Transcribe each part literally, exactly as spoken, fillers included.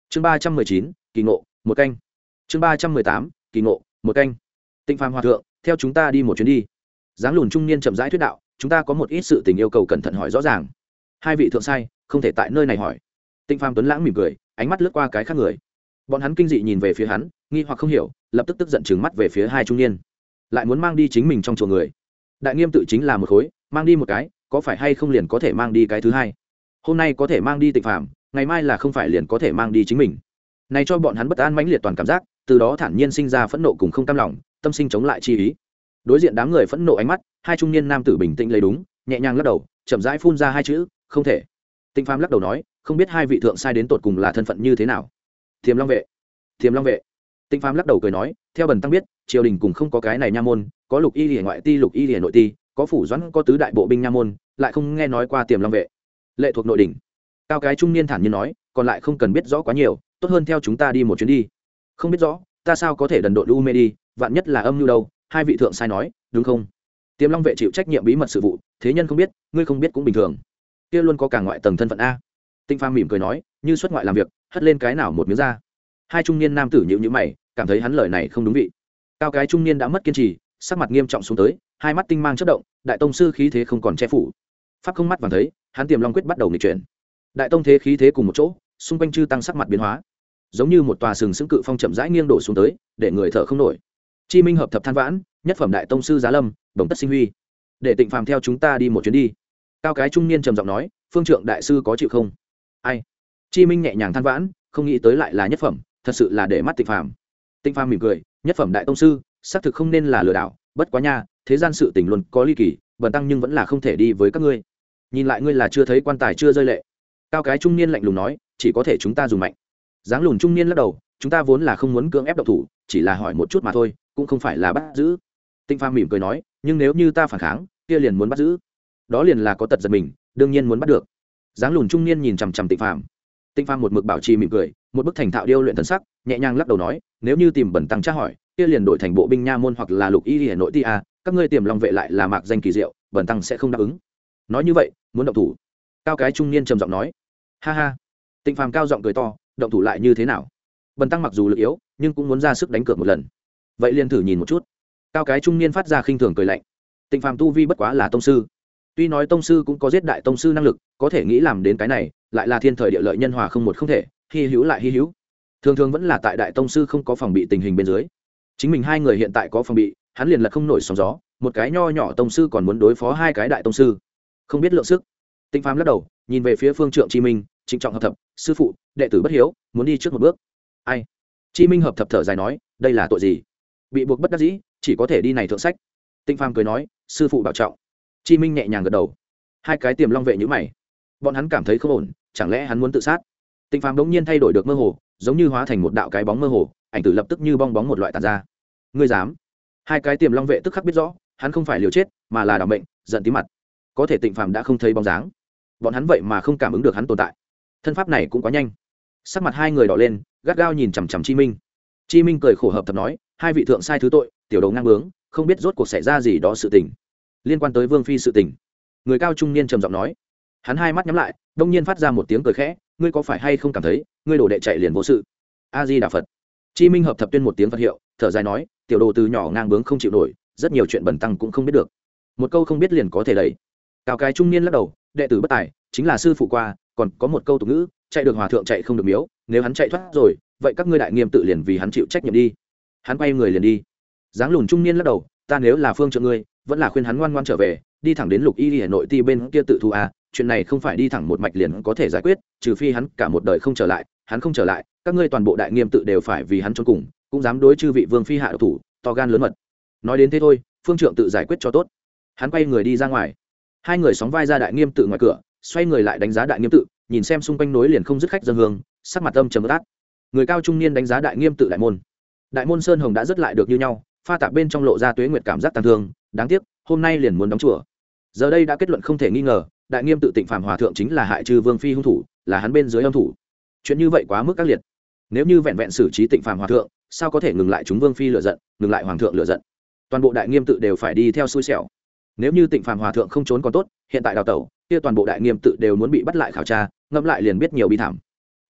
chương ba trăm mười chín kỳ ngộ một canh. chương ba trăm mười tám kỳ ngộ một canh. Tịnh Phàm hòa thượng, theo chúng ta đi một chuyến đi. Dáng lùn trung niên chậm rãi thuyết đạo, chúng ta có một ít sự tình yêu cầu cẩn thận hỏi rõ ràng. Hai vị thượng sai không thể tại nơi này hỏi. Tịnh Phàm tuấn lãng mỉm cười, ánh mắt lướt qua cái khác người. Bọn hắn kinh dị nhìn về phía hắn, nghi hoặc không hiểu, lập tức tức giận trừng mắt về phía hai trung niên. Lại muốn mang đi chính mình trong chùa người. Đại Nghiêm tự chính là một khối, mang đi một cái, có phải hay không liền có thể mang đi cái thứ hai. Hôm nay có thể mang đi Tịnh Phàm, ngày mai là không phải liền có thể mang đi chính mình. Này cho bọn hắn bất an mãnh liệt toàn cảm giác, từ đó thản nhiên sinh ra phẫn nộ cùng không cam lòng, tâm sinh chống lại chi ý. Đối diện đám người phẫn nộ ánh mắt, hai trung niên nam tử bình tĩnh lấy đúng, nhẹ nhàng lắc đầu, chậm rãi phun ra hai chữ, không thể. Tịnh Phàm lắc đầu nói, không biết hai vị thượng sai đến tột cùng là thân phận như thế nào. Thiềm Long vệ. Thiềm Long vệ. Tịnh Phàm lắc đầu cười nói, theo bần tăng biết, triều đình cùng không có cái này nha môn, có lục y liễu ngoại ti, lục y liễu nội ti, có phủ doãn, có tứ đại bộ binh nha môn, lại không nghe nói qua Tiềm Long vệ. Lệ thuộc nội đỉnh. Cao cái trung niên thản nhiên nói, còn lại không cần biết rõ quá nhiều, tốt hơn theo chúng ta đi một chuyến đi. Không biết rõ, ta sao có thể đần độn u mê đi, vạn nhất là âm mưu đâu. Hai vị thượng sai nói, đúng không? Tiềm Long vệ chịu trách nhiệm bí mật sự vụ, thế nhân không biết, ngươi không biết cũng bình thường. Kia luôn có cả ngoại tầng thân phận a. Tịnh Phàm mỉm cười nói, như xuất ngoại làm việc, hất lên cái nào một miếng ra. Hai trung niên nam tử nhíu nhíu mày, cảm thấy hắn lời này không đúng vị. Cao cái trung niên đã mất kiên trì, sắc mặt nghiêm trọng xuống tới, hai mắt tinh mang chớp động, đại tông sư khí thế không còn che phủ. Pháp không mắt vàng thấy, hắn Tiềm Long quyết bắt đầu nghịch chuyển. Đại tông thế khí thế cùng một chỗ, xung quanh chư tăng sắc mặt biến hóa, giống như một tòa sừng sững cự phong chậm rãi nghiêng đổ xuống tới, để người thở không nổi. Chi minh hợp thập than vãn, nhất phẩm đại tông sư giá lâm, đồng tất sinh huy. Để Tịnh Phàm theo chúng ta đi một chuyến đi. Cao cái trung niên trầm giọng nói, phương trượng đại sư có chịu không? Ai? Chi minh nhẹ nhàng than vãn, không nghĩ tới lại là nhất phẩm, thật sự là để mắt Tịnh Phàm. Tịnh Phàm mỉm cười, nhất phẩm đại tông sư, xác thực không nên là lừa đảo, bất quá nha, thế gian sự tình luôn có ly kỳ, bần tăng nhưng vẫn là không thể đi với các ngươi. Nhìn lại ngươi là chưa thấy quan tài chưa rơi lệ. Cao cái trung niên lạnh lùng nói, chỉ có thể chúng ta dùng mạnh. Dáng lùn trung niên lắc đầu, chúng ta vốn là không muốn cưỡng ép động thủ, chỉ là hỏi một chút mà thôi, cũng không phải là bắt giữ. Tịnh Phàm mỉm cười nói, nhưng nếu như ta phản kháng, kia liền muốn bắt giữ, đó liền là có tật giật mình, đương nhiên muốn bắt được. Dáng lùn trung niên nhìn chằm chằm Tịnh Phàm. Tịnh Phàm một mực bảo trì mỉm cười, một bức thành thạo điêu luyện thần sắc, nhẹ nhàng lắc đầu nói, nếu như tìm bẩn tăng tra hỏi, kia liền đổi thành bộ binh nha môn hoặc là lục y liễu nội ti a, các ngươi Tiềm Long vệ lại là mạc danh kỳ diệu, bẩn tăng sẽ không đáp ứng. Nói như vậy, muốn động thủ. Cao cái trung niên trầm giọng nói, ha ha. Tịnh Phàm cao giọng cười to, động thủ lại như thế nào? Bần tăng mặc dù lực yếu, nhưng cũng muốn ra sức đánh cược một lần. Vậy liền thử nhìn một chút. Cao cái trung niên phát ra khinh thường cười lạnh. Tịnh Phàm tu vi bất quá là tông sư, tuy nói tông sư cũng có giết đại tông sư năng lực, có thể nghĩ làm đến cái này, lại là thiên thời địa lợi nhân hòa không một không thể, hy hữu lại hy hữu. Thường thường vẫn là tại đại tông sư không có phòng bị tình hình bên dưới. Chính mình hai người hiện tại có phòng bị, hắn liền lật không nổi sóng gió, một cái nho nhỏ tông sư còn muốn đối phó hai cái đại tông sư, không biết lượng sức. Tịnh Phàm lắc đầu, nhìn về phía phương trượng Chi Minh, trịnh trọng hợp thập, sư phụ, đệ tử bất hiếu, muốn đi trước một bước. Ai? Chi Minh hợp thập thở dài nói, đây là tội gì? Bị buộc bất đắc dĩ, chỉ có thể đi này thượng sách. Tịnh Phàm cười nói, sư phụ bảo trọng. Chi Minh nhẹ nhàng gật đầu. Hai cái Tiềm Long vệ nhíu mày, bọn hắn cảm thấy không ổn, chẳng lẽ hắn muốn tự sát? Tịnh Phàm đống nhiên thay đổi được mơ hồ, giống như hóa thành một đạo cái bóng mơ hồ, ảnh tử lập tức như bong bóng một loại tàn ra. Ngươi dám? Hai cái Tiềm Long vệ tức khắc biết rõ, hắn không phải liều chết, mà là đảm mệnh, giận tí mặt. Có thể Tịnh Phàm đã không thấy bóng dáng, bọn hắn vậy mà không cảm ứng được hắn tồn tại. Thân pháp này cũng quá nhanh. Sắc mặt hai người đỏ lên, gắt gao nhìn chằm chằm Chi Minh. Chi Minh cười khổ hợp thập nói, hai vị thượng sai thứ tội, tiểu đầu ngang bướng, không biết rốt cuộc xảy ra gì đó sự tình. Liên quan tới Vương phi sự tình. Người cao trung niên trầm giọng nói. Hắn hai mắt nhắm lại, đông nhiên phát ra một tiếng cười khẽ, ngươi có phải hay không cảm thấy, ngươi đồ đệ chạy liền vô sự? A Di Đà Phật. Chi Minh hợp thập tuyên một tiếng Phật hiệu, thở dài nói, tiểu đồ từ nhỏ ngang bướng không chịu nổi, rất nhiều chuyện bẩn tăng cũng không biết được. Một câu không biết liền có thể đẩy. Cao cái trung niên lắc đầu, đệ tử bất tài, chính là sư phụ qua, còn có một câu tục ngữ, chạy được hòa thượng chạy không được miếu, nếu hắn chạy thoát rồi, vậy các ngươi đại Nghiêm tự liền vì hắn chịu trách nhiệm đi. Hắn quay người liền đi. Dáng lùn trung niên lắc đầu, ta nếu là phương trượng ngươi, vẫn là khuyên hắn ngoan ngoan trở về, đi thẳng đến lục y hà nội ti bên kia tự thu à, chuyện này không phải đi thẳng một mạch liền có thể giải quyết, trừ phi hắn cả một đời không trở lại, hắn không trở lại, các ngươi toàn bộ đại Nghiêm tự đều phải vì hắn chôn cùng, cũng dám đối chư vị vương phi hạ độc thủ, to gan lớn mật. Nói đến thế thôi, phương trượng tự giải quyết cho tốt. Hắn quay người đi ra ngoài. Hai người sóng vai ra đại Nghiêm tự ngoài cửa, xoay người lại đánh giá đại Nghiêm tự, nhìn xem xung quanh nối liền không dứt khách dân hương, sắc mặt âm trầm át. Người cao trung niên đánh giá đại Nghiêm tự đại môn. Đại môn sơn hồng đã rất lại được như nhau, pha tạp bên trong lộ ra tuế nguyệt cảm giác tàn thương, đáng tiếc hôm nay liền muốn đóng chùa. Giờ đây đã kết luận không thể nghi ngờ, đại Nghiêm tự Tịnh Phàm hòa thượng chính là hại trừ vương phi hung thủ, là hắn bên dưới âm thủ. Chuyện như vậy quá mức các liệt. Nếu như vẹn vẹn xử trí Tịnh Phàm hòa thượng, sao có thể ngừng lại chúng vương phi lựa giận, ngừng lại hoàng thượng lựa giận? Toàn bộ đại Nghiêm tự đều phải đi theo xui xẻo. Nếu như Tịnh Phàm hòa thượng không trốn còn tốt, hiện tại đào tẩu, kia toàn bộ đại Nghiêm tự đều muốn bị bắt lại khảo tra, ngẫm lại liền biết nhiều bi thảm. Đi thôi,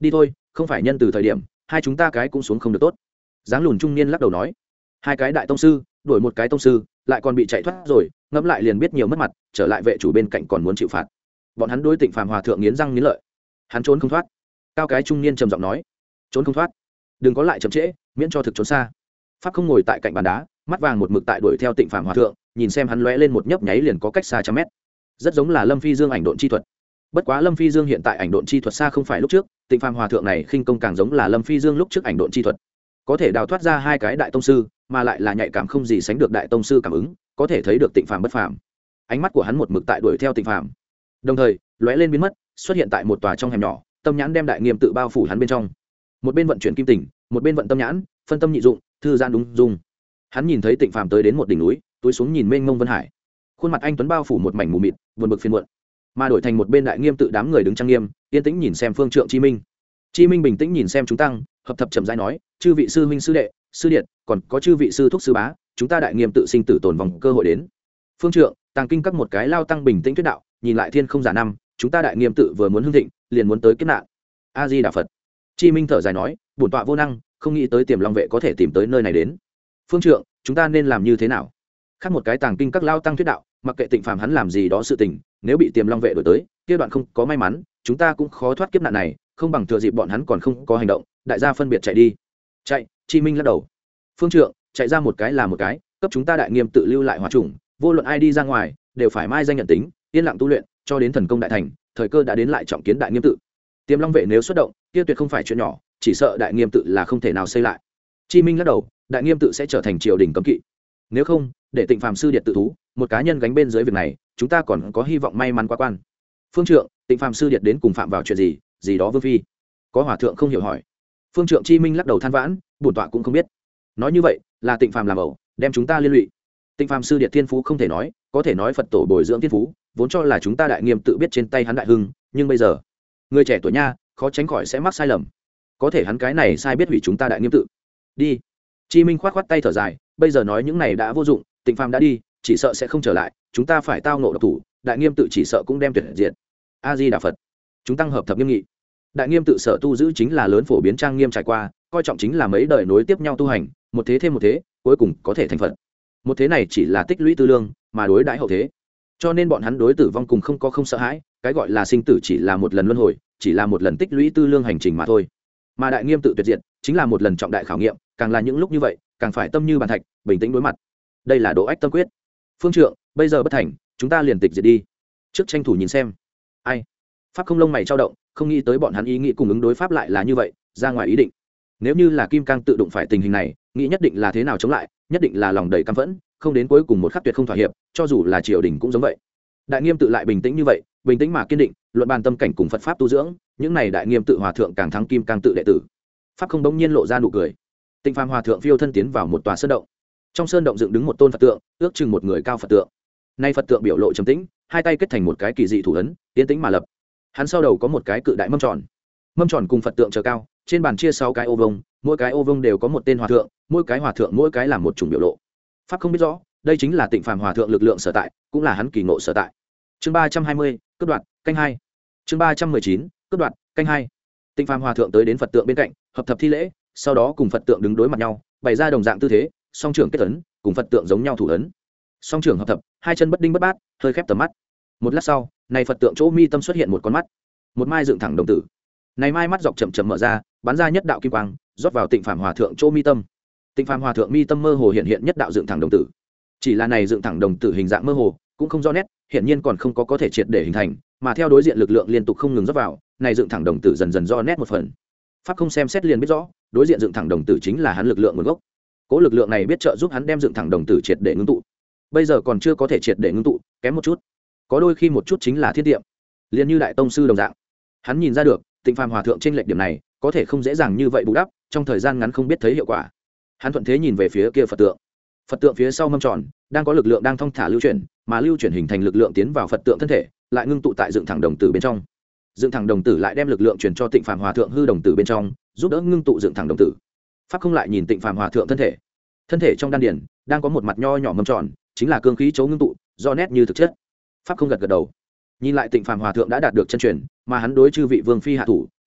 không phải nhân từ thời điểm hai chúng ta cái cũng xuống không được tốt. Dáng lùn trung niên lắc đầu nói, hai cái đại tông sư đuổi một cái tông sư lại còn bị chạy thoát rồi, ngẫm lại liền biết nhiều mất mặt, trở lại vệ chủ bên cạnh còn muốn chịu phạt. Bọn hắn đối Tịnh Phàm hòa thượng nghiến răng nghiến lợi. Hắn trốn không thoát. Cao cái trung niên trầm giọng nói, trốn không thoát, đừng có lại chậm trễ, miễn cho thực trốn xa. Pháp không ngồi tại cạnh bàn đá, mắt vàng một mực tại đuổi theo Tịnh Phàm hòa thượng, nhìn xem hắn lóe lên một nhấp nháy liền có cách xa trăm mét, rất giống là Lâm Phi Dương ảnh độn chi thuật. Bất quá Lâm Phi Dương hiện tại ảnh độn chi thuật xa không phải lúc trước, Tịnh Phàm hòa thượng này khinh công càng giống là Lâm Phi Dương lúc trước ảnh độn chi thuật. Có thể đào thoát ra hai cái đại tông sư, mà lại là nhạy cảm không gì sánh được đại tông sư cảm ứng, có thể thấy được Tịnh Phàm bất phàm. Ánh mắt của hắn một mực tại đuổi theo Tịnh Phàm, đồng thời lóe lên biến mất, xuất hiện tại một tòa trong hẻm nhỏ, tâm nhãn đem đại nghiêm tự bao phủ hắn bên trong. Một bên vận chuyển kim tỉnh, một bên vận tâm nhãn, phân tâm nhị dụng, thư giãn đúng dung. Hắn nhìn thấy Tịnh Phàm tới đến một đỉnh núi, túi xuống nhìn mênh mông vân hải, khuôn mặt anh tuấn bao phủ một mảnh mù mịt, buồn bực phiền muộn, mà đổi thành một bên đại nghiêm tự đám người đứng trang nghiêm, yên tĩnh nhìn xem Phương Trượng Chi Minh. Chi Minh bình tĩnh nhìn xem chúng tăng, hợp thập chậm rãi nói, chư vị sư huynh sư đệ, sư điện, còn có chư vị sư thúc sư bá, chúng ta đại nghiêm tự sinh tử tồn vòng cơ hội đến. Phương Trượng, Tàng Kinh các một cái lao tăng bình tĩnh thuyết đạo, nhìn lại thiên không giả năm, chúng ta đại nghiêm tự vừa muốn hưng thịnh, liền muốn tới kiếp nạn. A Di Đà Phật. Chi Minh thở dài nói, bổn tọa vô năng, không nghĩ tới Tiềm Long vệ có thể tìm tới nơi này đến. Phương Trượng, chúng ta nên làm như thế nào? Khác một cái Tàng Kinh các lao tăng thuyết đạo, mặc kệ Tịnh Phàm hắn làm gì đó sự tình, nếu bị Tiềm Long vệ đuổi tới, kia đoạn không có may mắn, chúng ta cũng khó thoát kiếp nạn này, không bằng thừa dịp bọn hắn còn không có hành động, đại gia phân biệt chạy đi. Chạy? Chi Minh lắc đầu. Phương Trượng, chạy ra một cái là một cái, cấp chúng ta đại nghiêm tự lưu lại hòa chủng, vô luận ai đi ra ngoài, đều phải mai danh nhận tính, yên lặng tu luyện, cho đến thần công đại thành, thời cơ đã đến lại trọng kiến đại nghiêm tự. Tiềm Long vệ nếu xuất động, kia tuyệt không phải chuyện nhỏ, chỉ sợ đại nghiêm tự là không thể nào xây lại. Chi Minh lắc đầu, đại nghiêm tự sẽ trở thành triều đình cấm kỵ. Nếu không, để Tịnh Phàm sư điệt tự thú, một cá nhân gánh bên dưới việc này, chúng ta còn có hy vọng may mắn qua quan. Phương Trượng, Tịnh Phàm sư điệt đến cùng phạm vào chuyện gì, gì đó vương phi? Có hòa thượng không hiểu hỏi. Phương Trượng Chi Minh lắc đầu than vãn, bổn tọa cũng không biết. Nói như vậy, là Tịnh Phàm làm ẩu, đem chúng ta liên lụy. Tịnh Phàm sư điệt thiên phú không thể nói, có thể nói Phật tổ bồi dưỡng thiên phú, vốn cho là chúng ta đại nghiêm tự biết trên tay hắn đại hưng, nhưng bây giờ, người trẻ tuổi nha, khó tránh khỏi sẽ mắc sai lầm. Có thể hắn cái này sai biết hủy chúng ta đại nghiêm tự. Đi. Chi Minh khoát khoát tay thở dài, bây giờ nói những này đã vô dụng, Tịnh Phàm đã đi, chỉ sợ sẽ không trở lại, chúng ta phải tao ngộ độc thủ, đại nghiêm tự chỉ sợ cũng đem tuyệt diệt. A Di Đà Phật. Chúng tăng hợp thập nghiêm nghị. Đại nghiêm tự sở tu giữ chính là lớn phổ biến trang nghiêm trải qua, coi trọng chính là mấy đời nối tiếp nhau tu hành, một thế thêm một thế, cuối cùng có thể thành Phật. Một thế này chỉ là tích lũy tư lương, mà đối đãi hậu thế, cho nên bọn hắn đối tử vong cùng không có không sợ hãi, cái gọi là sinh tử chỉ là một lần luân hồi, chỉ là một lần tích lũy tư lương hành trình mà thôi. Mà đại nghiêm tự tuyệt diệt chính là một lần trọng đại khảo nghiệm, càng là những lúc như vậy, càng phải tâm như bàn thạch, bình tĩnh đối mặt. Đây là độ ách tâm quyết. Phương Trượng, bây giờ bất thành, chúng ta liền tịch diệt đi. Trước tranh thủ nhìn xem. Ai? Pháp không lông mày trao động, không nghĩ tới bọn hắn ý nghĩ cùng ứng đối pháp lại là như vậy, ra ngoài ý định. Nếu như là Kim Cang tự đụng phải tình hình này, nghĩ nhất định là thế nào chống lại, nhất định là lòng đầy căm phẫn, không đến cuối cùng một khắc tuyệt không thỏa hiệp, cho dù là triều đình cũng giống vậy. Đại nghiêm tự lại bình tĩnh như vậy, bình tĩnh mà kiên định, luận bàn tâm cảnh cùng Phật pháp tu dưỡng, những này đại nghiêm tự hòa thượng càng thắng Kim Cang tự đệ tử. Pháp không bỗng nhiên lộ ra nụ cười. Tịnh Phàm hòa thượng phiêu thân tiến vào một tòa sơn động. Trong sơn động dựng đứng một tôn Phật tượng, ước chừng một người cao Phật tượng. Nay Phật tượng biểu lộ trầm tĩnh, hai tay kết thành một cái kỳ dị thủ ấn, tiến tĩnh mà lập. Hắn sau đầu có một cái cự đại mâm tròn. Mâm tròn cùng Phật tượng chờ cao, trên bàn chia sáu cái ô vuông, mỗi cái ô vuông đều có một tên hòa thượng, mỗi cái hòa thượng mỗi cái làm một chủng biểu lộ. Pháp không biết rõ, đây chính là Tịnh Phàm hòa thượng lực lượng sở tại, cũng là hắn kỳ ngộ sở tại. Chương ba trăm hai mươi, cướp đoạt, canh hai. Chương ba trăm mười chín, cướp đoạt, canh hai. Tịnh Phàm hòa thượng tới đến Phật tượng bên cạnh, hợp thập thi lễ, sau đó cùng Phật tượng đứng đối mặt nhau, bày ra đồng dạng tư thế, song trưởng kết ấn, cùng Phật tượng giống nhau thủ ấn. Song trưởng hợp thập, hai chân bất đinh bất bát, hơi khép tầm mắt. Một lát sau, này Phật tượng chỗ mi tâm xuất hiện một con mắt, một mai dựng thẳng đồng tử. Này mai mắt dọc chậm chậm mở ra, bắn ra nhất đạo kim quang, rót vào Tịnh Phàm hòa thượng chỗ mi tâm. Tịnh Phàm hòa thượng mi tâm mơ hồ hiện hiện nhất đạo dựng thẳng đồng tử. Chỉ là này dựng thẳng đồng tử hình dạng mơ hồ, cũng không rõ nét, hiện nhiên còn không có có thể triệt để hình thành, mà theo đối diện lực lượng liên tục không ngừng rót vào, này dựng thẳng đồng tử dần dần rõ nét một phần. Pháp không xem xét liền biết rõ, đối diện dựng thẳng đồng tử chính là hắn lực lượng nguồn gốc. Cố lực lượng này biết trợ giúp hắn đem dựng thẳng đồng tử triệt để ngưng tụ. Bây giờ còn chưa có thể triệt để ngưng tụ, kém một chút. Có đôi khi một chút chính là thiên tiệm, liền như đại tông sư đồng dạng. Hắn nhìn ra được, Tịnh Phàm hòa thượng trên lệch điểm này, có thể không dễ dàng như vậy bù đắp, trong thời gian ngắn không biết thấy hiệu quả. Hắn thuận thế nhìn về phía kia Phật tượng. Phật tượng phía sau mâm tròn, đang có lực lượng đang thong thả lưu chuyển, mà lưu chuyển hình thành lực lượng tiến vào Phật tượng thân thể, lại ngưng tụ tại dựng thẳng đồng tử bên trong. Dựng thẳng đồng tử lại đem lực lượng truyền cho Tịnh Phàm hòa thượng hư đồng tử bên trong, giúp đỡ ngưng tụ dựng thẳng đồng tử. Pháp không lại nhìn Tịnh Phàm hòa thượng thân thể. Thân thể trong đan điền đang có một mặt nho nhỏ mâm tròn, chính là cương khí chấu ngưng tụ, do nét như thực chất. Pháp không gật gật đầu. Nhìn lại Tịnh Phàm hòa thượng đã đạt được chân truyền, mà hắn đối chư vị vương phi hạ thủ,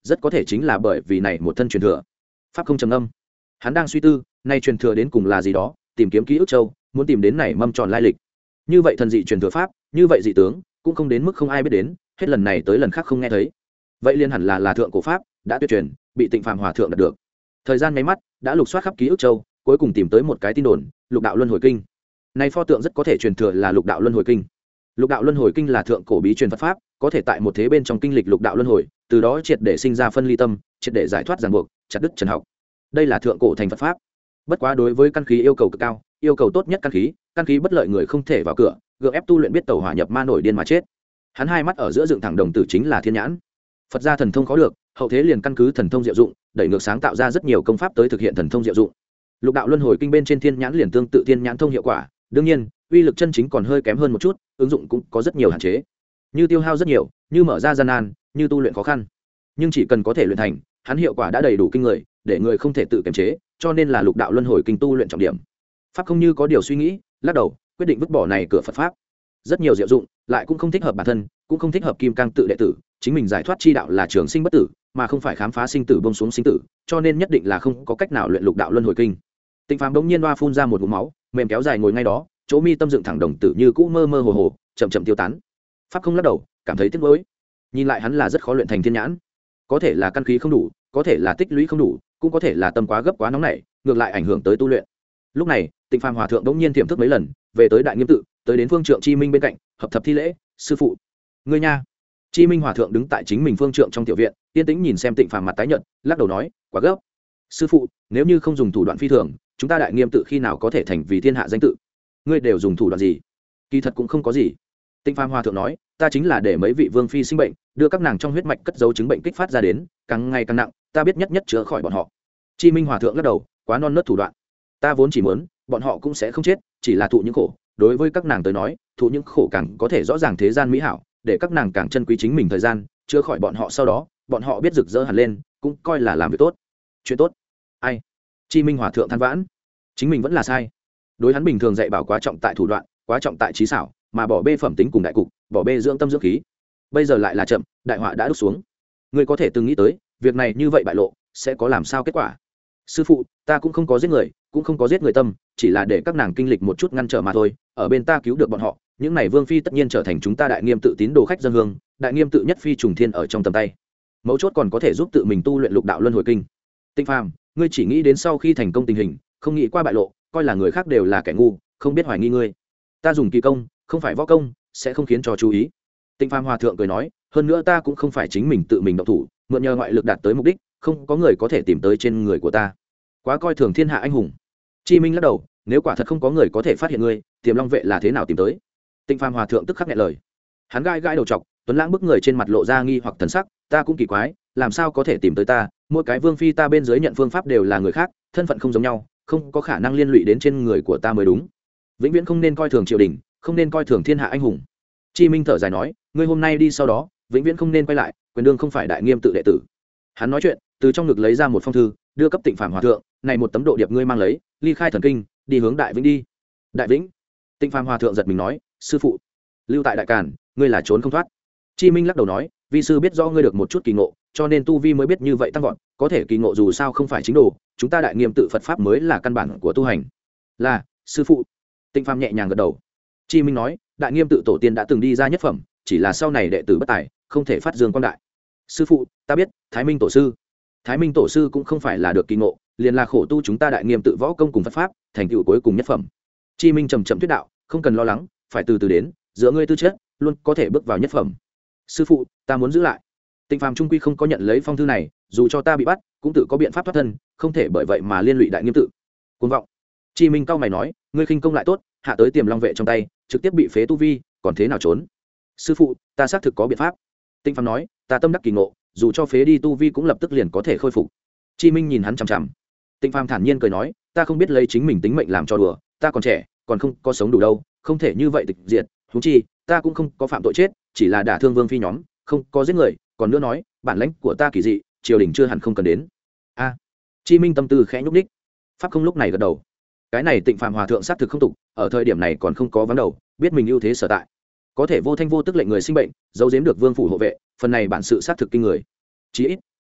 rất có thể chính là bởi vì này một thân truyền thừa. Pháp không trầm âm, hắn đang suy tư nay truyền thừa đến cùng là gì đó, tìm kiếm ký ức châu, muốn tìm đến này mâm tròn lai lịch. Như vậy thần dị truyền thừa pháp, như vậy dị tướng cũng không đến mức không ai biết đến, hết lần này tới lần khác không nghe thấy. Vậy liên hẳn là là thượng cổ pháp đã tuyệt truyền, bị Tịnh Phàm hòa thượng đạt được. Thời gian mấy mắt đã lục soát khắp ký ức châu, cuối cùng tìm tới một cái tin đồn, Lục đạo luân hồi kinh. Này pho tượng rất có thể truyền thừa là Lục đạo luân hồi kinh. Lục đạo luân hồi kinh là thượng cổ bí truyền Phật pháp, có thể tại một thế bên trong kinh lịch lục đạo luân hồi, từ đó triệt để sinh ra phân ly tâm, triệt để giải thoát ràng buộc, chặt đứt trần học. Đây là thượng cổ thành Phật pháp. Bất quá đối với căn khí yêu cầu cực cao, yêu cầu tốt nhất căn khí, căn khí bất lợi người không thể vào cửa, gượng ép tu luyện biết tẩu hỏa nhập ma nổi điên mà chết. Hắn hai mắt ở giữa dựng thẳng đồng tử chính là thiên nhãn. Phật gia thần thông khó được, hậu thế liền căn cứ thần thông diệu dụng, đẩy ngược sáng tạo ra rất nhiều công pháp tới thực hiện thần thông diệu dụng. Lục đạo luân hồi kinh bên trên thiên nhãn liền tương tự thiên nhãn thông hiệu quả, đương nhiên, uy lực chân chính còn hơi kém hơn một chút, ứng dụng cũng có rất nhiều hạn chế. Như tiêu hao rất nhiều, như mở ra gian nan, như tu luyện khó khăn. Nhưng chỉ cần có thể luyện thành, hắn hiệu quả đã đầy đủ kinh người, để người không thể tự kiềm chế, cho nên là lục đạo luân hồi kinh tu luyện trọng điểm. Pháp không như có điều suy nghĩ, lắc đầu, quyết định vứt bỏ này cửa Phật pháp. Rất nhiều diệu dụng, lại cũng không thích hợp bản thân, cũng không thích hợp kim cang tự đệ tử, chính mình giải thoát chi đạo là trường sinh bất tử, mà không phải khám phá sinh tử buông xuống sinh tử, cho nên nhất định là không có cách nào luyện lục đạo luân hồi kinh. Tịnh Phàm bỗng nhiên oa phun ra một ngụm máu, mềm kéo dài ngồi ngay đó, chỗ mi tâm dựng thẳng đồng tử như cũ mơ mơ hồ hồ, chậm chậm tiêu tán. Pháp không lắc đầu, cảm thấy tiếc nuối. Nhìn lại hắn là rất khó luyện thành thiên nhãn, có thể là căn khí không đủ, có thể là tích lũy không đủ, cũng có thể là tâm quá gấp quá nóng nảy, ngược lại ảnh hưởng tới tu luyện. Lúc này, Tịnh Phàm hòa thượng bỗng nhiên tiềm thức mấy lần, về tới Đại Nghiêm tự, tới đến Phương Trượng Chi Minh bên cạnh, hợp thập thi lễ, sư phụ. Ngươi nha. Chi Minh hòa thượng đứng tại chính mình Phương Trượng trong tiểu viện, yên tĩnh nhìn xem Tịnh Phàm mặt tái nhợt, lắc đầu nói, quá gấp. Sư phụ, nếu như không dùng thủ đoạn phi thường, chúng ta Đại Nghiêm tự khi nào có thể thành vì thiên hạ danh tự? Ngươi đều dùng thủ đoạn gì? Kỳ thật cũng không có gì. Tịnh Phàm hòa thượng nói, ta chính là để mấy vị vương phi sinh bệnh, đưa các nàng trong huyết mạch cất giấu chứng bệnh kích phát ra đến, càng ngày càng nặng, ta biết nhất nhất chữa khỏi bọn họ. Chi Minh hòa thượng lắc đầu, quá non nớt thủ đoạn. Ta vốn chỉ muốn, bọn họ cũng sẽ không chết, chỉ là thụ những khổ. Đối với các nàng tới nói, thụ những khổ càng có thể rõ ràng thế gian mỹ hảo, để các nàng càng trân quý chính mình thời gian, chữa khỏi bọn họ sau đó, bọn họ biết rực rỡ hẳn lên, cũng coi là làm việc tốt. Chuyện tốt. Ai? Chi Minh hòa thượng than vãn, chính mình vẫn là sai. Đối hắn bình thường dạy bảo quá trọng tại thủ đoạn, quá trọng tại trí xảo, mà bỏ bê phẩm tính cùng đại cục, bỏ bê dưỡng tâm dưỡng khí. Bây giờ lại là chậm, đại họa đã đúc xuống. Ngươi có thể từng nghĩ tới, việc này như vậy bại lộ, sẽ có làm sao kết quả? Sư phụ, ta cũng không có giết người, cũng không có giết người tâm, chỉ là để các nàng kinh lịch một chút ngăn trở mà thôi, ở bên ta cứu được bọn họ, những này vương phi tất nhiên trở thành chúng ta Đại Nghiêm tự tín đồ khách dân hương, Đại Nghiêm tự nhất phi trùng thiên ở trong tầm tay. Mấu chốt còn có thể giúp tự mình tu luyện lục đạo luân hồi kinh. Tịnh Phàm, ngươi chỉ nghĩ đến sau khi thành công tình hình, không nghĩ qua bại lộ, coi là người khác đều là kẻ ngu, không biết hoài nghi ngươi. Ta dùng kỳ công, không phải võ công, sẽ không khiến cho chú ý. Tịnh Phàm hòa thượng cười nói, hơn nữa ta cũng không phải chính mình tự mình động thủ, mượn nhờ ngoại lực đạt tới mục đích, không có người có thể tìm tới trên người của ta. Quá coi thường thiên hạ anh hùng. Chi Minh lắc đầu, nếu quả thật không có người có thể phát hiện ngươi, Tiềm Long vệ là thế nào tìm tới? Tịnh Phàm hòa thượng tức khắc nghẹn lời. Hắn gai gai đầu chọc, tuấn lãng bức người trên mặt lộ ra nghi hoặc thần sắc, ta cũng kỳ quái, làm sao có thể tìm tới ta? Mỗi cái vương phi ta bên dưới nhận phương pháp đều là người khác, thân phận không giống nhau, không có khả năng liên lụy đến trên người của ta mới đúng. Vĩnh viễn không nên coi thường triều đình, không nên coi thường thiên hạ anh hùng. Chi Minh thở dài nói, ngươi hôm nay đi sau đó, vĩnh viễn không nên quay lại, quyền đương không phải Đại Nghiêm tự đệ tử. Hắn nói chuyện, từ trong ngực lấy ra một phong thư, đưa cấp Tịnh Phàm hòa thượng, này một tấm độ điệp ngươi mang lấy, ly khai thần kinh, đi hướng Đại Vĩnh đi. Đại Vĩnh? Tịnh Phàm hòa thượng giật mình nói, sư phụ, lưu tại Đại Càn, ngươi là trốn không thoát. Chi Minh lắc đầu nói, vi sư biết rõ ngươi được một chút kỳ ngộ, cho nên tu vi mới biết như vậy tăng vọt, có thể kỳ ngộ dù sao không phải chính đồ, chúng ta Đại Nghiêm tự Phật pháp mới là căn bản của tu hành. Là, sư phụ. Tịnh Phàm nhẹ nhàng gật đầu. Chi Minh nói, Đại Nghiêm tự tổ tiên đã từng đi ra nhất phẩm, chỉ là sau này đệ tử bất tài, không thể phát dương quang đại. Sư phụ, ta biết, Thái Minh tổ sư. Thái Minh tổ sư cũng không phải là được kỳ ngộ, liền là khổ tu chúng ta Đại Nghiêm tự võ công cùng Phật pháp, thành tựu cuối cùng nhất phẩm. Chi Minh trầm trầm thuyết đạo, không cần lo lắng, phải từ từ đến, giữa ngươi tư chất, luôn có thể bước vào nhất phẩm. Sư phụ, ta muốn giữ lại. Tịnh Phàm trung quy không có nhận lấy phong thư này, dù cho ta bị bắt, cũng tự có biện pháp thoát thân, không thể bởi vậy mà liên lụy Đại Nghiêm tự. Cuồng vọng. Chi Minh cao mày nói, ngươi khinh công lại tốt, hạ tới Tiềm Long vệ trong tay, trực tiếp bị phế tu vi, còn thế nào trốn? Sư phụ, ta xác thực có biện pháp. Tịnh Phàm nói, ta tâm đắc kỳ ngộ, dù cho phế đi tu vi cũng lập tức liền có thể khôi phục. Chi Minh nhìn hắn chằm chằm. Tịnh Phàm thản nhiên cười nói, ta không biết lấy chính mình tính mệnh làm cho đùa, ta còn trẻ, còn không có sống đủ đâu, không thể như vậy tịch diệt. Huống chi, ta cũng không có phạm tội chết, chỉ là đả thương vương phi nhóm, không có giết người. Còn nữa nói, bản lãnh của ta kỳ dị, triều đình chưa hẳn không cần đến. A. À, Chi Minh tâm tư khẽ nhúc nhích. Pháp không lúc này gật đầu. Cái này Tịnh Phàm hòa thượng xác thực không tục, ở thời điểm này còn không có vắng đầu, biết mình ưu thế sở tại, có thể vô thanh vô tức lệnh người sinh bệnh, giấu giếm được vương phủ hộ vệ, phần này bản sự xác thực kinh người. Chí ít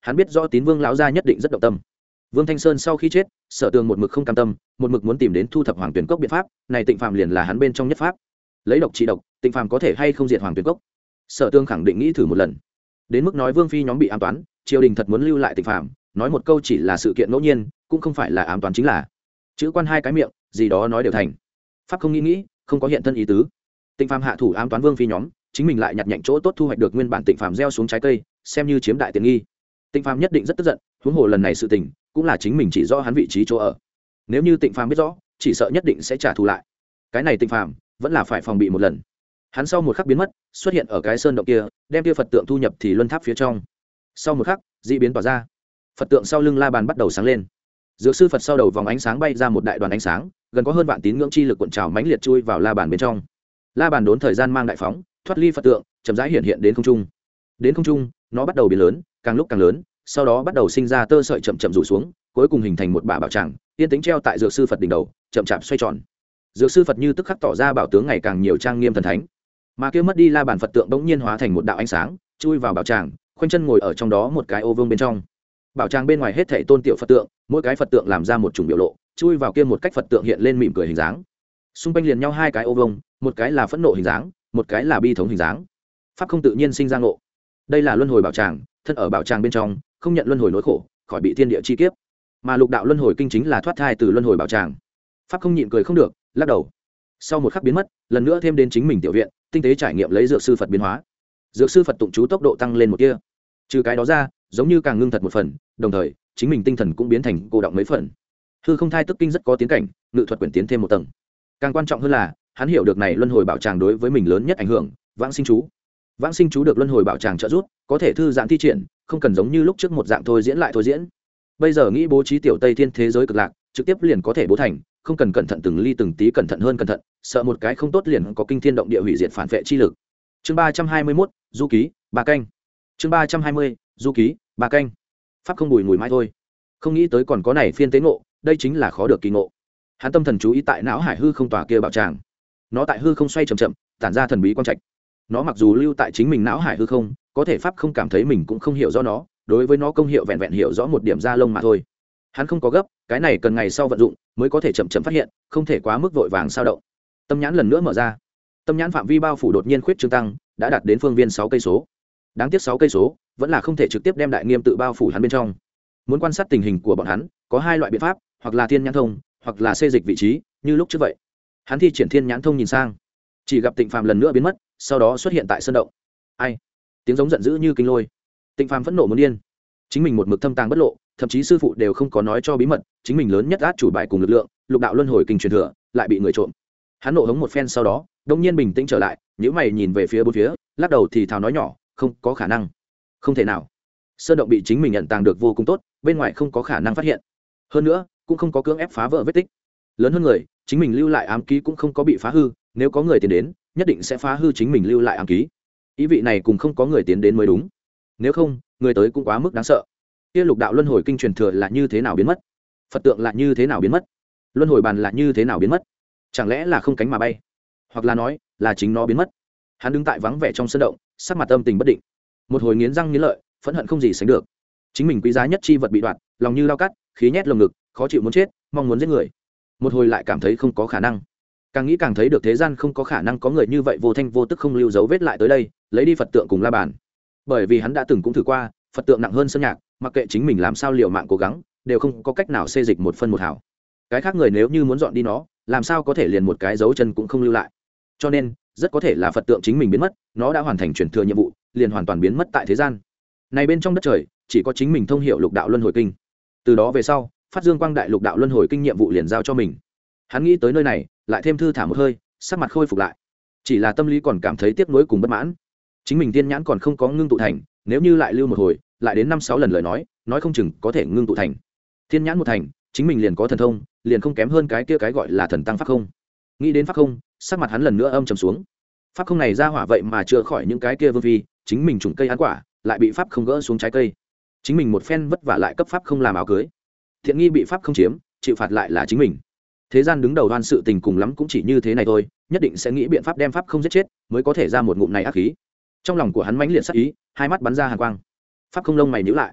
hắn biết rõ Tín Vương lão gia nhất định rất động tâm. Vương Thanh Sơn sau khi chết, Sở Tường một mực không cam tâm, một mực muốn tìm đến thu thập Hoàng Tuyển Cốc biện pháp, này Tịnh Phàm liền là hắn bên trong nhất pháp. Lấy độc trị độc, Tịnh Phàm có thể hay không diệt Hoàng Tuyển Cốc? Sở Tường khẳng định nghĩ thử một lần. Đến mức nói Vương phi nhóm bị ám toán, triều đình thật muốn lưu lại Tịnh Phàm, nói một câu chỉ là sự kiện ngẫu nhiên, cũng không phải là ám toán chính là. Chữ quan hai cái miệng, gì đó nói đều thành. Pháp không nghĩ nghĩ, không có hiện thân ý tứ. Tịnh Phàm hạ thủ ám toán Vương phi nhóm, chính mình lại nhặt nhạnh chỗ tốt thu hoạch được nguyên bản Tịnh Phàm gieo xuống trái cây, xem như chiếm đại tiện nghi. Tịnh Phàm nhất định rất tức giận, huống hồ lần này sự tình cũng là chính mình chỉ rõ hắn vị trí chỗ ở. Nếu như Tịnh Phàm biết rõ, chỉ sợ nhất định sẽ trả thù lại. Cái này Tịnh Phàm vẫn là phải phòng bị một lần. Hắn sau một khắc biến mất, xuất hiện ở cái sơn động kia, đem kia Phật tượng thu nhập thì luân tháp phía trong. Sau một khắc, dị biến tỏa ra. Phật tượng sau lưng La Bàn bắt đầu sáng lên. Dược sư Phật sau đầu vòng ánh sáng bay ra một đại đoàn ánh sáng, gần có hơn vạn tín ngưỡng chi lực cuộn trào mãnh liệt chui vào La Bàn bên trong. La Bàn đốn thời gian mang đại phóng, thoát ly Phật tượng, chậm rãi hiện hiện đến không trung. Đến không trung, nó bắt đầu biến lớn, càng lúc càng lớn, sau đó bắt đầu sinh ra tơ sợi chậm chậm rủ xuống, cuối cùng hình thành một bả bảo tràng, yên tĩnh treo tại dược sư Phật đỉnh đầu, chậm chạp xoay tròn. Dược sư Phật như tức khắc tỏ ra bảo tướng ngày càng nhiều trang nghiêm thần thánh. Mà kia mất đi La Bàn Phật tượng bỗng nhiên hóa thành một đạo ánh sáng, chui vào bảo tràng, khoanh chân ngồi ở trong đó một cái ô vương bên trong. Bảo tràng bên ngoài hết thảy tôn tiểu Phật tượng, mỗi cái Phật tượng làm ra một chủng biểu lộ, chui vào kia một cách Phật tượng hiện lên mỉm cười hình dáng. Xung quanh liền nhau hai cái ô vương, một cái là phẫn nộ hình dáng, một cái là bi thống hình dáng. Pháp không tự nhiên sinh ra ngộ. Đây là luân hồi bảo tràng, thân ở bảo tràng bên trong, không nhận luân hồi nỗi khổ, khỏi bị thiên địa chi kiếp. Mà lục đạo luân hồi kinh chính là thoát thai từ luân hồi bảo tràng. Pháp không nhịn cười không được, lắc đầu. Sau một khắc biến mất, lần nữa thêm đến chính mình tiểu viện, tinh tế trải nghiệm lấy dược sư Phật biến hóa. Dược sư Phật tụng chú tốc độ tăng lên một tia. Trừ cái đó ra, giống như càng ngưng thật một phần, đồng thời, chính mình tinh thần cũng biến thành cô động mấy phần. Hư không thai tức kinh rất có tiến cảnh, ngự thuật quyển tiến thêm một tầng. Càng quan trọng hơn là, hắn hiểu được này luân hồi bảo tràng đối với mình lớn nhất ảnh hưởng, vãng sinh chú. Vãng sinh chú được luân hồi bảo tràng trợ giúp, có thể thư giãn thi triển, không cần giống như lúc trước một dạng thôi diễn lại thôi diễn. Bây giờ nghĩ bố trí tiểu Tây Thiên thế giới cực lạc, trực tiếp liền có thể bố thành, không cần cẩn thận từng ly từng tí cẩn thận hơn cẩn thận, sợ một cái không tốt liền có kinh thiên động địa hủy diệt phản vệ chi lực. Chương ba trăm hai mươi mốt, du ký, ba canh. Chương ba trăm hai mươi, du ký, ba canh. Pháp không bùi mùi mãi thôi. Không nghĩ tới còn có này phiên tế ngộ, đây chính là khó được kỳ ngộ. Hắn tâm thần chú ý tại não hải hư không tòa kia bảo tràng. Nó tại hư không xoay chậm chậm, tản ra thần bí quang trạch. Nó mặc dù lưu tại chính mình não hải hư không, có thể Pháp không cảm thấy mình cũng không hiểu rõ nó, đối với nó công hiệu vẹn vẹn hiểu rõ một điểm da lông mà thôi. Hắn không có gấp, cái này cần ngày sau vận dụng mới có thể chậm chậm phát hiện, không thể quá mức vội vàng sao động. Tâm nhãn lần nữa mở ra. Tâm nhãn phạm vi bao phủ đột nhiên khuyết trương tăng, đã đạt đến phương viên sáu cây số. Đáng tiếc sáu cây số, vẫn là không thể trực tiếp đem đại nghiêm tự bao phủ hắn bên trong. Muốn quan sát tình hình của bọn hắn, có hai loại biện pháp, hoặc là thiên nhãn thông, hoặc là xê dịch vị trí, như lúc trước vậy. Hắn thi triển thiên nhãn thông nhìn sang, chỉ gặp Tịnh Phàm lần nữa biến mất, sau đó xuất hiện tại sơn động. Ai? Tiếng giống giận dữ như kinh lôi. Tịnh Phàm phẫn nộ muốn điên. Chính mình một mực thâm tàng bất lộ, thậm chí sư phụ đều không có nói cho bí mật, chính mình lớn nhất át chủ bài cùng lực lượng, lục đạo luân hồi kinh truyền thừa, lại bị người trộm. Hắn nộ hống một phen sau đó, đông nhiên bình tĩnh trở lại, nhíu mày nhìn về phía bốn phía, lắc đầu thì thào nói nhỏ, không có khả năng, không thể nào. Sơn động bị chính mình nhận tàng được vô cùng tốt, bên ngoài không có khả năng phát hiện. Hơn nữa, cũng không có cưỡng ép phá vỡ vết tích. Lớn hơn người, chính mình lưu lại ám ký cũng không có bị phá hư, nếu có người tiến đến, nhất định sẽ phá hư chính mình lưu lại ám ký. Ý vị này cùng không có người tiến đến mới đúng. Nếu không, người tới cũng quá mức đáng sợ. Kia lục đạo luân hồi kinh truyền thừa là như thế nào biến mất? Phật tượng là như thế nào biến mất? Luân hồi bàn là như thế nào biến mất? Chẳng lẽ là không cánh mà bay? Hoặc là nói, là chính nó biến mất? Hắn đứng tại vắng vẻ trong sân động, sắc mặt âm tình bất định. Một hồi nghiến răng nghiến lợi, phẫn hận không gì sánh được. Chính mình quý giá nhất chi vật bị đoạt, lòng như lao cắt, khí nhét lồng ngực, khó chịu muốn chết, mong muốn giết người. Một hồi lại cảm thấy không có khả năng. Càng nghĩ càng thấy được thế gian không có khả năng có người như vậy vô thanh vô tức không lưu dấu vết lại tới đây, lấy đi Phật tượng cùng La Bàn. Bởi vì hắn đã từng cũng thử qua, Phật tượng nặng hơn sơn nhạc, mặc kệ chính mình làm sao liều mạng cố gắng, đều không có cách nào xê dịch một phân một hào. Cái khác người nếu như muốn dọn đi nó, làm sao có thể liền một cái dấu chân cũng không lưu lại. Cho nên, rất có thể là Phật tượng chính mình biến mất, nó đã hoàn thành chuyển thừa nhiệm vụ, liền hoàn toàn biến mất tại thế gian. Này bên trong đất trời, chỉ có chính mình thông hiểu lục đạo luân hồi kinh. Từ đó về sau, phát dương quang đại lục đạo luân hồi kinh nhiệm vụ liền giao cho mình. Hắn nghĩ tới nơi này, lại thêm thư thả một hơi, sắc mặt khôi phục lại. Chỉ là tâm lý còn cảm thấy tiếc nuối cùng bất mãn. Chính mình tiên nhãn còn không có ngưng tụ thành, nếu như lại lưu một hồi, lại đến năm sáu lần lời nói, nói không chừng có thể ngưng tụ thành. Tiên nhãn một thành, chính mình liền có thần thông, liền không kém hơn cái kia cái gọi là thần tăng pháp không. Nghĩ đến pháp không, sắc mặt hắn lần nữa âm trầm xuống. Pháp không này ra hỏa vậy mà chưa khỏi những cái kia vương phi, chính mình trùng cây ăn quả, lại bị pháp không gỡ xuống trái cây. Chính mình một phen vất vả lại cấp pháp không làm áo cưới. Thiện nghi bị pháp không chiếm, chịu phạt lại là chính mình. Thế gian đứng đầu đoan sự tình cùng lắm cũng chỉ như thế này thôi, nhất định sẽ nghĩ biện pháp đem pháp không giết chết, mới có thể ra một ngụm này ác khí. Trong lòng của hắn mãnh liệt sắc ý, hai mắt bắn ra hàn quang. Pháp không lông mày nhíu lại.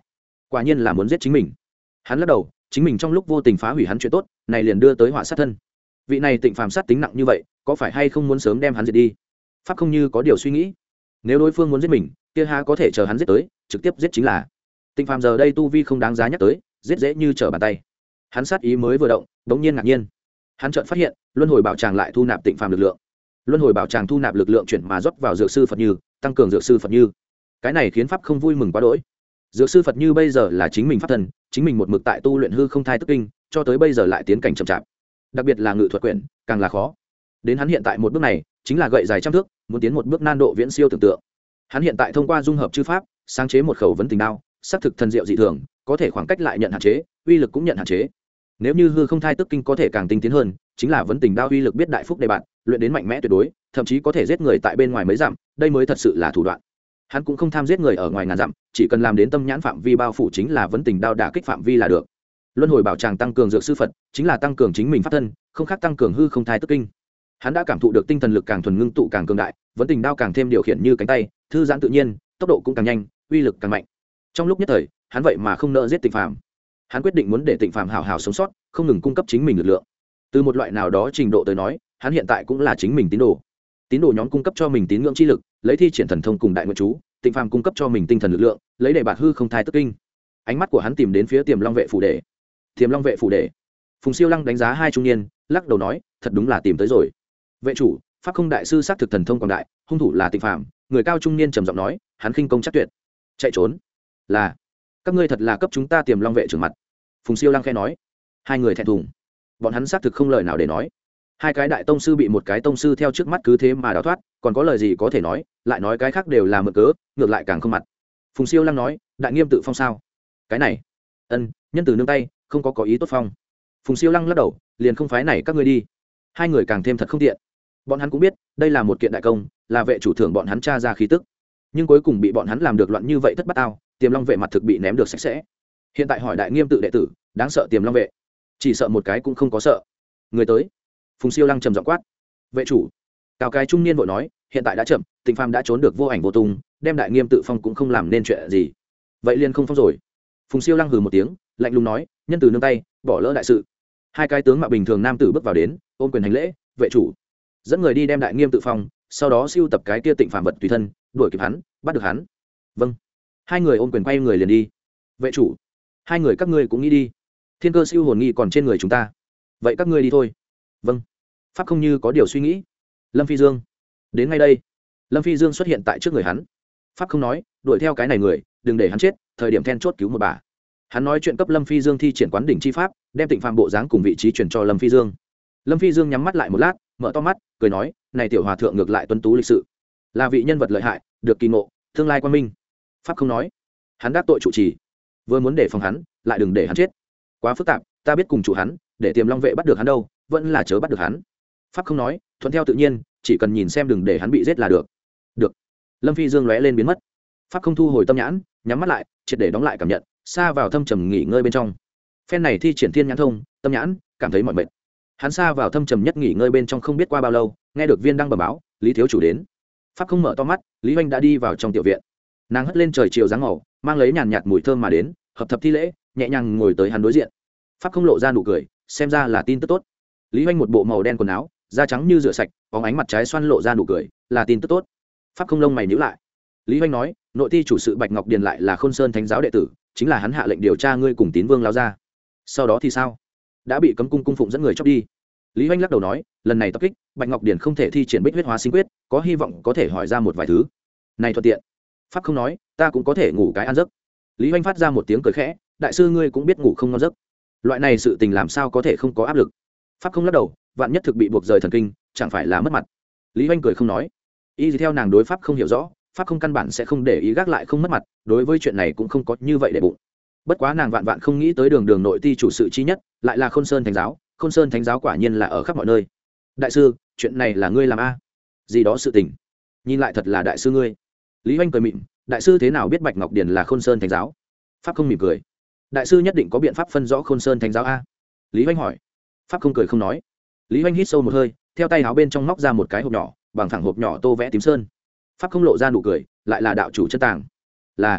quả nhiên là muốn giết chính mình. Hắn lắc đầu, chính mình trong lúc vô tình phá hủy hắn chuyện tốt này, liền đưa tới họa sát thân. Vị này Tịnh Phàm sát tính nặng như vậy, có phải hay không muốn sớm đem hắn diệt đi? Pháp không như có điều suy nghĩ, nếu đối phương muốn giết mình, kia há có thể chờ hắn giết tới, trực tiếp giết chính là. Tịnh Phàm giờ đây tu vi không đáng giá nhắc tới, giết dễ như trở bàn tay. Hắn sát ý mới vừa động, đống nhiên ngạc nhiên, hắn chợt phát hiện luân hồi bảo tràng lại thu nạp Tịnh Phàm lực lượng. Luân hồi bảo tràng thu nạp lực lượng chuyển mà rót vào dược sư Phật Như, tăng cường dược sư Phật Như. Cái này khiến Pháp không vui mừng quá đỗi. Dược sư Phật Như bây giờ là chính mình pháp thân, chính mình một mực tại tu luyện hư không thai tức kinh, cho tới bây giờ lại tiến cảnh chậm chạp. Đặc biệt là ngự thuật quyển, càng là khó. Đến hắn hiện tại một bước này, chính là gậy dài trăm thước, muốn tiến một bước nan độ viễn siêu tưởng tượng. Hắn hiện tại thông qua dung hợp chư pháp, sáng chế một khẩu vấn tình đao, xác thực thần diệu dị thường, có thể khoảng cách lại nhận hạn chế, uy lực cũng nhận hạn chế. Nếu như hư không thai tức kinh có thể càng tinh tiến hơn, chính là vấn tình đao uy lực biết đại phúc đề bạn, luyện đến mạnh mẽ tuyệt đối, thậm chí có thể giết người tại bên ngoài mấy dặm, đây mới thật sự là thủ đoạn. Hắn cũng không tham giết người ở ngoài ngàn dặm, chỉ cần làm đến tâm nhãn phạm vi bao phủ chính là vấn tình đao đả kích phạm vi là được. Luân hồi bảo tràng tăng cường dược sư Phật, chính là tăng cường chính mình pháp thân, không khác tăng cường hư không thai tức kinh. Hắn đã cảm thụ được tinh thần lực càng thuần ngưng tụ càng cường đại, vấn tình đao càng thêm điều khiển như cánh tay, thư giãn tự nhiên, tốc độ cũng càng nhanh, uy lực càng mạnh. Trong lúc nhất thời, hắn vậy mà không nỡ giết Tịnh Phàm. Hắn quyết định muốn để Tịnh Phàm hào hào sống sót, không ngừng cung cấp chính mình lực lượng. Từ một loại nào đó trình độ tới nói, hắn hiện tại cũng là chính mình tín đồ. Tín đồ nhóm cung cấp cho mình tín ngưỡng chi lực, lấy thi triển thần thông cùng đại nguyện chú, Tịnh Phàm cung cấp cho mình tinh thần lực lượng, lấy để bạt hư không thai tức kinh. Ánh mắt của hắn tìm đến phía Tiềm Long vệ phủ đệ. Tiềm Long vệ phủ đệ. Phùng Siêu Lăng đánh giá hai trung niên, lắc đầu nói, thật đúng là tìm tới rồi. Vệ chủ, pháp không đại sư xác thực thần thông quảng đại, hung thủ là Tịnh Phàm. Người cao trung niên trầm giọng nói, hắn khinh công chắc tuyệt. Chạy trốn là các ngươi thật là cấp chúng ta Tiềm Long vệ trưởng mặt. Phùng Siêu Lăng khẽ nói. Hai người thẹn thùng, bọn hắn xác thực không lời nào để nói. Hai cái đại tông sư bị một cái tông sư theo trước mắt cứ thế mà đào thoát, còn có lời gì có thể nói, lại nói cái khác đều là mượn cớ, ngược lại càng không mặt. Phùng Siêu Lăng nói, đại nghiêm tự phong sao? Cái này, ân, nhân từ nương tay, không có có ý tốt phong. Phùng Siêu Lăng lắc đầu, liền không phái này các ngươi đi. Hai người càng thêm thật không tiện. Bọn hắn cũng biết, đây là một kiện đại công, là vệ chủ thưởng bọn hắn tra ra khí tức, nhưng cuối cùng bị bọn hắn làm được loạn như vậy thất bát ao, Tiềm Long vệ mặt thực bị ném được sạch sẽ. Hiện tại hỏi đại nghiêm tự đệ tử, đáng sợ Tiềm Long vệ, chỉ sợ một cái cũng không có sợ. Người tới. Phùng Siêu Lăng trầm giọng quát. Vệ chủ. Cao cái trung niên vội nói, hiện tại đã chậm, Tịnh Phàm đã trốn được vô ảnh vô tung, đem đại nghiêm tự phong cũng không làm nên chuyện gì. Vậy liền không phong rồi. Phùng Siêu Lăng hừ một tiếng, lạnh lùng nói, nhân từ nương tay, bỏ lỡ đại sự. Hai cái tướng mạo bình thường nam tử bước vào đến, ôm quyền hành lễ, vệ chủ. Dẫn người đi đem đại nghiêm tự phong, sau đó siêu tập cái kia Tịnh Phàm vật tùy thân, đuổi kịp hắn, bắt được hắn. Vâng. Hai người ôm quyền quay người liền đi. Vệ chủ, hai người các ngươi cũng nghĩ đi. Thiên cơ siêu hồn nghi còn trên người chúng ta. Vậy các ngươi đi thôi. Vâng. Pháp không như có điều suy nghĩ. Lâm Phi Dương đến ngay đây. Lâm Phi Dương xuất hiện tại trước người hắn. Pháp không nói, đuổi theo cái này người, đừng để hắn chết, thời điểm then chốt cứu một bà. Hắn nói chuyện cấp Lâm Phi Dương thi triển quán đỉnh chi pháp, đem Tịnh Phàm bộ dáng cùng vị trí chuyển cho Lâm Phi Dương. Lâm Phi Dương nhắm mắt lại một lát, mở to mắt, cười nói, này tiểu hòa thượng ngược lại tuấn tú lịch sự, là vị nhân vật lợi hại, được kỳ ngộ, tương lai quan minh. Pháp không nói, hắn đắc tội chủ trì, vừa muốn để phòng hắn, lại đừng để hắn chết, quá phức tạp, ta biết cùng chủ hắn, để Tiềm Long vệ bắt được hắn đâu, vẫn là chớ bắt được hắn. Pháp không nói, thuận theo tự nhiên, chỉ cần nhìn xem đừng để hắn bị giết là được. Được. Lâm Phi Dương lóe lên biến mất. Pháp không thu hồi tâm nhãn, nhắm mắt lại, triệt để đóng lại cảm nhận, xa vào thâm trầm nghỉ ngơi bên trong. Phen này thi triển thiên nhãn thông, tâm nhãn, cảm thấy mỏi mệt. Hắn xa vào thâm trầm nhất nghỉ ngơi bên trong không biết qua bao lâu, nghe được viên đăng bẩm báo, Lý thiếu chủ đến. Pháp không mở to mắt, Lý Hoành đã đi vào trong tiểu viện. Nàng hất lên trời chiều dáng màu, mang lấy nhàn nhạt mùi thơm mà đến, hợp thập thi lễ, nhẹ nhàng ngồi tới hắn đối diện. Pháp không lộ ra nụ cười, xem ra là tin tức tốt. Lý Hoành một bộ màu đen quần áo, da trắng như rửa sạch, bóng ánh mặt trái xoăn lộ ra nụ cười, là tin tức tốt. Pháp không lông mày nhíu lại. Lý Hoành nói, nội thi chủ sự Bạch Ngọc Điền lại là Khôn Sơn Thánh giáo đệ tử, chính là hắn hạ lệnh điều tra ngươi cùng Tín Vương lao ra. Sau đó thì sao? Đã bị cấm cung cung phụng dẫn người chóc đi. Lý Hoành lắc đầu nói, lần này tập kích, Bạch Ngọc Điền không thể thi triển Bích huyết hóa sinh quyết, có hy vọng có thể hỏi ra một vài thứ. Này thuận tiện. Pháp không nói, ta cũng có thể ngủ cái ăn giấc. Lý Hoành phát ra một tiếng cười khẽ, đại sư ngươi cũng biết ngủ không ngon giấc. Loại này sự tình làm sao có thể không có áp lực. Pháp không lắc đầu, vạn nhất thực bị buộc rời thần kinh, chẳng phải là mất mặt. Lý Hoành cười không nói. Y theo nàng đối pháp không hiểu rõ, pháp không căn bản sẽ không để ý gác lại không mất mặt, đối với chuyện này cũng không có như vậy để bụng. Bất quá nàng vạn vạn không nghĩ tới đường đường nội ti chủ sự chi nhất, lại là Khôn Sơn Thánh giáo, Khôn Sơn Thánh giáo quả nhiên là ở khắp mọi nơi. Đại sư, chuyện này là ngươi làm a? Gì đó sự tình. Nhìn lại thật là đại sư ngươi. Lý Hoành cười mỉm, đại sư thế nào biết Bạch Ngọc Điền là Khôn Sơn Thánh giáo? Pháp không mỉm cười. Đại sư nhất định có biện pháp phân rõ Khôn Sơn Thánh giáo a? Lý Hoành hỏi. Pháp không cười không nói. Lý Hoành hít sâu một hơi, theo tay áo bên trong móc ra một cái hộp nhỏ, bằng thẳng hộp nhỏ tô vẽ tím sơn. Pháp không lộ ra nụ cười, lại là đạo chủ chân tàng. Là.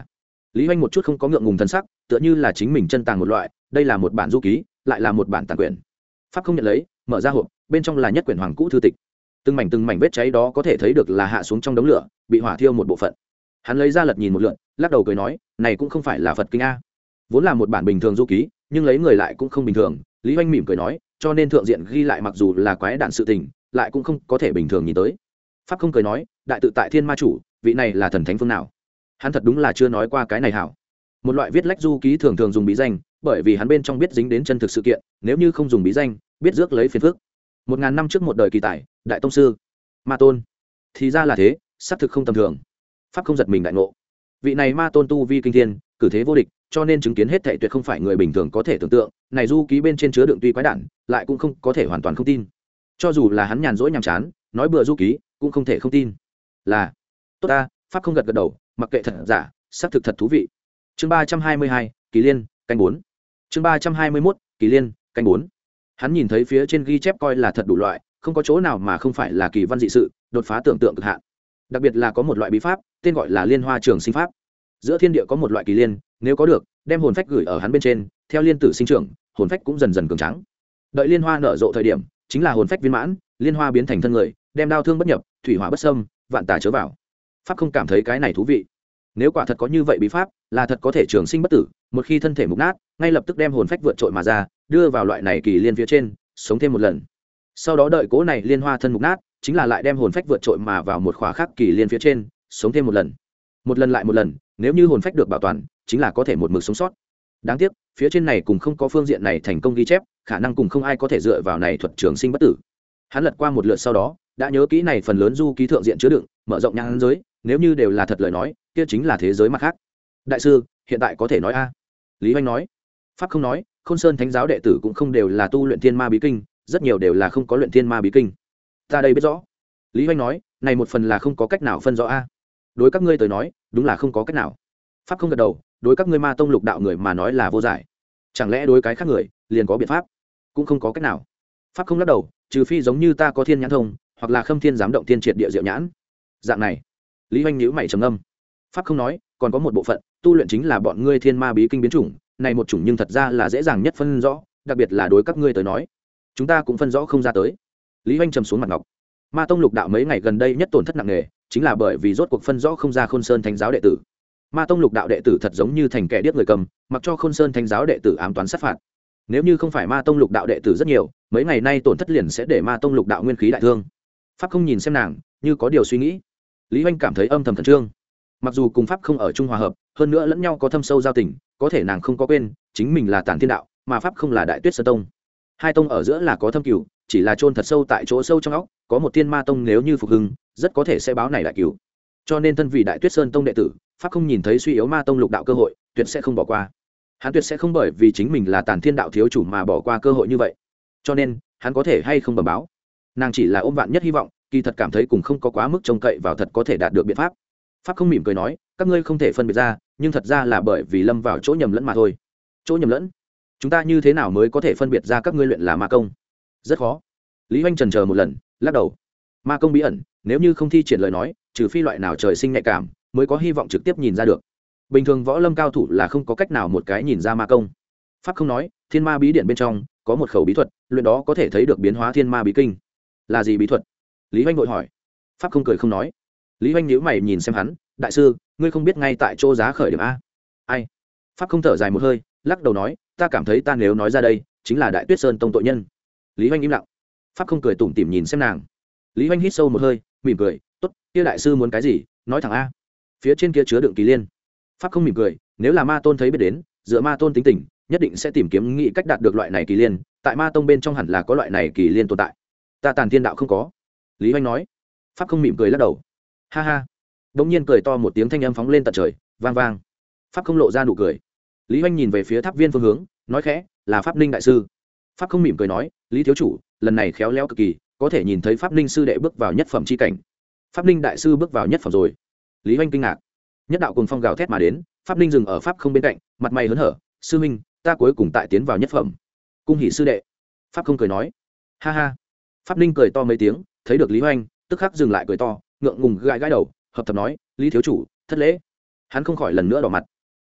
Lý Hoành một chút không có ngượng ngùng thần sắc, tựa như là chính mình chân tàng một loại, đây là một bản du ký, lại là một bản tàn quyển. Pháp không nhận lấy, mở ra hộp, bên trong là nhất quyển hoàng cũ thư tịch. Từng mảnh từng mảnh vết cháy đó có thể thấy được là hạ xuống trong đống lửa, bị hỏa thiêu một bộ phận. Hắn lấy ra lật nhìn một lượt, lắc đầu cười nói, này cũng không phải là Phật kinh a. Vốn là một bản bình thường du ký, nhưng lấy người lại cũng không bình thường. Lý Hoành mỉm cười nói, cho nên thượng diện ghi lại mặc dù là quái đản sự tình, lại cũng không có thể bình thường nhìn tới. Pháp không cười nói, đại tự tại thiên ma chủ, vị này là thần thánh phương nào? Hắn thật đúng là chưa nói qua cái này hảo. Một loại viết lách du ký thường thường dùng bí danh, bởi vì hắn bên trong biết dính đến chân thực sự kiện, nếu như không dùng bí danh, biết rước lấy phiền phức. Một ngàn năm trước một đời kỳ tài, đại tông sư, ma tôn. Thì ra là thế, xác thực không tầm thường. Pháp không giật mình đại ngộ. Vị này ma tôn tu vi kinh thiên, cử thế vô địch, cho nên chứng kiến hết thảy tuyệt không phải người bình thường có thể tưởng tượng. Này du ký bên trên chứa đựng tuy quái đản, lại cũng không có thể hoàn toàn không tin. Cho dù là hắn nhàn rỗi nhàm chán, nói bừa du ký, cũng không thể không tin. Là tốt ta. Pháp không gật gật đầu, mặc kệ thật giả, xác thực thật thú vị. Chương ba trăm hai mươi hai, Kỳ Liên, canh bốn. Chương ba trăm hai mươi mốt, Kỳ Liên, canh bốn. Hắn nhìn thấy phía trên ghi chép coi là thật đủ loại, không có chỗ nào mà không phải là kỳ văn dị sự, đột phá tưởng tượng cực hạn. Đặc biệt là có một loại bí pháp, tên gọi là Liên Hoa Trường Sinh Pháp. Giữa thiên địa có một loại kỳ liên, nếu có được, đem hồn phách gửi ở hắn bên trên, theo liên tử sinh trưởng, hồn phách cũng dần dần cường tráng. Đợi liên hoa nở rộ thời điểm, chính là hồn phách viên mãn, liên hoa biến thành thân người, đem đao thương bất nhập, thủy hỏa bất xâm, vạn tà chớ vào. Pháp không cảm thấy cái này thú vị. Nếu quả thật có như vậy bí pháp, là thật có thể trường sinh bất tử, một khi thân thể mục nát, ngay lập tức đem hồn phách vượt trội mà ra, đưa vào loại này kỳ liên phía trên, sống thêm một lần. Sau đó đợi cố này liên hoa thân mục nát, chính là lại đem hồn phách vượt trội mà vào một khóa khác kỳ liên phía trên, sống thêm một lần. Một lần lại một lần, nếu như hồn phách được bảo toàn, chính là có thể một mực sống sót. Đáng tiếc, phía trên này cùng không có phương diện này thành công ghi chép, khả năng cùng không ai có thể dựa vào này thuật trường sinh bất tử. Hắn lật qua một lượt sau đó, đã nhớ kỹ này phần lớn du ký thượng diện chứa đựng, mở rộng nhãn giới, nếu như đều là thật lời nói, kia chính là thế giới mặt khác. Đại sư, hiện tại có thể nói a? Lý Hoành nói. Pháp không nói, Khôn Sơn Thánh giáo đệ tử cũng không đều là tu luyện Thiên Ma bí kinh, rất nhiều đều là không có luyện Thiên Ma bí kinh. Ta đây biết rõ. Lý Hoành nói, này một phần là không có cách nào phân rõ a. Đối các ngươi tới nói, đúng là không có cách nào. Pháp không gật đầu, đối các ngươi Ma tông lục đạo người mà nói là vô giải. Chẳng lẽ đối cái khác người, liền có biện pháp? Cũng không có cách nào. Pháp không lắc đầu, trừ phi giống như ta có thiên nhãn thông, hoặc là Khâm Thiên giám động thiên triệt địa diệu nhãn. Dạng này, Lý Hoành nhíu mày trầm ngâm. Pháp không nói, còn có một bộ phận tu luyện chính là bọn ngươi Thiên Ma bí kinh biến chủng, này một chủng nhưng thật ra là dễ dàng nhất phân rõ, đặc biệt là đối các ngươi tới nói, chúng ta cũng phân rõ không ra tới. Lý Hoành trầm xuống mặt ngọc. Ma tông lục đạo mấy ngày gần đây nhất tổn thất nặng nề, chính là bởi vì rốt cuộc phân rõ không ra Khôn Sơn Thánh giáo đệ tử. Ma tông lục đạo đệ tử thật giống như thành kẻ điếc người cầm, mặc cho Khôn Sơn Thánh giáo đệ tử ám toán sát phạt. Nếu như không phải Ma tông lục đạo đệ tử rất nhiều, mấy ngày nay tổn thất liền sẽ để Ma tông lục đạo nguyên khí đại thương. Pháp không nhìn xem nàng, như có điều suy nghĩ. Lý Hoành cảm thấy âm thầm khẩn trương. Mặc dù cùng Pháp không ở chung hòa hợp, hơn nữa lẫn nhau có thâm sâu giao tình, có thể nàng không có quên, chính mình là Tản Thiên đạo, mà Pháp không là Đại Tuyết Sơn tông. Hai tông ở giữa là có thâm cửu, chỉ là chôn thật sâu tại chỗ sâu trong óc, có một Thiên Ma tông nếu như phục hưng, rất có thể sẽ báo này đại cửu. Cho nên thân vì Đại Tuyết Sơn tông đệ tử, Pháp không nhìn thấy suy yếu Ma tông lục đạo cơ hội, tuyệt sẽ không bỏ qua. Hắn tuyệt sẽ không bởi vì chính mình là Tản Thiên đạo thiếu chủ mà bỏ qua cơ hội như vậy. Cho nên, hắn có thể hay không bẩm báo. Nàng chỉ là ôm vạn nhất hy vọng, kỳ thật cảm thấy cùng không có quá mức trông cậy vào thật có thể đạt được biện pháp. Pháp không mỉm cười nói, các ngươi không thể phân biệt ra, nhưng thật ra là bởi vì lâm vào chỗ nhầm lẫn mà thôi. Chỗ nhầm lẫn? Chúng ta như thế nào mới có thể phân biệt ra các ngươi luyện là ma công? Rất khó. Lý Hoành trần chờ một lần, lắc đầu. Ma công bí ẩn, nếu như không thi triển lời nói, trừ phi loại nào trời sinh nhạy cảm, mới có hy vọng trực tiếp nhìn ra được. Bình thường võ lâm cao thủ là không có cách nào một cái nhìn ra ma công. Pháp không nói, Thiên Ma bí điển bên trong có một khẩu bí thuật, luyện đó có thể thấy được biến hóa Thiên Ma bí kinh. Là gì bí thuật? Lý Hoành vội hỏi. Pháp không cười không nói. Lý Hoành nhíu mày nhìn xem hắn, đại sư, ngươi không biết ngay tại chỗ giá khởi điểm a? Ai? Pháp không thở dài một hơi, lắc đầu nói, ta cảm thấy ta nếu nói ra đây, chính là Đại Tuyết Sơn tông tội nhân. Lý Hoành im lặng. Pháp không cười tủm tỉm nhìn xem nàng. Lý Hoành hít sâu một hơi, mỉm cười, tốt, kia đại sư muốn cái gì, nói thẳng a. Phía trên kia chứa đựng kỳ liên. Pháp không mỉm cười, nếu là Ma tôn thấy biết đến, dựa Ma tôn tính tình, nhất định sẽ tìm kiếm nghĩ cách đạt được loại này kỳ liên, tại Ma tông bên trong hẳn là có loại này kỳ liên tồn tại. Ta Tản Thiên đạo không có. Lý Hoành nói. Pháp không mỉm cười lắc đầu. Ha ha. Đống nhiên cười to một tiếng, thanh âm phóng lên tận trời, vang vang. Pháp không lộ ra nụ cười. Lý Hoành nhìn về phía Tháp Viên phương hướng, nói khẽ, là Pháp Ninh đại sư. Pháp không mỉm cười nói, Lý thiếu chủ, lần này khéo léo cực kỳ, có thể nhìn thấy Pháp Ninh sư đệ bước vào nhất phẩm chi cảnh. Pháp Ninh đại sư bước vào nhất phẩm rồi. Lý Hoành kinh ngạc. Nhất đạo cùng phong gào thét mà đến, Pháp Ninh dừng ở Pháp không bên cạnh, mặt mày hớn hở, sư minh, ta cuối cùng tại tiến vào nhất phẩm. Cung hỉ sư đệ. Pháp không cười nói. Ha ha. Pháp Ninh cười to mấy tiếng, thấy được Lý Hoành, tức khắc dừng lại cười to, ngượng ngùng gãi gãi đầu, hợp thầm nói, Lý thiếu chủ, thất lễ. Hắn không khỏi lần nữa đỏ mặt.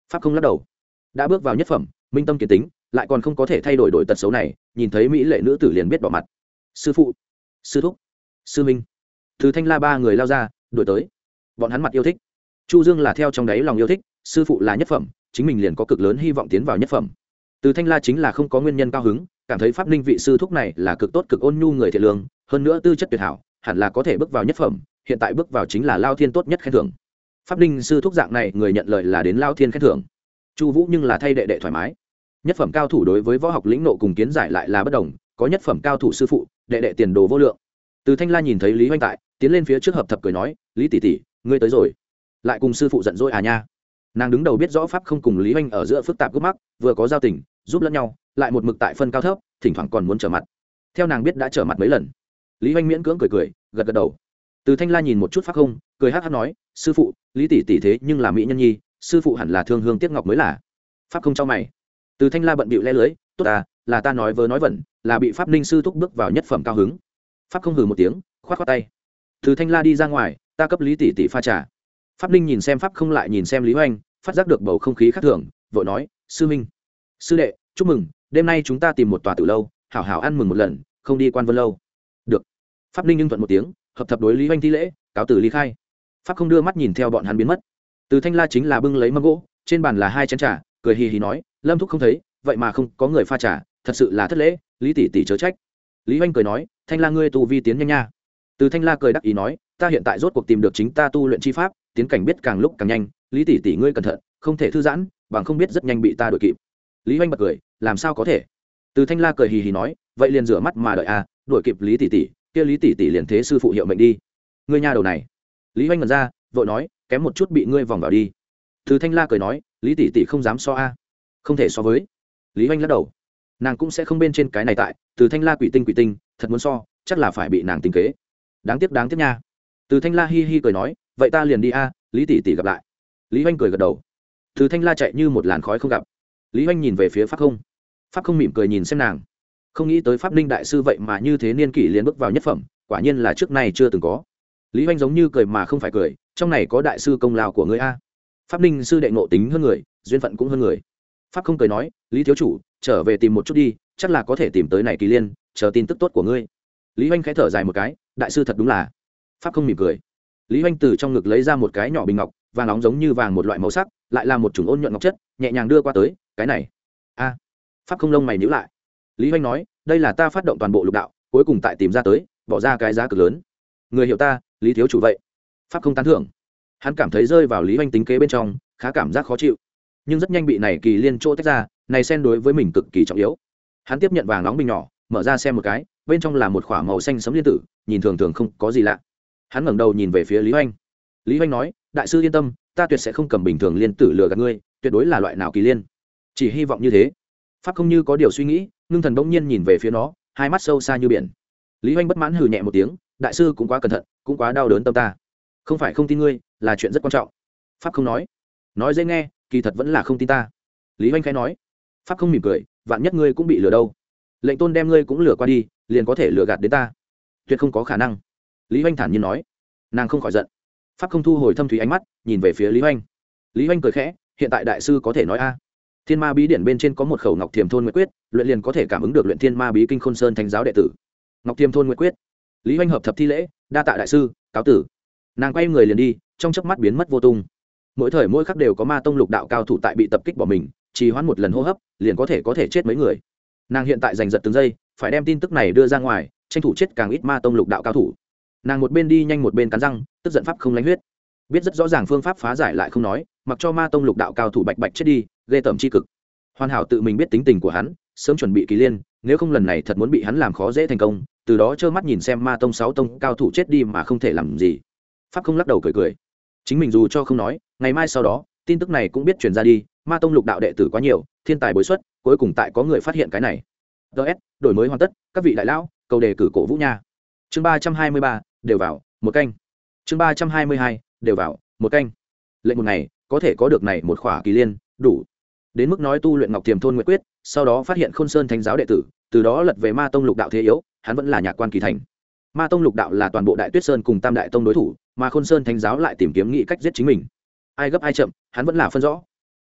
pháp không lắc đầu. Đã bước vào nhất phẩm, minh tâm kiến tính, lại còn không có thể thay đổi đổi tật xấu này, nhìn thấy mỹ lệ nữ tử liền biết bỏ mặt. Sư phụ, sư thúc, sư minh. Từ Thanh La ba người lao ra, đuổi tới. Bọn hắn mặt yêu thích. Chu Dương là theo trong đáy lòng yêu thích, sư phụ là nhất phẩm, chính mình liền có cực lớn hy vọng tiến vào nhất phẩm. Từ Thanh La chính là không có nguyên nhân cao hứng, cảm thấy Pháp Ninh vị sư thúc này là cực tốt cực ôn nhu người thiện lương, hơn nữa tư chất tuyệt hảo, hẳn là có thể bước vào nhất phẩm, hiện tại bước vào chính là Lao Thiên tốt nhất khen thưởng. Pháp Ninh sư thúc dạng này người nhận lời là đến Lao Thiên khen thưởng. Chu Vũ nhưng là thay đệ đệ thoải mái. Nhất phẩm cao thủ đối với võ học lĩnh nộ cùng kiến giải lại là bất đồng, có nhất phẩm cao thủ sư phụ, đệ đệ tiền đồ vô lượng. Từ Thanh La nhìn thấy Lý Hoành tại, tiến lên phía trước hợp thập cười nói, "Lý tỷ tỷ, ngươi tới rồi." Lại cùng sư phụ giận dỗi à nha. Nàng đứng đầu biết rõ pháp không cùng Lý Hoành ở giữa phức tạp gút mắc, vừa có giao tình, giúp lẫn nhau, lại một mực tại phân cao thấp, thỉnh thoảng còn muốn trở mặt. Theo nàng biết đã trở mặt mấy lần. Lý Hoành miễn cưỡng cười cười, gật gật đầu. Từ Thanh La nhìn một chút pháp không, cười hắc hắc nói, "Sư phụ, Lý tỷ tỷ thế nhưng là mỹ nhân nhi, sư phụ hẳn là thương hương tiếc ngọc mới là." Pháp không cho mày. Từ Thanh La bận bịu le lưới, "Tốt à, là ta nói vớ nói vẩn, là bị Pháp Ninh sư thúc bước vào nhất phẩm cao hứng." Pháp không hừ một tiếng, khoát khoát tay. Từ Thanh La đi ra ngoài, "Ta cấp Lý tỷ tỷ pha trà." Pháp Ninh nhìn xem pháp không lại nhìn xem Lý Hoành, phát giác được bầu không khí khác thường, vội nói, "Sư minh, sư đệ, chúc mừng, đêm nay chúng ta tìm một tòa tử lâu, hảo hảo ăn mừng một lần, không đi Quan Vân lâu." "Được." Pháp Ninh nhưng thuận một tiếng, hợp thập đối Lý Hoành thi lễ, cáo từ ly khai. Pháp không đưa mắt nhìn theo bọn hắn biến mất. Từ Thanh La chính là bưng lấy mâm gỗ, trên bàn là hai chén trà, cười hì hì nói, "Lâm thúc không thấy, vậy mà không có người pha trà, thật sự là thất lễ, Lý tỷ tỷ chớ trách." Lý Hoành cười nói, "Thanh La ngươi tu vi tiến nhanh nha." Từ Thanh La cười đắc ý nói, "Ta hiện tại rốt cuộc tìm được chính ta tu luyện chi pháp, tiến cảnh biết càng lúc càng nhanh, Lý tỷ tỷ ngươi cẩn thận, không thể thư giãn, bằng không biết rất nhanh bị ta đuổi kịp." Lý Hoành bật cười, "Làm sao có thể?" Từ Thanh La cười hì hì nói, "Vậy liền rửa mắt mà đợi a, đuổi kịp Lý tỷ tỷ, kia Lý tỷ tỷ liền thế sư phụ hiệu mệnh đi." "Ngươi nha đầu này." Lý Hoành ngẩn ra, vội nói, "Kém một chút bị ngươi vòng vào đi." Từ Thanh La cười nói, "Lý tỷ tỷ không dám so a." "Không thể so với." Lý Hoành lắc đầu. Nàng cũng sẽ không bên trên cái này tại, Từ Thanh La quỷ tinh quỷ tinh, thật muốn so, chắc là phải bị nàng tính kế. Đáng tiếc đáng tiếc nha. Từ Thanh La hi hi cười nói, "Vậy ta liền đi a, Lý tỷ tỷ gặp lại." Lý Hoành cười gật đầu. Từ Thanh La chạy như một làn khói không gặp. Lý Hoành nhìn về phía Pháp Không. Pháp Không mỉm cười nhìn xem nàng. Không nghĩ tới Pháp Ninh đại sư vậy mà như thế niên kỷ liền bước vào nhất phẩm, quả nhiên là trước nay chưa từng có. Lý Hoành giống như cười mà không phải cười, trong này có đại sư công lao của ngươi a. Pháp Ninh sư đệ ngộ tính hơn người, duyên phận cũng hơn người. Pháp Không cười nói, "Lý thiếu chủ, trở về tìm một chút đi, chắc là có thể tìm tới này Kỳ Liên, chờ tin tức tốt của ngươi." Lý Hoành khẽ thở dài một cái, "Đại sư thật đúng là." Pháp Không mỉm cười. Lý Hoành từ trong ngực lấy ra một cái nhỏ bình ngọc, vàng nóng giống như vàng một loại màu sắc, lại là một chủng ôn nhuận ngọc chất, nhẹ nhàng đưa qua tới, "Cái này." "A." Pháp Không lông mày nhíu lại. Lý Hoành nói, "Đây là ta phát động toàn bộ lục đạo, cuối cùng tại tìm ra tới, bỏ ra cái giá cực lớn. Người hiểu ta, Lý thiếu chủ vậy." Pháp Không tán thưởng. Hắn cảm thấy rơi vào Lý Hoành tính kế bên trong, khá cảm giác khó chịu, nhưng rất nhanh bị này Kỳ Liên chỗ tách ra, này sen đối với mình cực kỳ trọng yếu. Hắn tiếp nhận vàng nóng bình nhỏ, mở ra xem một cái, bên trong là một khỏa màu xanh sẫm liên tử, nhìn thường thường không có gì lạ. Hắn ngẩng đầu nhìn về phía Lý Hoành. Lý Hoành nói, "Đại sư yên tâm, ta tuyệt sẽ không cầm bình thường liên tử lừa gạt ngươi, tuyệt đối là loại nào Kỳ Liên." Chỉ hy vọng như thế. Pháp Không như có điều suy nghĩ, ngưng thần bỗng nhiên nhìn về phía nó, hai mắt sâu xa như biển. Lý Hoành bất mãn hừ nhẹ một tiếng, "Đại sư cũng quá cẩn thận, cũng quá đau đớn tâm ta." "Không phải không tin ngươi, là chuyện rất quan trọng." Pháp Không nói. Nói dễ nghe, kỳ thật vẫn là không tin ta. Lý Hoành khẽ nói. Pháp Không mỉm cười, "Vạn nhất ngươi cũng bị lừa đâu? Lệnh tôn đem ngươi cũng lừa qua đi, liền có thể lừa gạt đến ta." "Tuyệt không có khả năng." Lý Hoành thản nhiên nói. Nàng không khỏi giận. Pháp Không thu hồi thâm thúy ánh mắt, nhìn về phía Lý Hoành. Lý Hoành cười khẽ, "Hiện tại đại sư có thể nói a. Thiên Ma bí điển bên trên có một khẩu Ngọc Thiềm thôn nguyệt quyết, luyện liền có thể cảm ứng được luyện Thiên Ma bí kinh Khôn Sơn thánh giáo đệ tử." "Ngọc Thiềm thôn nguyệt quyết." Lý Hoành hợp thập thi lễ, "Đa tạ đại sư, cáo tử." Nàng quay người liền đi, trong chớp mắt biến mất vô tung. Mỗi thời mỗi khắc đều có Ma tông lục đạo cao thủ tại bị tập kích bỏ mình, trì hoãn một lần hô hấp, liền có thể có thể chết mấy người. Nàng hiện tại giành giật từng giây, phải đem tin tức này đưa ra ngoài, tranh thủ chết càng ít Ma tông lục đạo cao thủ. Nàng một bên đi nhanh một bên cắn răng, tức giận pháp không lánh huyết. Biết rất rõ ràng phương pháp phá giải lại không nói, mặc cho Ma tông lục đạo cao thủ bạch bạch chết đi, ghê tởm chi cực. Hoàn Hảo tự mình biết tính tình của hắn, sớm chuẩn bị Kỳ Liên, nếu không lần này thật muốn bị hắn làm khó dễ thành công, từ đó trơ mắt nhìn xem Ma tông sáu tông cao thủ chết đi mà không thể làm gì. Pháp Không lắc đầu cười cười. Chính mình dù cho không nói, ngày mai sau đó, tin tức này cũng biết truyền ra đi, Ma tông lục đạo đệ tử quá nhiều, thiên tài bối xuất, cuối cùng tại có người phát hiện cái này. ds đổi mới hoàn tất, các vị đại lão, cầu đề cử cổ vũ nha. Chương ba trăm hai mươi ba, đều vào, một canh. Chương ba trăm hai mươi hai, đều vào, một canh. Lệnh một ngày, có thể có được này một khỏa Kỳ Liên, đủ. Đến mức nói tu luyện Ngọc Thiềm thôn nguyệt quyết, sau đó phát hiện Khôn Sơn thánh giáo đệ tử, từ đó lật về Ma tông lục đạo thế yếu, hắn vẫn là nhạc quan kỳ thành. Ma tông lục đạo là toàn bộ Đại Tuyết Sơn cùng Tam Đại tông đối thủ, mà Khôn Sơn thánh giáo lại tìm kiếm nghĩ cách giết chính mình. Ai gấp ai chậm, hắn vẫn là phân rõ.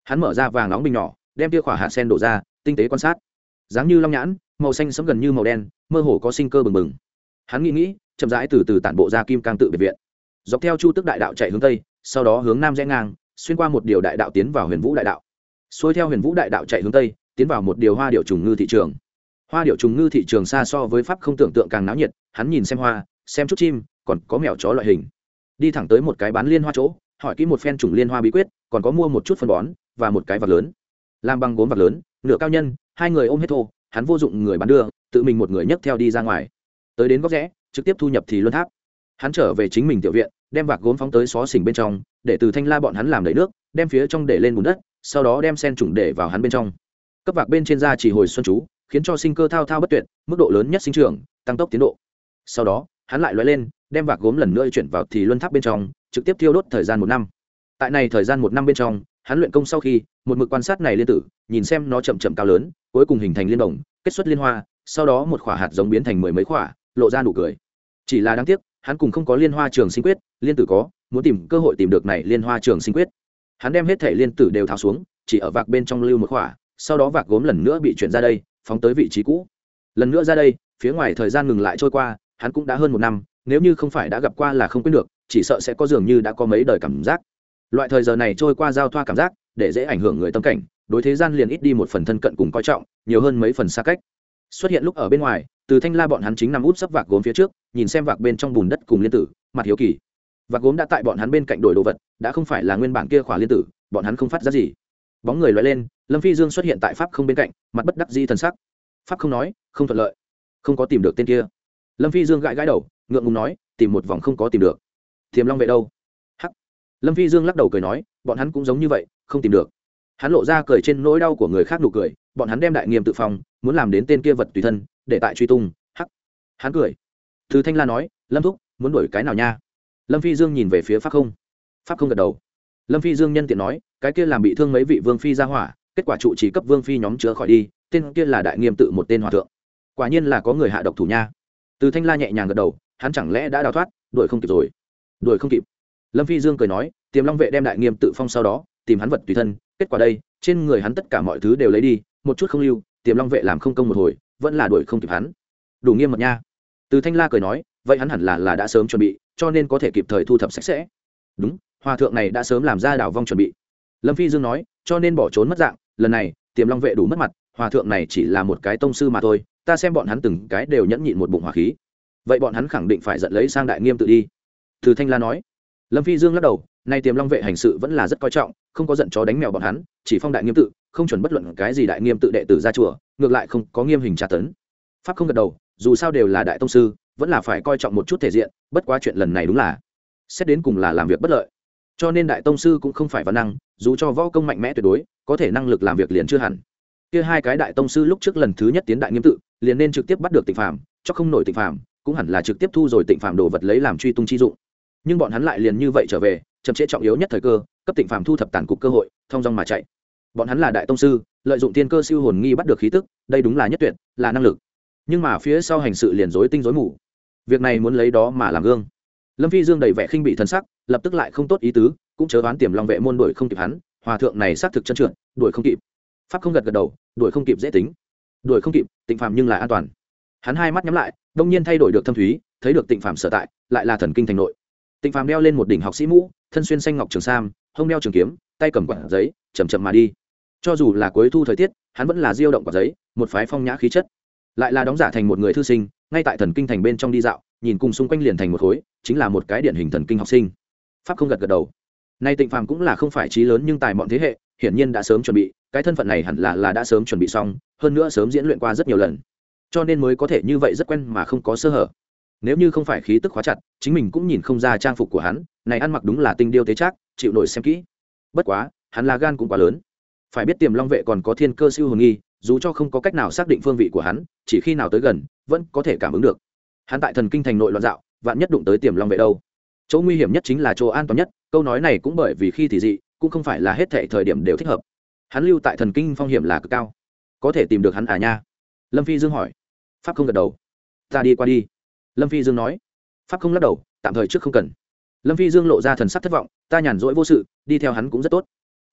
hắn mở ra vàng nóng bình nhỏ, đem tia khỏa hạt sen đổ ra, tinh tế quan sát, dáng như long nhãn, màu xanh sẫm gần như màu đen, mơ hồ có sinh cơ bừng bừng. Hắn nghĩ nghĩ, chậm rãi từ từ tản bộ ra kim cang tự biệt viện, dọc theo chu tức đại đạo chạy hướng tây, sau đó hướng nam rẽ ngang, xuyên qua một điều đại đạo tiến vào huyền vũ đại đạo, xuôi theo huyền vũ đại đạo chạy hướng tây, tiến vào một điều hoa điệu trùng ngư thị trường. Hoa điệu trùng ngư thị trường xa so với pháp không tưởng tượng càng náo nhiệt, hắn nhìn xem hoa, xem chút chim, còn có mèo chó loại hình, đi thẳng tới một cái bán liên hoa chỗ, hỏi kỹ một phen chủng liên hoa bí quyết, còn có mua một chút phân bón và một cái vạc lớn, làm bằng gốm vạc lớn, nửa cao nhân, hai người ôm hết thô, hắn vô dụng người bán đưa, tự mình một người nhấc theo đi ra ngoài, tới đến góc rẽ, trực tiếp thu nhập thì luân tháp. Hắn trở về chính mình tiểu viện, đem vạc gốm phóng tới xó xỉnh bên trong, để từ thanh la bọn hắn làm đầy nước, đem phía trong để lên bùn đất, sau đó đem sen trùng để vào hắn bên trong, cấp vạc bên trên da chỉ hồi xuân chú, khiến cho sinh cơ thao thao bất tuyệt, mức độ lớn nhất sinh trưởng, tăng tốc tiến độ. Sau đó hắn lại lóe lên, đem vạc gốm lần nữa chuyển vào thì luân tháp bên trong, trực tiếp thiêu đốt thời gian một năm. Tại này thời gian một năm bên trong, hắn luyện công sau khi một mực quan sát này liên tử, nhìn xem nó chậm chậm cao lớn, cuối cùng hình thành liên đồng, kết xuất liên hoa, sau đó một quả hạt giống biến thành mười mấy quả, lộ ra nụ cười. Chỉ là đáng tiếc, hắn cùng không có liên hoa trường sinh quyết, liên tử có, muốn tìm cơ hội tìm được này liên hoa trường sinh quyết. Hắn đem hết thể liên tử đều tháo xuống, chỉ ở vạc bên trong lưu một quả, sau đó vạc gốm lần nữa bị chuyển ra đây, phóng tới vị trí cũ. Lần nữa ra đây, phía ngoài thời gian ngừng lại trôi qua, hắn cũng đã hơn một năm, nếu như không phải đã gặp qua là không quên được, chỉ sợ sẽ có dường như đã có mấy đời cảm giác. Loại thời giờ này trôi qua giao thoa cảm giác, để dễ ảnh hưởng người tâm cảnh, đối thế gian liền ít đi một phần thân cận cùng coi trọng, nhiều hơn mấy phần xa cách. Xuất hiện lúc ở bên ngoài, từ thanh la bọn hắn chính nằm út sấp vạc gốm phía trước, nhìn xem vạc bên trong bùn đất cùng liên tử, mặt hiếu kỳ. Vạc gốm đã tại bọn hắn bên cạnh đổi đồ vật, đã không phải là nguyên bản kia khỏa liên tử, bọn hắn không phát ra gì. Bóng người lóe lên, Lâm Phi Dương xuất hiện tại pháp không bên cạnh, mặt bất đắc dĩ thần sắc. Pháp không nói, không thuận lợi, không có tìm được tên kia. Lâm Phi Dương gãi gãi đầu, ngượng ngùng nói, tìm một vòng không có tìm được. Tiềm Long vệ đâu? Hắc. Lâm Phi Dương lắc đầu cười nói, bọn hắn cũng giống như vậy, không tìm được. Hắn lộ ra cười trên nỗi đau của người khác nụ cười, bọn hắn đem đại nghiêm tự phòng, muốn làm đến tên kia vật tùy thân, để tại truy tung. Hắc. Hắn cười. Thứ Thanh La nói, Lâm thúc, muốn đuổi cái nào nha? Lâm Phi Dương nhìn về phía pháp không. Pháp không gật đầu. Lâm Phi Dương nhân tiện nói, cái kia làm bị thương mấy vị vương phi ra hỏa, kết quả trụ chỉ cấp vương phi nhóm chữa khỏi đi, tên kia là đại nghiêm tự một tên hòa thượng. Quả nhiên là có người hạ độc thủ nha. Từ Thanh La nhẹ nhàng gật đầu, hắn chẳng lẽ đã đào thoát, đuổi không kịp rồi. Đuổi không kịp. Lâm Phi Dương cười nói, Tiềm Long vệ đem đại nghiêm tự phong sau đó, tìm hắn vật tùy thân, kết quả đây, trên người hắn tất cả mọi thứ đều lấy đi, một chút không lưu, Tiềm Long vệ làm không công một hồi, vẫn là đuổi không kịp hắn. Đủ nghiêm mật nha. Từ Thanh La cười nói, vậy hắn hẳn là là đã sớm chuẩn bị, cho nên có thể kịp thời thu thập sạch sẽ. Đúng, hòa thượng này đã sớm làm ra đảo vong chuẩn bị. Lâm Phi Dương nói, cho nên bỏ trốn mất dạng, lần này, Tiềm Long vệ đủ mất mặt, hòa thượng này chỉ là một cái tông sư mà thôi, ta xem bọn hắn từng cái đều nhẫn nhịn một bụng hỏa khí. Vậy bọn hắn khẳng định phải giận lấy sang đại nghiêm tự đi. Từ Thanh La nói. Lâm Phi Dương lắc đầu, nay Tiềm Long vệ hành sự vẫn là rất coi trọng, không có giận chó đánh mèo bọn hắn, chỉ phong đại nghiêm tự, không chuẩn bất luận cái gì đại nghiêm tự đệ tử ra chùa, ngược lại không có nghiêm hình tra tấn. Pháp không gật đầu, dù sao đều là đại tông sư, vẫn là phải coi trọng một chút thể diện, bất quá chuyện lần này đúng là xét đến cùng là làm việc bất lợi, cho nên đại tông sư cũng không phải văn năng, dù cho võ công mạnh mẽ tuyệt đối, có thể năng lực làm việc liền chưa hẳn. Kia hai cái đại tông sư lúc trước lần thứ nhất tiến đại nghiêm tự, liền nên trực tiếp bắt được Tịnh Phàm, cho không nổi Tịnh Phàm, cũng hẳn là trực tiếp thu rồi Tịnh Phàm đồ vật lấy làm truy tung chi dụng. Nhưng bọn hắn lại liền như vậy trở về, chậm trễ trọng yếu nhất thời cơ, cấp Tịnh Phàm thu thập tàn cục cơ hội, thông dong mà chạy. Bọn hắn là đại tông sư, lợi dụng tiên cơ siêu hồn nghi bắt được khí tức, đây đúng là nhất tuyệt, là năng lực. Nhưng mà phía sau hành sự liền rối tinh rối mù. Việc này muốn lấy đó mà làm gương. Lâm Phi Dương đầy vẻ khinh bị thần sắc, lập tức lại không tốt ý tứ, cũng chớ đoán Tiềm Long vệ môn đuổi không kịp hắn, hòa thượng này xác thực chân trượt, đuổi không kịp. Pháp không gật gật đầu, đuổi không kịp dễ tính. Đuổi không kịp, Tịnh Phàm nhưng là an toàn. Hắn hai mắt nhắm lại, đông nhiên thay đổi được thâm thúy, thấy được Tịnh Phàm sở tại, lại là thần kinh thành nội. Tịnh Phàm đeo lên một đỉnh học sĩ mũ, thân xuyên xanh ngọc trường sam, hông đeo trường kiếm, tay cầm quạt giấy, chậm chậm mà đi. Cho dù là cuối thu thời tiết, hắn vẫn là diêu động quạt giấy, một phái phong nhã khí chất. Lại là đóng giả thành một người thư sinh, ngay tại thần kinh thành bên trong đi dạo, nhìn cùng xung quanh liền thành một khối, chính là một cái điển hình thần kinh học sinh. Pháp không gật gật đầu. Nay Tịnh Phàm cũng là không phải trí lớn nhưng tài mọn thế hệ, hiển nhiên đã sớm chuẩn bị, cái thân phận này hẳn là là đã sớm chuẩn bị xong, hơn nữa sớm diễn luyện qua rất nhiều lần, cho nên mới có thể như vậy rất quen mà không có sơ hở. Nếu như không phải khí tức khóa chặt, chính mình cũng nhìn không ra trang phục của hắn, này ăn mặc đúng là tinh điêu tế trác, chịu nổi xem kỹ. Bất quá, hắn là gan cũng quá lớn. Phải biết Tiềm Long vệ còn có thiên cơ siêu hồn nghi, dù cho không có cách nào xác định phương vị của hắn, chỉ khi nào tới gần, vẫn có thể cảm ứng được. Hắn tại thần kinh thành nội loạn dạo, vạn nhất đụng tới Tiềm Long vệ đâu? Chỗ nguy hiểm nhất chính là chỗ an toàn nhất, câu nói này cũng bởi vì khi thì dị, cũng không phải là hết thảy thời điểm đều thích hợp. Hắn lưu tại thần kinh phong hiểm là cực cao, có thể tìm được hắn à nha? Lâm Phi Dương hỏi. Pháp không gật đầu. Ta đi qua đi. Lâm Phi Dương nói. Pháp không lắc đầu, tạm thời trước không cần. Lâm Phi Dương lộ ra thần sắc thất vọng, ta nhàn rỗi vô sự, đi theo hắn cũng rất tốt.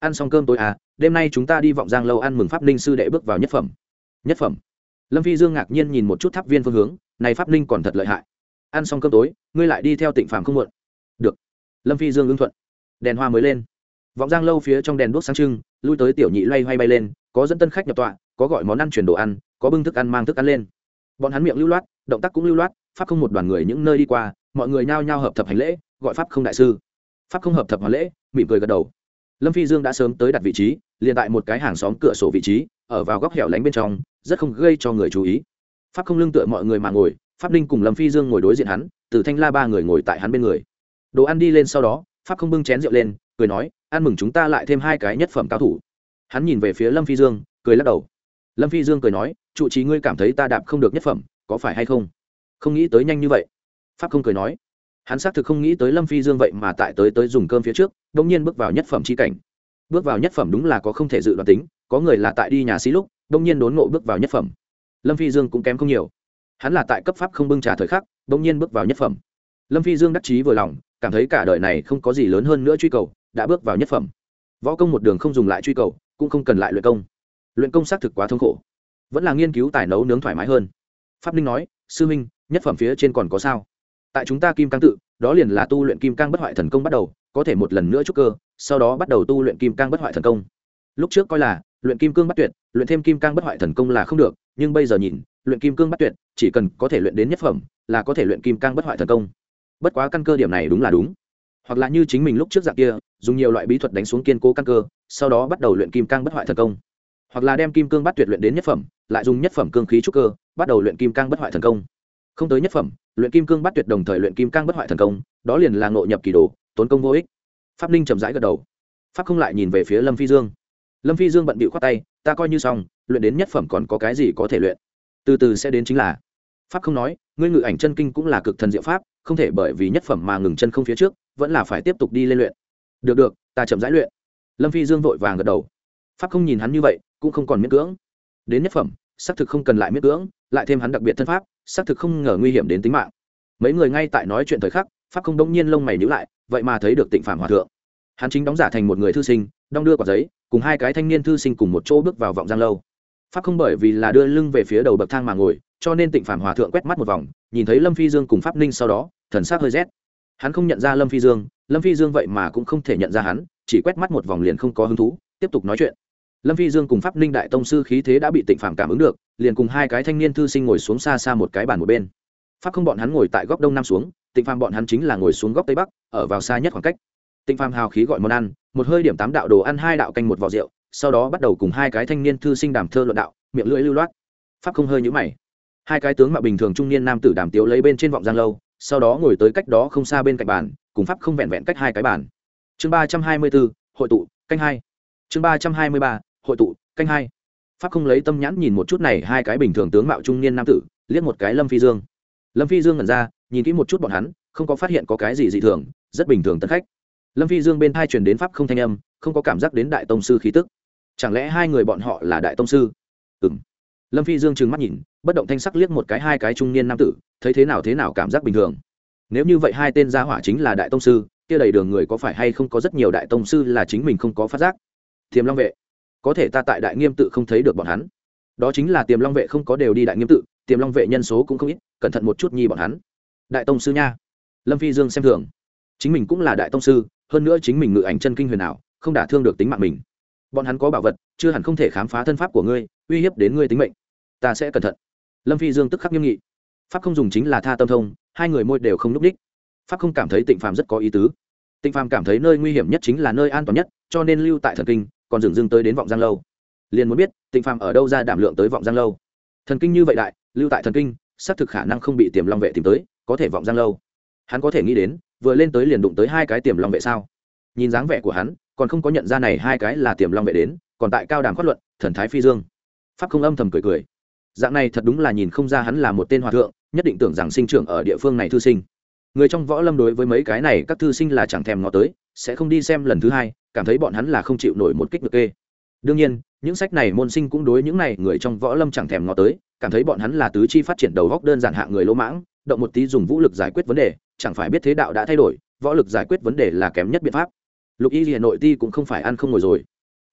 ăn xong cơm tối à, đêm nay chúng ta đi Vọng Giang lâu ăn mừng pháp ninh sư đệ bước vào nhất phẩm. Nhất phẩm? Lâm Phi Dương ngạc nhiên nhìn một chút Tháp Viên phương hướng, này pháp ninh còn thật lợi hại. Ăn xong cơm tối, ngươi lại đi theo Tịnh Phàm không muộn. Được. Lâm Phi Dương ứng thuận. Đèn hoa mới lên. Vọng Giang lâu phía trong đèn đuốc sáng trưng, lui tới tiểu nhị loay hoay bay lên, có dẫn tân khách nhập tọa, có gọi món ăn chuyển đồ ăn, có bưng thức ăn mang thức ăn lên. Bọn hắn miệng lưu loát, động tác cũng lưu loát, pháp không một đoàn người những nơi đi qua, mọi người nhao nhao hợp thập hành lễ, gọi pháp không đại sư. Pháp không hợp thập hoàn lễ, mỉm cười gật đầu. Lâm Phi Dương đã sớm tới đặt vị trí, liền tại một cái hàng xóm cửa sổ vị trí, ở vào góc hẻo lánh bên trong, rất không gây cho người chú ý. Pháp không lưng tựa mọi người mà ngồi, Pháp Ninh cùng Lâm Phi Dương ngồi đối diện hắn, Từ Thanh La ba người ngồi tại hắn bên người. Đồ ăn đi lên sau đó, Pháp không bưng chén rượu lên, cười nói, ăn mừng chúng ta lại thêm hai cái nhất phẩm cao thủ. Hắn nhìn về phía Lâm Phi Dương, cười lắc đầu. Lâm Phi Dương cười nói, trụ trì ngươi cảm thấy ta đạp không được nhất phẩm, có phải hay không? Không nghĩ tới nhanh như vậy. Pháp không cười nói, hắn xác thực không nghĩ tới Lâm Phi Dương vậy mà tại tới tới dùng cơm phía trước đông nhiên bước vào nhất phẩm chi cảnh. Bước vào nhất phẩm đúng là có không thể dự đoán tính, có người là tại đi nhà xí lúc đông nhiên đốn ngộ bước vào nhất phẩm. Lâm Phi Dương cũng kém không nhiều, hắn là tại cấp pháp không bưng trà thời khắc đông nhiên bước vào nhất phẩm. Lâm Phi Dương đắc chí vừa lòng, cảm thấy cả đời này không có gì lớn hơn nữa truy cầu, đã bước vào nhất phẩm. Võ công một đường không dùng lại truy cầu, cũng không cần lại luyện công. Luyện công xác thực quá thống khổ, vẫn là nghiên cứu tài nấu nướng thoải mái hơn. Pháp Ninh nói, sư huynh, nhất phẩm phía trên còn có sao? Tại chúng ta Kim Cang tự, đó liền là tu luyện Kim Cang bất hoại thần công bắt đầu, có thể một lần nữa trúc cơ, sau đó bắt đầu tu luyện Kim Cang bất hoại thần công. Lúc trước coi là luyện Kim Cương bất tuyệt, luyện thêm Kim Cang bất hoại thần công là không được, nhưng bây giờ nhìn, luyện Kim Cương bất tuyệt, chỉ cần có thể luyện đến nhất phẩm, là có thể luyện Kim Cang bất hoại thần công. Bất quá căn cơ điểm này đúng là đúng. Hoặc là như chính mình lúc trước dạng kia, dùng nhiều loại bí thuật đánh xuống kiên cố căn cơ, sau đó bắt đầu luyện Kim Cang bất hoại thần công. Hoặc là đem Kim Cương bất tuyệt luyện đến nhất phẩm, lại dùng nhất phẩm cương khí trúc cơ, bắt đầu luyện Kim Cang bất hoại thần công. Không tới nhất phẩm, luyện Kim Cương bất tuyệt đồng thời luyện Kim Cang bất hoại thần công, đó liền là ngộ nhập kỳ đồ, tốn công vô ích. Pháp Ninh chậm rãi gật đầu. Pháp không lại nhìn về phía Lâm Phi Dương. Lâm Phi Dương bận bịu khoát tay, ta coi như xong, luyện đến nhất phẩm còn có cái gì có thể luyện, từ từ sẽ đến chính là. Pháp không nói, ngươi ngự ảnh chân kinh cũng là cực thần diệu pháp, không thể bởi vì nhất phẩm mà ngừng chân không phía trước, vẫn là phải tiếp tục đi lên luyện. Được được, ta chậm rãi luyện. Lâm Phi Dương vội vàng gật đầu. Pháp không nhìn hắn như vậy, cũng không còn miễn cưỡng. Đến nhất phẩm, xác thực không cần lại miễn cưỡng, lại thêm hắn đặc biệt thân pháp, xác thực không ngờ nguy hiểm đến tính mạng. Mấy người ngay tại nói chuyện thời khắc, Pháp không đống nhiên lông mày nhíu lại, vậy mà thấy được Tịnh Phàm hòa thượng. Hắn chính đóng giả thành một người thư sinh, đong đưa quả giấy, cùng hai cái thanh niên thư sinh cùng một chỗ bước vào Vọng Giang lâu. Pháp không bởi vì là đưa lưng về phía đầu bậc thang mà ngồi, cho nên Tịnh Phàm hòa thượng quét mắt một vòng, nhìn thấy Lâm Phi Dương cùng Pháp Ninh sau đó, thần sắc hơi rét. Hắn không nhận ra Lâm Phi Dương, Lâm Phi Dương vậy mà cũng không thể nhận ra hắn, chỉ quét mắt một vòng liền không có hứng thú, tiếp tục nói chuyện. Lâm Phi Dương cùng Pháp Ninh đại tông sư khí thế đã bị Tịnh Phàm cảm ứng được, liền cùng hai cái thanh niên thư sinh ngồi xuống xa xa một cái bàn một bên. Pháp không bọn hắn ngồi tại góc đông nam xuống, Tịnh Phàm bọn hắn chính là ngồi xuống góc tây bắc, ở vào xa nhất khoảng cách. Tịnh Phàm hào khí gọi món ăn, một hơi điểm tám đạo đồ ăn, hai đạo canh một vò rượu, sau đó bắt đầu cùng hai cái thanh niên thư sinh đàm thơ luận đạo, miệng lưỡi lưu loát. Pháp không hơi nhíu mày. Hai cái tướng mạo bình thường trung niên nam tử đàm tiếu lấy bên trên Vọng Giang lâu, sau đó ngồi tới cách đó không xa bên cạnh bàn, cùng Pháp không vẹn vẹn cách hai cái bàn. Chương ba trăm hai mươi bốn, hội tụ, canh hai. Chương ba trăm hai mươi ba, hội tụ, canh hai. Pháp không lấy tâm nhãn nhìn một chút này hai cái bình thường tướng mạo trung niên nam tử, liếc một cái Lâm Phi Dương. Lâm Phi Dương ngẩn ra, nhìn kỹ một chút bọn hắn, không có phát hiện có cái gì dị thường, rất bình thường tân khách. Lâm Phi Dương bên tai truyền đến Pháp không thanh âm, không có cảm giác đến đại tông sư khí tức. Chẳng lẽ hai người bọn họ là đại tông sư? Ừm. Lâm Phi Dương trừng mắt nhìn, bất động thanh sắc liếc một cái hai cái trung niên nam tử, thấy thế nào thế nào cảm giác bình thường. Nếu như vậy hai tên gia hỏa chính là đại tông sư, kia đầy đường người có phải hay không có rất nhiều đại tông sư là chính mình không có phát giác. Tiềm Long vệ, có thể ta tại Đại Nghiêm tự không thấy được bọn hắn. Đó chính là Tiềm Long vệ không có đều đi Đại Nghiêm tự, Tiềm Long vệ nhân số cũng không ít, cẩn thận một chút nhi bọn hắn. Đại tông sư nha. Lâm Phi Dương xem thường. Chính mình cũng là đại tông sư, hơn nữa chính mình ngự ảnh chân kinh huyền ảo, không đả thương được tính mạng mình. Bọn hắn có bảo vật, chưa hẳn không thể khám phá thân pháp của ngươi, uy hiếp đến ngươi tính mệnh. Ta sẽ cẩn thận. Lâm Phi Dương tức khắc nghiêm nghị. Pháp không dùng chính là tha tâm thông, hai người môi đều không lúc đích. Pháp không cảm thấy Tịnh Phàm rất có ý tứ. Tịnh Phàm cảm thấy nơi nguy hiểm nhất chính là nơi an toàn nhất, cho nên lưu tại thần kinh, còn dừng dưng tới đến Vọng Giang lâu. Liền muốn biết Tịnh Phàm ở đâu ra đảm lượng tới Vọng Giang lâu. Thần kinh như vậy đại, lưu tại thần kinh, xác thực khả năng không bị Tiềm Long vệ tìm tới, có thể Vọng Giang lâu. Hắn có thể nghĩ đến, vừa lên tới liền đụng tới hai cái Tiềm Long vệ sao? Nhìn dáng vẻ của hắn, còn không có nhận ra này hai cái là Tiềm Long vệ đến, còn tại cao đàm khoát luận, thần thái phi dương. Pháp không âm thầm cười cười. Dạng này thật đúng là nhìn không ra hắn là một tên hòa thượng, nhất định tưởng rằng sinh trưởng ở địa phương này thư sinh. Người trong võ lâm đối với mấy cái này các thư sinh là chẳng thèm ngó tới, sẽ không đi xem lần thứ hai, cảm thấy bọn hắn là không chịu nổi một kích được kê. Đương nhiên, những sách này môn sinh cũng đối những này người trong võ lâm chẳng thèm ngó tới, cảm thấy bọn hắn là tứ chi phát triển đầu góc đơn giản hạng người lỗ mãng, động một tí dùng vũ lực giải quyết vấn đề, chẳng phải biết thế đạo đã thay đổi, võ lực giải quyết vấn đề là kém nhất biện pháp. Lục Y Liễu nội ti cũng không phải ăn không ngồi rồi.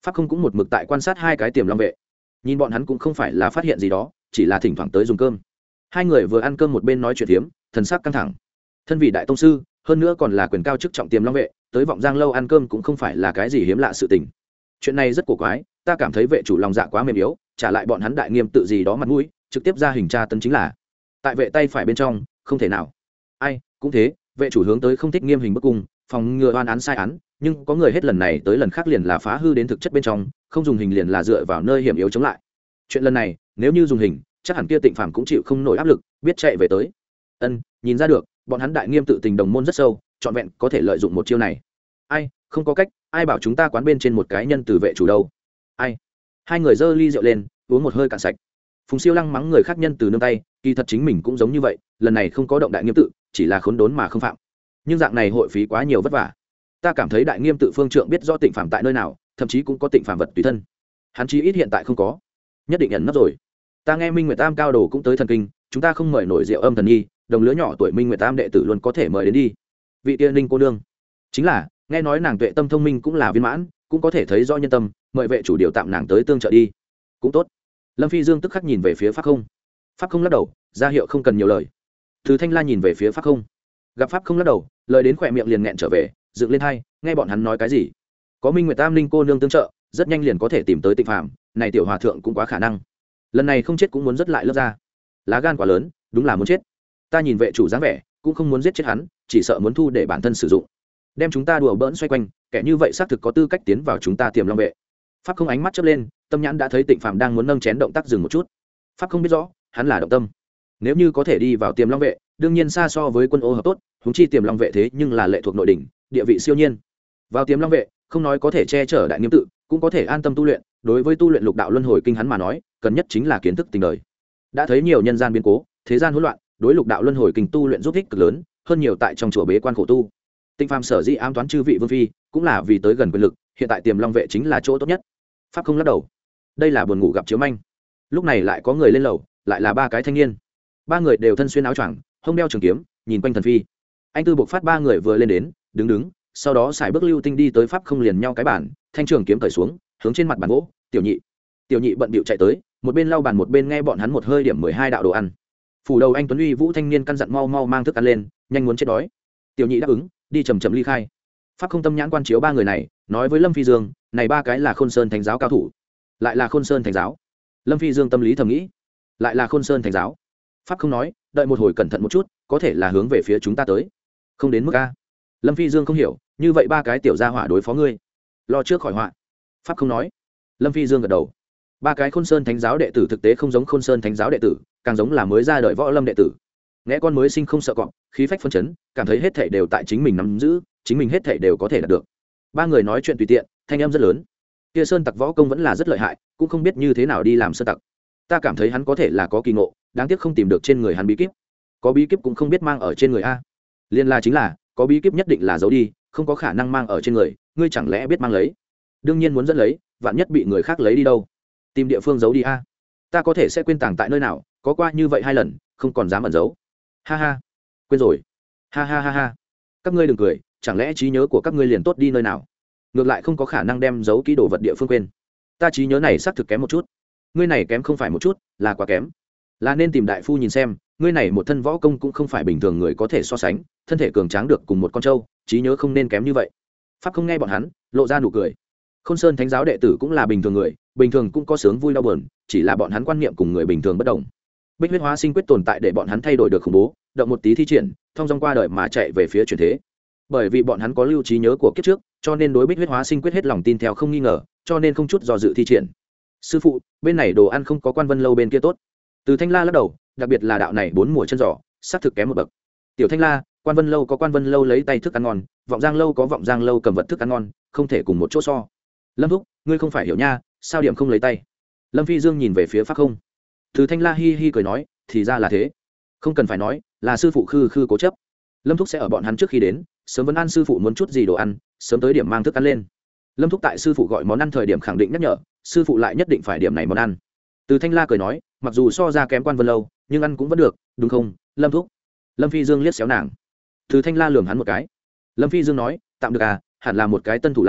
Pháp không cũng một mực tại quan sát hai cái tiềm long vệ, nhìn bọn hắn cũng không phải là phát hiện gì đó, chỉ là thỉnh thoảng tới dùng cơm. Hai người vừa ăn cơm một bên nói chuyện thiếm, thần sắc căng thẳng. Thân vị đại tông sư, hơn nữa còn là quyền cao chức trọng tiềm long vệ, tới vọng giang lâu ăn cơm cũng không phải là cái gì hiếm lạ sự tình. Chuyện này rất cổ quái, ta cảm thấy vệ chủ lòng dạ quá mềm yếu, trả lại bọn hắn đại nghiêm tự gì đó mặt mũi, trực tiếp ra hình tra tấn chính là. Tại vệ tay phải bên trong, không thể nào. Ai, cũng thế, vệ chủ hướng tới không thích nghiêm hình bức cung, phòng ngừa oan án sai án, nhưng có người hết lần này tới lần khác liền là phá hư đến thực chất bên trong, không dùng hình liền là dựa vào nơi hiểm yếu chống lại. Chuyện lần này, nếu như dùng hình, chắc hẳn kia Tịnh Phàm cũng chịu không nổi áp lực, biết chạy về tới. Ân, nhìn ra được, bọn hắn đại nghiêm tự tình đồng môn rất sâu, trọn vẹn có thể lợi dụng một chiêu này. Ai, không có cách, ai bảo chúng ta quán bên trên một cái nhân từ vệ chủ đâu. Ai. Hai người giơ ly rượu lên, uống một hơi cạn sạch. Phùng Siêu Lăng mắng người khác nhân từ nương tay, kỳ thật chính mình cũng giống như vậy, lần này không có động đại nghiêm tự, chỉ là khốn đốn mà không phạm. Nhưng dạng này hội phí quá nhiều vất vả. Ta cảm thấy đại nghiêm tự phương trượng biết rõ Tịnh Phàm tại nơi nào, thậm chí cũng có Tịnh Phàm vật tùy thân. Hắn chí ít hiện tại không có, nhất định ẩn nấp rồi. Ta nghe Minh Nguyệt Tam cao đồ cũng tới thần kinh, chúng ta không mời nổi rượu âm thần nhi, đồng lứa nhỏ tuổi Minh Nguyệt Tam đệ tử luôn có thể mời đến đi. Vị tiên linh cô nương, chính là nghe nói nàng tuệ tâm thông minh cũng là viên mãn, cũng có thể thấy rõ nhân tâm, mời vệ chủ điều tạm nàng tới tương trợ đi, cũng tốt. Lâm Phi Dương tức khắc nhìn về phía Pháp Không. Pháp Không lắc đầu, ra hiệu không cần nhiều lời. Thứ Thanh La nhìn về phía Pháp Không, gặp Pháp Không lắc đầu, lời đến khỏe miệng liền nghẹn trở về, dựng lên hai, nghe bọn hắn nói cái gì. Có Minh Nguyệt Tam linh cô nương tương trợ, rất nhanh liền có thể tìm tới Tịnh Phàm, này tiểu hòa thượng cũng quá khả năng. Lần này không chết cũng muốn rất lại lớp ra, lá gan quá lớn, đúng là muốn chết. Ta nhìn vệ chủ dáng vẻ, cũng không muốn giết chết hắn, chỉ sợ muốn thu để bản thân sử dụng, đem chúng ta đùa bỡn xoay quanh, kẻ như vậy xác thực có tư cách tiến vào chúng ta tiềm long vệ. Pháp Không ánh mắt chớp lên, tâm nhãn đã thấy Tịnh Phàm đang muốn nâng chén, động tác dừng một chút. Pháp Không biết rõ, hắn là động tâm. Nếu như có thể đi vào tiềm long vệ, đương nhiên xa so với quân ô hợp tốt, huống chi tiềm long vệ thế nhưng là lệ thuộc nội đỉnh, địa vị siêu nhiên. Vào tiềm long vệ, không nói có thể che chở đại nghiêm tự, cũng có thể an tâm tu luyện. Đối với tu luyện lục đạo luân hồi kinh hắn mà nói, cần nhất chính là kiến thức tình đời. Đã thấy nhiều nhân gian biến cố, thế gian hỗn loạn, đối lục đạo luân hồi kinh tu luyện giúp ích cực lớn, hơn nhiều tại trong chùa bế quan khổ tu. Tịnh Phàm sở dĩ ám toán chư vị vương phi, cũng là vì tới gần quyền lực, hiện tại tiềm long vệ chính là chỗ tốt nhất. Pháp Không lắc đầu, đây là buồn ngủ gặp chiếu manh. Lúc này lại có người lên lầu, lại là ba cái thanh niên, ba người đều thân xuyên áo choàng, hông đeo trường kiếm, nhìn quanh thần phi. Anh Tư buộc phát ba người vừa lên đến, đứng đứng, sau đó xài bước lưu tinh đi tới Pháp Không liền nhau cái bàn, thanh trường kiếm cởi xuống, hướng trên mặt bàn gỗ. Tiểu nhị, tiểu nhị bận bịu chạy tới, một bên lau bàn một bên nghe bọn hắn một hơi điểm mười hai đạo đồ ăn. Phủ đầu anh tuấn uy vũ thanh niên căn dặn mau mau mang thức ăn lên, nhanh muốn chết đói. Tiểu nhị đáp ứng, đi chầm chậm ly khai. Pháp Không tâm nhãn quan chiếu ba người này, nói với Lâm Phi Dương, này ba cái là Khôn Sơn Thánh giáo cao thủ, lại là Khôn Sơn Thánh giáo. Lâm Phi Dương tâm lý thầm nghĩ, lại là Khôn Sơn Thánh giáo. Pháp Không nói, đợi một hồi cẩn thận một chút, có thể là hướng về phía chúng ta tới, không đến mức a. Lâm Phi Dương không hiểu, như vậy ba cái tiểu gia hỏa đối phó ngươi, lo trước khỏi họa. Pháp Không nói. Lâm Phi Dương gật đầu. Ba cái Khôn Sơn Thánh giáo đệ tử thực tế không giống Khôn Sơn Thánh giáo đệ tử, càng giống là mới ra đời võ lâm đệ tử. Nghe con mới sinh không sợ cọp, khí phách phân chấn, cảm thấy hết thảy đều tại chính mình nắm giữ, chính mình hết thảy đều có thể đạt được. Ba người nói chuyện tùy tiện, thanh âm rất lớn. Kia Sơn Tặc võ công vẫn là rất lợi hại, cũng không biết như thế nào đi làm sơn tặc. Ta cảm thấy hắn có thể là có kỳ ngộ, đáng tiếc không tìm được trên người hắn bí kíp. Có bí kíp cũng không biết mang ở trên người a. Liên la chính là, có bí kíp nhất định là giấu đi, không có khả năng mang ở trên người, ngươi chẳng lẽ biết mang lấy? Đương nhiên muốn dẫn lấy, vạn nhất bị người khác lấy đi đâu? Tìm địa phương giấu đi a. Ta có thể sẽ quên tàng tại nơi nào, có qua như vậy hai lần, không còn dám ẩn giấu. Ha ha, quên rồi. Ha ha ha ha. Các ngươi đừng cười, chẳng lẽ trí nhớ của các ngươi liền tốt đi nơi nào? Ngược lại không có khả năng đem giấu kỹ đồ vật địa phương quên. Ta trí nhớ này xác thực kém một chút. Ngươi này kém không phải một chút, là quá kém. Là nên tìm đại phu nhìn xem, ngươi này một thân võ công cũng không phải bình thường người có thể so sánh, thân thể cường tráng được cùng một con trâu, trí nhớ không nên kém như vậy. Pháp Không nghe bọn hắn, lộ ra nụ cười. Khôn Sơn Thánh giáo đệ tử cũng là bình thường người, bình thường cũng có sướng vui đau buồn, chỉ là bọn hắn quan niệm cùng người bình thường bất đồng. Bích huyết hóa sinh quyết tồn tại để bọn hắn thay đổi được khủng bố, động một tí thi triển, thông dong qua đời mà chạy về phía chuyển thế. Bởi vì bọn hắn có lưu trí nhớ của kiếp trước, cho nên đối bích huyết hóa sinh quyết hết lòng tin theo không nghi ngờ, cho nên không chút do dự thi triển. Sư phụ, bên này đồ ăn không có Quan Vân lâu bên kia tốt. Từ Thanh La lắc đầu, đặc biệt là đạo này bốn mùa chân giò, xác thực kém một bậc. Tiểu Thanh La, Quan Vân lâu có Quan Vân lâu lấy tay thức ăn ngon, Vọng Giang lâu có Vọng Giang lâu cầm vật thức ăn ngon, không thể cùng một chỗ so. Lâm thúc, ngươi không phải hiểu nha, sao điểm không lấy tay? Lâm Phi Dương nhìn về phía Pháp Không. Từ Thanh La hi hi cười nói, thì ra là thế. Không cần phải nói, là sư phụ khư khư cố chấp. Lâm thúc sẽ ở bọn hắn trước khi đến, sớm vấn an sư phụ muốn chút gì đồ ăn, sớm tới điểm mang thức ăn lên. Lâm thúc tại sư phụ gọi món ăn thời điểm khẳng định nhắc nhở, sư phụ lại nhất định phải điểm này món ăn. Từ Thanh La cười nói, mặc dù so ra kém Quan Vân lâu, nhưng ăn cũng vẫn được, đúng không, Lâm thúc? Lâm Phi Dương liếc xéo nàng. Từ Thanh La lườm hắn một cái. Lâm Phi Dương nói, tạm được à, hẳn là một cái tân thủ làm,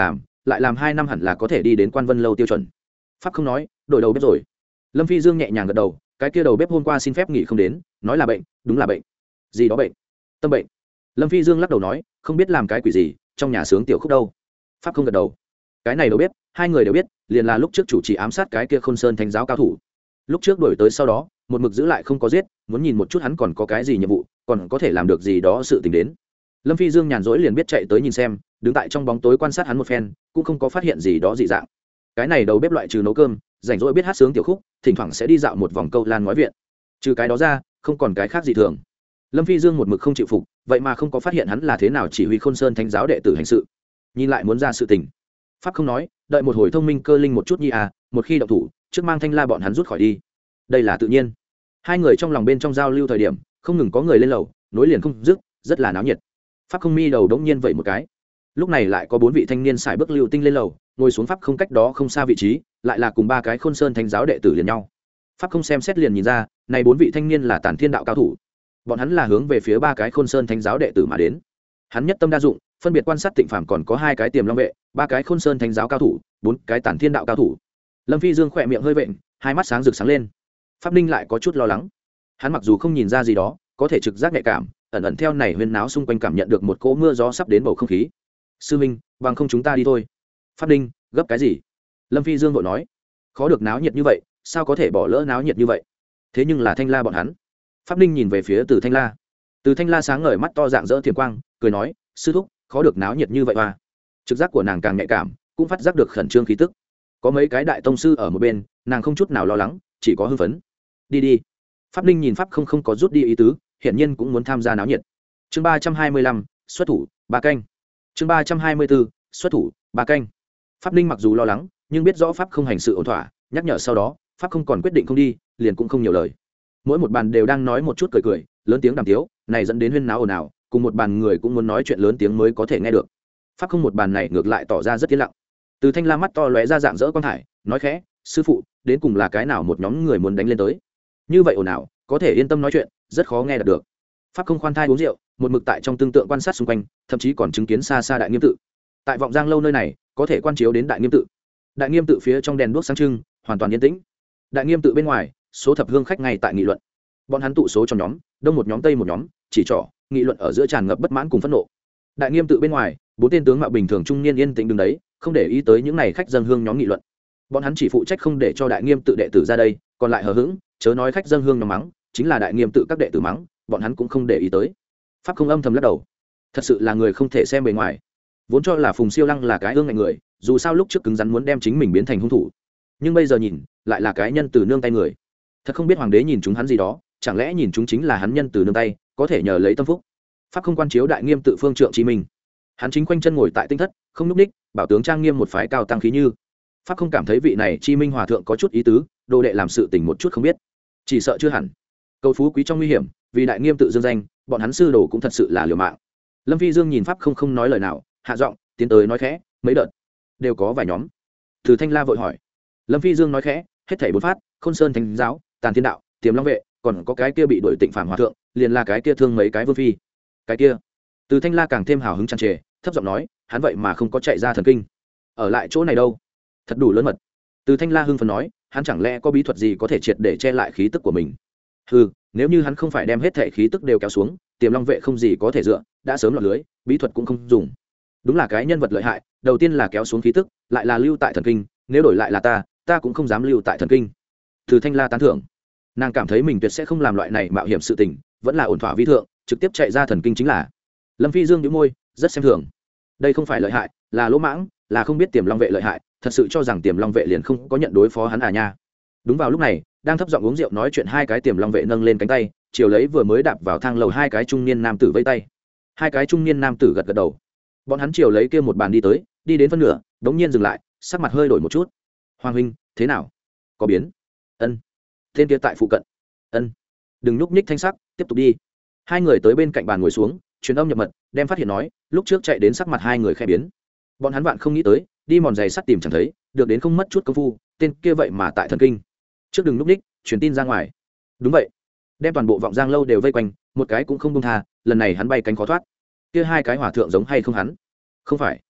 lại làm hai năm hẳn là có thể đi đến Quan Vân lâu tiêu chuẩn. Pháp không nói, đổi đầu bếp rồi. Lâm Phi Dương nhẹ nhàng gật đầu, cái kia đầu bếp hôm qua xin phép nghỉ không đến, nói là bệnh, đúng là bệnh. Gì đó bệnh? Tâm bệnh. Lâm Phi Dương lắc đầu nói, không biết làm cái quỷ gì, trong nhà sướng tiểu khúc đâu. Pháp không gật đầu. Cái này đầu bếp, hai người đều biết, liền là lúc trước chủ trì ám sát cái kia Khôn Sơn Thánh giáo cao thủ. Lúc trước đổi tới sau đó, một mực giữ lại không có giết, muốn nhìn một chút hắn còn có cái gì nhiệm vụ, còn có thể làm được gì đó sự tình đến. Lâm Phi Dương nhàn rỗi liền biết chạy tới nhìn xem, đứng tại trong bóng tối quan sát hắn một phen, cũng không có phát hiện gì đó dị dạng. Cái này đầu bếp loại trừ nấu cơm, rảnh rỗi biết hát sướng tiểu khúc, thỉnh thoảng sẽ đi dạo một vòng câu lan ngói viện. Trừ cái đó ra, không còn cái khác gì thường. Lâm Phi Dương một mực không chịu phục, vậy mà không có phát hiện hắn là thế nào chỉ huy Khôn Sơn Thánh giáo đệ tử hành sự. Nhìn lại muốn ra sự tình. Pháp không nói, đợi một hồi thông minh cơ linh một chút nhi à, một khi động thủ, trước mang Thanh La bọn hắn rút khỏi đi. Đây là tự nhiên. Hai người trong lòng bên trong giao lưu thời điểm, không ngừng có người lên lầu, nối liền không dứt, rất là náo nhiệt. Pháp không mi đầu đống nhiên vậy một cái. Lúc này lại có bốn vị thanh niên xài bước lưu tinh lên lầu, ngồi xuống Pháp không cách đó không xa vị trí, lại là cùng ba cái Khôn Sơn Thánh giáo đệ tử liền nhau. Pháp không xem xét liền nhìn ra, này bốn vị thanh niên là Tản Thiên đạo cao thủ. Bọn hắn là hướng về phía ba cái Khôn Sơn Thánh giáo đệ tử mà đến. Hắn nhất tâm đa dụng, phân biệt quan sát Tịnh Phàm còn có hai cái Tiềm Long vệ, ba cái Khôn Sơn Thánh giáo cao thủ, bốn cái Tản Thiên đạo cao thủ. Lâm Phi Dương khỏe miệng hơi vện, hai mắt sáng rực sáng lên. Pháp Ninh lại có chút lo lắng. Hắn mặc dù không nhìn ra gì đó, có thể trực giác nhạy cảm, ẩn ẩn theo này huyên náo xung quanh cảm nhận được một cỗ mưa gió sắp đến bầu không khí. Sư minh, bằng không chúng ta đi thôi. Pháp Ninh, gấp cái gì? Lâm Phi Dương vội nói. Khó được náo nhiệt như vậy, sao có thể bỏ lỡ náo nhiệt như vậy? Thế nhưng là Thanh La bọn hắn. Pháp Ninh nhìn về phía Từ Thanh La. Từ Thanh La sáng ngời mắt to dạng dỡ thiềm quang, cười nói, sư thúc, khó được náo nhiệt như vậy mà. Trực giác của nàng càng nhạy cảm, cũng phát giác được khẩn trương khí tức. Có mấy cái đại tông sư ở một bên, nàng không chút nào lo lắng, chỉ có hưng phấn. Đi đi. Pháp Ninh nhìn Pháp không không có rút đi ý tứ, hiển nhiên cũng muốn tham gia náo nhiệt. Chương ba trăm hai mươi lăm, xuất thủ, ba canh. Chương ba trăm hai mươi bốn, xuất thủ, ba canh. Pháp Ninh mặc dù lo lắng, nhưng biết rõ Pháp không hành sự ổn thỏa, nhắc nhở sau đó, Pháp không còn quyết định không đi, liền cũng không nhiều lời. Mỗi một bàn đều đang nói một chút cười cười, lớn tiếng đàm tiếu, này dẫn đến huyên náo ồn ào, cùng một bàn người cũng muốn nói chuyện lớn tiếng mới có thể nghe được. Pháp không một bàn này ngược lại tỏ ra rất yên lặng. Từ Thanh La mắt to lóe ra dạng dỡ quan thải, nói khẽ, sư phụ, đến cùng là cái nào một nhóm người muốn đánh lên tới? Như vậy ồn ào, có thể yên tâm nói chuyện, rất khó nghe được. Pháp không khoan thai uống rượu, một mực tại trong tương tượng quan sát xung quanh, thậm chí còn chứng kiến xa xa đại nghiêm tự. Tại vọng giang lâu nơi này, có thể quan chiếu đến đại nghiêm tự. Đại nghiêm tự phía trong đèn đuốc sáng trưng, hoàn toàn yên tĩnh. Đại nghiêm tự bên ngoài, số thập hương khách ngay tại nghị luận. Bọn hắn tụ số trong nhóm, đông một nhóm tây một nhóm, chỉ trỏ, nghị luận ở giữa tràn ngập bất mãn cùng phẫn nộ. Đại nghiêm tự bên ngoài, bốn tên tướng mạo bình thường trung niên yên tĩnh đứng đấy, không để ý tới những này khách dân hương nhóm nghị luận. Bọn hắn chỉ phụ trách không để cho đại nghiêm tự đệ tử ra đây, còn lại hờ hững, chớ nói khách dân hương nhóm mắng, chính là đại nghiêm tự các đệ tử mắng, bọn hắn cũng không để ý tới. Pháp không âm thầm lắc đầu, thật sự là người không thể xem bề ngoài. Vốn cho là Phùng Siêu Lăng là cái ương ngạnh người, dù sao lúc trước cứng rắn muốn đem chính mình biến thành hung thủ, nhưng bây giờ nhìn lại là cái nhân từ nương tay người. Thật không biết hoàng đế nhìn chúng hắn gì đó, chẳng lẽ nhìn chúng chính là hắn nhân từ nương tay, có thể nhờ lấy tâm phúc. Pháp không quan chiếu đại nghiêm tự phương trượng chí minh, hắn chính quanh chân ngồi tại tinh thất, không nhúc ních, bảo tướng trang nghiêm một phái cao tăng khí như. Pháp không cảm thấy vị này chi minh hòa thượng có chút ý tứ, đồ đệ làm sự tình một chút không biết, chỉ sợ chưa hẳn. Cầu phú quý trong nguy hiểm, vì đại nghiêm tự dương danh, bọn hắn sư đồ cũng thật sự là liều mạng. Lâm Phi Dương nhìn Pháp không không nói lời nào, hạ giọng tiến tới nói khẽ, mấy đợt đều có vài nhóm. Từ Thanh La vội hỏi. Lâm Phi Dương nói khẽ, hết thảy bốn phát, Khôn Sơn Thánh giáo, Tàn Thiên đạo, Tiềm Long vệ, còn có cái kia bị đuổi Tịnh Phàm hòa thượng, liền là cái kia thương mấy cái vương phi. Cái kia. Từ Thanh La càng thêm hào hứng tràn trề, thấp giọng nói, hắn vậy mà không có chạy ra thần kinh, ở lại chỗ này đâu, thật đủ lớn mật. Từ Thanh La hưng phấn nói, hắn chẳng lẽ có bí thuật gì có thể triệt để che lại khí tức của mình? Hừ, nếu như hắn không phải đem hết thảy khí tức đều kéo xuống, Tiềm Long vệ không gì có thể dựa, đã sớm lọt lưới, bí thuật cũng không dùng. Đúng là cái nhân vật lợi hại, đầu tiên là kéo xuống khí tức, lại là lưu tại thần kinh, nếu đổi lại là ta, ta cũng không dám lưu tại thần kinh. Từ Thanh La tán thưởng, nàng cảm thấy mình tuyệt sẽ không làm loại này mạo hiểm sự tình, vẫn là ổn thỏa vi thượng, trực tiếp chạy ra thần kinh chính là. Lâm Phi Dương nhíu môi, rất xem thường. Đây không phải lợi hại, là lỗ mãng, là không biết Tiềm Long vệ lợi hại, thật sự cho rằng Tiềm Long vệ liền không có nhận đối phó hắn à nha. Đúng vào lúc này, đang thấp giọng uống rượu nói chuyện hai cái Tiềm Long vệ nâng lên cánh tay, chiều lấy vừa mới đạp vào thang lầu hai cái trung niên nam tử vẫy tay. Hai cái trung niên nam tử gật gật đầu. Bọn hắn chiều lấy kia một bàn đi tới, đi đến phân nửa, đống nhiên dừng lại, sắc mặt hơi đổi một chút. Hoàng huynh, thế nào? Có biến? Ân. Tên kia tại phụ cận. Ân. Đừng nhúc nhích thanh sắc, tiếp tục đi. Hai người tới bên cạnh bàn ngồi xuống, truyền âm nhập mật, đem phát hiện nói, lúc trước chạy đến sắc mặt hai người khẽ biến. Bọn hắn vạn không nghĩ tới, đi mòn giày sắt tìm chẳng thấy, được đến không mất chút công phu, tên kia vậy mà tại thần kinh. Trước đừng nhúc nhích, truyền tin ra ngoài. Đúng vậy. Đem toàn bộ vọng giang lâu đều vây quanh, một cái cũng không buông tha, lần này hắn bay cánh khó thoát. Kia hai cái hỏa thượng giống hay không hắn? Không phải.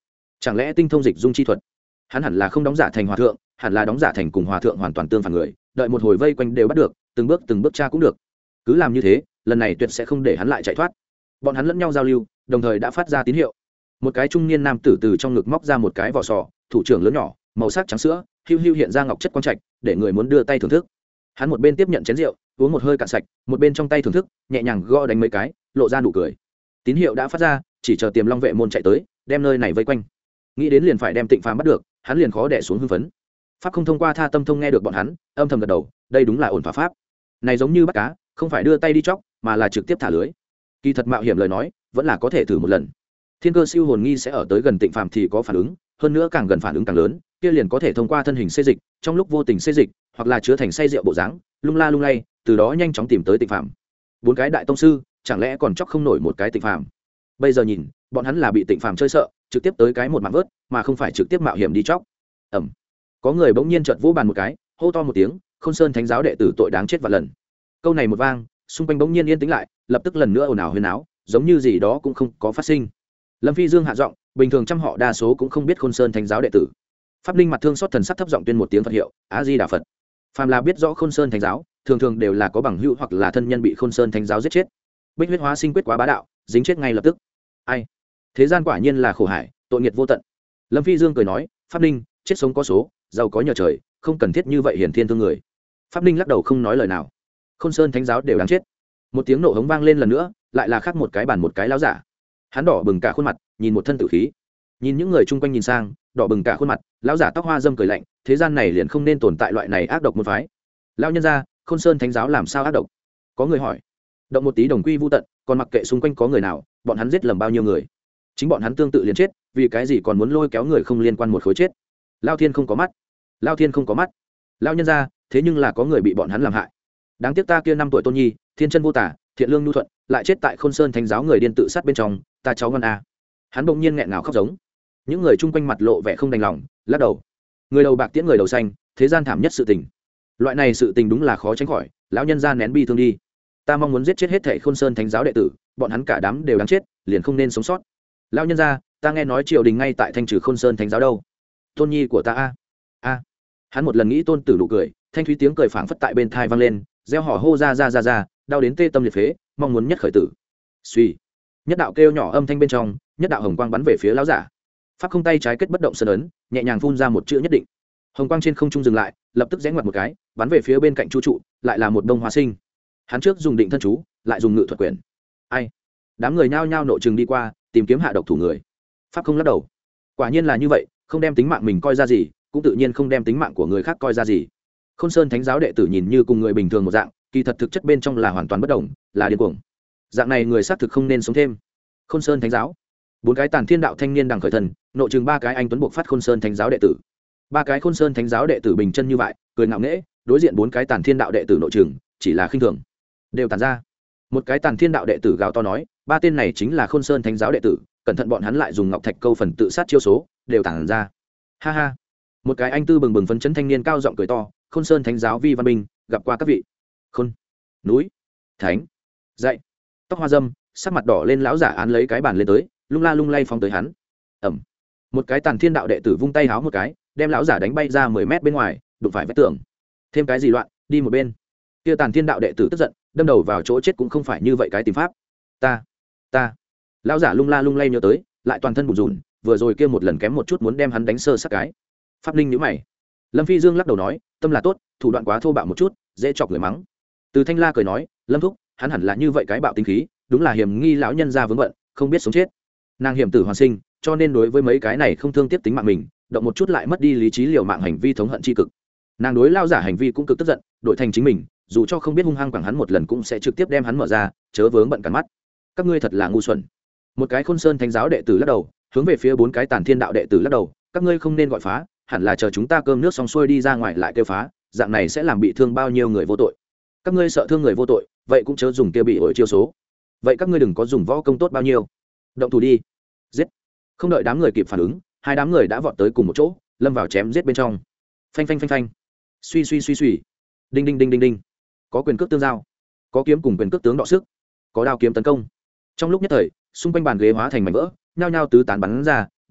chẳng lẽ tinh thông dịch dung chi thuật? Hắn hẳn là không đóng giả thành hòa thượng, hẳn là đóng giả thành cùng hòa thượng hoàn toàn tương phản người, đợi một hồi vây quanh đều bắt được, từng bước từng bước tra cũng được. Cứ làm như thế, lần này tuyệt sẽ không để hắn lại chạy thoát. Bọn hắn lẫn nhau giao lưu, đồng thời đã phát ra tín hiệu. Một cái trung niên nam tử từ trong ngực móc ra một cái vỏ sò, thủ trưởng lớn nhỏ, màu sắc trắng sữa, hưu hưu hiện ra ngọc chất quang trạch, để người muốn đưa tay thưởng thức. Hắn một bên tiếp nhận chén rượu, uống một hơi cạn sạch, một bên trong tay thưởng thức, nhẹ nhàng gõ đánh mấy cái, lộ ra nụ cười. Tín hiệu đã phát ra, chỉ chờ Tiềm Long vệ môn chạy tới, đem nơi này vây quanh. Nghĩ đến liền phải đem Tịnh Phàm bắt được, hắn liền khó đè xuống hưng phấn. Pháp không thông qua Tha Tâm thông nghe được bọn hắn, âm thầm gật đầu, đây đúng là ổn phá pháp. Này giống như bắt cá, không phải đưa tay đi chọc, mà là trực tiếp thả lưới. Kỳ thật mạo hiểm lời nói, vẫn là có thể thử một lần. Thiên cơ siêu hồn nghi sẽ ở tới gần Tịnh Phàm thì có phản ứng, hơn nữa càng gần phản ứng càng lớn, kia liền có thể thông qua thân hình xê dịch, trong lúc vô tình xê dịch, hoặc là chứa thành say rượu bộ dáng, lung la lung lay, từ đó nhanh chóng tìm tới Tịnh Phàm. Bốn cái đại tông sư, chẳng lẽ còn chọc không nổi một cái Tịnh Phàm? Bây giờ nhìn, bọn hắn là bị Tịnh Phàm chơi sợ, trực tiếp tới cái một mạng vớt, mà không phải trực tiếp mạo hiểm đi chọc. Ầm. Có người bỗng nhiên chợt vỗ bàn một cái, hô to một tiếng, Khôn Sơn Thánh giáo đệ tử tội đáng chết vạn lần. Câu này một vang, xung quanh bỗng nhiên yên tĩnh lại, lập tức lần nữa ồn ào huyên náo, giống như gì đó cũng không có phát sinh. Lâm Phi Dương hạ giọng, bình thường trăm họ đa số cũng không biết Khôn Sơn Thánh giáo đệ tử. Pháp Linh mặt thương xót thần sắc thấp giọng tuyên một tiếng Phật hiệu, A Di Đà Phật. Phàm là biết rõ Khôn Sơn Thánh giáo, thường thường đều là có bằng hữu hoặc là thân nhân bị Khôn Sơn Thánh giáo giết chết. Bích huyết hóa sinh quyết quá bá đạo, dính chết ngay lập tức. Ai? Thế gian quả nhiên là khổ hải, tội nghiệt vô tận. Lâm Phi Dương cười nói, Pháp Linh, chết sống có số, giàu có nhờ trời, không cần thiết như vậy hiển thiên thương người. Pháp Linh lắc đầu không nói lời nào. Khôn Sơn Thánh giáo đều đáng chết. Một tiếng nổ hống vang lên lần nữa, lại là khác một cái bàn một cái lão giả. Hắn đỏ bừng cả khuôn mặt, nhìn một thân tử khí. Nhìn những người chung quanh nhìn sang, đỏ bừng cả khuôn mặt, lão giả tóc hoa dâm cười lạnh, thế gian này liền không nên tồn tại loại này ác độc môn phái. Lão nhân gia, Khôn Sơn Thánh giáo làm sao ác độc? Có người hỏi. Động một tí đồng quy vu tận, còn mặc kệ xung quanh có người nào, bọn hắn giết lầm bao nhiêu người. Chính bọn hắn tương tự liền chết, vì cái gì còn muốn lôi kéo người không liên quan một khối chết? Lão Thiên không có mắt. Lão Thiên không có mắt. Lão nhân gia, thế nhưng là có người bị bọn hắn làm hại. Đáng tiếc ta kia năm tuổi tôn nhi, thiên chân vô tả, thiện lương nhu thuận, lại chết tại Khôn Sơn Thánh giáo người điên tự sát bên trong, ta cháu ngoan a. Hắn bỗng nhiên nghẹn ngào khóc giống. Những người chung quanh mặt lộ vẻ không đành lòng, lắc đầu. Người đầu bạc tiễn người đầu xanh, thế gian thảm nhất sự tình. Loại này sự tình đúng là khó tránh khỏi, lão nhân gia nén bi thương đi. Ta mong muốn giết chết hết thảy Khôn Sơn Thánh giáo đệ tử, bọn hắn cả đám đều đáng chết, liền không nên sống sót. Lão nhân gia, ta nghe nói triều đình ngay tại thanh trừ Khôn Sơn Thánh giáo đâu. Tôn nhi của ta a. A. Hắn một lần nghĩ tôn tử nụ cười, thanh thúy tiếng cười phảng phất tại bên tai vang lên, reo hò hô ra ra ra ra, đau đến tê tâm liệt phế, mong muốn nhất khởi tử. Suy. Nhất đạo kêu nhỏ âm thanh bên trong, nhất đạo hồng quang bắn về phía lão giả. Pháp không tay trái kết bất động sơn ấn, nhẹ nhàng phun ra một chữ nhất định. Hồng quang trên không trung dừng lại, lập tức rẽ ngoặt một cái, bắn về phía bên cạnh chu trụ, lại là một đông hoa sinh. Hắn trước dùng định thân chú, lại dùng ngự thuật quyền. Ai? Đám người nhao nhao nội trừng đi qua, tìm kiếm hạ độc thủ người. Pháp không lắc đầu. Quả nhiên là như vậy, không đem tính mạng mình coi ra gì, cũng tự nhiên không đem tính mạng của người khác coi ra gì. Khôn Sơn Thánh giáo đệ tử nhìn như cùng người bình thường một dạng, kỳ thật thực chất bên trong là hoàn toàn bất đồng, là điên cuồng. Dạng này người xác thực không nên sống thêm. Khôn Sơn Thánh giáo, bốn cái Tàn Thiên đạo thanh niên đằng khởi thần, nội trừng ba cái anh tuấn buộc phát Khôn Sơn Thánh giáo đệ tử. Ba cái Khôn Sơn Thánh giáo đệ tử bình chân như vậy, cười ngạo nghễ, đối diện bốn cái Tàn Thiên đạo đệ tử nội trừng, chỉ là khinh thường. Đều tản ra. Một cái Tàn Thiên đạo đệ tử gào to nói, ba tên này chính là Khôn Sơn Thánh giáo đệ tử, cẩn thận bọn hắn lại dùng ngọc thạch câu phần tự sát chiêu số, đều tản ra. Ha ha. Một cái anh tư bừng bừng phấn chấn thanh niên cao giọng cười to, Khôn Sơn Thánh giáo Vi Văn Bình, gặp qua các vị. Khôn, núi, thánh, dậy. Tóc hoa dâm, sắc mặt đỏ lên lão giả án lấy cái bàn lên tới, lung la lung lay phóng tới hắn. Ẩm. Một cái Tàn Thiên đạo đệ tử vung tay háo một cái, đem lão giả đánh bay ra mười mét bên ngoài, đụng phải vách tường. Thêm cái gì loạn, đi một bên. Kia Tàn Thiên đạo đệ tử tức giận, đâm đầu vào chỗ chết cũng không phải như vậy cái tìm pháp. Ta, ta. Lão giả lung la lung lay nhớ tới, lại toàn thân bùn rùn, vừa rồi kia một lần kém một chút muốn đem hắn đánh sơ sát cái. Pháp Linh nhíu mày. Lâm Phi Dương lắc đầu nói, tâm là tốt, thủ đoạn quá thô bạo một chút, dễ chọc người mắng. Từ Thanh La cười nói, Lâm thúc, hắn hẳn là như vậy cái bạo tính khí, đúng là hiểm nghi lão nhân gia vướng bận, không biết sống chết. Nàng hiểm tử hoàn sinh, cho nên đối với mấy cái này không thương tiếc tính mạng mình, động một chút lại mất đi lý trí liều mạng hành vi thống hận chi cực. Nàng đối lao giả hành vi cũng cực tức giận, đổi thành chính mình, dù cho không biết hung hăng quẳng hắn một lần cũng sẽ trực tiếp đem hắn mở ra, chớ vướng bận cắn mắt. Các ngươi thật là ngu xuẩn. Một cái Khôn Sơn Thánh giáo đệ tử lắc đầu, hướng về phía bốn cái Tàn Thiên đạo đệ tử lắc đầu, các ngươi không nên gọi phá, hẳn là chờ chúng ta cơm nước xong xuôi đi ra ngoài lại kêu phá, dạng này sẽ làm bị thương bao nhiêu người vô tội. Các ngươi sợ thương người vô tội, vậy cũng chớ dùng kia bị ổi chiêu số. Vậy các ngươi đừng có dùng võ công tốt bao nhiêu. Động thủ đi. Giết. Không đợi đám người kịp phản ứng, hai đám người đã vọt tới cùng một chỗ, lâm vào chém giết bên trong. Phanh phanh phanh phanh. Suy suy suy suy. Đinh đinh đinh đinh đinh. Có quyền cước tương giao, có kiếm cùng quyền cước tướng đọ sức, có đao kiếm tấn công. Trong lúc nhất thời, xung quanh bàn ghế hóa thành mảnh vỡ, nhao nhao tứ tán bắn ra,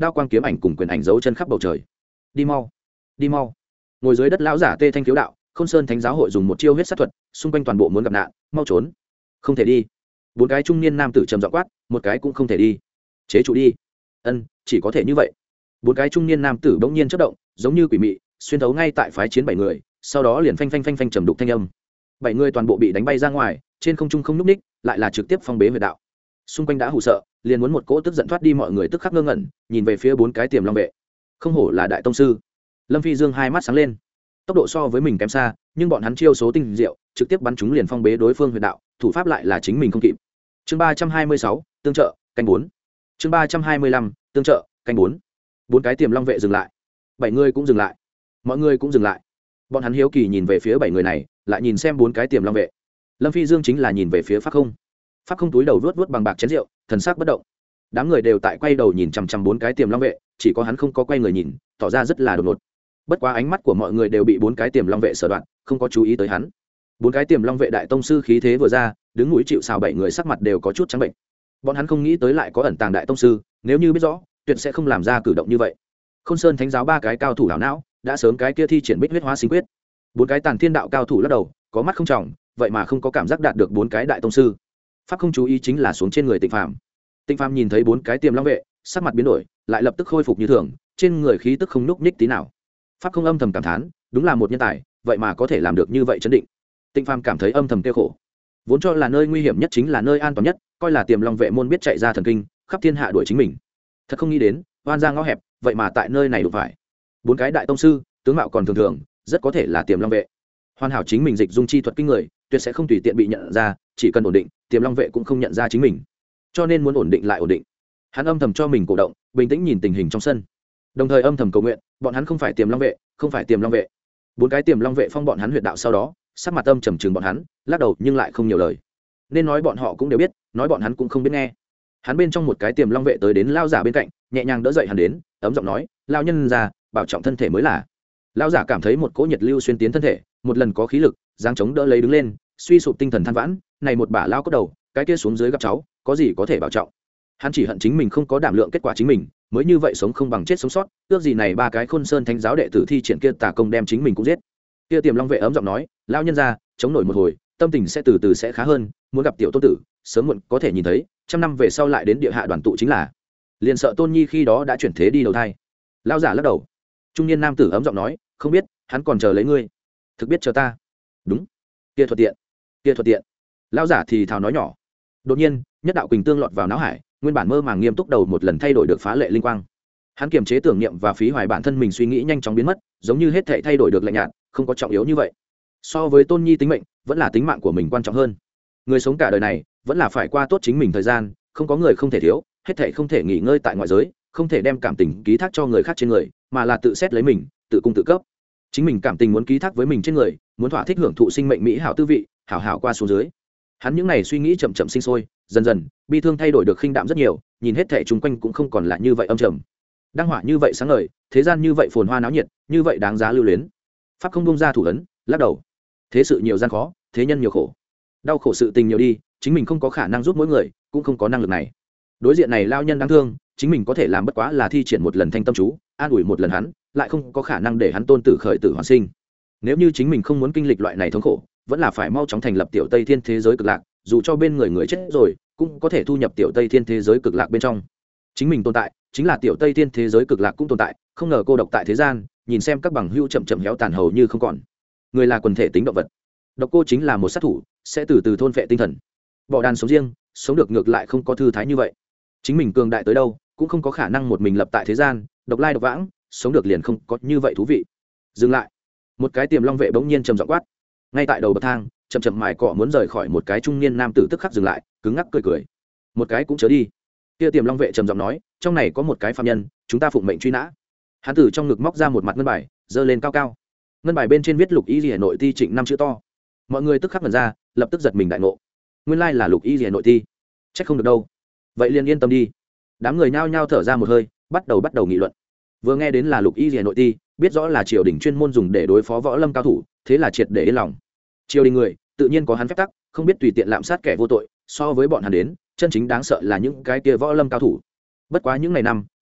đao quang kiếm ảnh cùng quyền ảnh dấu chân khắp bầu trời. Đi mau, đi mau. Ngồi dưới đất lão giả tê thanh khiếu đạo, Khôn Sơn Thánh giáo hội dùng một chiêu huyết sát thuật, xung quanh toàn bộ muốn gặp nạn, mau trốn. Không thể đi. Bốn cái trung niên nam tử trầm giọng quát, một cái cũng không thể đi. Chế trụ đi. Ân, chỉ có thể như vậy. Bốn cái trung niên nam tử bỗng nhiên chớp động, giống như quỷ mị, xuyên thấu ngay tại phái chiến bảy người, sau đó liền phanh phanh phanh phanh trầm đục thanh âm. Bảy người toàn bộ bị đánh bay ra ngoài, trên không trung không nhúc ních, lại là trực tiếp phong bế huyệt đạo. Xung quanh đã hù sợ, liền muốn một cỗ tức giận thoát đi, mọi người tức khắc ngơ ngẩn, nhìn về phía bốn cái tiềm long vệ. Không hổ là đại tông sư. Lâm Phi Dương hai mắt sáng lên. Tốc độ so với mình kém xa, nhưng bọn hắn chiêu số tinh diệu, trực tiếp bắn chúng liền phong bế đối phương huyệt đạo, thủ pháp lại là chính mình không kịp. Chương ba trăm hai mươi sáu, tương trợ, canh bốn. Chương ba trăm hai mươi lăm, tương trợ, canh bốn. Bốn cái tiềm long vệ dừng lại. Bảy người cũng dừng lại. Mọi người cũng dừng lại. Bọn hắn hiếu kỳ nhìn về phía bảy người này, lại nhìn xem bốn cái tiềm long vệ. Lâm Phi Dương chính là nhìn về phía Pháp Không. Pháp Không túi đầu vuốt vuốt bằng bạc chén rượu, thần sắc bất động. Đám người đều tại quay đầu nhìn chằm chằm bốn cái tiềm long vệ, chỉ có hắn không có quay người nhìn, tỏ ra rất là đột ngột. Bất quá ánh mắt của mọi người đều bị bốn cái tiềm long vệ sở đoạn, không có chú ý tới hắn. Bốn cái tiềm long vệ đại tông sư khí thế vừa ra, đứng mũi chịu sào, bảy người sắc mặt đều có chút trắng bệnh. Bọn hắn không nghĩ tới lại có ẩn tàng đại tông sư, nếu như biết rõ, tuyệt sẽ không làm ra cử động như vậy. Khôn Sơn Thánh giáo ba cái cao thủ đảo não, đã sớm cái kia thi triển Bích huyết hóa sinh quyết. Bốn cái tàn thiên đạo cao thủ lắc đầu, có mắt không trọng, vậy mà không có cảm giác đạt được bốn cái đại tông sư. Pháp Không chú ý chính là xuống trên người Tịnh Phàm. Tịnh Phàm nhìn thấy bốn cái tiềm long vệ, sắc mặt biến đổi, lại lập tức khôi phục như thường, trên người khí tức không nhúc nhích tí nào. Pháp Không âm thầm cảm thán, đúng là một nhân tài, vậy mà có thể làm được như vậy chấn định. Tịnh Phàm cảm thấy âm thầm tiêu khổ, vốn cho là nơi nguy hiểm nhất chính là nơi an toàn nhất, coi là tiềm long vệ môn biết chạy ra thần kinh, khắp thiên hạ đuổi chính mình. Thật không nghĩ đến, oan ra ngõ hẹp, vậy mà tại nơi này đụng phải bốn cái đại tông sư, tướng mạo còn thường thường, rất có thể là tiềm long vệ. Hoàn hảo chính mình dịch dung chi thuật kinh người, tuyệt sẽ không tùy tiện bị nhận ra, chỉ cần ổn định, tiềm long vệ cũng không nhận ra chính mình. Cho nên muốn ổn định lại ổn định. Hắn âm thầm cho mình cổ động, bình tĩnh nhìn tình hình trong sân, đồng thời âm thầm cầu nguyện, bọn hắn không phải tiềm long vệ, không phải tiềm long vệ. Bốn cái tiềm long vệ phong bọn hắn huyệt đạo sau đó, sắc mặt âm trầm trừng bọn hắn, lắc đầu nhưng lại không nhiều lời. Nên nói bọn họ cũng đều biết, nói bọn hắn cũng không biết nghe. Hắn bên trong một cái tiềm long vệ tới đến lao giả bên cạnh, nhẹ nhàng đỡ dậy hắn đến, ấm giọng nói, lao nhân già, bảo trọng thân thể mới là. Lao giả cảm thấy một cỗ nhiệt lưu xuyên tiến thân thể, một lần có khí lực, giáng chống đỡ lấy đứng lên, suy sụp tinh thần than vãn, này một bả lao cốt đầu, cái kia xuống dưới gặp cháu, có gì có thể bảo trọng. Hắn chỉ hận chính mình không có đảm lượng kết quả chính mình, mới như vậy sống không bằng chết sống sót, ước gì này ba cái Khôn Sơn Thánh giáo đệ tử thi triển kia tà công đem chính mình cũng giết. Kia tiềm long vệ ấm giọng nói, lao nhân già, chống nổi một hồi, tâm tình sẽ từ từ sẽ khá hơn, muốn gặp tiểu tôn tử, sớm muộn có thể nhìn thấy, trăm năm về sau lại đến địa hạ đoàn tụ chính là. Liền sợ Tôn Nhi khi đó đã chuyển thế đi đầu thai. Lao giả lắc đầu. Trung niên nam tử ấm giọng nói, không biết, hắn còn chờ lấy ngươi. Thực biết chờ ta. Đúng. Kia thuận tiện. Kia thuận tiện. Lao giả thì thào nói nhỏ. Đột nhiên, nhất đạo quỳnh tương lọt vào não hải, nguyên bản mơ màng nghiêm túc đầu một lần thay đổi được phá lệ linh quang. Hắn kiềm chế tưởng niệm và phí hoài bản thân mình suy nghĩ nhanh chóng biến mất, giống như hết thảy thay đổi được lạnh nhạt, không có trọng yếu như vậy. So với Tôn Nhi tính mệnh, vẫn là tính mạng của mình quan trọng hơn. Người sống cả đời này, vẫn là phải qua tốt chính mình thời gian, không có người không thể thiếu, hết thảy không thể nghỉ ngơi tại ngoại giới, không thể đem cảm tình ký thác cho người khác trên người, mà là tự xét lấy mình, tự cung tự cấp. Chính mình cảm tình muốn ký thác với mình trên người, muốn thỏa thích hưởng thụ sinh mệnh mỹ hảo tư vị, hảo hảo qua xuống dưới. Hắn những này suy nghĩ chậm chậm sinh sôi, dần dần, bi thương thay đổi được khinh đạm rất nhiều, nhìn hết thảy chung quanh cũng không còn là như vậy âm trầm. Đăng hỏa như vậy sáng ngời, thế gian như vậy phồn hoa náo nhiệt, như vậy đáng giá lưu luyến. Pháp Không buông ra thủ ấn, lắc đầu. Thế sự nhiều gian khó, thế nhân nhiều khổ. Đau khổ sự tình nhiều đi, chính mình không có khả năng giúp mỗi người, cũng không có năng lực này. Đối diện này lao nhân đáng thương, chính mình có thể làm bất quá là thi triển một lần thanh tâm chú, an ủi một lần hắn, lại không có khả năng để hắn tôn tử khởi tử hoàn sinh. Nếu như chính mình không muốn kinh lịch loại này thống khổ, vẫn là phải mau chóng thành lập tiểu Tây Thiên thế giới cực lạc, dù cho bên người người chết rồi, cũng có thể thu nhập tiểu Tây Thiên thế giới cực lạc bên trong. Chính mình tồn tại, chính là tiểu Tây Thiên thế giới cực lạc cũng tồn tại, không ngờ cô độc tại thế gian, nhìn xem các bằng hữu chậm chậm héo tàn hầu như không còn. Người là quần thể tính động vật, độc cô chính là một sát thủ, sẽ từ từ thôn phệ tinh thần. Bỏ đàn sống riêng, sống được ngược lại không có thư thái như vậy. Chính mình cường đại tới đâu, cũng không có khả năng một mình lập tại thế gian, độc lai độc vãng, sống được liền không có như vậy thú vị. Dừng lại. Một cái tiềm long vệ bỗng nhiên trầm giọng quát. Ngay tại đầu bậc thang, chậm chậm mài cọ muốn rời khỏi một cái trung niên nam tử tức khắc dừng lại, cứng ngắc cười cười. Một cái cũng chớ đi. Kia tiềm long vệ trầm giọng nói, trong này có một cái phạm nhân, chúng ta phụng mệnh truy nã. Hắn từ trong ngực móc ra một mặt ngân bài, giơ lên cao cao. Ngân bài bên trên viết Lục Y Liễu nội ti Trịnh năm chữ to. Mọi người tức khắc ngẩn ra, lập tức giật mình đại ngộ. Nguyên lai là Lục Y Liễu nội ti. Chắc không được đâu. Vậy liền yên tâm đi. Đám người nhao nhao thở ra một hơi, bắt đầu bắt đầu nghị luận. Vừa nghe đến là Lục Y Liễu nội ti, biết rõ là triều đình chuyên môn dùng để đối phó võ lâm cao thủ, thế là triệt để yên lòng. Triều đình người, tự nhiên có hắn phép tắc, không biết tùy tiện lạm sát kẻ vô tội, so với bọn hắn đến, chân chính đáng sợ là những cái kia võ lâm cao thủ. Bất quá những ngày năm,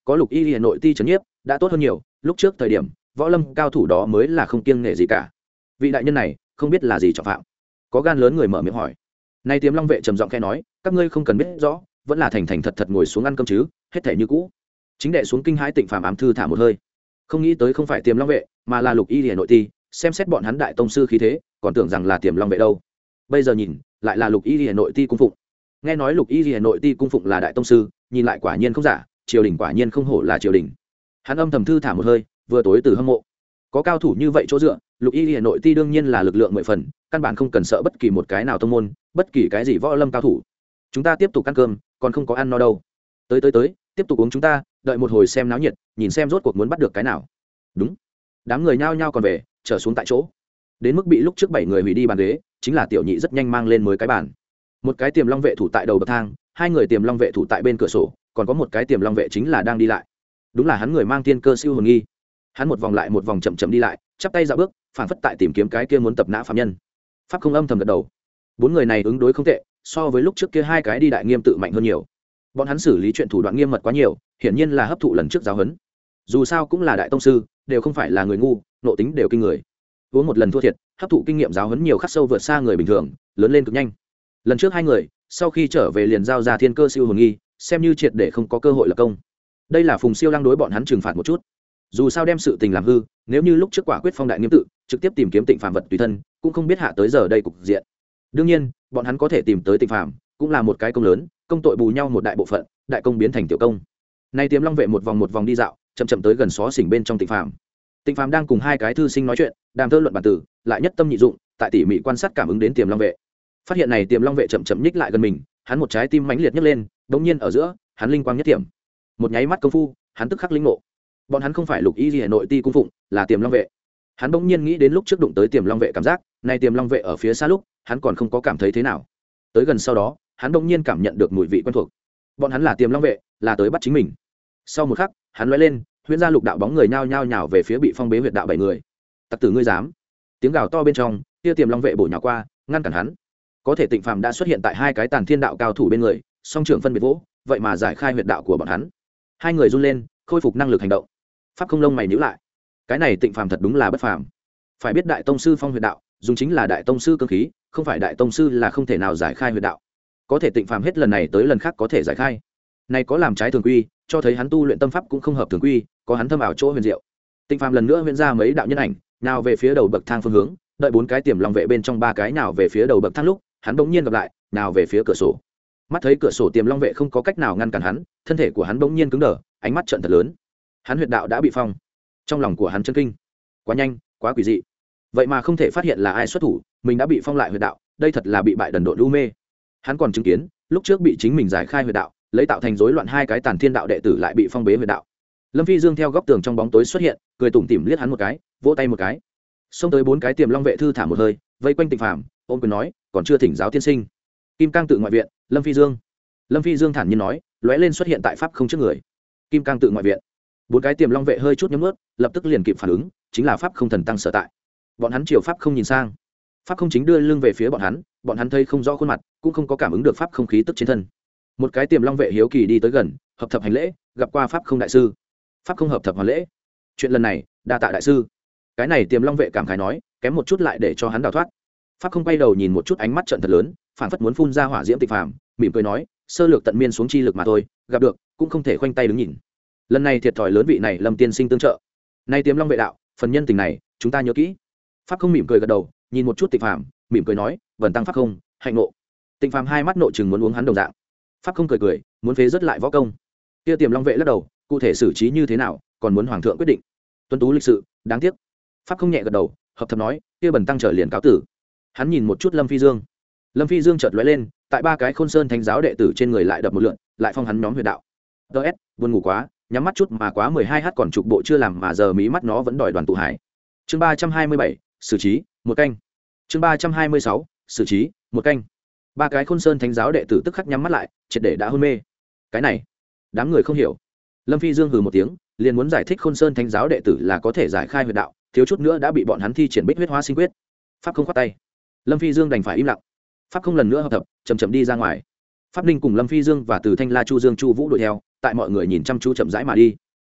có lục y nội ti trấn nhiếp đã tốt hơn nhiều, lúc trước thời điểm võ lâm cao thủ đó mới là không kiêng nể gì cả. Vị đại nhân này không biết là gì trọng phạm, có gan lớn người mở miệng hỏi. Nay Tiềm Long vệ trầm giọng khẽ nói, các ngươi không cần biết rõ, vẫn là thành thành thật thật ngồi xuống ăn cơm chứ, hết thể như cũ. Chính đệ xuống kinh hãi Tịnh Phàm ám thư thả một hơi, không nghĩ tới không phải Tiềm Long vệ mà là lục y lìa nội ti, xem xét bọn hắn đại tông sư khí thế còn tưởng rằng là Tiềm Long vệ đâu, bây giờ nhìn lại là lục y lìa nội ti cung phụng. Nghe nói lục y lìa nội ti cung phụng là đại tông sư, nhìn lại quả nhiên không giả, triều đình quả nhiên không hổ là triều đình. Hắn âm thầm thư thả một hơi, vừa tối từ hâm mộ, có cao thủ như vậy chỗ dựa, lục y lìa nội ti đương nhiên là lực lượng mười phần, căn bản không cần sợ bất kỳ một cái nào tông môn, bất kỳ cái gì võ lâm cao thủ. Chúng ta tiếp tục ăn cơm, còn không có ăn no đâu. Tới tới tới, tiếp tục uống chúng ta, đợi một hồi xem náo nhiệt, nhìn xem rốt cuộc muốn bắt được cái nào. Đúng. Đám người nhao nhao còn về, trở xuống tại chỗ. Đến mức bị lúc trước bảy người hủy đi bàn ghế, chính là tiểu nhị rất nhanh mang lên mới cái bàn. Một cái Tiềm Long vệ thủ tại đầu bậc thang, hai người Tiềm Long vệ thủ tại bên cửa sổ, còn có một cái Tiềm Long vệ chính là đang đi lại. Đúng là hắn người mang tiên cơ siêu hồn nghi. Hắn một vòng lại một vòng chậm chậm đi lại, chắp tay dạo bước, phảng phất tại tìm kiếm cái kia muốn tập nã phạm nhân. Pháp không âm thầm gật đầu. Bốn người này ứng đối không tệ, so với lúc trước kia hai cái đi đại nghiêm tự mạnh hơn nhiều. Bọn hắn xử lý chuyện thủ đoạn nghiêm mật quá nhiều, hiển nhiên là hấp thụ lần trước giáo huấn. Dù sao cũng là đại tông sư, đều không phải là người ngu, nộ tính đều kinh người. Uống một lần thua thiệt, hấp thụ kinh nghiệm giáo huấn nhiều khắc sâu vượt xa người bình thường, lớn lên cực nhanh. Lần trước hai người, sau khi trở về liền giao ra thiên cơ siêu hồn nghi, xem như triệt để không có cơ hội lập công. Đây là Phùng Siêu Lăng đối bọn hắn trừng phạt một chút. Dù sao đem sự tình làm hư, nếu như lúc trước quả quyết phong đại nghiêm tự, trực tiếp tìm kiếm Tịnh Phàm vật tùy thân, cũng không biết hạ tới giờ đây cục diện. Đương nhiên, bọn hắn có thể tìm tới Tịnh Phàm, cũng là một cái công lớn, công tội bù nhau một đại bộ phận, đại công biến thành tiểu công. Nay Tiềm Long vệ một vòng một vòng đi dạo, chậm chậm tới gần xó xỉnh bên trong Tịnh Phàm. Tịnh Phàm đang cùng hai cái thư sinh nói chuyện, đàm thơ luận bản tử, lại nhất tâm nhị dụng, tại tỉ mỉ quan sát cảm ứng đến Tiềm Long vệ. Phát hiện này Tiềm Long vệ chậm chậm nhích lại gần mình, hắn một trái tim mãnh liệt nhấc lên, đống nhiên ở giữa, hắn linh quang nhất tiệm. Một nháy mắt công phu, hắn tức khắc linh ngộ. Bọn hắn không phải lục y liễu nội ti cung phụng, là Tiềm Long vệ. Hắn bỗng nhiên nghĩ đến lúc trước đụng tới Tiềm Long vệ cảm giác, này Tiềm Long vệ ở phía xa lúc, hắn còn không có cảm thấy thế nào. Tới gần sau đó, hắn bỗng nhiên cảm nhận được mùi vị quen thuộc. Bọn hắn là Tiềm Long vệ, là tới bắt chính mình. Sau một khắc, hắn lóe lên, huyễn ra lục đạo bóng người nhao nhao nhào về phía bị phong bế huyệt đạo bảy người. Tặc tử ngươi dám? Tiếng gào to bên trong, kia Tiềm Long vệ bổ nhào qua, ngăn cản hắn. Có thể Tịnh Phàm đã xuất hiện tại hai cái Tàn Thiên đạo cao thủ bên người, song trưởng phân biệt vỗ, vậy mà giải khai huyệt đạo của bọn hắn. Hai người run lên, khôi phục năng lực hành động. Pháp không lông mày nhíu lại, cái này Tịnh Phàm thật đúng là bất phàm. Phải biết đại tông sư phong huyệt đạo, dùng chính là đại tông sư cương khí, không phải đại tông sư là không thể nào giải khai huyệt đạo. Có thể Tịnh Phàm hết lần này tới lần khác có thể giải khai. Này có làm trái thường quy, cho thấy hắn tu luyện tâm pháp cũng không hợp thường quy, có hắn thâm ảo chỗ huyền diệu. Tịnh Phàm lần nữa huyễn ra mấy đạo nhân ảnh, nào về phía đầu bậc thang phương hướng, đợi bốn cái Tiềm Long vệ bên trong ba cái nào về phía đầu bậc thang lúc, hắn bỗng nhiên gặp lại, nào về phía cửa sổ. Mắt thấy cửa sổ Tiềm Long vệ không có cách nào ngăn cản hắn, thân thể của hắn bỗng nhiên cứng đờ, ánh mắt trợn thật lớn. Hắn huyệt đạo đã bị phong. Trong lòng của hắn chấn kinh. Quá nhanh, quá quỷ dị. Vậy mà không thể phát hiện là ai xuất thủ, mình đã bị phong lại huyệt đạo, đây thật là bị bại đần độn lu mê. Hắn còn chứng kiến, lúc trước bị chính mình giải khai huyệt đạo, lấy tạo thành rối loạn hai cái Tàn Thiên đạo đệ tử lại bị phong bế huyệt đạo. Lâm Phi Dương theo góc tường trong bóng tối xuất hiện, cười tủm tỉm liếc hắn một cái, vỗ tay một cái. Xông tới bốn cái Tiềm Long vệ thư thả một hơi, vây quanh Tịnh Phàm, ôm quyền nói, còn chưa thỉnh giáo tiên sinh. Kim Cang tự ngoại viện, Lâm Phi Dương. Lâm Phi Dương thản nhiên nói, lóe lên xuất hiện tại pháp không trước người. Kim Cang tự ngoại viện. Bốn cái Tiềm Long vệ hơi chút nhấm ướt, lập tức liền kịp phản ứng, chính là pháp không thần tăng sở tại. Bọn hắn chiều pháp không nhìn sang, pháp không chính đưa lưng về phía bọn hắn, bọn hắn thấy không rõ khuôn mặt, cũng không có cảm ứng được pháp không khí tức trên thân. Một cái Tiềm Long vệ hiếu kỳ đi tới gần, hợp thập hành lễ, gặp qua pháp không đại sư. Pháp không hợp thập hoàn lễ. Chuyện lần này, đa tạ đại sư. Cái này Tiềm Long vệ cảm khái nói, kém một chút lại để cho hắn đào thoát. Pháp không quay đầu nhìn một chút, ánh mắt trợn thật lớn, phảng phất muốn phun ra hỏa diễm Tịnh Phàm, mỉm cười nói, sơ lược tận miên xuống chi lực mà thôi, gặp được cũng không thể khoanh tay đứng nhìn. Lần này thiệt thòi lớn vị này Lâm tiên sinh tương trợ. Nay Tiềm Long vệ đạo, phần nhân tình này, chúng ta nhớ kỹ. Pháp không mỉm cười gật đầu, nhìn một chút Tịnh Phàm, mỉm cười nói, vần tăng pháp không, hạnh nộ. Tịnh Phàm hai mắt nộ chừng muốn uống hắn đồng dạng. Pháp không cười cười, muốn phế rất lại võ công. Kia Tiềm Long vệ lắc đầu, cụ thể xử trí như thế nào, còn muốn hoàng thượng quyết định. Tuân tú lịch sự, đáng tiếc. Pháp không nhẹ gật đầu, hợp thập nói, kia bần tăng trở liền cáo tử. Hắn nhìn một chút Lâm Phi Dương. Lâm Phi Dương chợt lóe lên, tại ba cái Khôn Sơn thánh giáo đệ tử trên người lại đập một lượn, lại phong hắn nhóm huyệt đạo. ds buồn ngủ quá, nhắm mắt chút mà quá mười hai h còn trục bộ chưa làm mà giờ mí mắt nó vẫn đòi đoàn tụ hải. Chương ba trăm hai mươi bảy, xử trí, một canh. Chương ba trăm hai mươi sáu, xử trí, một canh. Ba cái Khôn Sơn thánh giáo đệ tử tức khắc nhắm mắt lại, triệt để đã hôn mê. Cái này, đám người không hiểu. Lâm Phi Dương hừ một tiếng, liền muốn giải thích Khôn Sơn thánh giáo đệ tử là có thể giải khai huyệt đạo, thiếu chút nữa đã bị bọn hắn thi triển Bích huyết hóa sinh quyết. Pháp không khoát tay. Lâm Phi Dương đành phải im lặng. Pháp không lần nữa hợp thập, chậm chậm đi ra ngoài. Pháp Ninh cùng Lâm Phi Dương và Từ Thanh La Chu Dương Chu Vũ đuổi theo, tại mọi người nhìn chăm chú chậm rãi mà đi.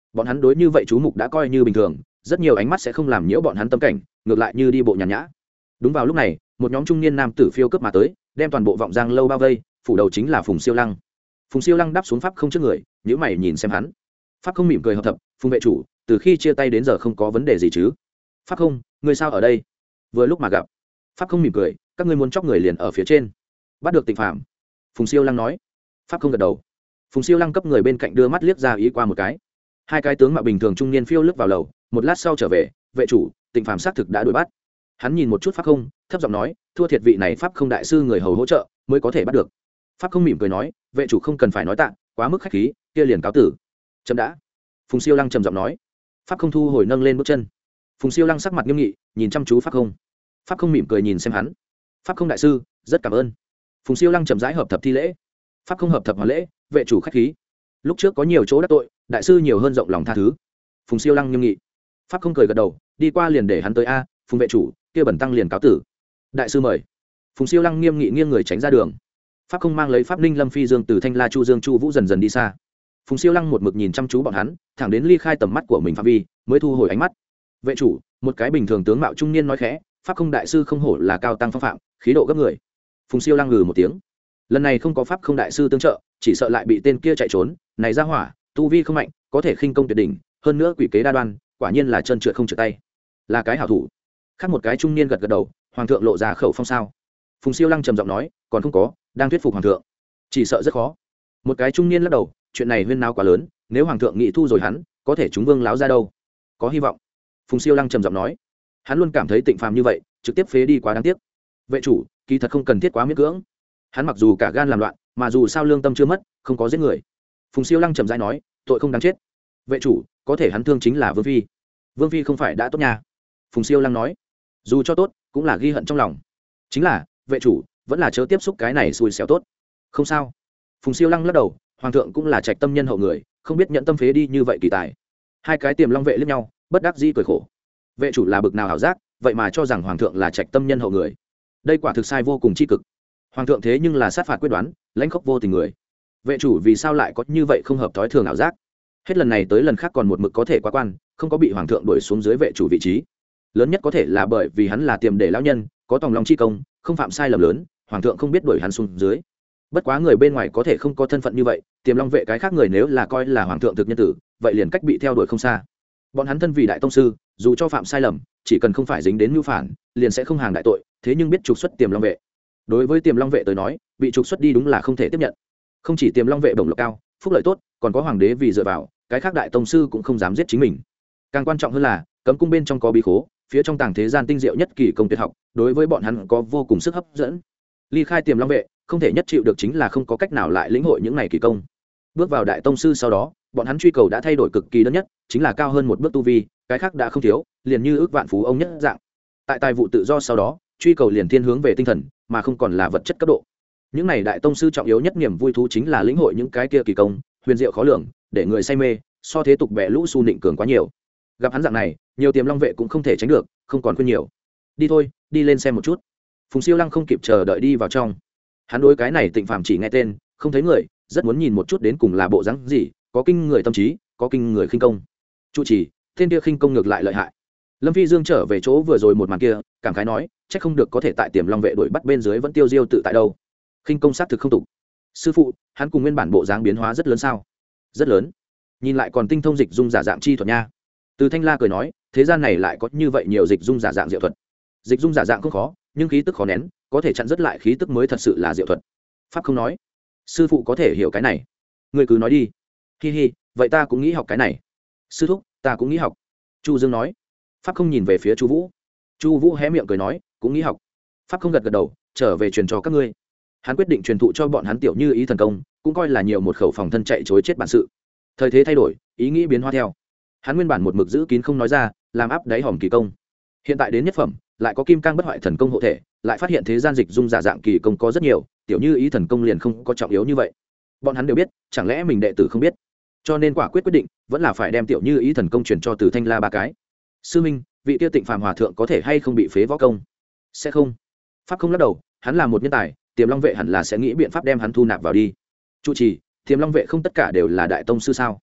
bọn hắn đối như vậy chú mục đã coi như bình thường, rất nhiều ánh mắt sẽ không làm nhiễu bọn hắn tâm cảnh, ngược lại như đi bộ nhàn nhã. Đúng vào lúc này, một nhóm trung niên nam tử phiêu cướp mà tới, đem toàn bộ vọng giang lâu bao vây, phủ đầu chính là Phùng Siêu Lăng. Phùng Siêu Lăng đáp xuống pháp không trước người, nhíu mày nhìn xem hắn. Pháp không mỉm cười hợp thập, Phùng vệ chủ, từ khi chia tay đến giờ không có vấn đề gì chứ? Pháp không, ngươi sao ở đây? Vừa lúc mà gặp. Pháp không mỉm cười, các ngươi muốn chọc người liền ở phía trên. Bắt được Tịnh Phàm. Phùng Siêu Lăng nói. Pháp không gật đầu. Phùng Siêu Lăng cấp người bên cạnh đưa mắt liếc ra ý qua một cái. Hai cái tướng mạo bình thường trung niên phiêu lướt vào lầu, một lát sau trở về, vệ chủ, Tịnh Phàm xác thực đã đuổi bắt. Hắn nhìn một chút pháp không, thấp giọng nói, thua thiệt vị này pháp không đại sư người hầu hỗ trợ mới có thể bắt được. Pháp không mỉm cười nói, vệ chủ không cần phải nói tạ, quá mức khách khí, kia liền cáo tử. Chậm đã. Phùng Siêu Lăng trầm giọng nói. Pháp không thu hồi nâng lên bước chân. Phùng Siêu Lăng sắc mặt nghiêm nghị, nhìn chăm chú pháp không. Pháp không mỉm cười nhìn xem hắn. Pháp không đại sư, rất cảm ơn. Phùng Siêu Lăng chậm rãi hợp thập thi lễ. Pháp không hợp thập hoàn lễ, vệ chủ khách khí. Lúc trước có nhiều chỗ đắc tội, đại sư nhiều hơn rộng lòng tha thứ. Phùng Siêu Lăng nghiêm nghị. Pháp không cười gật đầu, đi qua liền để hắn tới a, Phùng vệ chủ, kia bẩn tăng liền cáo tử. Đại sư mời. Phùng Siêu Lăng nghiêm nghị nghiêng người tránh ra đường. Pháp không mang lấy pháp ninh lâm phi dương từ thanh la chu dương chu vũ dần dần đi xa. Phùng Siêu Lăng một mực nhìn chăm chú bọn hắn, thẳng đến ly khai tầm mắt của mình phạm vi, mới thu hồi ánh mắt. Vệ chủ, một cái bình thường tướng mạo trung niên nói khẽ, pháp không đại sư không hổ là cao tăng phong phạm, khí độ gấp người. Phùng Siêu Lăng ngừ một tiếng. Lần này không có pháp không đại sư tương trợ, chỉ sợ lại bị tên kia chạy trốn. Này ra hỏa, tu vi không mạnh, có thể khinh công tuyệt đỉnh, hơn nữa quỷ kế đa đoan, quả nhiên là chân trượt không trượt tay, là cái hảo thủ. Khác một cái trung niên gật gật đầu, hoàng thượng lộ ra khẩu phong sao? Phùng Siêu Lăng trầm giọng nói, còn không có, đang thuyết phục hoàng thượng, chỉ sợ rất khó. Một cái trung niên lắc đầu, chuyện này huyên náo quá lớn, nếu hoàng thượng nghị thu rồi hắn, có thể chúng vương láo ra đâu? Có hy vọng. Phùng Siêu Lăng trầm giọng nói, hắn luôn cảm thấy Tịnh Phàm như vậy, trực tiếp phế đi quá đáng tiếc. Vệ chủ, kỳ thật không cần thiết quá miễn cưỡng. Hắn mặc dù cả gan làm loạn, mà dù sao lương tâm chưa mất, không có giết người. Phùng Siêu Lăng trầm rãi nói, tội không đáng chết. Vệ chủ, có thể hắn thương chính là vương phi. Vương phi không phải đã tốt nha? Phùng Siêu Lăng nói, dù cho tốt, cũng là ghi hận trong lòng. Chính là, vệ chủ, vẫn là chớ tiếp xúc cái này xui xẻo tốt. Không sao. Phùng Siêu Lăng lắc đầu, hoàng thượng cũng là trạch tâm nhân hậu người, không biết nhận tâm phế đi như vậy kỳ tài. Hai cái tiềm long vệ liếc nhau, bất đắc dĩ cười khổ. Vệ chủ là bực nào hảo giác, vậy mà cho rằng hoàng thượng là trạch tâm nhân hậu người. Đây quả thực sai vô cùng chi cực. Hoàng thượng thế nhưng là sát phạt quyết đoán, lãnh khốc vô tình người. Vệ chủ vì sao lại có như vậy không hợp thói thường ảo giác? Hết lần này tới lần khác còn một mực có thể quá quan, không có bị hoàng thượng đuổi xuống dưới vệ chủ vị trí. Lớn nhất có thể là bởi vì hắn là tiềm để lão nhân, có tòng lòng chi công, không phạm sai lầm lớn, hoàng thượng không biết đuổi hắn xuống dưới. Bất quá người bên ngoài có thể không có thân phận như vậy, tiềm long vệ cái khác người nếu là coi là hoàng thượng thực nhân tử, vậy liền cách bị theo đuổi không xa. Bọn hắn thân vì đại tông sư, dù cho phạm sai lầm, chỉ cần không phải dính đến mưu phản, liền sẽ không hàng đại tội, thế nhưng biết trục xuất tiềm long vệ. Đối với tiềm long vệ tới nói, bị trục xuất đi đúng là không thể tiếp nhận. Không chỉ tiềm long vệ bổng lộc cao, phúc lợi tốt, còn có hoàng đế vì dựa vào, cái khác đại tông sư cũng không dám giết chính mình. Càng quan trọng hơn là, cấm cung bên trong có bí khố, phía trong tàng thế gian tinh diệu nhất kỳ công tuyệt học, đối với bọn hắn có vô cùng sức hấp dẫn. Ly khai tiềm long vệ, không thể nhất chịu được chính là không có cách nào lại lĩnh hội những này kỳ công. Bước vào đại tông sư sau đó, bọn hắn truy cầu đã thay đổi cực kỳ đơn nhất, chính là cao hơn một bước tu vi, cái khác đã không thiếu, liền như ước vạn phú ông nhất dạng. Tại tài vụ tự do sau đó, truy cầu liền thiên hướng về tinh thần, mà không còn là vật chất cấp độ. Những này đại tông sư trọng yếu nhất niềm vui thú chính là lĩnh hội những cái kia kỳ công, huyền diệu khó lường, để người say mê, so thế tục bẻ lũ su nịnh cường quá nhiều. Gặp hắn dạng này, nhiều tiềm long vệ cũng không thể tránh được, không còn khuyên nhiều. Đi thôi, đi lên xem một chút. Phùng Siêu Lăng không kịp chờ đợi đi vào trong. Hắn đối cái này Tịnh Phàm chỉ nghe tên, không thấy người, rất muốn nhìn một chút đến cùng là bộ dáng gì, có kinh người tâm trí, có kinh người khinh công. Chủ trì, tên kia khinh công ngược lại lợi hại. Lâm Phi Dương trở về chỗ vừa rồi một màn kia, cảm khái nói, chắc không được có thể tại tiềm long vệ đuổi bắt bên dưới vẫn tiêu diêu tự tại đâu. Khinh công sát thực không tục. Sư phụ, hắn cùng nguyên bản bộ dáng biến hóa rất lớn sao? Rất lớn. Nhìn lại còn tinh thông dịch dung giả dạng chi thuật nha. Từ Thanh La cười nói, thế gian này lại có như vậy nhiều dịch dung giả dạng diệu thuật. Dịch dung giả dạng không khó, nhưng khí tức khó nén, có thể chặn rất lại khí tức mới thật sự là diệu thuật. Pháp không nói, sư phụ có thể hiểu cái này, người cứ nói đi. Hi hi, vậy ta cũng nghĩ học cái này. Sư thúc, ta cũng nghĩ học. Chu Dương nói. Pháp không nhìn về phía Chu Vũ. Chu Vũ hé miệng cười nói, cũng nghĩ học. Pháp không gật gật đầu, trở về truyền cho các ngươi. Hắn quyết định truyền thụ cho bọn hắn tiểu như ý thần công, cũng coi là nhiều một khẩu phòng thân chạy chối chết bản sự. Thời thế thay đổi, ý nghĩ biến hóa theo. Hắn nguyên bản một mực giữ kín không nói ra, làm áp đáy hòm kỳ công. Hiện tại đến nhất phẩm, lại có kim cang bất hoại thần công hộ thể, lại phát hiện thế gian dịch dung giả dạng kỳ công có rất nhiều, tiểu như ý thần công liền không có trọng yếu như vậy. Bọn hắn đều biết, chẳng lẽ mình đệ tử không biết? Cho nên quả quyết quyết định, vẫn là phải đem tiểu như ý thần công truyền cho Từ Thanh La ba cái. Sư minh, vị tiêu Tịnh Phàm hòa thượng có thể hay không bị phế võ công? Sẽ không. Pháp không lắc đầu, hắn là một nhân tài, tiềm long vệ hẳn là sẽ nghĩ biện pháp đem hắn thu nạp vào đi. Chủ trì, tiềm long vệ không tất cả đều là đại tông sư sao?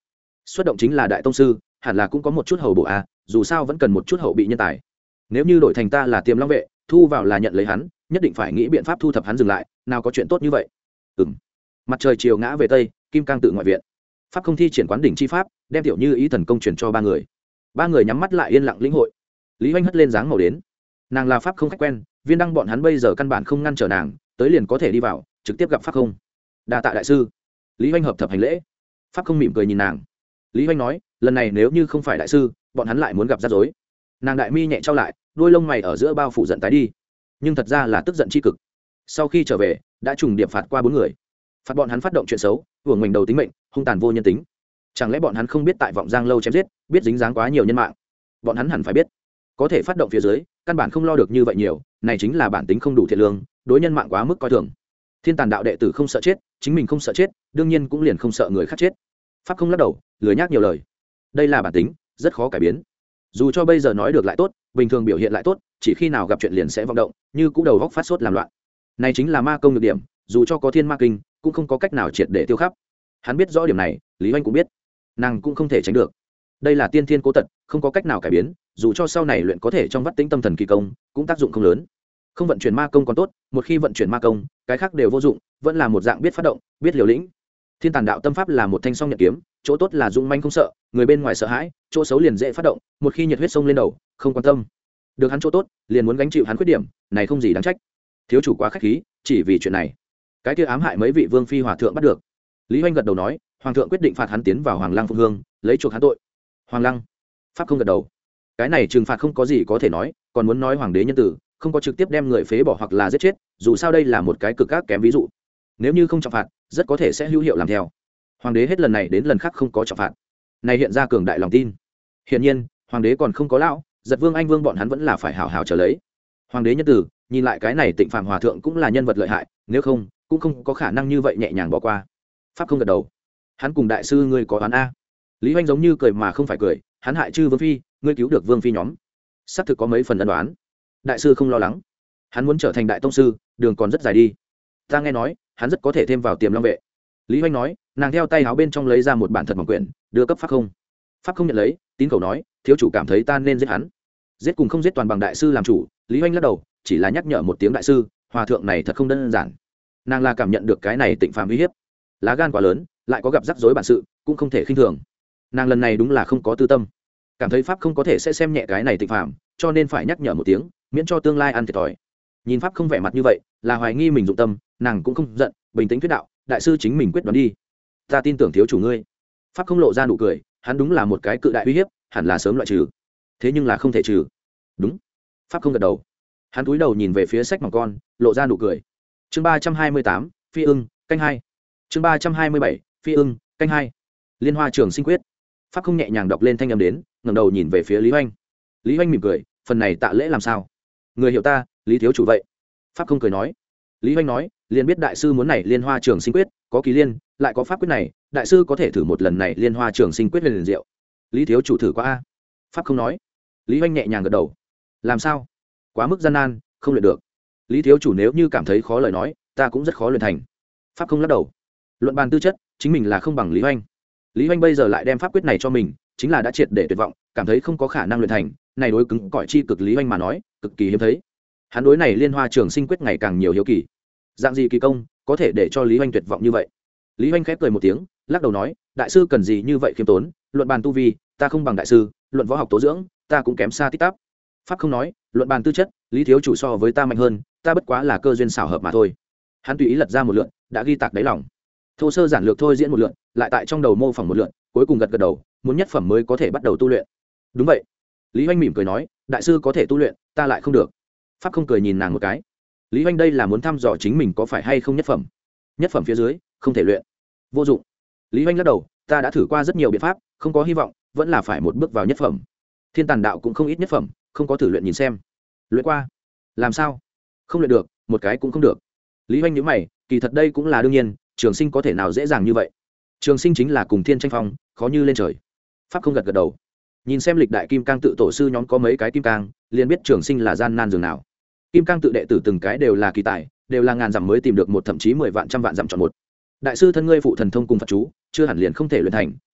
xuất động chính là đại tông sư, hẳn là cũng có một chút hầu bộ a, dù sao vẫn cần một chút hậu bị nhân tài. Nếu như đổi thành ta là Tiềm Long vệ, thu vào là nhận lấy hắn, nhất định phải nghĩ biện pháp thu thập hắn dừng lại, nào có chuyện tốt như vậy. Ừm. Mặt trời chiều ngã về tây, kim cang tự ngoại viện. Pháp không thi triển quán đỉnh chi pháp, đem tiểu như ý thần công truyền cho ba người. Ba người nhắm mắt lại yên lặng lĩnh hội. Lý Hoành hất lên dáng màu đến. Nàng là pháp không khách quen, Viên Đăng bọn hắn bây giờ căn bản không ngăn trở nàng, tới liền có thể đi vào, trực tiếp gặp pháp không. Đa tạ đại sư. Lý Hoành hợp thập hành lễ. Pháp không mỉm cười nhìn nàng. Lý Hoành nói, lần này nếu như không phải đại sư, bọn hắn lại muốn gặp rắc rối. Nàng đại mi nhẹ trao lại, đôi lông mày ở giữa bao phủ giận tái đi, nhưng thật ra là tức giận chi cực. Sau khi trở về, đã trùng điệp phạt qua bốn người, phạt bọn hắn phát động chuyện xấu, hưởng mình đầu tính mệnh, hung tàn vô nhân tính. Chẳng lẽ bọn hắn không biết tại Vọng Giang lâu chém giết, biết dính dáng quá nhiều nhân mạng? Bọn hắn hẳn phải biết, có thể phát động phía dưới, căn bản không lo được như vậy nhiều, này chính là bản tính không đủ thiện lương, đối nhân mạng quá mức coi thường. Thiên Tàn đạo đệ tử không sợ chết, chính mình không sợ chết, đương nhiên cũng liền không sợ người khác chết. Pháp không lắc đầu, lười nhác nhiều lời. Đây là bản tính, rất khó cải biến. Dù cho bây giờ nói được lại tốt, bình thường biểu hiện lại tốt, chỉ khi nào gặp chuyện liền sẽ vọng động, như cũ đầu góc phát sốt làm loạn. Này chính là ma công nhược điểm, dù cho có thiên ma kinh, cũng không có cách nào triệt để tiêu khắp. Hắn biết rõ điểm này, Lý Hoành cũng biết, nàng cũng không thể tránh được. Đây là tiên thiên cố tật, không có cách nào cải biến, dù cho sau này luyện có thể trong vắt tĩnh tâm thần kỳ công, cũng tác dụng không lớn. Không vận chuyển ma công còn tốt, một khi vận chuyển ma công, cái khác đều vô dụng, vẫn là một dạng biết phát động, biết liều lĩnh. Thiên Tàn đạo tâm pháp là một thanh song nhật kiếm, chỗ tốt là dũng manh không sợ, người bên ngoài sợ hãi, chỗ xấu liền dễ phát động, một khi nhiệt huyết sông lên đầu, không quan tâm. Được hắn chỗ tốt, liền muốn gánh chịu hắn khuyết điểm, này không gì đáng trách. Thiếu chủ quá khách khí, chỉ vì chuyện này, cái kia ám hại mấy vị vương phi hòa thượng bắt được. Lý Hoành gật đầu nói, hoàng thượng quyết định phạt hắn tiến vào Hoàng Lăng Phụng Hương, lấy chuộc hắn tội. Hoàng Lăng? Pháp không gật đầu. Cái này trừng phạt không có gì có thể nói, còn muốn nói hoàng đế nhân tử, không có trực tiếp đem người phế bỏ hoặc là giết chết, dù sao đây là một cái cực ác kém ví dụ. Nếu như không trọng phạt, rất có thể sẽ hữu hiệu làm theo. Hoàng đế hết lần này đến lần khác không có trọng phạt, này hiện ra cường đại lòng tin. Hiển nhiên, hoàng đế còn không có lão, Giật Vương Anh Vương bọn hắn vẫn là phải hảo hảo trở lấy. Hoàng đế nhân tử, nhìn lại cái này Tịnh Phạm hòa thượng cũng là nhân vật lợi hại, nếu không, cũng không có khả năng như vậy nhẹ nhàng bỏ qua. Pháp không gật đầu. Hắn cùng đại sư ngươi có oán a? Lý Hoành giống như cười mà không phải cười, hắn hại chư vương phi, ngươi cứu được vương phi nhóm, xác thực có mấy phần ân đoán. Đại sư không lo lắng, hắn muốn trở thành đại tông sư, đường còn rất dài đi. Ta nghe nói, hắn rất có thể thêm vào Tiềm Long vệ. Lý Hoành nói, nàng theo tay áo bên trong lấy ra một bản thật mỏng quyển, đưa cấp pháp không. Pháp không nhận lấy, tín cầu nói, thiếu chủ cảm thấy ta nên giết hắn. Giết cùng không giết toàn bằng đại sư làm chủ. Lý Hoành lắc đầu, chỉ là nhắc nhở một tiếng đại sư, hòa thượng này thật không đơn giản. Nàng là cảm nhận được cái này Tịnh Phàm uy hiếp, lá gan quá lớn, lại có gặp rắc rối bản sự, cũng không thể khinh thường. Nàng lần này đúng là không có tư tâm, cảm thấy pháp không có thể sẽ xem nhẹ cái này Tịnh Phàm, cho nên phải nhắc nhở một tiếng, miễn cho tương lai ăn thiệt thòi. Nhìn pháp không vẻ mặt như vậy, là hoài nghi mình dụng tâm, nàng cũng không giận, bình tĩnh thuyết đạo, đại sư chính mình quyết đoán đi, ta tin tưởng thiếu chủ ngươi. Pháp không lộ ra nụ cười, hắn đúng là một cái cự đại uy hiếp, hẳn là sớm loại trừ, thế nhưng là không thể trừ. Đúng. Pháp không gật đầu, hắn cúi đầu nhìn về phía sách mỏng con, lộ ra nụ cười. Chương ba trăm hai mươi tám, phi ưng canh hai. Chương ba trăm hai mươi bảy, phi ưng canh hai. Liên Hoa Trường Sinh Quyết. Pháp không nhẹ nhàng đọc lên thanh âm đến, ngẩng đầu nhìn về phía Lý Hoành. Lý Hoành mỉm cười, phần này tạ lễ làm sao? Người hiểu ta, Lý thiếu chủ vậy. Pháp không cười nói. Lý Hoành nói, liền biết đại sư muốn này Liên Hoa Trường Sinh Quyết, có kỳ liên, lại có pháp quyết này, đại sư có thể thử một lần này Liên Hoa Trường Sinh Quyết liền diệu. Lý thiếu chủ thử qua a? Pháp không nói. Lý Hoành nhẹ nhàng gật đầu. Làm sao? Quá mức gian nan, không luyện được. Lý thiếu chủ nếu như cảm thấy khó lời nói, ta cũng rất khó luyện thành. Pháp không lắc đầu. Luận bàn tư chất, chính mình là không bằng Lý Hoành. Lý Hoành bây giờ lại đem pháp quyết này cho mình, chính là đã triệt để tuyệt vọng, cảm thấy không có khả năng luyện thành, này đối cứng cỏi chi cực Lý Hoành mà nói, cực kỳ hiếm thấy. Hắn đối này Liên Hoa Trường Sinh Quyết ngày càng nhiều hiếu kỳ. Dạng gì kỳ công, có thể để cho Lý Hoành tuyệt vọng như vậy? Lý Hoành khép cười một tiếng, lắc đầu nói, đại sư cần gì như vậy khiêm tốn, luận bàn tu vi, ta không bằng đại sư, luận võ học tố dưỡng, ta cũng kém xa tít tắp. Pháp không nói, luận bàn tư chất, Lý thiếu chủ so với ta mạnh hơn, ta bất quá là cơ duyên xảo hợp mà thôi. Hắn tùy ý lật ra một lượt, đã ghi tạc đáy lòng. Thô sơ giản lược thôi diễn một lượt, lại tại trong đầu mô phỏng một lượt, cuối cùng gật gật đầu, muốn nhất phẩm mới có thể bắt đầu tu luyện. Đúng vậy. Lý Hoành mỉm cười nói, đại sư có thể tu luyện, ta lại không được. Pháp không cười nhìn nàng một cái. Lý Hoành đây là muốn thăm dò chính mình có phải hay không nhất phẩm. Nhất phẩm phía dưới, không thể luyện. Vô dụng. Lý Hoành lắc đầu, ta đã thử qua rất nhiều biện pháp, không có hy vọng, vẫn là phải một bước vào nhất phẩm. Thiên Tàn đạo cũng không ít nhất phẩm, không có thử luyện nhìn xem. Luyện qua. Làm sao? Không luyện được, một cái cũng không được. Lý Hoành nhíu mày, kỳ thật đây cũng là đương nhiên, Trường Sinh có thể nào dễ dàng như vậy? Trường Sinh chính là cùng thiên tranh phong, khó như lên trời. Pháp không gật gật đầu. Nhìn xem lịch đại kim cang tự tổ sư nhóm có mấy cái kim cang, liền biết Trường Sinh là gian nan dường nào. Kim cang tự đệ tử từng cái đều là kỳ tài, đều là ngàn dặm mới tìm được một, thậm chí mười vạn trăm vạn dặm chọn một. Đại sư thân ngươi phụ thần thông cùng Phật chú, chưa hẳn liền không thể luyện thành,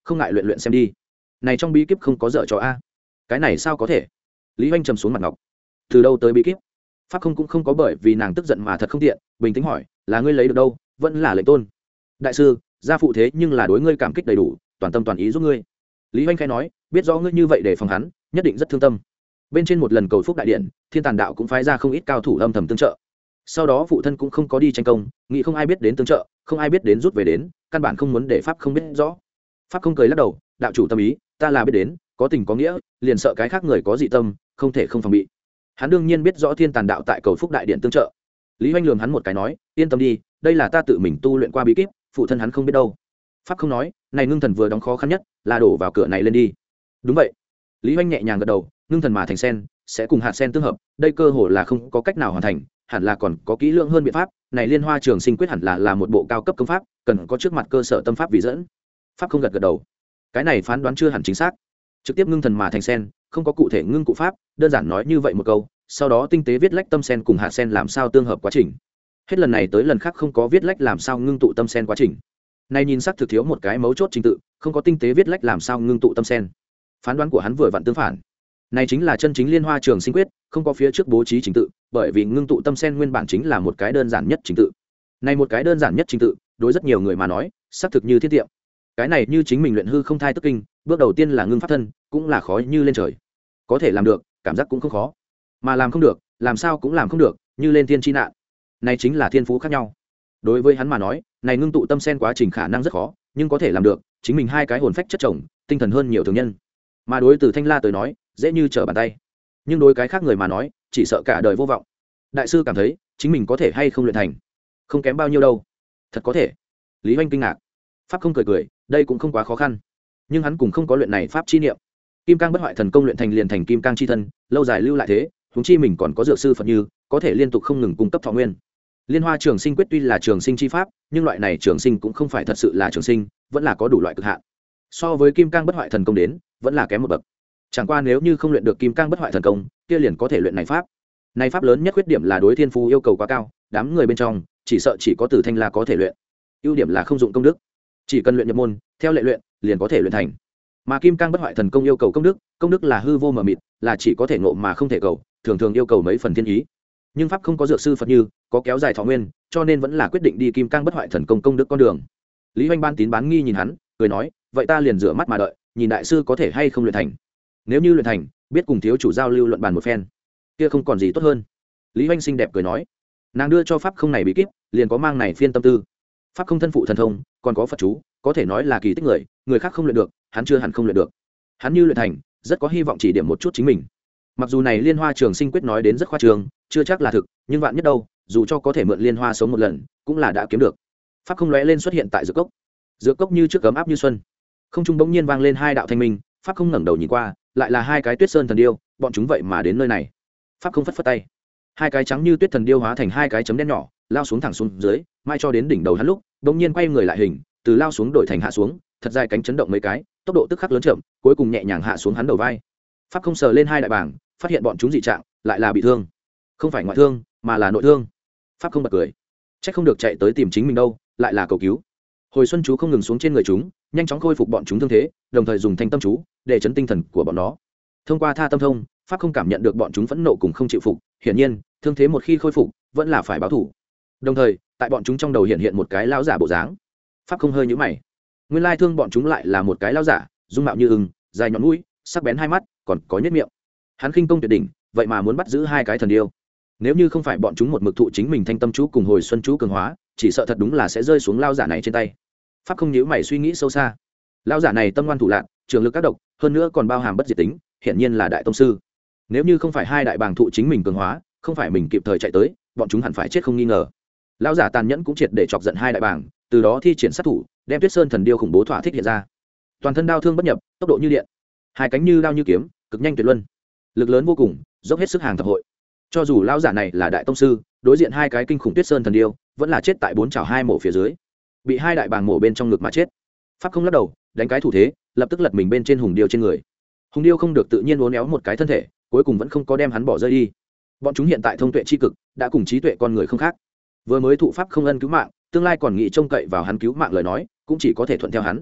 không ngại luyện luyện xem đi. Này trong bí kíp không có dở trò a. Cái này sao có thể? Lý Oanh trầm xuống mặt ngọc. Từ đâu tới bí kíp? Pháp không cũng không có bởi vì nàng tức giận mà thật không tiện, bình tĩnh hỏi, là ngươi lấy được đâu, vẫn là lệnh tôn. Đại sư, gia phụ thế nhưng là đối ngươi cảm kích đầy đủ, toàn tâm toàn ý giúp ngươi. Lý Oanh khẽ nói, biết rõ ngươi như vậy để phòng hắn, nhất định rất thương tâm. Bên trên một lần cầu phúc đại điện, Thiên Tàn đạo cũng phái ra không ít cao thủ âm thầm tương trợ. Sau đó phụ thân cũng không có đi tranh công, nghĩ không ai biết đến tương trợ, không ai biết đến rút về đến, căn bản không muốn để Pháp không biết rõ. Pháp không cười lắc đầu, đạo chủ tâm ý, ta là biết đến, có tình có nghĩa, liền sợ cái khác người có dị tâm, không thể không phòng bị. Hắn đương nhiên biết rõ Thiên Tàn đạo tại cầu phúc đại điện tương trợ. Lý Hoành lườm hắn một cái nói, yên tâm đi, đây là ta tự mình tu luyện qua bí kíp, phụ thân hắn không biết đâu. Pháp không nói, này ngưng thần vừa đóng khó khăn nhất, là đổ vào cửa này lên đi. Đúng vậy. Lý Hoành nhẹ nhàng gật đầu, ngưng thần mà thành sen, sẽ cùng hạt sen tương hợp, đây cơ hồ là không có cách nào hoàn thành, hẳn là còn có kỹ lưỡng hơn biện pháp, này Liên Hoa Trường Sinh quyết hẳn là là một bộ cao cấp công pháp, cần có trước mặt cơ sở tâm pháp vì dẫn. Pháp không gật gật đầu. Cái này phán đoán chưa hẳn chính xác. Trực tiếp ngưng thần mà thành sen, không có cụ thể ngưng cụ pháp, đơn giản nói như vậy một câu, sau đó tinh tế viết lách tâm sen cùng hạt sen làm sao tương hợp quá trình. Hết lần này tới lần khác không có viết lách làm sao ngưng tụ tâm sen quá trình. Này nhìn sắc thực thiếu một cái mấu chốt trình tự, không có tinh tế viết lách làm sao ngưng tụ tâm sen. Phán đoán của hắn vừa vặn tương phản. Này chính là chân chính Liên Hoa Trường Sinh quyết, không có phía trước bố trí trình tự, bởi vì ngưng tụ tâm sen nguyên bản chính là một cái đơn giản nhất trình tự. Này một cái đơn giản nhất trình tự, đối rất nhiều người mà nói, xác thực như thiết tiệm. Cái này như chính mình luyện hư không thai tức kinh, bước đầu tiên là ngưng pháp thân, cũng là khó như lên trời. Có thể làm được, cảm giác cũng không khó. Mà làm không được, làm sao cũng làm không được, như lên thiên chi nạn. Này chính là thiên phú khác nhau. Đối với hắn mà nói, này ngưng tụ tâm sen quá trình khả năng rất khó, nhưng có thể làm được, chính mình hai cái hồn phách chất chồng, tinh thần hơn nhiều thường nhân. Mà đối từ Thanh La tới nói, dễ như trở bàn tay. Nhưng đối cái khác người mà nói, chỉ sợ cả đời vô vọng. Đại sư cảm thấy, chính mình có thể hay không luyện thành? Không kém bao nhiêu đâu. Thật có thể. Lý Hoành kinh ngạc. Pháp không cười cười, đây cũng không quá khó khăn. Nhưng hắn cũng không có luyện này pháp chi niệm. Kim Cang Bất Hoại Thần Công luyện thành liền thành Kim Cang chi thân, lâu dài lưu lại thế, huống chi mình còn có dược sư Phật Như, có thể liên tục không ngừng cung cấp thọ nguyên. Liên Hoa Trường Sinh quyết tuy là trường sinh chi pháp, nhưng loại này trường sinh cũng không phải thật sự là trường sinh, vẫn là có đủ loại cực hạn. So với Kim Cang Bất Hoại Thần Công đến, vẫn là kém một bậc. Chẳng qua nếu như không luyện được Kim Cang Bất Hoại Thần Công, kia liền có thể luyện này pháp. Này pháp lớn nhất khuyết điểm là đối thiên phú yêu cầu quá cao, đám người bên trong, chỉ sợ chỉ có Tử Thanh La có thể luyện. Ưu điểm là không dụng công đức, chỉ cần luyện nhập môn, theo lệ luyện, liền có thể luyện thành. Mà Kim Cang Bất Hoại Thần Công yêu cầu công đức, công đức là hư vô mờ mịt, là chỉ có thể ngộ mà không thể cầu, thường thường yêu cầu mấy phần thiên ý. Nhưng pháp không có dược sư Phật Như, có kéo dài thọ nguyên, cho nên vẫn là quyết định đi Kim Cang Bất Hoại Thần Công công đức con đường. Lý Hoành ban tín bán nghi nhìn hắn, cười nói, vậy ta liền rửa mắt mà đợi, nhìn đại sư có thể hay không luyện thành. Nếu như luyện thành, biết cùng thiếu chủ giao lưu luận bàn một phen, kia không còn gì tốt hơn. Lý Hoành xinh đẹp cười nói, nàng đưa cho pháp không này bí kíp, liền có mang này phiên tâm tư. Pháp không thân phụ thần thông, còn có Phật chú, có thể nói là kỳ tích người, người khác không luyện được, hắn chưa hẳn không luyện được. Hắn như luyện thành, rất có hy vọng chỉ điểm một chút chính mình. Mặc dù này Liên Hoa Trường Sinh quyết nói đến rất khoa trương, chưa chắc là thực, nhưng vạn nhất đâu, dù cho có thể mượn liên hoa sống một lần, cũng là đã kiếm được. Pháp không lóe lên xuất hiện tại dược cốc. Dược cốc như trước ấm áp như xuân. Không trung bỗng nhiên vang lên hai đạo thanh minh, pháp không ngẩng đầu nhìn qua, lại là hai cái Tuyết Sơn thần điêu, bọn chúng vậy mà đến nơi này. Pháp không phất phất tay, hai cái trắng như tuyết thần điêu hóa thành hai cái chấm đen nhỏ, lao xuống thẳng xuống dưới, mai cho đến đỉnh đầu hắn lúc, bỗng nhiên quay người lại hình, từ lao xuống đổi thành hạ xuống, thật dài cánh chấn động mấy cái, tốc độ tức khắc lớn chậm, cuối cùng nhẹ nhàng hạ xuống hắn đầu vai. Pháp không sờ lên hai đại bảng, phát hiện bọn chúng dị trạng, lại là bị thương, không phải ngoại thương, mà là nội thương. Pháp không bật cười, chắc không được chạy tới tìm chính mình đâu, lại là cầu cứu. Hồi xuân chú không ngừng xuống trên người chúng, nhanh chóng khôi phục bọn chúng thương thế, đồng thời dùng thanh tâm chú để chấn tinh thần của bọn nó. Thông qua tha tâm thông, pháp không cảm nhận được bọn chúng phẫn nộ cùng không chịu phục, hiển nhiên thương thế một khi khôi phục vẫn là phải báo thủ. Đồng thời tại bọn chúng trong đầu hiện hiện một cái lão giả bộ dáng. Pháp không hơi nhíu mày, nguyên lai thương bọn chúng lại là một cái lão giả, dung mạo như ưng, dài nhọn mũi, sắc bén hai mắt, còn có nhếch miệng. Hắn khinh công tuyệt đỉnh, vậy mà muốn bắt giữ hai cái thần điêu. Nếu như không phải bọn chúng một mực thụ chính mình thanh tâm chú cùng hồi xuân chú cường hóa, chỉ sợ thật đúng là sẽ rơi xuống lão giả này trên tay. Pháp không nhíu mày suy nghĩ sâu xa. Lão giả này tâm ngoan thủ lạn, trường lực các độc, hơn nữa còn bao hàm bất diệt tính, hiển nhiên là đại tông sư. Nếu như không phải hai đại bàng thụ chính mình cường hóa, không phải mình kịp thời chạy tới, bọn chúng hẳn phải chết không nghi ngờ. Lão giả tàn nhẫn cũng triệt để chọc giận hai đại bàng, từ đó thi triển sát thủ, đem Tuyết Sơn thần điêu khủng bố thỏa thích hiện ra. Toàn thân đao thương bất nhập, tốc độ như điện, hai cánh như đao như kiếm, cực nhanh tuyệt luân, lực lớn vô cùng, dốc hết sức hàng thập hội. Cho dù lão giả này là đại tông sư, đối diện hai cái kinh khủng Tuyết Sơn thần điêu, vẫn là chết tại bốn chảo hai mổ phía dưới, bị hai đại bàng mổ bên trong ngực mà chết. Pháp không lắc đầu, đánh cái thủ thế, lập tức lật mình bên trên hùng điêu trên người. Hùng điêu không được tự nhiên uốn éo một cái thân thể, cuối cùng vẫn không có đem hắn bỏ rơi đi. Bọn chúng hiện tại thông tuệ chi cực, đã cùng trí tuệ con người không khác. Vừa mới thụ pháp không ân cứu mạng, tương lai còn nghĩ trông cậy vào hắn cứu mạng lời nói, cũng chỉ có thể thuận theo hắn.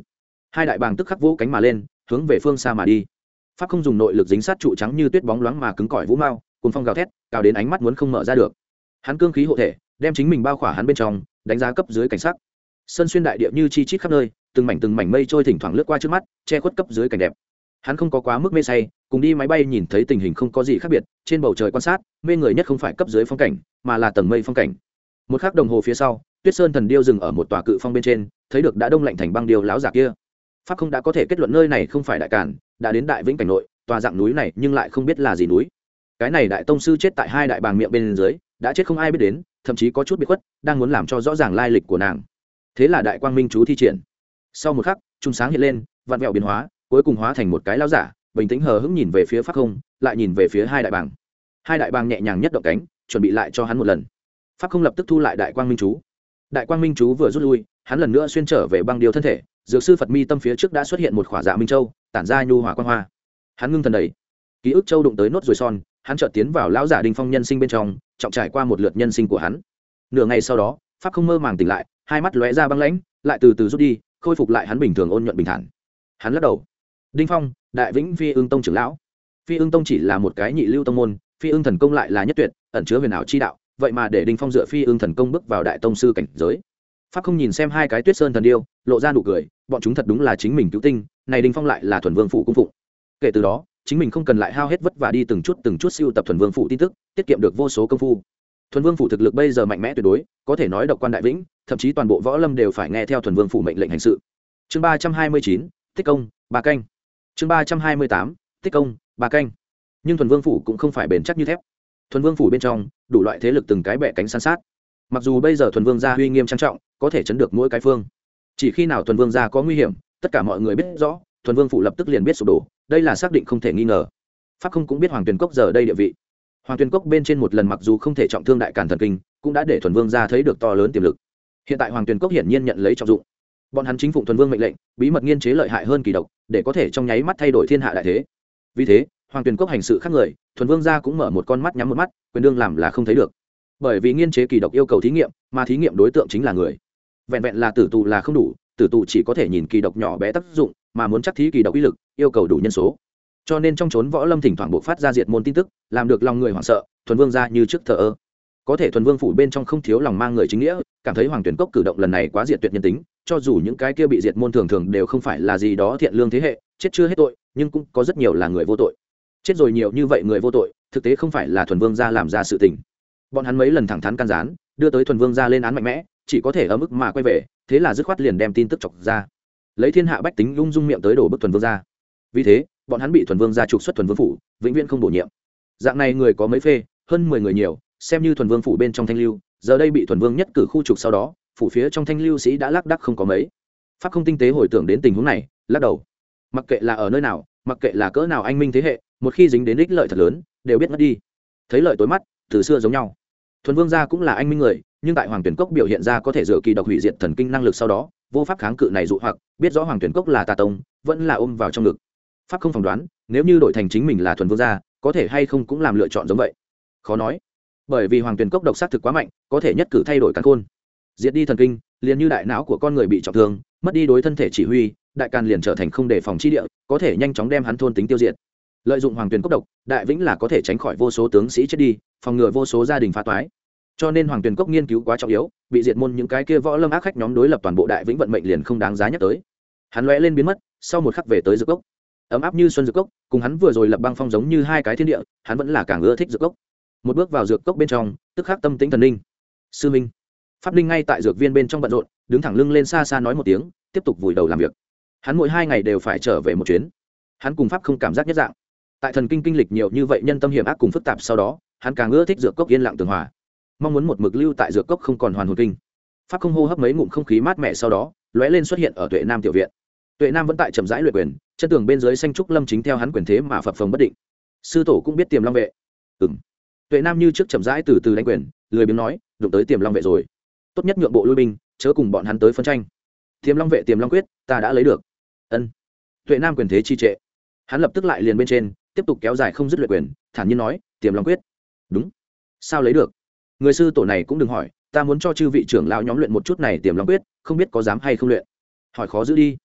hai đại bàng tức khắc vỗ cánh mà lên hướng về phương xa mà đi. Pháp không dùng nội lực dính sát trụ trắng như tuyết bóng loáng mà cứng cỏi vũ mao, cùng phong gào thét cao đến ánh mắt muốn không mở ra được. Hắn cương khí hộ thể đem chính mình bao khỏa hắn bên trong, đánh giá cấp dưới cảnh sắc. Sơn xuyên đại địa như chi chít khắp nơi, từng mảnh từng mảnh mây trôi thỉnh thoảng lướt qua trước mắt, che khuất cấp dưới cảnh đẹp. Hắn không có quá mức mê say, cùng đi máy bay nhìn thấy tình hình không có gì khác biệt, trên bầu trời quan sát, mê người nhất không phải cấp dưới phong cảnh, mà là tầng mây phong cảnh. Một khắc đồng hồ phía sau, Tuyết Sơn thần điêu dừng ở một tòa cự phong bên trên, thấy được đã đông lạnh thành băng điêu láo giả kia. Pháp không đã có thể kết luận nơi này không phải đại cản, đã đến đại vĩnh cảnh nội, tòa dạng núi này nhưng lại không biết là gì núi. Cái này đại tông sư chết tại hai đại bàng miệng bên dưới, đã chết không ai biết đến, thậm chí có chút bị khuất, đang muốn làm cho rõ ràng lai lịch của nàng. Thế là đại quang minh chú thi triển. Sau một khắc, trung sáng hiện lên, vặn vẹo biến hóa, cuối cùng hóa thành một cái lão giả, bình tĩnh hờ hững nhìn về phía Pháp không, lại nhìn về phía hai đại bàng. Hai đại bàng nhẹ nhàng nhất động cánh, chuẩn bị lại cho hắn một lần. Pháp không lập tức thu lại đại quang minh chú. Đại quang minh chú vừa rút lui, hắn lần nữa xuyên trở về băng điêu thân thể, dược sư Phật mi tâm phía trước đã xuất hiện một khỏa dạ minh châu, tản ra nhu hòa quang hoa. Hắn ngưng thần đẩy, ký ức châu đụng tới nốt rồi son, hắn chợt tiến vào lão giả Đinh Phong nhân sinh bên trong, trọng trải qua một lượt nhân sinh của hắn. Nửa ngày sau đó, Pháp không mơ màng tỉnh lại, hai mắt lóe ra băng lãnh, lại từ từ rút đi, khôi phục lại hắn bình thường ôn nhuận bình thản. Hắn lắc đầu. Đinh Phong, đại vĩnh Phi Ưng Tông trưởng lão. Phi Ưng Tông chỉ là một cái nhị lưu tông môn, Phi Ưng thần công lại là nhất tuyệt, ẩn chứa huyền ảo chi đạo, vậy mà để Đinh Phong dựa Phi Ưng thần công bước vào đại tông sư cảnh giới. Pháp không nhìn xem hai cái Tuyết Sơn thần điêu, lộ ra nụ cười, bọn chúng thật đúng là chính mình cứu tinh, này Đinh Phong lại là thuần vương phủ cung phụng. Kể từ đó, chính mình không cần lại hao hết vất vả đi từng chút từng chút siêu tập thuần vương phủ tin tức, tiết kiệm được vô số công phu. Thuần vương phủ thực lực bây giờ mạnh mẽ tuyệt đối, có thể nói độc quan đại vĩnh, thậm chí toàn bộ võ lâm đều phải nghe theo thuần vương phủ mệnh lệnh hành sự. Chương ba trăm hai mươi chín, tích công, ba canh. Chương ba trăm hai mươi tám, tích công, ba canh. Nhưng thuần vương phủ cũng không phải bền chắc như thép. Thuần vương phủ bên trong, đủ loại thế lực từng cái bẻ cánh san sát. Mặc dù bây giờ thuần vương gia uy nghiêm trang trọng, có thể chấn được mỗi cái phương. Chỉ khi nào thuần vương gia có nguy hiểm, tất cả mọi người biết rõ, thuần vương phủ lập tức liền biết sụp đổ, đây là xác định không thể nghi ngờ. Pháp không cũng biết Hoàng Tuyền Cốc giờ đây địa vị. Hoàng Tuyền Cốc bên trên một lần mặc dù không thể trọng thương đại càn thần kinh, cũng đã để thuần vương gia thấy được to lớn tiềm lực. Hiện tại Hoàng Tuyền Cốc hiển nhiên nhận lấy trọng dụng. Bọn hắn chính phụng thuần vương mệnh lệnh, bí mật nghiên chế lợi hại hơn kỳ độc, để có thể trong nháy mắt thay đổi thiên hạ đại thế. Vì thế, Hoàng Tuyền Cốc hành sự khác người, thuần vương gia cũng mở một con mắt nhắm một mắt, quyền đương làm là không thấy được. Bởi vì nghiên chế kỳ độc yêu cầu thí nghiệm, mà thí nghiệm đối tượng chính là người. Vẹn vẹn là tử tù là không đủ, tử tù chỉ có thể nhìn kỳ độc nhỏ bé tác dụng, mà muốn chắc thí kỳ độc uy lực, yêu cầu đủ nhân số. Cho nên trong chốn võ lâm thỉnh thoảng bộc phát ra diệt môn tin tức, làm được lòng người hoảng sợ, thuần vương gia như trước thờ ơ. Có thể thuần vương phủ bên trong không thiếu lòng mang người chính nghĩa, cảm thấy Hoàng Tuyền Cốc cử động lần này quá diệt tuyệt nhân tính, cho dù những cái kia bị diệt môn thường thường đều không phải là gì đó thiện lương thế hệ, chết chưa hết tội, nhưng cũng có rất nhiều là người vô tội. Chết rồi nhiều như vậy người vô tội, thực tế không phải là thuần vương gia làm ra sự tình. Bọn hắn mấy lần thẳng thắn can gián, đưa tới thuần vương gia lên án mạnh mẽ, chỉ có thể ở mức mà quay về, thế là dứt khoát liền đem tin tức chọc ra, lấy thiên hạ bách tính lung dung miệng tới đổ bức thuần vương gia. Vì thế, bọn hắn bị thuần vương gia trục xuất thuần vương phủ, vĩnh viễn không bổ nhiệm. Dạng này người có mấy phê, hơn mười người nhiều, xem như thuần vương phủ bên trong thanh lưu, giờ đây bị thuần vương nhất cử khu trục sau đó, phủ phía trong thanh lưu sĩ đã lác đác không có mấy. Pháp không tinh tế hồi tưởng đến tình huống này, lắc đầu. Mặc kệ là ở nơi nào, mặc kệ là cỡ nào anh minh thế hệ, một khi dính đến ích lợi thật lớn, đều biết mất đi. Thấy lợi tối mắt, từ xưa giống nhau. Thuần vương gia cũng là anh minh người, nhưng tại Hoàng Tuyền Cốc biểu hiện ra có thể dựa kỳ độc hủy diệt thần kinh năng lực sau đó, vô pháp kháng cự này dụ hoặc, biết rõ Hoàng Tuyền Cốc là tà tông, vẫn là ôm vào trong ngực. Pháp không phỏng đoán, nếu như đổi thành chính mình là thuần vương gia, có thể hay không cũng làm lựa chọn giống vậy. Khó nói, bởi vì Hoàng Tuyền Cốc độc sát thực quá mạnh, có thể nhất cử thay đổi càn khôn, diệt đi thần kinh, liền như đại não của con người bị trọng thương, mất đi đối thân thể chỉ huy, đại càn liền trở thành không đề phòng chi địa, có thể nhanh chóng đem hắn thôn tính tiêu diệt. Lợi dụng Hoàng Tuyền Cốc độc, đại vĩnh là có thể tránh khỏi vô số tướng sĩ chết đi, phòng ngừa vô số gia đình phá toái. Cho nên Hoàng Tuyền Cốc nghiên cứu quá trọng yếu, bị diệt môn những cái kia võ lâm ác khách nhóm đối lập toàn bộ đại vĩnh vận mệnh liền không đáng giá nhắc tới. Hắn lóe lên biến mất, sau một khắc về tới dược cốc, ấm áp như xuân dược cốc, cùng hắn vừa rồi lập băng phong giống như hai cái thiên địa, hắn vẫn là càng ưa thích dược cốc. Một bước vào dược cốc bên trong, tức khắc tâm tĩnh thần linh. Sư minh, Pháp Linh ngay tại dược viên bên trong bận rộn, đứng thẳng lưng lên xa xa nói một tiếng, tiếp tục vùi đầu làm việc. Hắn mỗi hai ngày đều phải trở về một chuyến. Hắn cùng Pháp không cảm giác nhất dạng. Tại thần kinh kinh lịch nhiều như vậy nhân tâm hiểm ác cùng phức tạp sau đó, hắn càng ưa thích dược cốc yên lặng tường hòa, mong muốn một mực lưu tại dược cốc không còn hoàn hồn kinh. Pháp không hô hấp mấy ngụm không khí mát mẻ sau đó, lóe lên xuất hiện ở Tuệ Nam tiểu viện. Tuệ Nam vẫn tại chậm rãi luyện quyền, chân tường bên dưới xanh trúc lâm chính theo hắn quyền thế mà phập phồng bất định. Sư tổ cũng biết Tiềm Long vệ. Ừm. Tuệ Nam như trước chậm rãi từ từ đánh quyền, lười biếng nói, đụng tới Tiềm Long vệ rồi, tốt nhất nhượng bộ lui binh, chớ cùng bọn hắn tới phân tranh. Tiềm Long vệ Tiềm Long quyết, ta đã lấy được. Ân. Tuệ Nam quyền thế chi trệ, hắn lập tức lại liền bên trên, tiếp tục kéo dài không dứt luyện quyền, thản nhiên nói, Tiềm Long quyết. Đúng. Sao lấy được? Người sư tổ này cũng đừng hỏi, ta muốn cho chư vị trưởng lão nhóm luyện một chút này Tiềm Long quyết, không biết có dám hay không luyện. Hỏi khó giữ đi.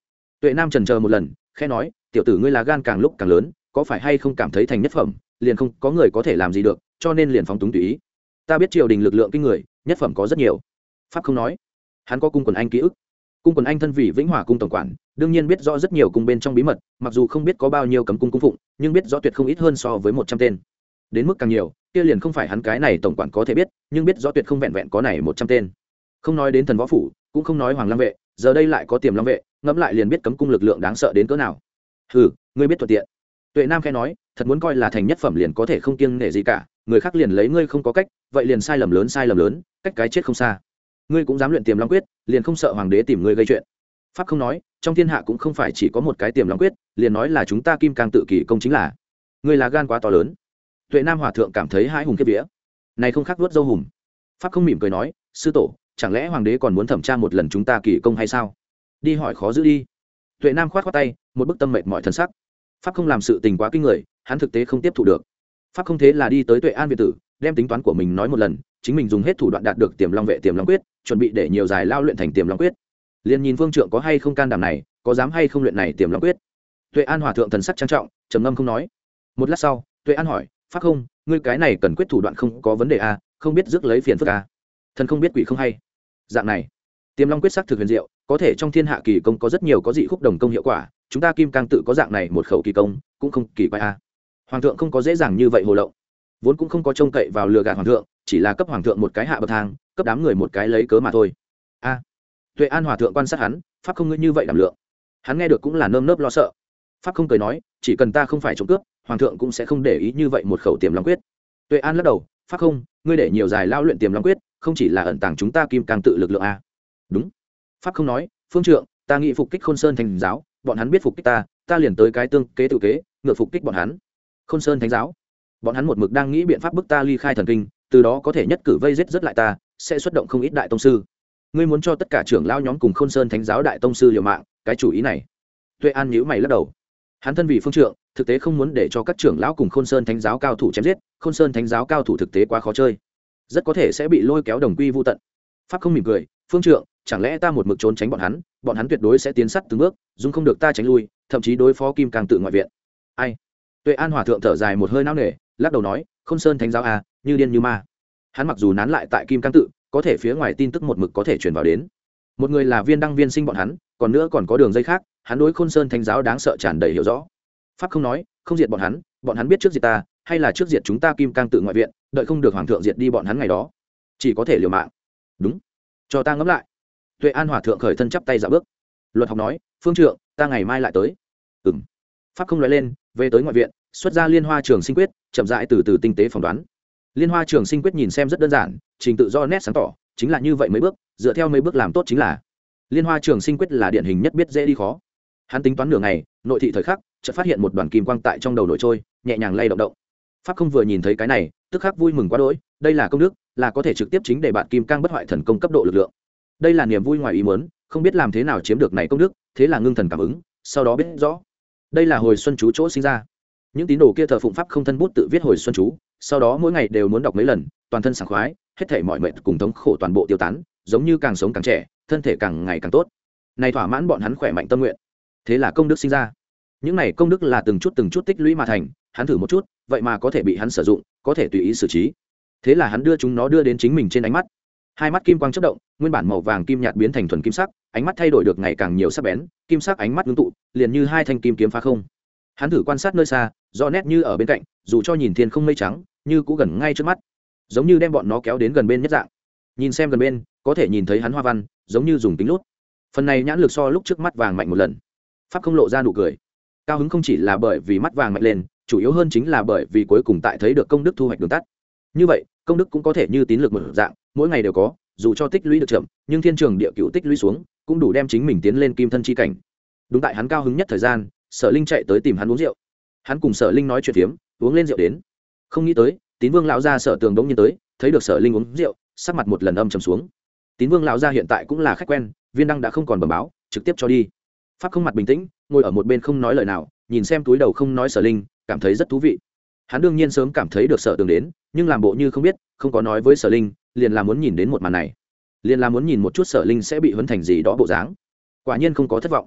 Tuệ Nam trần chờ một lần khẽ nói, tiểu tử ngươi là gan càng lúc càng lớn, có phải hay không cảm thấy thành nhất phẩm liền không có người có thể làm gì được, cho nên liền phóng túng tùy ý. Ta biết triều đình lực lượng kinh người, nhất phẩm có rất nhiều. Pháp không nói, hắn có cung quần anh ký ức. Cung quần anh thân vị Vĩnh Hòa cung tổng quản, đương nhiên biết rõ rất nhiều cung bên trong bí mật, mặc dù không biết có bao nhiêu cấm cung cung phụng, nhưng biết rõ tuyệt không ít hơn so với một trăm tên. Đến mức càng nhiều, kia liền không phải hắn cái này tổng quản có thể biết, nhưng biết rõ tuyệt không vẹn vẹn có này một trăm tên. Không nói đến thần võ phủ, cũng không nói hoàng lăng vệ, giờ đây lại có tiềm long vệ, ngẫm lại liền biết cấm cung lực lượng đáng sợ đến cỡ nào. Hừ, ngươi biết thuận tiện. Tuệ Nam khẽ nói, thật muốn coi là thành nhất phẩm liền có thể không kiêng nể gì cả, người khác liền lấy ngươi không có cách, vậy liền sai lầm lớn sai lầm lớn, cách cái chết không xa. Ngươi cũng dám luyện tiềm long quyết, liền không sợ hoàng đế tìm ngươi gây chuyện. Pháp không nói, trong thiên hạ cũng không phải chỉ có một cái tiềm long quyết, liền nói là chúng ta kim cang tự kỷ công chính là. Ngươi là gan quá to lớn. Tuệ Nam hòa thượng cảm thấy hãi hùng kiếp vía. Này không khác vuốt dâu hùm. Pháp không mỉm cười nói, sư tổ, chẳng lẽ hoàng đế còn muốn thẩm tra một lần chúng ta kỷ công hay sao? Đi hỏi khó giữ đi. Tuệ Nam khoát khoát tay, một bức tâm mệt mỏi thân sắc. Pháp không làm sự tình quá kinh người, hắn thực tế không tiếp thu được. Pháp không thế là đi tới Tuệ An viện tử, đem tính toán của mình nói một lần, chính mình dùng hết thủ đoạn đạt được tiềm long vệ tiềm long quyết, chuẩn bị để nhiều dài lao luyện thành tiềm long quyết. Liên nhìn Vương Trượng có hay không can đảm này, có dám hay không luyện này tiềm long quyết. Tuệ An hòa thượng thần sắc trang trọng, trầm ngâm không nói. Một lát sau, Tuệ An hỏi, Pháp không, ngươi cái này cần quyết thủ đoạn không có vấn đề a, không biết rước lấy phiền phức a. Thần không biết quỷ không hay. Dạng này, tiềm long quyết sắc thực huyền diệu, có thể trong thiên hạ kỳ công có rất nhiều có dị khúc đồng công hiệu quả, chúng ta kim cang tự có dạng này một khẩu kỳ công, cũng không kỳ quái a. Hoàng thượng không có dễ dàng như vậy hồ lộng, vốn cũng không có trông cậy vào lừa gạt hoàng thượng, chỉ là cấp hoàng thượng một cái hạ bậc thang, cấp đám người một cái lấy cớ mà thôi. A. Tuệ An hòa thượng quan sát hắn, Pháp không ngươi như vậy đảm lượng. Hắn nghe được cũng là nơm nớp lo sợ. Pháp không cười nói, chỉ cần ta không phải trộm cướp, hoàng thượng cũng sẽ không để ý như vậy một khẩu tiềm long quyết. Tuệ An lắc đầu, Pháp không, ngươi để nhiều dài lao luyện tiềm long quyết, không chỉ là ẩn tàng chúng ta kim cang tự lực lượng a. Đúng. Pháp không nói, Phương Trượng, ta nghĩ phục kích Khôn Sơn Thánh giáo, bọn hắn biết phục kích ta, ta liền tới cái tương kế tự kế, ngược phục kích bọn hắn. Khôn Sơn Thánh giáo, bọn hắn một mực đang nghĩ biện pháp bức ta ly khai thần kinh, từ đó có thể nhất cử vây giết rất lại ta, sẽ xuất động không ít đại tông sư. Ngươi muốn cho tất cả trưởng lao nhóm cùng Khôn Sơn Thánh giáo đại tông sư liều mạng, cái chủ ý này. Tuệ An nhíu mày lắc đầu. Hắn thân vì phương trượng, thực tế không muốn để cho các trưởng lão cùng Khôn Sơn Thánh giáo cao thủ chém giết, Khôn Sơn Thánh giáo cao thủ thực tế quá khó chơi, rất có thể sẽ bị lôi kéo đồng quy vu tận. Pháp không mỉm cười, phương trượng, chẳng lẽ ta một mực trốn tránh bọn hắn, bọn hắn tuyệt đối sẽ tiến sát từng bước, dung không được ta tránh lui, thậm chí đối phó kim càng tự ngoại viện. Ai? Tuệ An hòa thượng thở dài một hơi não nề, lắc đầu nói, Khôn Sơn Thánh giáo à, như điên như ma. Hắn mặc dù nán lại tại kim cang tự, có thể phía ngoài tin tức một mực có thể truyền vào đến. Một người là viên đăng viên sinh bọn hắn, còn nữa còn có đường dây khác, hắn đối Khôn Sơn Thánh giáo đáng sợ tràn đầy hiểu rõ. Pháp không nói, không diệt bọn hắn, bọn hắn biết trước diệt ta, hay là trước diệt chúng ta kim cang tự ngoại viện, đợi không được hoàng thượng diệt đi bọn hắn ngày đó, chỉ có thể liều mạng. Đúng, cho ta ngẫm lại. Tuệ An hòa thượng khởi thân chắp tay dạo bước. Luật học nói, phương trượng, ta ngày mai lại tới. Ừm. Pháp không nói lên, về tới ngoại viện, xuất ra liên hoa trường sinh quyết, chậm rãi từ từ tinh tế phỏng đoán. Liên hoa trường sinh quyết nhìn xem rất đơn giản, trình tự do nét sáng tỏ, chính là như vậy mấy bước, dựa theo mấy bước làm tốt chính là. Liên hoa trường sinh quyết là điển hình nhất biết dễ đi khó. Hắn tính toán nửa ngày, nội thị thời khắc, chợt phát hiện một đoàn kim quang tại trong đầu nổi trôi, nhẹ nhàng lay động động. Pháp không vừa nhìn thấy cái này, tức khắc vui mừng quá đỗi, đây là công đức, là có thể trực tiếp chính để bạn kim cang bất hoại thần công cấp độ lực lượng. Đây là niềm vui ngoài ý muốn, không biết làm thế nào chiếm được này công đức, thế là ngưng thần cảm ứng, sau đó biết rõ, đây là hồi xuân chú chỗ sinh ra. Những tín đồ kia thờ phụng pháp không thân bút tự viết hồi xuân chú, sau đó mỗi ngày đều muốn đọc mấy lần, toàn thân sảng khoái, hết thảy mọi mệt cùng thống khổ toàn bộ tiêu tán, giống như càng sống càng trẻ, thân thể càng ngày càng tốt. Này thỏa mãn bọn hắn khỏe mạnh tâm nguyện. Thế là công đức sinh ra. Những này công đức là từng chút từng chút tích lũy mà thành, hắn thử một chút, vậy mà có thể bị hắn sử dụng, có thể tùy ý xử trí. Thế là hắn đưa chúng nó đưa đến chính mình trên ánh mắt. Hai mắt kim quang chớp động, nguyên bản màu vàng kim nhạt biến thành thuần kim sắc, ánh mắt thay đổi được ngày càng nhiều sắc bén, kim sắc ánh mắt ngưng tụ, liền như hai thanh kim kiếm phá không. Hắn thử quan sát nơi xa, rõ nét như ở bên cạnh, dù cho nhìn thiên không mây trắng, như cũng gần ngay trước mắt, giống như đem bọn nó kéo đến gần bên nhất dạng. Nhìn xem gần bên, có thể nhìn thấy hắn hoa văn, giống như dùng kính lút. Phần này nhãn lực so lúc trước mắt vàng mạnh một lần. Pháp không lộ ra nụ cười. Cao hứng không chỉ là bởi vì mắt vàng mạnh lên, chủ yếu hơn chính là bởi vì cuối cùng tại thấy được công đức thu hoạch đường tắt. Như vậy, công đức cũng có thể như tín lực một dạng, mỗi ngày đều có, dù cho tích lũy được chậm, nhưng thiên trường địa cửu tích lũy xuống, cũng đủ đem chính mình tiến lên kim thân chi cảnh. Đúng tại hắn cao hứng nhất thời gian, Sở Linh chạy tới tìm hắn uống rượu. Hắn cùng Sở Linh nói chuyện phiếm, uống lên rượu đến. Không nghĩ tới, Tín Vương lão gia Sở Tường đống nhiên tới, thấy được Sở Linh uống rượu, sắc mặt một lần âm trầm xuống. Tín Vương lão gia hiện tại cũng là khách quen, Viên Đăng đã không còn bẩm báo, trực tiếp cho đi. Pháp không mặt bình tĩnh, ngồi ở một bên không nói lời nào, nhìn xem túi đầu không nói Sở Linh, cảm thấy rất thú vị. Hắn đương nhiên sớm cảm thấy được Sở Tường đến, nhưng làm bộ như không biết, không có nói với Sở Linh, liền là muốn nhìn đến một màn này, liền là muốn nhìn một chút Sở Linh sẽ bị huấn thành gì đó bộ dáng. Quả nhiên không có thất vọng.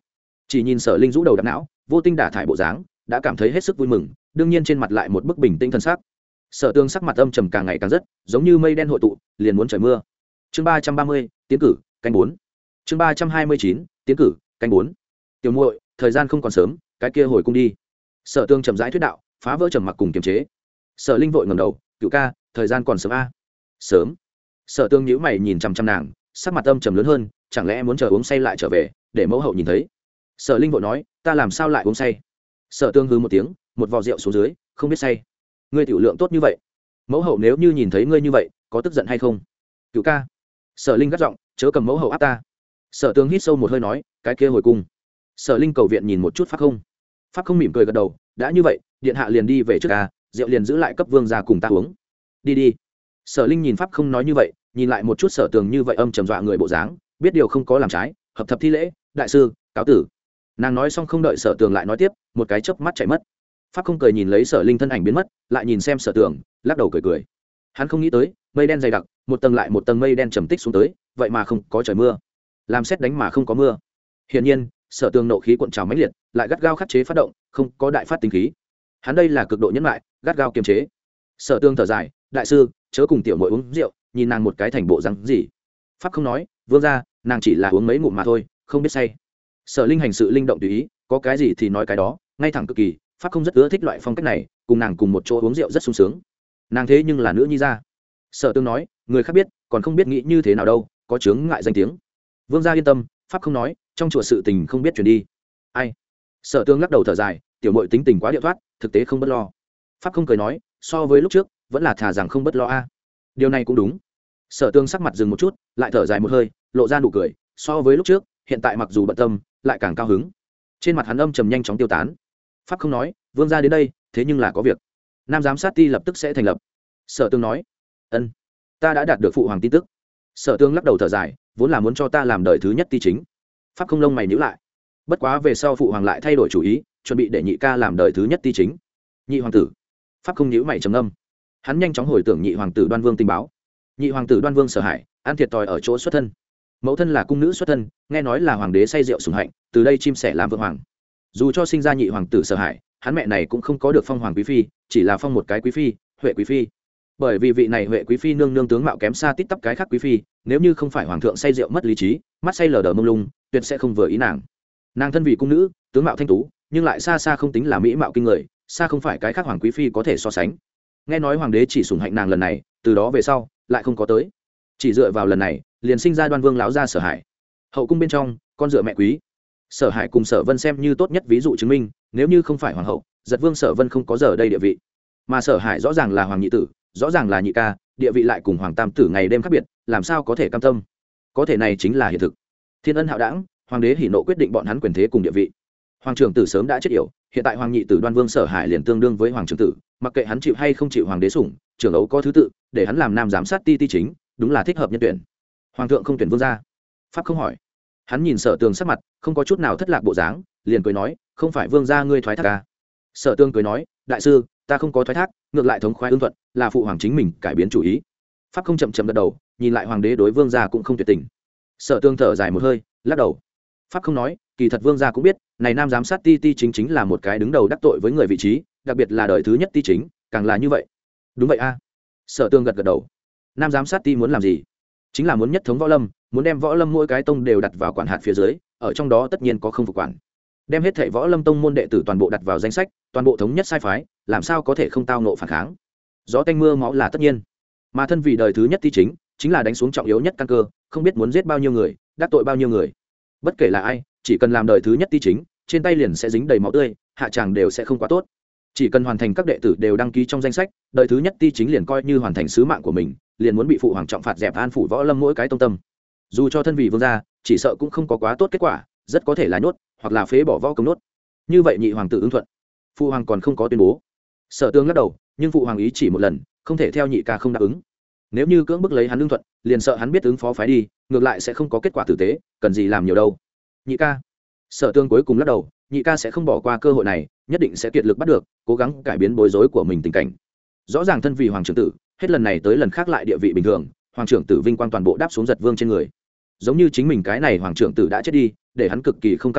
chỉ nhìn Sở Linh rũ đầu đập não vô tinh đả thải bộ dáng đã cảm thấy hết sức vui mừng, đương nhiên trên mặt lại một bức bình tĩnh thân sắc. Sở Tương sắc mặt âm trầm càng ngày càng rất giống như mây đen hội tụ liền muốn trời mưa. Chương ba trăm ba mươi tiến cử canh bốn. Chương ba trăm hai mươi chín tiến cử canh bốn. Tiểu muội, thời gian không còn sớm, cái kia hồi cung đi. Sở Tương trầm rãi thuyết đạo, phá vỡ trầm mặc cùng kiềm chế. Sở Linh vội ngẩng đầu, cửu ca, thời gian còn sớm a? Sớm. Sở Tương nhíu mày nhìn chằm chằm nàng, sắc mặt âm trầm lớn hơn, chẳng lẽ muốn chờ uống say lại trở về, để mẫu hậu nhìn thấy. Sở Linh vội nói, ta làm sao lại uống say? Sở Tương hừ một tiếng, một vò rượu xuống dưới, không biết say. Ngươi tiểu lượng tốt như vậy, mẫu hậu nếu như nhìn thấy ngươi như vậy, có tức giận hay không? Cửu ca. Sở Linh gắt giọng, chớ cầm mẫu hậu áp ta. Sở Tương hít sâu một hơi nói, cái kia hồi cung. Sở Linh cầu viện nhìn một chút Pháp Không. Pháp Không mỉm cười gật đầu, đã như vậy, điện hạ liền đi về trước ca, rượu liền giữ lại cấp vương gia cùng ta uống. Đi đi. Sở Linh nhìn Pháp Không nói như vậy, nhìn lại một chút Sở Tường như vậy âm trầm dọa người bộ dáng, biết điều không có làm trái, hợp thập thi lễ, đại sư, cáo tử. Nàng nói xong không đợi Sở Tường lại nói tiếp, một cái chớp mắt chạy mất. Pháp Không cười nhìn lấy Sở Linh thân ảnh biến mất, lại nhìn xem Sở Tường, lắc đầu cười cười. Hắn không nghĩ tới, mây đen dày đặc, một tầng lại một tầng mây đen trầm tích xuống tới, vậy mà không có trời mưa, làm sét đánh mà không có mưa. Hiển nhiên, Sở Tường nộ khí cuộn trào mãnh liệt, lại gắt gao khắc chế phát động, không có đại phát tính khí. Hắn đây là cực độ nhẫn lại, gắt gao kiềm chế. Sở Tường thở dài, đại sư, chớ cùng tiểu muội uống rượu, nhìn nàng một cái thành bộ răng gì. Pháp Không nói, vương gia, nàng chỉ là uống mấy ngụm mà thôi, không biết say. Sở Linh hành sự linh động tùy ý, có cái gì thì nói cái đó, ngay thẳng cực kỳ. Pháp Không rất ưa thích loại phong cách này, cùng nàng cùng một chỗ uống rượu rất sung sướng. Nàng thế nhưng là nữ nhi gia. Sở Tương nói, người khác biết, còn không biết nghĩ như thế nào đâu, có chướng ngại danh tiếng. Vương gia yên tâm, Pháp Không nói, trong chùa sự tình không biết truyền đi. Ai? Sở Tương lắc đầu thở dài, tiểu muội tính tình quá điệu thoát, thực tế không bất lo. Pháp Không cười nói, so với lúc trước, vẫn là thà rằng không bất lo a. Điều này cũng đúng. Sở Tương sắc mặt dừng một chút, lại thở dài một hơi, lộ ra nụ cười, so với lúc trước, hiện tại mặc dù bận tâm, lại càng cao hứng. Trên mặt hắn âm trầm nhanh chóng tiêu tán. Pháp Không nói, vương gia đến đây, thế nhưng là có việc. Nam giám sát ti lập tức sẽ thành lập. Sở Tương nói, ân, ta đã đạt được phụ hoàng tin tức. Sở Tương lắc đầu thở dài, vốn là muốn cho ta làm đời thứ nhất ti chính. Pháp Không lông mày nhíu lại. Bất quá về sau phụ hoàng lại thay đổi chủ ý, chuẩn bị để nhị ca làm đời thứ nhất ti chính. Nhị hoàng tử. Pháp Không nhíu mày trầm ngâm. Hắn nhanh chóng hồi tưởng nhị hoàng tử Đoan Vương tình báo. Nhị hoàng tử Đoan Vương Sở Hải, ăn thiệt thòi ở chỗ xuất thân. Mẫu thân là cung nữ xuất thân, nghe nói là hoàng đế say rượu sủng hạnh, từ đây chim sẻ làm vượng hoàng. Dù cho sinh ra nhị hoàng tử Sở Hải, hắn mẹ này cũng không có được phong hoàng quý phi, chỉ là phong một cái quý phi, Huệ quý phi. Bởi vì vị này Huệ quý phi nương nương tướng mạo kém xa tít tắp cái khác quý phi, nếu như không phải hoàng thượng say rượu mất lý trí, mắt say lờ đờ mông lung, tuyệt sẽ không vừa ý nàng. Nàng thân vị cung nữ, tướng mạo thanh tú, nhưng lại xa xa không tính là mỹ mạo kinh người, xa không phải cái khác hoàng quý phi có thể so sánh. Nghe nói hoàng đế chỉ sủng hạnh nàng lần này, từ đó về sau lại không có tới. Chỉ dựa vào lần này, liền sinh ra Đoan Vương láo ra Sở Hải. Hậu cung bên trong, con dựa mẹ quý. Sở Hải cùng Sở Vân xem như tốt nhất ví dụ chứng minh, nếu như không phải hoàng hậu, Giật Vương Sở Vân không có giờ đây địa vị. Mà Sở Hải rõ ràng là hoàng nhị tử, rõ ràng là nhị ca, địa vị lại cùng hoàng tam tử ngày đêm khác biệt, làm sao có thể cam tâm? Có thể này chính là hiện thực. Thiên ân hạo đảng, hoàng đế hỉ nộ quyết định bọn hắn quyền thế cùng địa vị. Hoàng trưởng tử sớm đã chết yểu, hiện tại hoàng nhị tử Đoan Vương Sở Hải liền tương đương với hoàng trưởng tử, mặc kệ hắn chịu hay không chịu hoàng đế sủng, trưởng ấu có thứ tự, để hắn làm nam giám sát ti ti chính, đúng là thích hợp nhân tuyển. Hoàng thượng không tuyển vương gia. Pháp Không hỏi. Hắn nhìn Sở Tường sắc mặt không có chút nào thất lạc bộ dáng, liền cười nói, không phải vương gia ngươi thoái thác à? Sở Tường cười nói, đại sư, ta không có thoái thác, ngược lại thống khoái ưng thuận, là phụ hoàng chính mình cải biến chủ ý. Pháp Không chậm chậm gật đầu, nhìn lại hoàng đế đối vương gia cũng không tuyệt tình. Sở Tường thở dài một hơi, lắc đầu. Pháp Không nói, kỳ thật vương gia cũng biết, này nam giám sát ti ti chính chính là một cái đứng đầu đắc tội với người vị trí, đặc biệt là đời thứ nhất ti chính, càng là như vậy. Đúng vậy a. À. Sở Tường gật gật đầu. Nam giám sát ti muốn làm gì? Chính là muốn nhất thống võ lâm, muốn đem võ lâm mỗi cái tông đều đặt vào quản hạt phía dưới, ở trong đó tất nhiên có không phục quản. Đem hết thảy võ lâm tông môn đệ tử toàn bộ đặt vào danh sách, toàn bộ thống nhất sai phái, làm sao có thể không tao nộ phản kháng? Gió tanh mưa máu là tất nhiên. Mà thân vì đời thứ nhất ti chính, chính là đánh xuống trọng yếu nhất căn cơ, không biết muốn giết bao nhiêu người, đắc tội bao nhiêu người. Bất kể là ai, chỉ cần làm đời thứ nhất ti chính, trên tay liền sẽ dính đầy máu tươi, hạ tràng đều sẽ không quá tốt. Chỉ cần hoàn thành các đệ tử đều đăng ký trong danh sách, đời thứ nhất ti chính liền coi như hoàn thành sứ mạng của mình, liền muốn bị phụ hoàng trọng phạt dẹp an phủ võ lâm mỗi cái tông tâm. Dù cho thân vị vương gia, chỉ sợ cũng không có quá tốt kết quả, rất có thể là nhốt, hoặc là phế bỏ võ công nốt. Như vậy nhị hoàng tử ứng thuận, phụ hoàng còn không có tuyên bố. Sở Tương lắc đầu, nhưng phụ hoàng ý chỉ một lần, không thể theo nhị ca không đáp ứng. Nếu như cưỡng bức lấy hắn ứng thuận, liền sợ hắn biết ứng phó phái đi, ngược lại sẽ không có kết quả tử tế, cần gì làm nhiều đâu. Nhị ca. Sở Tương cuối cùng lắc đầu, nhị ca sẽ không bỏ qua cơ hội này, nhất định sẽ kiệt lực bắt được, cố gắng cải biến bối rối của mình tình cảnh. Rõ ràng thân vì hoàng trưởng tử, hết lần này tới lần khác lại địa vị bình thường, hoàng trưởng tử vinh quang toàn bộ đáp xuống Giật Vương trên người. Giống như chính mình cái này hoàng trưởng tử đã chết đi, để hắn cực kỳ không cam lòng,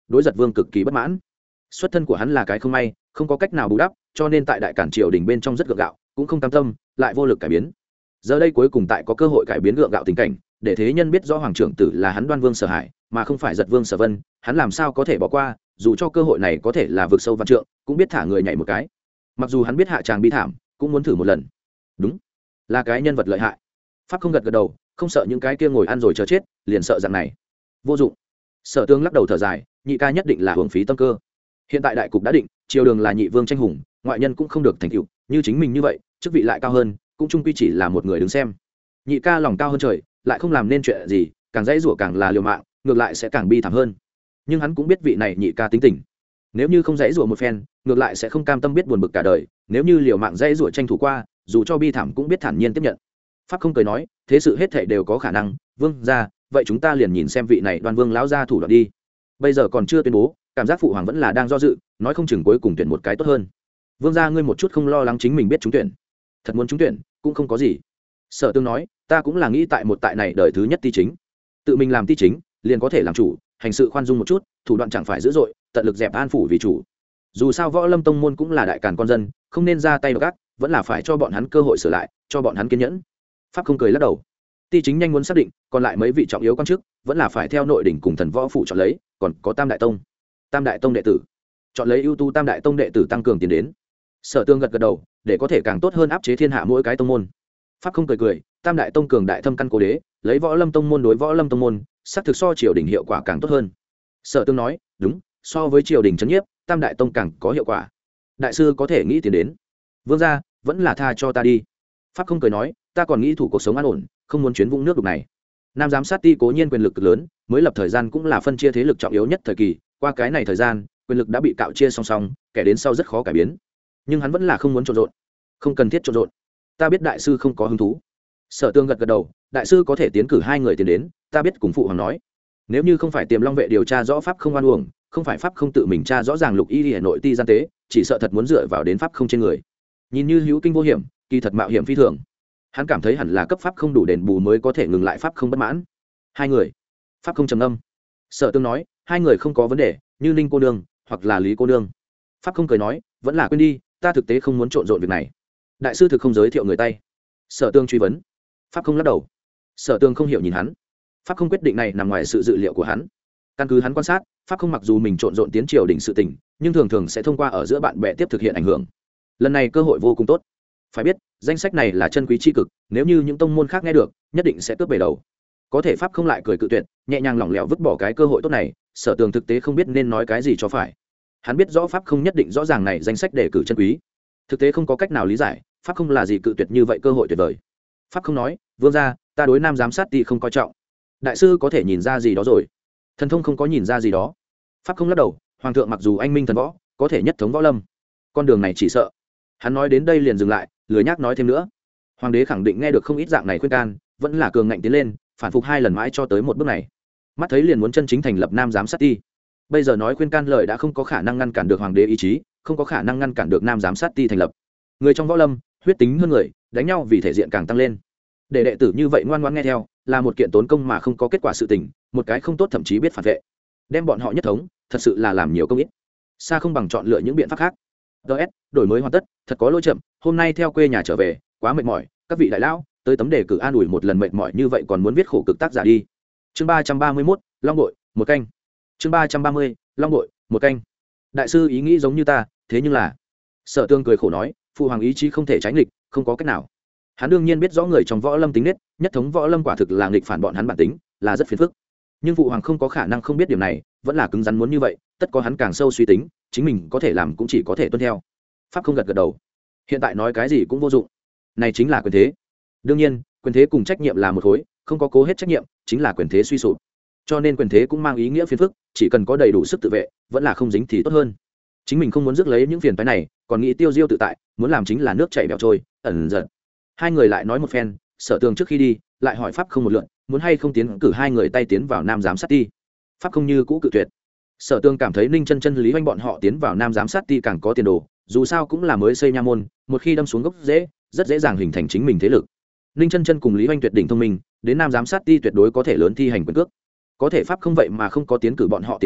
đối giật vương cực kỳ bất mãn. Xuất thân của hắn là cái không may, không có cách nào bù đắp, cho nên tại đại cản triều đình bên trong rất gượng gạo, cũng không cam tâm, lại vô lực cải biến. Giờ đây cuối cùng tại có cơ hội cải biến gượng gạo tình cảnh, để thế nhân biết rõ hoàng trưởng tử là hắn Đoan Vương Sở Hải, mà không phải giật vương Sở Vân, hắn làm sao có thể bỏ qua, dù cho cơ hội này có thể là vượt sâu văn trượng, cũng biết thả người nhảy một cái. Mặc dù hắn biết hạ tràng bi thảm, cũng muốn thử một lần. Đúng, là cái nhân vật lợi hại. Pháp không gật gật đầu, không sợ những cái kia ngồi ăn rồi chờ chết, liền sợ dạng này vô dụng. Sở Tương lắc đầu thở dài, nhị ca nhất định là hưởng phí tâm cơ. Hiện tại đại cục đã định, triều đường là nhị vương tranh hùng, ngoại nhân cũng không được thành tựu, như chính mình như vậy, chức vị lại cao hơn, cũng chung quy chỉ là một người đứng xem. Nhị ca lòng cao hơn trời, lại không làm nên chuyện gì, càng dãy rủa càng là liều mạng, ngược lại sẽ càng bi thảm hơn. Nhưng hắn cũng biết vị này nhị ca tính tình, nếu như không dãy rủa một phen, ngược lại sẽ không cam tâm biết buồn bực cả đời, nếu như liều mạng dãy rủa tranh thủ qua, dù cho bi thảm cũng biết thản nhiên tiếp nhận. Pháp không cười nói, thế sự hết thảy đều có khả năng, vương gia, vậy chúng ta liền nhìn xem vị này Đoan Vương lão gia thủ đoạn đi. Bây giờ còn chưa tuyên bố, cảm giác phụ hoàng vẫn là đang do dự, nói không chừng cuối cùng tuyển một cái tốt hơn. Vương gia ngươi một chút không lo lắng chính mình biết trúng tuyển, thật muốn trúng tuyển cũng không có gì. Sở Tương nói, ta cũng là nghĩ tại một tại này đời thứ nhất ti chính, tự mình làm ti chính liền có thể làm chủ, hành sự khoan dung một chút, thủ đoạn chẳng phải dữ dội, tận lực dẹp an phủ vì chủ. Dù sao Võ Lâm tông môn cũng là đại càn con dân, không nên ra tay độc ác, vẫn là phải cho bọn hắn cơ hội sửa lại, cho bọn hắn kiên nhẫn. Pháp không cười lắc đầu, ti chính nhanh muốn xác định, còn lại mấy vị trọng yếu quan chức vẫn là phải theo nội đỉnh cùng thần võ phủ chọn lấy, còn có Tam đại tông, Tam đại tông đệ tử, chọn lấy ưu tú Tam đại tông đệ tử tăng cường tiền đến. Sở Tương gật gật đầu, để có thể càng tốt hơn áp chế thiên hạ mỗi cái tông môn. Pháp không cười cười, Tam đại tông cường đại thâm căn cố đế, lấy Võ Lâm tông môn đối Võ Lâm tông môn, xác thực so triều đình hiệu quả càng tốt hơn. Sở Tương nói, đúng, so với triều đình trấn nhiếp, Tam đại tông càng có hiệu quả. Đại sư có thể nghĩ tiền đến. Vương gia, vẫn là tha cho ta đi. Pháp không cười nói, ta còn nghĩ thủ cuộc sống an ổn, không muốn chuyến vũng nước đục này. Nam giám sát ti cố nhiên quyền lực cực lớn, mới lập thời gian cũng là phân chia thế lực trọng yếu nhất thời kỳ, qua cái này thời gian, quyền lực đã bị cạo chia song song, kẻ đến sau rất khó cải biến. Nhưng hắn vẫn là không muốn trộn rộn, không cần thiết trộn rộn. Ta biết đại sư không có hứng thú. Sở Tương gật gật đầu, đại sư có thể tiến cử hai người tiến đến, ta biết cùng phụ hoàng nói. Nếu như không phải Tiềm Long vệ điều tra rõ pháp không oan uổng, không phải pháp không tự mình tra rõ ràng lục y hà nội ti gian tế, chỉ sợ thật muốn dựa vào đến pháp không trên người. Nhìn như hữu kinh vô hiểm, kỳ thật mạo hiểm phi thường. Hắn cảm thấy hẳn là cấp pháp không đủ đền bù mới có thể ngừng lại pháp không bất mãn. Hai người, pháp không trầm âm. Sở Tương nói, hai người không có vấn đề, như Ninh cô nương hoặc là Lý cô nương. Pháp không cười nói, vẫn là quên đi, ta thực tế không muốn trộn rộn việc này. Đại sư thực không giới thiệu người tay. Sở Tương truy vấn. Pháp không lắc đầu. Sở Tương không hiểu nhìn hắn. Pháp không quyết định này nằm ngoài sự dự liệu của hắn. Căn cứ hắn quan sát, pháp không mặc dù mình trộn rộn tiến triều đình sự tình, nhưng thường thường sẽ thông qua ở giữa bạn bè tiếp thực hiện ảnh hưởng. Lần này cơ hội vô cùng tốt. Phải biết, danh sách này là chân quý chi cực, nếu như những tông môn khác nghe được, nhất định sẽ cướp bể đầu. Có thể pháp không lại cười cự tuyệt, nhẹ nhàng lỏng lẻo vứt bỏ cái cơ hội tốt này. Sở Tường thực tế không biết nên nói cái gì cho phải. Hắn biết rõ pháp không nhất định rõ ràng này danh sách đề cử chân quý, thực tế không có cách nào lý giải pháp không là gì cự tuyệt như vậy cơ hội tuyệt vời. Pháp không nói, vương gia, ta đối nam giám sát ti không coi trọng. Đại sư có thể nhìn ra gì đó rồi? Thần thông không có nhìn ra gì đó. Pháp không lắc đầu, hoàng thượng mặc dù anh minh thần võ, có thể nhất thống võ lâm, con đường này chỉ sợ. Hắn nói đến đây liền dừng lại, lười nhác nói thêm nữa. Hoàng đế khẳng định nghe được không ít dạng này khuyên can, vẫn là cường ngạnh tiến lên, phản phục hai lần mãi cho tới một bước này. Mắt thấy liền muốn chân chính thành lập nam giám sát ti. Bây giờ nói khuyên can lời đã không có khả năng ngăn cản được hoàng đế ý chí, không có khả năng ngăn cản được nam giám sát ti thành lập. Người trong võ lâm, huyết tính hơn người, đánh nhau vì thể diện càng tăng lên. Để đệ tử như vậy ngoan ngoãn nghe theo, là một kiện tốn công mà không có kết quả sự tình, một cái không tốt thậm chí biết phản vệ. Đem bọn họ nhất thống, thật sự là làm nhiều công ít. Xa không bằng chọn lựa những biện pháp khác. ds đổi mới hoàn tất, thật có lỗi chậm, hôm nay theo quê nhà trở về, quá mệt mỏi, các vị đại lão, tới tấm đề cử an ủi một lần mệt mỏi như vậy còn muốn viết khổ cực tác giả đi. Chương ba trăm ba mươi mốt, Long Bội, một canh. Chương ba trăm ba mươi, Long Bội, một canh. Đại sư ý nghĩ giống như ta, thế nhưng là, Sở Tương cười khổ nói, phụ hoàng ý chí không thể tránh nghịch, không có cách nào. Hắn đương nhiên biết rõ người trong võ lâm tính nết, nhất thống võ lâm quả thực là nghịch phản bọn hắn bản tính, là rất phiền phức. Nhưng phụ hoàng không có khả năng không biết điểm này, vẫn là cứng rắn muốn như vậy, tất có hắn càng sâu suy tính, chính mình có thể làm cũng chỉ có thể tuân theo. Pháp không gật gật đầu. Hiện tại nói cái gì cũng vô dụng. Này chính là quyền thế. Đương nhiên, quyền thế cùng trách nhiệm là một khối, không có cố hết trách nhiệm, chính là quyền thế suy sụp. Cho nên quyền thế cũng mang ý nghĩa phiền phức, chỉ cần có đầy đủ sức tự vệ, vẫn là không dính thì tốt hơn. Chính mình không muốn rước lấy những phiền phức này, còn nghĩ tiêu diêu tự tại, muốn làm chính là nước chảy bèo trôi, ẩn giật. Hai người lại nói một phen, Sở Tường trước khi đi, lại hỏi pháp không một lượt, muốn hay không tiến cử hai người tay tiến vào nam giám sát ti. Pháp không như cũ cự tuyệt. Sở Tường cảm thấy Ninh Chân Chân Lý Hoành bọn họ tiến vào nam giám sát ti càng có tiền đồ, dù sao cũng là mới xây nha môn, một khi đâm xuống gốc dễ, rất dễ dàng hình thành chính mình thế lực. Ninh Chân Chân cùng Lý Hoành tuyệt đỉnh thông minh, đến nam giám sát ti tuyệt đối có thể lớn thi hành quyền cước. Có thể pháp không vậy mà không có tiến cử bọn họ tiến đến,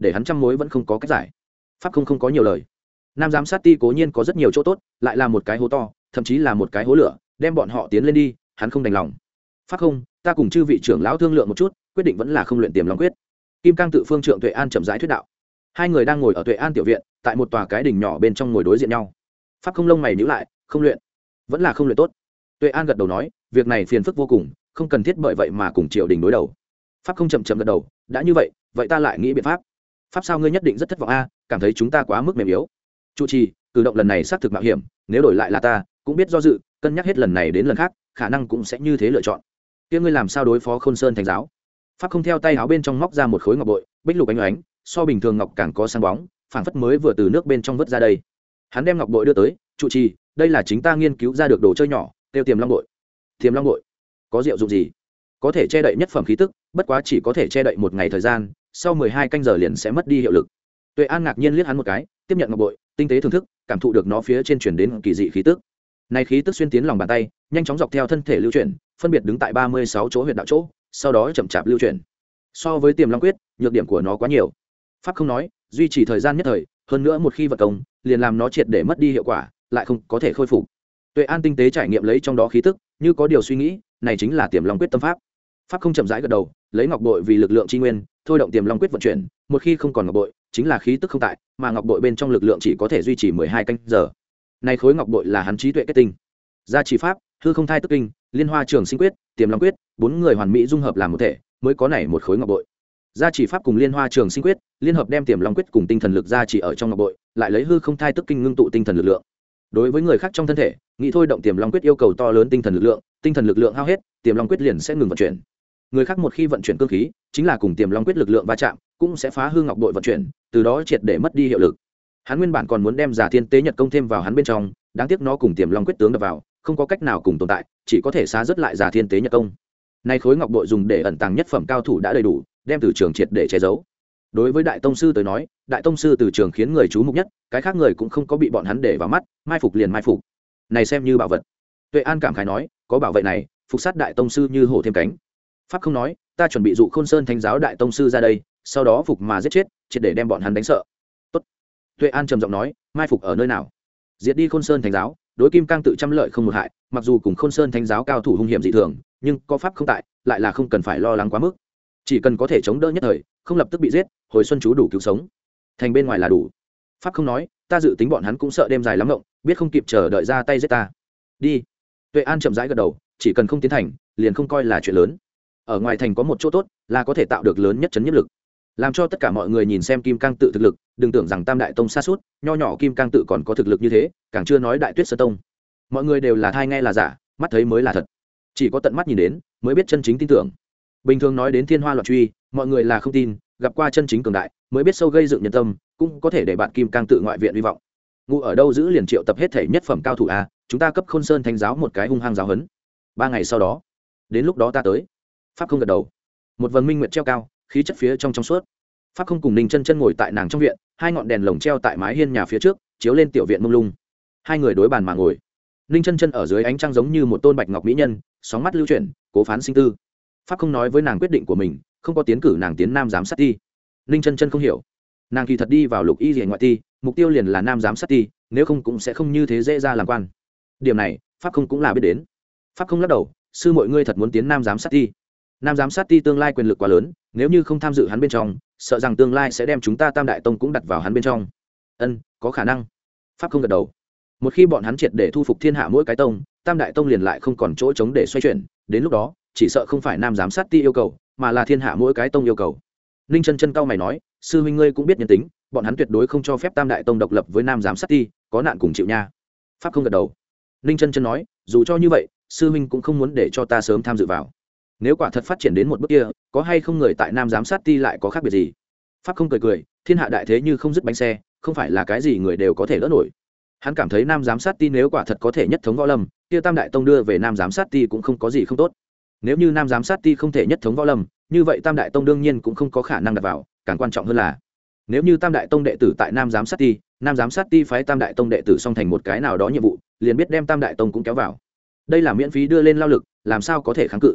để hắn trăm mối vẫn không có cách giải. Pháp không không có nhiều lời. Nam giám sát ti cố nhiên có rất nhiều chỗ tốt, lại là một cái hố to, thậm chí là một cái hố lửa, đem bọn họ tiến lên đi, hắn không đành lòng. Pháp không, ta cùng chư vị trưởng lão thương lượng một chút, quyết định vẫn là không luyện tiềm long quyết. Kim Cang tự phương trượng Tuệ An chậm rãi thuyết đạo. Hai người đang ngồi ở Tuệ An tiểu viện, tại một tòa cái đỉnh nhỏ bên trong ngồi đối diện nhau. Pháp không lông mày nhíu lại, không luyện, vẫn là không luyện tốt. Tuệ An gật đầu nói, việc này phiền phức vô cùng, không cần thiết bởi vậy mà cùng triều đình đối đầu. Pháp không chậm chậm gật đầu, đã như vậy, vậy ta lại nghĩ biện pháp. Pháp sao ngươi nhất định rất thất vọng a, cảm thấy chúng ta quá mức mềm yếu. Trụ trì, cử động lần này xác thực mạo hiểm, nếu đổi lại là ta, cũng biết do dự, cân nhắc hết lần này đến lần khác, khả năng cũng sẽ như thế lựa chọn. Kia ngươi làm sao đối phó Khôn Sơn Thánh giáo? Pháp không theo tay áo bên trong móc ra một khối ngọc bội, bích lục ánh ánh, so bình thường ngọc càng có sáng bóng, phảng phất mới vừa từ nước bên trong vớt ra đây. Hắn đem ngọc bội đưa tới, trụ trì, đây là chính ta nghiên cứu ra được đồ chơi nhỏ, tiêu tiềm long bội. Tiềm long bội có diệu dụng gì? Có thể che đậy nhất phẩm khí tức, bất quá chỉ có thể che đậy một ngày thời gian, sau mười hai canh giờ liền sẽ mất đi hiệu lực. Tuệ An ngạc nhiên liếc hắn một cái, tiếp nhận ngọc bội, tinh tế thưởng thức, cảm thụ được nó phía trên truyền đến kỳ dị khí tức. Này khí tức xuyên tiến lòng bàn tay, nhanh chóng dọc theo thân thể lưu chuyển, phân biệt đứng tại ba mươi sáu chỗ huyệt đạo chỗ, sau đó chậm chạp lưu chuyển. So với tiềm long quyết, nhược điểm của nó quá nhiều. Pháp không nói, duy trì thời gian nhất thời, hơn nữa một khi vận công, liền làm nó triệt để mất đi hiệu quả, lại không có thể khôi phục. Tuệ An tinh tế trải nghiệm lấy trong đó khí tức, như có điều suy nghĩ, này chính là tiềm long quyết tâm pháp. Pháp không chậm rãi gật đầu, lấy ngọc bội vì lực lượng chi nguyên, thôi động tiềm long quyết vận chuyển, một khi không còn ngọc bội, chính là khí tức không tại, mà ngọc bội bên trong lực lượng chỉ có thể duy trì mười hai canh giờ. Này khối ngọc bội là hắn trí tuệ kết tinh. Gia trì pháp, hư không thai tức kinh, liên hoa trường sinh quyết, tiềm long quyết, bốn người hoàn mỹ dung hợp làm một thể, mới có này một khối ngọc bội. Gia trì pháp cùng liên hoa trường sinh quyết, liên hợp đem tiềm long quyết cùng tinh thần lực gia trì ở trong ngọc bội, lại lấy hư không thai tức kinh ngưng tụ tinh thần lực lượng. Đối với người khác trong thân thể, nghĩ thôi động tiềm long quyết yêu cầu to lớn tinh thần lực lượng, tinh thần lực lượng hao hết, tiềm long quyết liền sẽ ngừng vận chuyển. Người khác một khi vận chuyển cương khí, chính là cùng tiềm long quyết lực lượng va chạm, cũng sẽ phá hư ngọc bội vận chuyển, từ đó triệt để mất đi hiệu lực. Hắn nguyên bản còn muốn đem giả thiên tế nhật công thêm vào hắn bên trong, đáng tiếc nó cùng tiềm long quyết tướng đập vào, không có cách nào cùng tồn tại, chỉ có thể xá rất lại giả thiên tế nhật công. Nay khối ngọc bội dùng để ẩn tàng nhất phẩm cao thủ đã đầy đủ, đem từ trường triệt để che giấu. Đối với đại tông sư tới nói, đại tông sư từ trường khiến người chú mục nhất, cái khác người cũng không có bị bọn hắn để vào mắt, mai phục liền mai phục. Này xem như bảo vật. Tuệ An cảm khái nói, có bảo vệ này, phục sát đại tông sư như hổ thêm cánh. Pháp không nói, ta chuẩn bị dụ Khôn Sơn Thánh giáo đại tông sư ra đây, sau đó phục mà giết chết, triệt để đem bọn hắn đánh sợ. Tốt. Tuệ An trầm giọng nói, mai phục ở nơi nào? Diệt đi Khôn Sơn Thánh giáo, đối Kim Cang tự trăm lợi không một hại, mặc dù cùng Khôn Sơn Thánh giáo cao thủ hung hiểm dị thường, nhưng có pháp không tại, lại là không cần phải lo lắng quá mức. Chỉ cần có thể chống đỡ nhất thời, không lập tức bị giết, hồi xuân chú đủ cứu sống. Thành bên ngoài là đủ. Pháp không nói, ta dự tính bọn hắn cũng sợ đêm dài lắm ngộng, biết không kịp chờ đợi ra tay giết ta. Đi. Tuệ An chậm rãi gật đầu, chỉ cần không tiến thành, liền không coi là chuyện lớn. Ở ngoài thành có một chỗ tốt, là có thể tạo được lớn nhất chấn nhất lực, làm cho tất cả mọi người nhìn xem Kim Cang tự thực lực, đừng tưởng rằng Tam Đại Tông xa suốt, nho nhỏ Kim Cang tự còn có thực lực như thế, càng chưa nói Đại Tuyết Sơn Tông. Mọi người đều là thai nghe là giả, mắt thấy mới là thật, chỉ có tận mắt nhìn đến mới biết chân chính tin tưởng. Bình thường nói đến thiên hoa loạn truy, mọi người là không tin, gặp qua chân chính cường đại mới biết sâu gây dựng nhân tâm, cũng có thể để bạn Kim Cang tự ngoại viện hy vọng. Ngụ ở đâu giữ liền triệu tập hết thể nhất phẩm cao thủ a, chúng ta cấp Khôn Sơn Thánh giáo một cái hung hăng giáo huấn. Ba ngày sau đó, đến lúc đó ta tới. Pháp không gật đầu. Một vầng minh nguyệt treo cao, khí chất phía trong trong suốt. Pháp không cùng Ninh Chân Chân ngồi tại nàng trong viện, hai ngọn đèn lồng treo tại mái hiên nhà phía trước, chiếu lên tiểu viện mông lung. Hai người đối bàn mà ngồi. Ninh Chân Chân ở dưới ánh trăng giống như một tôn bạch ngọc mỹ nhân, sóng mắt lưu chuyển, cố phán sinh tư. Pháp không nói với nàng quyết định của mình, không có tiến cử nàng tiến nam giám sát ti. Ninh Chân Chân không hiểu, nàng kỳ thật đi vào lục y rìa ngoại ti, mục tiêu liền là nam giám sát ti, nếu không cũng sẽ không như thế dễ ra làm quan. Điểm này, Pháp không cũng là biết đến. Pháp không lắc đầu, sư mọi ngươi thật muốn tiến nam giám sát ti. Nam giám sát ti tương lai quyền lực quá lớn, nếu như không tham dự hắn bên trong, sợ rằng tương lai sẽ đem chúng ta Tam Đại Tông cũng đặt vào hắn bên trong. Ân, có khả năng. Pháp không gật đầu. Một khi bọn hắn triệt để thu phục thiên hạ mỗi cái tông, Tam Đại Tông liền lại không còn chỗ trống để xoay chuyển, đến lúc đó, chỉ sợ không phải nam giám sát ti yêu cầu, mà là thiên hạ mỗi cái tông yêu cầu. Ninh Chân Chân cao mày nói, sư huynh ngươi cũng biết nhân tính, bọn hắn tuyệt đối không cho phép Tam Đại Tông độc lập với nam giám sát ti, có nạn cùng chịu nha. Pháp không gật đầu. Ninh Chân Chân nói, dù cho như vậy, sư huynh cũng không muốn để cho ta sớm tham dự vào. Nếu quả thật phát triển đến một bước kia, có hay không người tại nam giám sát ti lại có khác biệt gì? Pháp không cười cười, thiên hạ đại thế như không dứt bánh xe, không phải là cái gì người đều có thể đỡ nổi. Hắn cảm thấy nam giám sát ti nếu quả thật có thể nhất thống võ lâm, kia Tam Đại Tông đưa về nam giám sát ti cũng không có gì không tốt. Nếu như nam giám sát ti không thể nhất thống võ lâm, như vậy Tam Đại Tông đương nhiên cũng không có khả năng đặt vào, càng quan trọng hơn là nếu như Tam Đại Tông đệ tử tại nam giám sát ti, nam giám sát ti phái Tam Đại Tông đệ tử song thành một cái nào đó nhiệm vụ, liền biết đem Tam Đại Tông cũng kéo vào. Đây là miễn phí đưa lên lao lực, làm sao có thể kháng cự?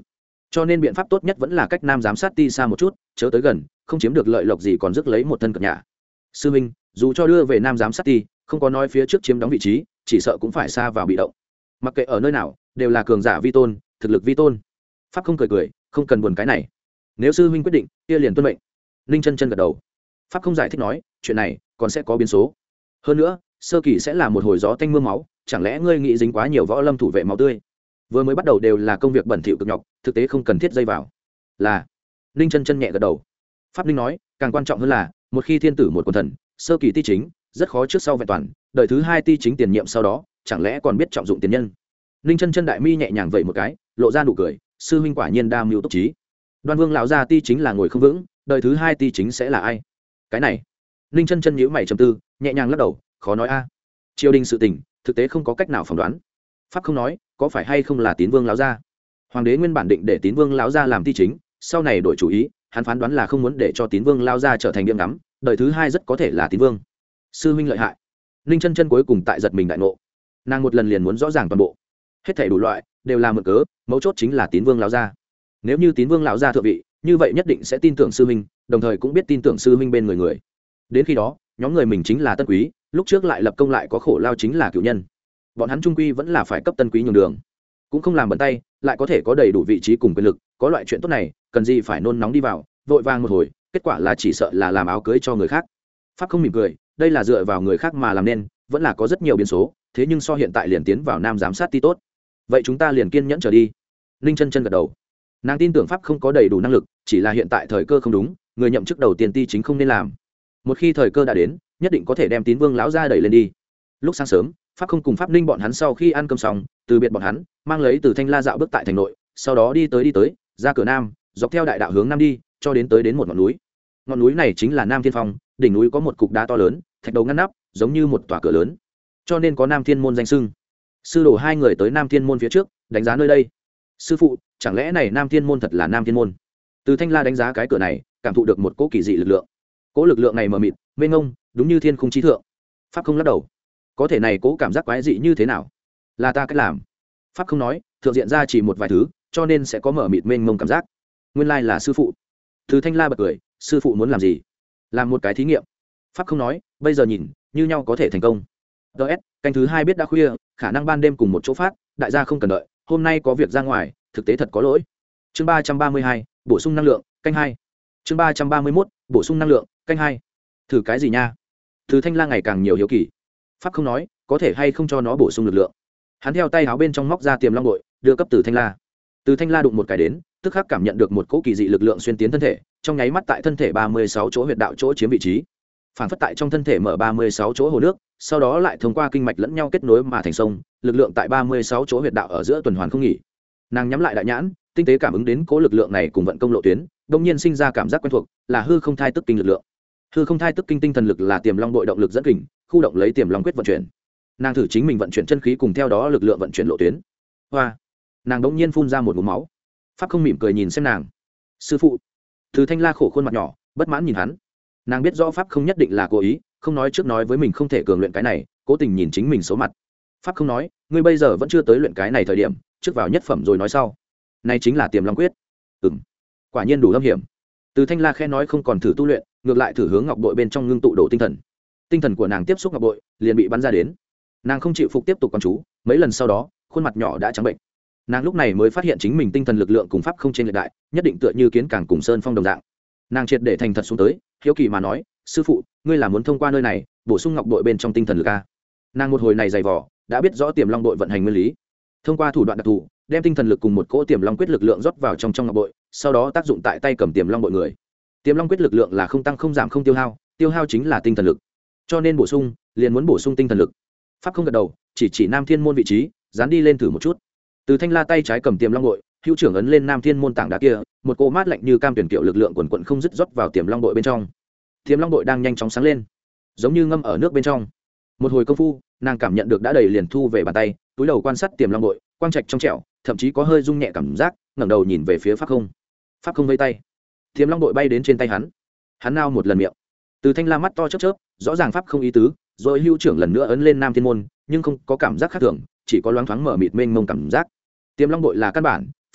cho nên biện pháp tốt nhất vẫn là cách nam giám sát ti xa một chút, chớ tới gần, không chiếm được lợi lộc gì còn rước lấy một thân cập nhà. Sư minh, dù cho đưa về nam giám sát ti, không có nói phía trước chiếm đóng vị trí, chỉ sợ cũng phải xa vào bị động. Mặc kệ ở nơi nào, đều là cường giả vi tôn, thực lực vi tôn. Pháp không cười cười, không cần buồn cái này. Nếu sư huynh quyết định, kia liền tuân mệnh. Ninh chân chân gật đầu. Pháp không giải thích nói, chuyện này còn sẽ có biến số. Hơn nữa, sơ kỳ sẽ là một hồi gió tanh mưa máu, chẳng lẽ ngươi nghĩ dính quá nhiều võ lâm thủ vệ máu tươi? Vừa mới bắt đầu đều là công việc bẩn thỉu cực nhọc, thực tế không cần thiết dây vào. Là. Ninh chân chân nhẹ gật đầu. Pháp Ninh nói, càng quan trọng hơn là, một khi thiên tử một quần thần, sơ kỳ ti chính, rất khó trước sau vẹn toàn, đời thứ hai ti chính tiền nhiệm sau đó, chẳng lẽ còn biết trọng dụng tiền nhân? Ninh chân chân đại mi nhẹ nhàng vậy một cái, lộ ra nụ cười, sư huynh quả nhiên đa mưu túc trí. Đoan Vương lão gia ti chính là ngồi không vững, đời thứ hai ti chính sẽ là ai? Cái này. Ninh chân chân nhíu mày trầm tư, nhẹ nhàng lắc đầu, khó nói a. Triều đình sự tình, thực tế không có cách nào phỏng đoán. Pháp không nói, có phải hay không là Tín Vương lão gia? Hoàng đế nguyên bản định để Tín Vương lão gia làm ti chính, sau này đổi chủ ý, hắn phán đoán là không muốn để cho Tín Vương lão gia trở thành điểm ngắm, đời thứ hai rất có thể là Tín Vương. Sư huynh lợi hại. Ninh chân chân cuối cùng tại giật mình đại ngộ. Nàng một lần liền muốn rõ ràng toàn bộ. Hết thảy đủ loại đều là mượn cớ, mấu chốt chính là Tín Vương lão gia. Nếu như Tín Vương lão gia thượng vị, như vậy nhất định sẽ tin tưởng sư huynh, đồng thời cũng biết tin tưởng sư huynh bên người người. Đến khi đó, nhóm người mình chính là tân quý, lúc trước lại lập công lại có khổ lao chính là cựu nhân. Bọn hắn trung quy vẫn là phải cấp tân quý nhường đường, cũng không làm bận tay, lại có thể có đầy đủ vị trí cùng quyền lực, có loại chuyện tốt này, cần gì phải nôn nóng đi vào, vội vàng một hồi, kết quả là chỉ sợ là làm áo cưới cho người khác. Pháp không mỉm cười, đây là dựa vào người khác mà làm nên, vẫn là có rất nhiều biến số, thế nhưng so hiện tại liền tiến vào nam giám sát ti tốt. Vậy chúng ta liền kiên nhẫn chờ đi. Ninh chân chân gật đầu. Nàng tin tưởng Pháp không có đầy đủ năng lực, chỉ là hiện tại thời cơ không đúng, người nhậm chức đầu tiên ti chính không nên làm. Một khi thời cơ đã đến, nhất định có thể đem Tín Vương lão gia đẩy lên đi. Lúc sáng sớm, Pháp không cùng Pháp Ninh bọn hắn sau khi ăn cơm xong, từ biệt bọn hắn, mang lấy từ Thanh La dạo bước tại thành nội, sau đó đi tới đi tới, ra cửa nam, dọc theo đại đạo hướng nam đi, cho đến tới đến một ngọn núi. Ngọn núi này chính là Nam Thiên Phong, đỉnh núi có một cục đá to lớn, thạch đầu ngăn nắp, giống như một tòa cửa lớn, cho nên có Nam Thiên môn danh xưng. Sư đồ hai người tới Nam Thiên môn phía trước, đánh giá nơi đây. Sư phụ, chẳng lẽ này Nam Thiên môn thật là Nam Thiên môn? Từ Thanh La đánh giá cái cửa này, cảm thụ được một cỗ kỳ dị lực lượng. Cỗ lực lượng này mờ mịt, mênh mông, đúng như thiên khung chí thượng. Pháp không lắc đầu. Có thể này cỗ cảm giác quái dị như thế nào? Là ta cách làm. Pháp không nói, thượng diện ra chỉ một vài thứ, cho nên sẽ có mờ mịt mênh mông cảm giác. Nguyên lai là sư phụ. Từ Thanh La bật cười, sư phụ muốn làm gì? Làm một cái thí nghiệm. Pháp không nói, bây giờ nhìn, như nhau có thể thành công. ds canh thứ hai biết đã khuya, khả năng ban đêm cùng một chỗ phát, đại gia không cần đợi, hôm nay có việc ra ngoài, thực tế thật có lỗi. Chương ba trăm ba mươi hai, bổ sung năng lượng, canh hai. Chương ba trăm ba mươi mốt, bổ sung năng lượng, canh hai. Thử cái gì nha? Từ Thanh La ngày càng nhiều hiếu kỳ. Pháp không nói, có thể hay không cho nó bổ sung lực lượng. Hắn theo tay áo bên trong móc ra tiềm long bội, đưa cấp Từ Thanh La. Từ Thanh La đụng một cái đến, tức khắc cảm nhận được một cỗ kỳ dị lực lượng xuyên tiến thân thể, trong nháy mắt tại thân thể ba mươi sáu chỗ huyệt đạo chỗ chiếm vị trí. Phản phất tại trong thân thể mở ba mươi sáu chỗ hồ nước, sau đó lại thông qua kinh mạch lẫn nhau kết nối mà thành sông, lực lượng tại ba mươi sáu chỗ huyệt đạo ở giữa tuần hoàn không nghỉ. Nàng nhắm lại đại nhãn, tinh tế cảm ứng đến cố lực lượng này cùng vận công lộ tuyến, đột nhiên sinh ra cảm giác quen thuộc, là hư không thai tức kinh lực lượng. Hư không thai tức kinh tinh thần lực là tiềm long bội động lực dẫn kình, khu động lấy tiềm long quyết vận chuyển. Nàng thử chính mình vận chuyển chân khí cùng theo đó lực lượng vận chuyển lộ tuyến. Hoa! Nàng đột nhiên phun ra một ngụm máu. Pháp không mỉm cười nhìn xem nàng. Sư phụ. Từ Thanh La khổ khuôn mặt nhỏ, bất mãn nhìn hắn. Nàng biết rõ Pháp không nhất định là cố ý, không nói trước nói với mình không thể cường luyện cái này, cố tình nhìn chính mình xấu mặt. Pháp không nói, ngươi bây giờ vẫn chưa tới luyện cái này thời điểm, trước vào nhất phẩm rồi nói sau. Này chính là tiềm long quyết. Ừm. Quả nhiên đủ lâm hiểm. Từ Thanh La khẽ nói không còn thử tu luyện, ngược lại thử hướng ngọc bội bên trong ngưng tụ độ tinh thần. Tinh thần của nàng tiếp xúc ngọc bội, liền bị bắn ra đến. Nàng không chịu phục tiếp tục quan chú, mấy lần sau đó, khuôn mặt nhỏ đã trắng bệnh. Nàng lúc này mới phát hiện chính mình tinh thần lực lượng cùng pháp không trên lệch đại, nhất định tựa như kiến càng cùng sơn phong đồng dạng. Nàng triệt để thành thật xuống tới, hiếu kỳ mà nói, sư phụ, ngươi là muốn thông qua nơi này bổ sung ngọc bội bên trong tinh thần lực a? Nàng một hồi này dày vò, đã biết rõ tiềm long bội vận hành nguyên lý, thông qua thủ đoạn đặc thù đem tinh thần lực cùng một cỗ tiềm long quyết lực lượng rót vào trong trong ngọc bội, sau đó tác dụng tại tay cầm tiềm long bội người. Tiềm long quyết lực lượng là không tăng không giảm không tiêu hao, tiêu hao chính là tinh thần lực, cho nên bổ sung liền muốn bổ sung tinh thần lực. Pháp không gật đầu, chỉ chỉ Nam Thiên môn vị trí, dán đi lên thử một chút. Từ Thanh La tay trái cầm tiềm long bội, hữu trưởng ấn lên Nam Thiên môn tảng đá kia, một cỗ mát lạnh như cam tuyển kiệu lực lượng quần quần không dứt rót vào tiềm long bội bên trong. Tiềm long bội đang nhanh chóng sáng lên, giống như ngâm ở nước bên trong. Một hồi công phu, nàng cảm nhận được đã đầy liền thu về bàn tay, túi đầu quan sát tiềm long bội, quang trạch trong trẻo, thậm chí có hơi rung nhẹ cảm giác, ngẩng đầu nhìn về phía Pháp không. Pháp không vây tay, tiềm long bội bay đến trên tay hắn. Hắn nao một lần miệng. Từ Thanh La mắt to chớp chớp, rõ ràng Pháp không ý tứ, rồi hữu trưởng lần nữa ấn lên Nam Thiên môn, nhưng không có cảm giác khác thường, chỉ có loáng thoáng mở mịt mênh mông cảm giác. Tiềm long bội là căn bản,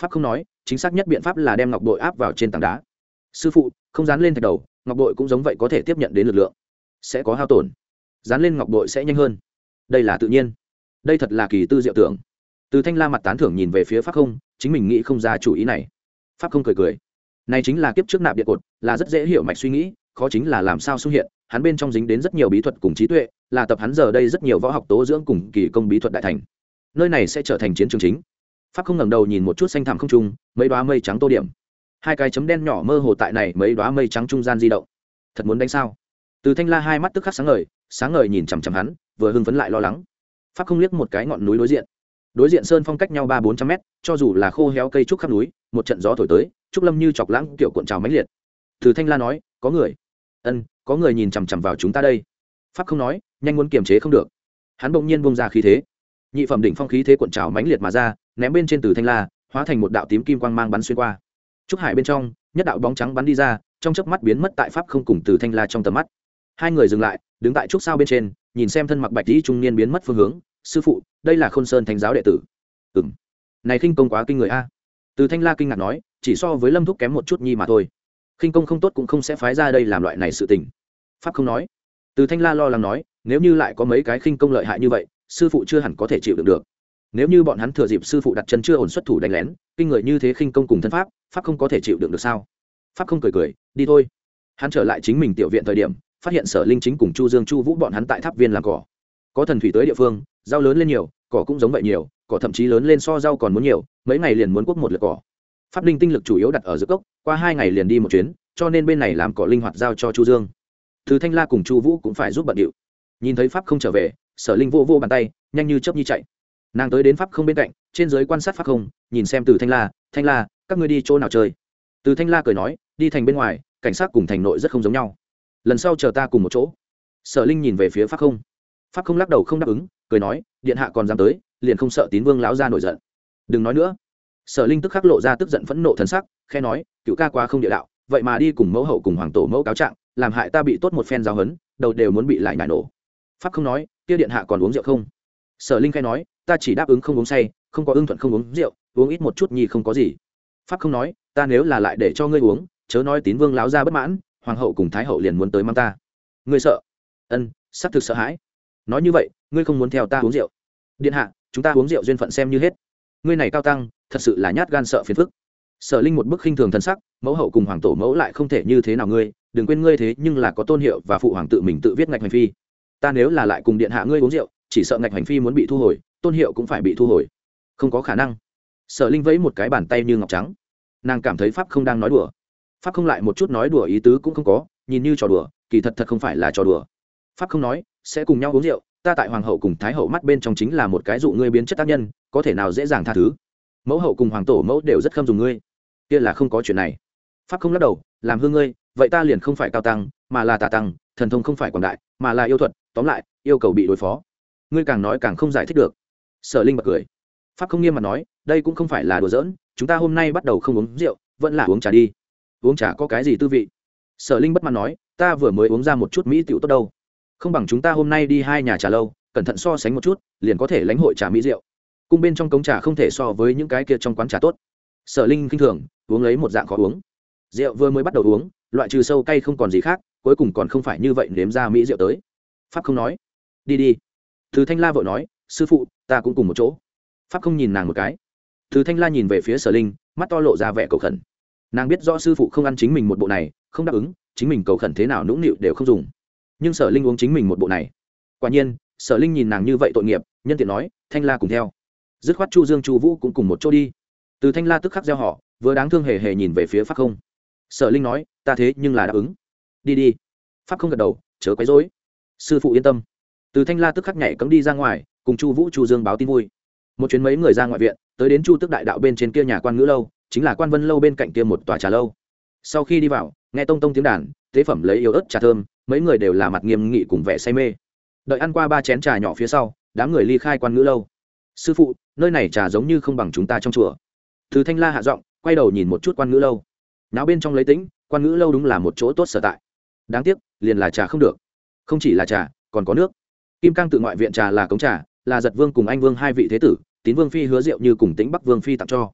pháp không nói, chính xác nhất biện pháp là đem ngọc bội áp vào trên tảng đá. Sư phụ, không dán lên thạch đầu, ngọc bội cũng giống vậy có thể tiếp nhận đến lực lượng, sẽ có hao tổn. Dán lên ngọc bội sẽ nhanh hơn, đây là tự nhiên. Đây thật là kỳ tư diệu tưởng. Từ Thanh La mặt tán thưởng nhìn về phía pháp không, chính mình nghĩ không ra chủ ý này. Pháp không cười cười, này chính là kiếp trước nạp điện cột, là rất dễ hiểu mạch suy nghĩ, khó chính là làm sao xuất hiện, hắn bên trong dính đến rất nhiều bí thuật cùng trí tuệ, là tập hắn giờ đây rất nhiều võ học tố dưỡng cùng kỳ công bí thuật đại thành. Nơi này sẽ trở thành chiến trường chính. Pháp không ngẩng đầu nhìn một chút xanh thẳm không trung, mấy đóa mây trắng tô điểm, hai cái chấm đen nhỏ mơ hồ tại này mấy đóa mây trắng trung gian di động. Thật muốn đánh sao? Từ Thanh La hai mắt tức khắc sáng ngời, sáng ngời nhìn chằm chằm hắn, vừa hưng phấn lại lo lắng. Pháp không liếc một cái ngọn núi đối diện, đối diện sơn phong cách nhau ba bốn trăm mét, cho dù là khô héo cây trúc khắp núi, một trận gió thổi tới, trúc lâm như chọc lãng kiểu cuộn trào mãnh liệt. Từ Thanh La nói, có người. Ân, có người nhìn chằm chằm vào chúng ta đây. Pháp không nói, nhanh muốn kiềm chế không được. Hắn bỗng nhiên bung ra khí thế, nhị phẩm đỉnh phong khí thế cuộn trào mãnh liệt mà ra, ném bên trên Từ Thanh La, hóa thành một đạo tím kim quang mang bắn xuyên qua. Trúc hải bên trong, nhất đạo bóng trắng bắn đi ra, trong chớp mắt biến mất tại Pháp không cùng Từ Thanh La trong tầm mắt. Hai người dừng lại, đứng tại trúc sao bên trên, nhìn xem thân mặc bạch y trung niên biến mất phương hướng. Sư phụ, đây là Khôn Sơn Thánh giáo đệ tử. Ừm, này khinh công quá kinh người a. Từ Thanh La kinh ngạc nói, chỉ so với Lâm Thúc kém một chút nhi mà thôi. Khinh công không tốt cũng không sẽ phái ra đây làm loại này sự tình. Pháp không nói. Từ Thanh La lo lắng nói, nếu như lại có mấy cái khinh công lợi hại như vậy, sư phụ chưa hẳn có thể chịu đựng được. Nếu như bọn hắn thừa dịp sư phụ đặt chân chưa ổn xuất thủ đánh lén, kinh người như thế khinh công cùng thân pháp, pháp không có thể chịu đựng được sao? Pháp không cười cười, đi thôi. Hắn trở lại chính mình tiểu viện thời điểm, phát hiện Sở Linh chính cùng Chu Dương Chu Vũ bọn hắn tại tháp viên làm cỏ. Có thần thủy tới địa phương, rau lớn lên nhiều, cỏ cũng giống vậy nhiều, cỏ thậm chí lớn lên so rau còn muốn nhiều, mấy ngày liền muốn cuốc một lượt cỏ. Pháp Linh tinh lực chủ yếu đặt ở giữa cốc, qua hai ngày liền đi một chuyến, cho nên bên này làm cỏ linh hoạt giao cho Chu Dương. Từ Thanh La cùng Chu Vũ cũng phải giúp bận điệu. Nhìn thấy Pháp không trở về, Sở Linh vô vô bàn tay, nhanh như chớp nhi chạy. Nàng tới đến Pháp không bên cạnh, trên dưới quan sát Pháp không, nhìn xem Từ Thanh La, Thanh La, các ngươi đi chỗ nào chơi? Từ Thanh La cười nói, đi thành bên ngoài, cảnh sát cùng thành nội rất không giống nhau. Lần sau chờ ta cùng một chỗ. Sở Linh nhìn về phía Pháp không. Pháp không lắc đầu không đáp ứng, cười nói, điện hạ còn dám tới, liền không sợ Tín Vương lão gia nổi giận. Đừng nói nữa. Sở Linh tức khắc lộ ra tức giận phẫn nộ thần sắc, khẽ nói, cựu ca quá không địa đạo, vậy mà đi cùng mẫu hậu cùng hoàng tổ mẫu cáo trạng, làm hại ta bị tốt một phen giáo huấn, đầu đều muốn bị lại nhảy nổ. Pháp không nói, kia điện hạ còn uống rượu không? Sở Linh khẽ nói, ta chỉ đáp ứng không uống say, không có ưng thuận không uống rượu, uống ít một chút nhi không có gì. Pháp không nói, ta nếu là lại để cho ngươi uống, chớ nói Tín Vương lão gia bất mãn, hoàng hậu cùng thái hậu liền muốn tới mang ta. Ngươi sợ? Ân, xác thực sợ hãi. Nói như vậy, ngươi không muốn theo ta uống rượu? Điện hạ, chúng ta uống rượu duyên phận xem như hết. Ngươi này cao tăng, thật sự là nhát gan sợ phiền phức. Sở Linh một bức khinh thường thân sắc, mẫu hậu cùng hoàng tổ mẫu lại không thể như thế nào ngươi, đừng quên ngươi thế nhưng là có tôn hiệu và phụ hoàng tự mình tự viết ngạch hành phi. Ta nếu là lại cùng điện hạ ngươi uống rượu, chỉ sợ ngạch hành phi muốn bị thu hồi, tôn hiệu cũng phải bị thu hồi. Không có khả năng. Sở Linh vẫy một cái bàn tay như ngọc trắng. Nàng cảm thấy Pháp không đang nói đùa. Pháp không lại một chút nói đùa ý tứ cũng không có, nhìn như trò đùa, kỳ thật thật không phải là trò đùa. Pháp không nói, sẽ cùng nhau uống rượu, ta tại hoàng hậu cùng thái hậu mắt bên trong chính là một cái dụ ngươi biến chất tác nhân, có thể nào dễ dàng tha thứ. Mẫu hậu cùng hoàng tổ mẫu đều rất khâm dùng ngươi, kia là không có chuyện này. Pháp không lắc đầu, làm hư ngươi, vậy ta liền không phải cao tăng, mà là tà tăng, thần thông không phải quảng đại, mà là yêu thuật, tóm lại, yêu cầu bị đối phó. Ngươi càng nói càng không giải thích được. Sở Linh bật cười. Pháp không nghiêm mặt nói, đây cũng không phải là đùa giỡn, chúng ta hôm nay bắt đầu không uống rượu, vẫn là uống trà đi. Uống trà có cái gì tư vị? Sở Linh bất mãn nói, ta vừa mới uống ra một chút mỹ tiểu tốt đâu, không bằng chúng ta hôm nay đi hai nhà trà lâu, cẩn thận so sánh một chút, liền có thể lãnh hội trà mỹ rượu. Cung bên trong cống trà không thể so với những cái kia trong quán trà tốt. Sở Linh khinh thường, uống lấy một dạng khó uống. Rượu vừa mới bắt đầu uống, loại trừ sâu cay không còn gì khác, cuối cùng còn không phải như vậy nếm ra mỹ rượu tới. Pháp không nói, đi đi. Từ Thanh La vội nói, sư phụ, ta cũng cùng một chỗ. Pháp không nhìn nàng một cái. Từ Thanh La nhìn về phía Sở Linh, mắt to lộ ra vẻ cầu khẩn. Nàng biết rõ sư phụ không ăn chính mình một bộ này, không đáp ứng, chính mình cầu khẩn thế nào nũng nịu đều không dùng. Nhưng Sở Linh uống chính mình một bộ này. Quả nhiên, Sở Linh nhìn nàng như vậy tội nghiệp, nhân tiện nói, Thanh La cùng theo. Dứt khoát Chu Dương Chu Vũ cũng cùng một chỗ đi. Từ Thanh La tức khắc gieo họ, vừa đáng thương hề hề nhìn về phía Pháp không. Sở Linh nói, ta thế nhưng là đáp ứng. Đi đi. Pháp không gật đầu, chớ quấy rối. Sư phụ yên tâm. Từ Thanh La tức khắc nhảy cẫng đi ra ngoài, cùng Chu Vũ Chu Dương báo tin vui. Một chuyến mấy người ra ngoại viện, tới đến Chu Tước đại đạo bên trên kia nhà quan ngữ lâu, chính là Quan Vân lâu bên cạnh kia một tòa trà lâu. Sau khi đi vào, nghe tông tông tiếng đàn, tế phẩm lấy yếu ớt trà thơm, mấy người đều là mặt nghiêm nghị cùng vẻ say mê. Đợi ăn qua ba chén trà nhỏ phía sau, đám người ly khai Quan ngữ lâu. Sư phụ, nơi này trà giống như không bằng chúng ta trong chùa. Từ Thanh La hạ giọng, quay đầu nhìn một chút Quan ngữ lâu. Náo bên trong lấy tĩnh, Quan ngữ lâu đúng là một chỗ tốt sở tại. Đáng tiếc, liền là trà không được. Không chỉ là trà, còn có nước. Kim Cang tự ngoại viện trà là cống trà, là Giật Vương cùng Anh Vương hai vị thế tử, Tín Vương phi hứa rượu như cùng Tĩnh Bắc Vương phi tặng cho.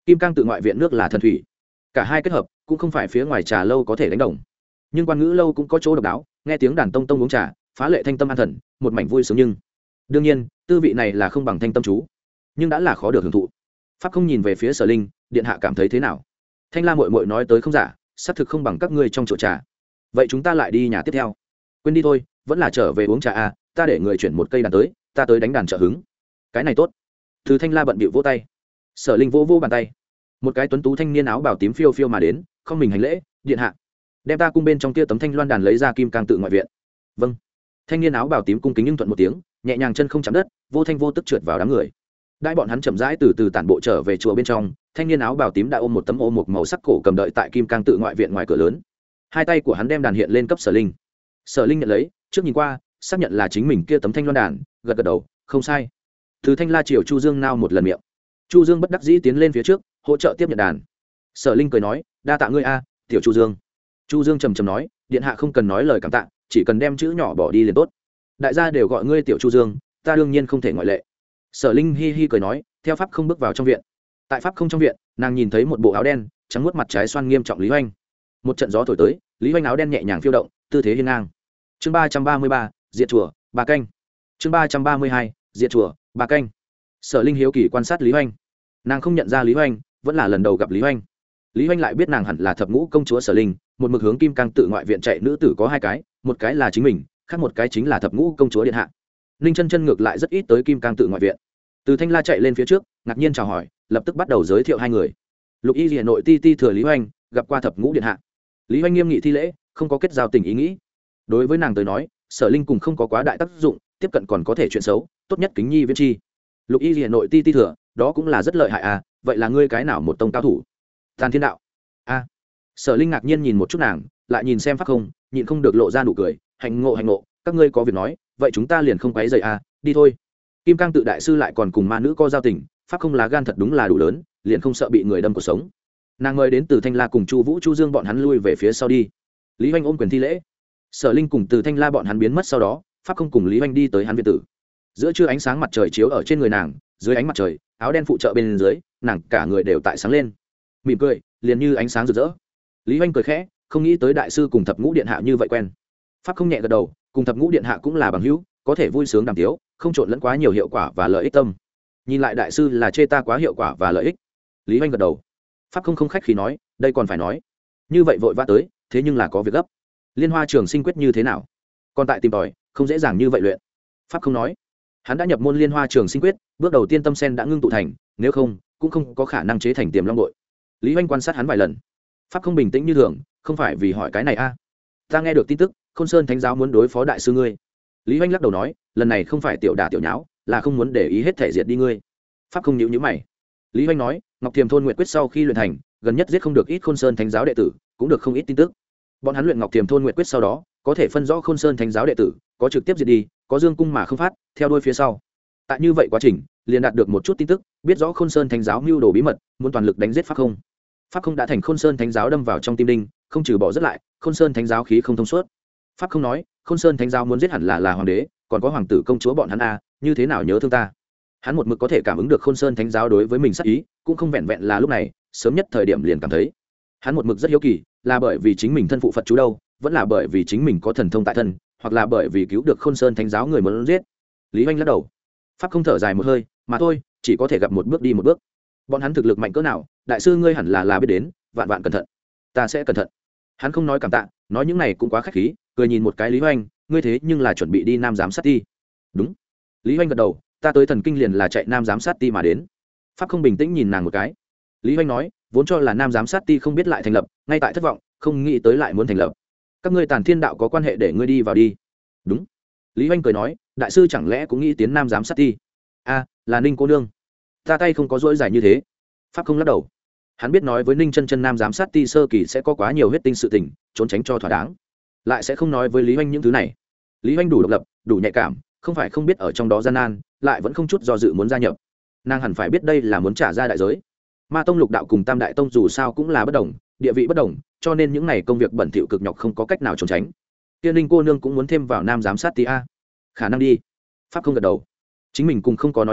Kim Cang tự ngoại viện nước là thần thủy, cả hai kết hợp cũng không phải phía ngoài trà lâu có thể đánh đồng. Nhưng quan ngữ lâu cũng có chỗ độc đáo, nghe tiếng đàn tông tông uống trà, phá lệ thanh tâm an thần, một mảnh vui sướng. Nhưng đương nhiên tư vị này là không bằng thanh tâm chú, nhưng đã là khó được hưởng thụ. Pháp không nhìn về phía Sở Linh, điện hạ cảm thấy thế nào? Thanh La muội muội nói tới không giả, xác thực không bằng các ngươi trong chỗ trà. Vậy chúng ta lại đi nhà tiếp theo. Quên đi thôi, vẫn là trở về uống trà à, ta để người chuyển một cây đàn tới, ta tới đánh đàn trợ hứng. Cái này tốt. Từ Thanh La bận bịu vỗ tay. Sở Linh vỗ vỗ bàn tay. Một cái tuấn tú thanh niên áo bào tím phiêu phiêu mà đến, không mình hành lễ, điện hạ. Đem ta cung bên trong kia tấm thanh loan đàn lấy ra Kim Cang tự ngoại viện. Vâng. Thanh niên áo bào tím cung kính nhưng thuận một tiếng, nhẹ nhàng chân không chạm đất, vô thanh vô tức trượt vào đám người. Đại bọn hắn chậm rãi từ từ tản bộ trở về chùa bên trong, thanh niên áo bào tím đã ôm một tấm ô mục màu sắc cổ cầm đợi tại Kim Cang tự ngoại viện ngoài cửa lớn. Hai tay của hắn đem đàn hiện lên cấp Sở Linh. Sở Linh nhận lấy, trước nhìn qua, xác nhận là chính mình kia tấm thanh loan đàn, gật gật đầu, không sai. Từ Thanh La triều Chu Dương nao một lần miệng. Chu Dương bất đắc dĩ tiến lên phía trước, hỗ trợ tiếp nhận đàn. Sở Linh cười nói, đa tạ ngươi a, tiểu Chu Dương. Chu Dương trầm trầm nói, điện hạ không cần nói lời cảm tạ, chỉ cần đem chữ nhỏ bỏ đi liền tốt. Đại gia đều gọi ngươi tiểu Chu Dương, ta đương nhiên không thể ngoại lệ. Sở Linh hi hi cười nói, theo pháp không bước vào trong viện. Tại pháp không trong viện, nàng nhìn thấy một bộ áo đen, trắng muốt mặt trái xoan nghiêm trọng Lý Hoành. Một trận gió thổi tới, Lý Hoành áo đen nhẹ nhàng phiêu động, tư thế hiên ngang. Chương ba trăm ba mươi ba, diệt chùa, ba canh. Chương ba trăm ba mươi hai, diệt chùa, ba canh. Sở Linh hiếu kỳ quan sát Lý Hoành. Nàng không nhận ra Lý Hoành, vẫn là lần đầu gặp Lý Hoành. Lý Hoành lại biết nàng hẳn là thập ngũ công chúa Sở Linh, một mực hướng Kim Cang tự ngoại viện chạy nữ tử có hai cái, một cái là chính mình, khác một cái chính là thập ngũ công chúa điện hạ. Ninh Chân Chân ngược lại rất ít tới Kim Cang tự ngoại viện. Từ Thanh La chạy lên phía trước, ngạc nhiên chào hỏi, lập tức bắt đầu giới thiệu hai người. Lục Y Liễu nội ti ti thừa Lý Hoành, gặp qua thập ngũ điện hạ. Lý Hoành nghiêm nghị thi lễ, không có kết giao tình ý nghĩ. Đối với nàng tới nói, Sở Linh cùng không có quá đại tác dụng, tiếp cận còn có thể chuyện xấu, tốt nhất kính nhi viễn chi. Lục Y Liễu nội ti ti thừa, đó cũng là rất lợi hại à, vậy là ngươi cái nào một tông cao thủ? Tàn Thiên đạo. A. Sở Linh ngạc nhiên nhìn một chút nàng, lại nhìn xem Pháp Không, nhịn không được lộ ra nụ cười, hạnh ngộ hạnh ngộ, các ngươi có việc nói, vậy chúng ta liền không quấy rầy à, đi thôi. Kim Cang tự đại sư lại còn cùng ma nữ có giao tình, Pháp Không lá gan thật đúng là đủ lớn, liền không sợ bị người đâm cuộc sống. Nàng mời đến từ Thanh La cùng Chu Vũ Chu Dương bọn hắn lui về phía sau đi. Lý Hoành ôm quyền thi lễ. Sở Linh cùng từ Thanh La bọn hắn biến mất sau đó, Pháp Không cùng Lý Hoành đi tới hắn viện tử. Giữa trưa ánh sáng mặt trời chiếu ở trên người nàng, dưới ánh mặt trời, áo đen phụ trợ bên dưới, nàng cả người đều tại sáng lên. Mỉm cười, liền như ánh sáng rực rỡ. Lý Hoành cười khẽ, không nghĩ tới đại sư cùng thập ngũ điện hạ như vậy quen. Pháp Không nhẹ gật đầu, cùng thập ngũ điện hạ cũng là bằng hữu, có thể vui sướng đàm tiếu, không trộn lẫn quá nhiều hiệu quả và lợi ích tâm. Nhìn lại đại sư là chê ta quá hiệu quả và lợi ích. Lý Hoành gật đầu. Pháp Không không khách khí nói, đây còn phải nói. Như vậy vội vã tới, thế nhưng là có việc gấp. Liên Hoa Trường Sinh quyết như thế nào? Còn tại tìm tòi, không dễ dàng như vậy luyện. Pháp Không nói. Hắn đã nhập môn Liên Hoa Trường Sinh quyết, bước đầu tiên tâm sen đã ngưng tụ thành, nếu không, cũng không có khả năng chế thành Tiềm Long Bội. Lý Hoành quan sát hắn vài lần. Pháp Không bình tĩnh như thường, không phải vì hỏi cái này a. À. Ta nghe được tin tức, Khôn Sơn Thánh giáo muốn đối phó đại sư ngươi. Lý Hoành lắc đầu nói, lần này không phải tiểu đả tiểu nháo, là không muốn để ý hết thể diệt đi ngươi. Pháp Không nhíu nhíu mày. Lý Hoành nói, Ngọc Thiềm thôn nguyện quyết sau khi luyện thành, gần nhất giết không được ít Khôn Sơn Thánh giáo đệ tử, cũng được không ít tin tức. Bọn hắn luyện Ngọc Thiềm thôn nguyện quyết sau đó, có thể phân rõ Khôn Sơn Thánh giáo đệ tử, có trực tiếp diệt đi, có dương cung mà không phát, theo đuôi phía sau. Tại như vậy quá trình, liền đạt được một chút tin tức, biết rõ Khôn Sơn Thánh giáo mưu đồ bí mật, muốn toàn lực đánh giết Pháp Không. Pháp Không đã thành Khôn Sơn Thánh giáo đâm vào trong tim đinh, không trừ bỏ rất lại, Khôn Sơn Thánh giáo khí không thông suốt. Pháp Không nói, Khôn Sơn Thánh giáo muốn giết hẳn là là hoàng đế, còn có hoàng tử công chúa bọn hắn a, như thế nào nhớ thương ta. Hắn một mực có thể cảm ứng được Khôn Sơn Thánh giáo đối với mình sát ý, cũng không vẹn vẹn là lúc này, sớm nhất thời điểm liền cảm thấy. Hắn một mực rất hiếu kỳ, là bởi vì chính mình thân phụ Phật chú đâu, vẫn là bởi vì chính mình có thần thông tại thân, hoặc là bởi vì cứu được Khôn Sơn Thánh giáo người muốn giết. Lý Hoành lắc đầu. Pháp Không thở dài một hơi, mà thôi, chỉ có thể gặp một bước đi một bước. Bọn hắn thực lực mạnh cỡ nào, đại sư ngươi hẳn là là biết đến, vạn vạn cẩn thận. Ta sẽ cẩn thận. Hắn không nói cảm tạ, nói những này cũng quá khách khí, cười nhìn một cái Lý Hoành, ngươi thế nhưng là chuẩn bị đi Nam giám sát ti. Đúng. Lý Hoành gật đầu, ta tới Thần Kinh liền là chạy Nam giám sát ti mà đến. Pháp Không bình tĩnh nhìn nàng một cái. Lý Hoành nói, vốn cho là Nam giám sát ti không biết lại thành lập, ngay tại thất vọng, không nghĩ tới lại muốn thành lập. Các ngươi Tản Thiên đạo có quan hệ để ngươi đi vào đi. Đúng. Lý Hoành cười nói, đại sư chẳng lẽ cũng nghĩ tiến Nam giám sát ti? A, là Ninh cô nương. Ta tay không có dỗi dài như thế. Pháp Không lắc đầu. Hắn biết nói với Ninh Chân Chân Nam giám sát ti sơ kỳ sẽ có quá nhiều huyết tinh sự tình, trốn tránh cho thỏa đáng, lại sẽ không nói với Lý Hoành những thứ này. Lý Hoành đủ độc lập, đủ nhạy cảm, không phải không biết ở trong đó gian nan, lại vẫn không chút do dự muốn gia nhập. Nàng hẳn phải biết đây là muốn trả ra đại giới. Ma tông lục đạo cùng Tam đại tông dù sao cũng là bất đồng, địa vị bất đồng, cho nên những này công việc bẩn thỉu cực nhọc không có cách nào trốn tránh. Tiên Ninh cô nương cũng muốn thêm vào Nam giám sát ti a. Khả năng đi. Pháp Không gật đầu. Chính mình cùng không có nói láo,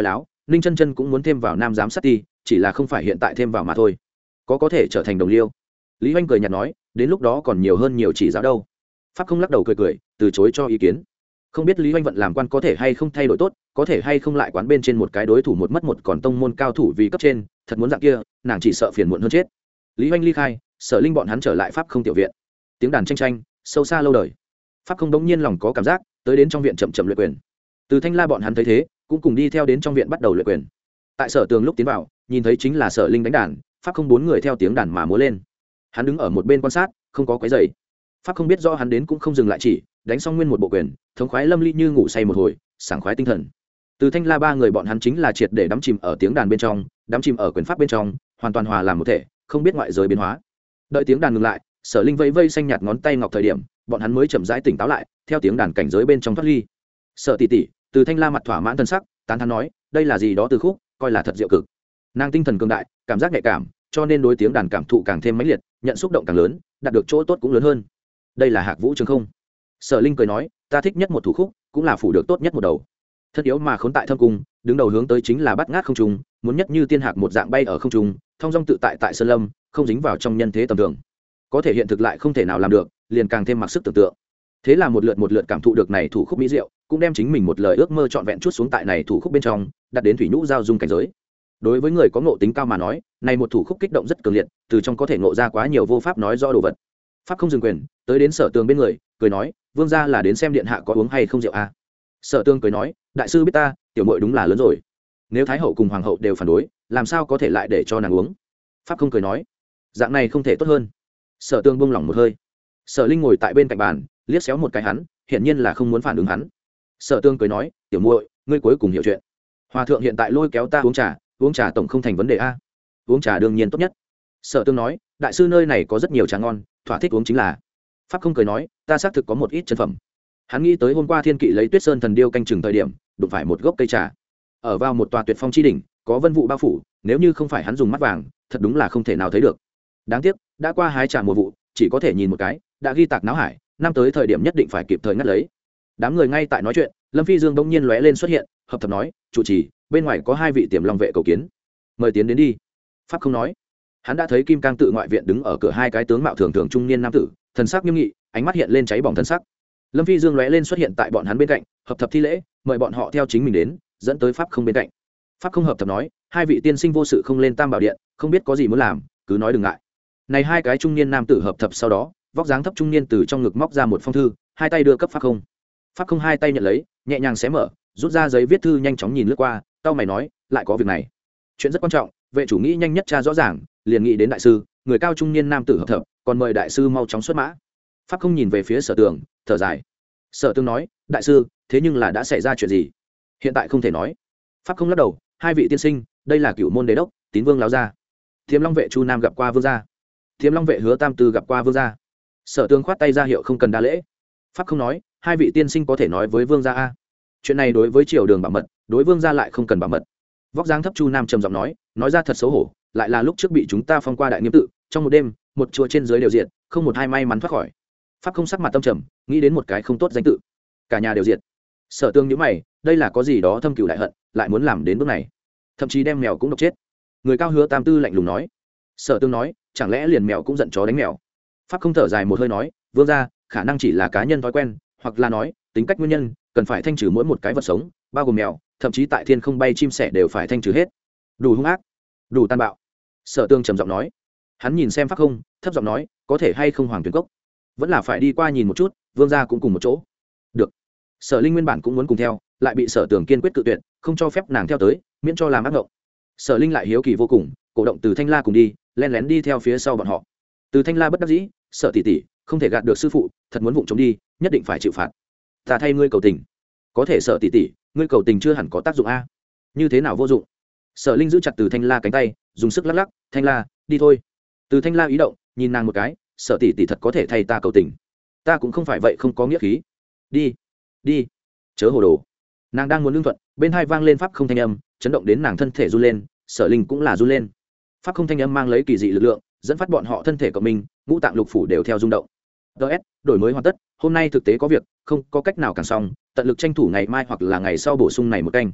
ninh chân chân cũng muốn thêm vào nam giám sát ti, chỉ là không phải hiện tại thêm vào mà thôi, có có thể trở thành đồng liêu. Lý Hoành cười nhạt nói, đến lúc đó còn nhiều hơn nhiều chỉ giáo đâu. Pháp không lắc đầu cười cười, từ chối cho ý kiến. Không biết Lý Hoành vận làm quan có thể hay không thay đổi tốt, có thể hay không lại quán bên trên một cái đối thủ một mất một còn tông môn cao thủ vì cấp trên, thật muốn dạng kia, nàng chỉ sợ phiền muộn hơn chết. Lý Hoành ly khai, Sở Linh bọn hắn trở lại Pháp không tiểu viện. Tiếng đàn tranh tranh, sâu xa lâu đời. Pháp không đống nhiên lòng có cảm giác, tới đến trong viện chậm chậm luyện quyền. Từ Thanh La bọn hắn thấy thế, cũng cùng đi theo đến trong viện bắt đầu luyện quyền. Tại Sở Tường lúc tiến vào, nhìn thấy chính là Sở Linh đánh đàn, Pháp không bốn người theo tiếng đàn mà múa lên. Hắn đứng ở một bên quan sát, không có quấy rầy. Pháp không biết rõ hắn đến cũng không dừng lại, chỉ đánh xong nguyên một bộ quyền, thống khoái lâm ly như ngủ say một hồi, sảng khoái tinh thần. Từ Thanh La ba người bọn hắn chính là triệt để đắm chìm ở tiếng đàn bên trong, đắm chìm ở quyền pháp bên trong, hoàn toàn hòa làm một thể, không biết ngoại giới biến hóa. Đợi tiếng đàn ngừng lại, Sở Linh vẫy vây xanh nhạt ngón tay ngọc thời điểm, bọn hắn mới chậm rãi tỉnh táo lại, theo tiếng đàn cảnh giới bên trong thoát ly. Sở tỷ tỷ, Từ Thanh La mặt thỏa mãn thần sắc, tán thán nói, đây là gì đó từ khúc, coi là thật diệu cực. Nàng tinh thần cường đại, cảm giác nhạy cảm, cho nên đối tiếng đàn cảm thụ càng thêm mãnh liệt, nhận xúc động càng lớn, đạt được chỗ tốt cũng lớn hơn. Đây là Hạc Vũ Trường không? Sở Linh cười nói, ta thích nhất một thủ khúc, cũng là phủ được tốt nhất một đầu. Thân yếu mà khốn tại thâm cung, đứng đầu hướng tới chính là bắt ngát không trung, muốn nhất như tiên hạc một dạng bay ở không trung, thông dong tự tại tại sơn lâm, không dính vào trong nhân thế tầm thường. Có thể hiện thực lại không thể nào làm được, liền càng thêm mặc sức tưởng tượng. Thế là một lượt một lượt cảm thụ được này thủ khúc mỹ diệu, cũng đem chính mình một lời ước mơ trọn vẹn chút xuống tại này thủ khúc bên trong, đặt đến thủy nhũ giao dung cảnh giới. Đối với người có ngộ tính cao mà nói, này một thủ khúc kích động rất cường liệt, từ trong có thể ngộ ra quá nhiều vô pháp nói rõ đồ vật. Pháp không dừng quyền, tới đến Sở Tường bên người, cười nói, vương gia là đến xem điện hạ có uống hay không rượu a. À? Sở Tường cười nói, đại sư biết ta, tiểu muội đúng là lớn rồi. Nếu thái hậu cùng hoàng hậu đều phản đối, làm sao có thể lại để cho nàng uống? Pháp không cười nói, dạng này không thể tốt hơn. Sở Tường buông lỏng một hơi. Sở Linh ngồi tại bên cạnh bàn, liếc xéo một cái hắn, hiển nhiên là không muốn phản ứng hắn. Sở Tường cười nói, tiểu muội, ngươi cuối cùng hiểu chuyện. Hòa thượng hiện tại lôi kéo ta uống trà, uống trà tổng không thành vấn đề a. Uống trà đương nhiên tốt nhất. Sở Tường nói, đại sư nơi này có rất nhiều trà ngon, thỏa thích uống chính là. Pháp không cười nói, ta xác thực có một ít chân phẩm. Hắn nghĩ tới hôm qua Thiên Kỵ lấy Tuyết Sơn thần điêu canh chừng thời điểm, đụng phải một gốc cây trà, ở vào một tòa tuyệt phong chi đỉnh, có vân vụ bao phủ, nếu như không phải hắn dùng mắt vàng, thật đúng là không thể nào thấy được. Đáng tiếc, đã qua hái trà mùa vụ, chỉ có thể nhìn một cái, đã ghi tạc náo hải, năm tới thời điểm nhất định phải kịp thời ngắt lấy. Đám người ngay tại nói chuyện, Lâm Phi Dương bỗng nhiên lóe lên xuất hiện, hợp thập nói, chủ trì, bên ngoài có hai vị tiềm long vệ cầu kiến, mời tiến đến đi. Pháp không nói, hắn đã thấy Kim Cang tự ngoại viện đứng ở cửa hai cái tướng mạo thường thường trung niên nam tử, thần sắc nghiêm nghị, ánh mắt hiện lên cháy bỏng thần sắc. Lâm Phi Dương lóe lên xuất hiện tại bọn hắn bên cạnh, hợp thập thi lễ, mời bọn họ theo chính mình đến, dẫn tới Pháp không bên cạnh. Pháp không hợp thập nói, hai vị tiên sinh vô sự không lên Tam Bảo điện, không biết có gì muốn làm, cứ nói đừng ngại. Này hai cái trung niên nam tử hợp thập sau đó, vóc dáng thấp trung niên từ trong ngực móc ra một phong thư, hai tay đưa cấp Pháp không. Pháp không hai tay nhận lấy, nhẹ nhàng xé mở, rút ra giấy viết thư nhanh chóng nhìn lướt qua, cau mày nói, lại có việc này. Chuyện rất quan trọng, vệ chủ nghĩ nhanh nhất tra rõ ràng, liền nghĩ đến đại sư, người cao trung niên nam tử hợp thập, còn mời đại sư mau chóng xuất mã. Pháp không nhìn về phía Sở Tường, thở dài. Sở Tường nói, đại sư, thế nhưng là đã xảy ra chuyện gì? Hiện tại không thể nói. Pháp không lắc đầu, hai vị tiên sinh, đây là cửu môn đế đốc, Tín Vương láo gia. Thiêm Long vệ Chu Nam gặp qua vương gia. Thiêm Long vệ Hứa Tam Tư gặp qua vương gia. Sở Tường khoát tay ra hiệu không cần đa lễ. Pháp không nói, hai vị tiên sinh có thể nói với vương gia a. Chuyện này đối với triều đường bảo mật, đối vương gia lại không cần bảo mật. Vóc dáng thấp Chu Nam trầm giọng nói, nói ra thật xấu hổ, lại là lúc trước bị chúng ta phong qua đại nghiêm tự, trong một đêm, một chùa trên dưới đều diệt, không một hai may mắn thoát khỏi. Pháp không sắc mặt tâm trầm, nghĩ đến một cái không tốt danh tự, cả nhà đều diệt. Sở Tương nhíu mày, đây là có gì đó thâm cừu đại hận, lại muốn làm đến bước này, thậm chí đem mèo cũng độc chết. Người cao Hứa Tam Tư lạnh lùng nói. Sở Tương nói, chẳng lẽ liền mèo cũng giận chó đánh mèo? Pháp không thở dài một hơi nói, vương gia, khả năng chỉ là cá nhân thói quen, hoặc là nói tính cách nguyên nhân, cần phải thanh trừ mỗi một cái vật sống, bao gồm mèo, thậm chí tại thiên không bay chim sẻ đều phải thanh trừ hết. Đủ hung ác, đủ tàn bạo. Sở Tương trầm giọng nói. Hắn nhìn xem Pháp không, thấp giọng nói, có thể hay không Hoàng Tuyển Cốc, vẫn là phải đi qua nhìn một chút, vương gia cũng cùng một chỗ. Được. Sở Linh nguyên bản cũng muốn cùng theo, lại bị Sở Tường kiên quyết cự tuyệt, không cho phép nàng theo tới, miễn cho làm ác ngộng. Sở Linh lại hiếu kỳ vô cùng, cổ động Từ Thanh La cùng đi, len lén đi theo phía sau bọn họ. Từ Thanh La bất đắc dĩ, Sở tỷ tỷ, không thể gạt được sư phụ, thật muốn vụng chống đi, nhất định phải chịu phạt. Ta thay ngươi cầu tình. Có thể Sở tỷ tỷ, ngươi cầu tình chưa hẳn có tác dụng a. Như thế nào vô dụng? Sở Linh giữ chặt Từ Thanh La cánh tay, dùng sức lắc lắc, Thanh La, đi thôi. Từ Thanh La ý động, nhìn nàng một cái, Sở tỷ tỷ thật có thể thay ta cầu tình. Ta cũng không phải vậy không có nghĩa khí. Đi, đi, chớ hồ đồ. Nàng đang muốn lương thuận, bên hai vang lên pháp không thanh âm, chấn động đến nàng thân thể run lên, Sở Linh cũng là run lên. Pháp không thanh âm mang lấy kỳ dị lực lượng, dẫn phát bọn họ thân thể của mình, ngũ tạng lục phủ đều theo rung động. ds đổi mới hoàn tất, hôm nay thực tế có việc, không có cách nào càng xong, tận lực tranh thủ ngày mai hoặc là ngày sau bổ sung này một canh.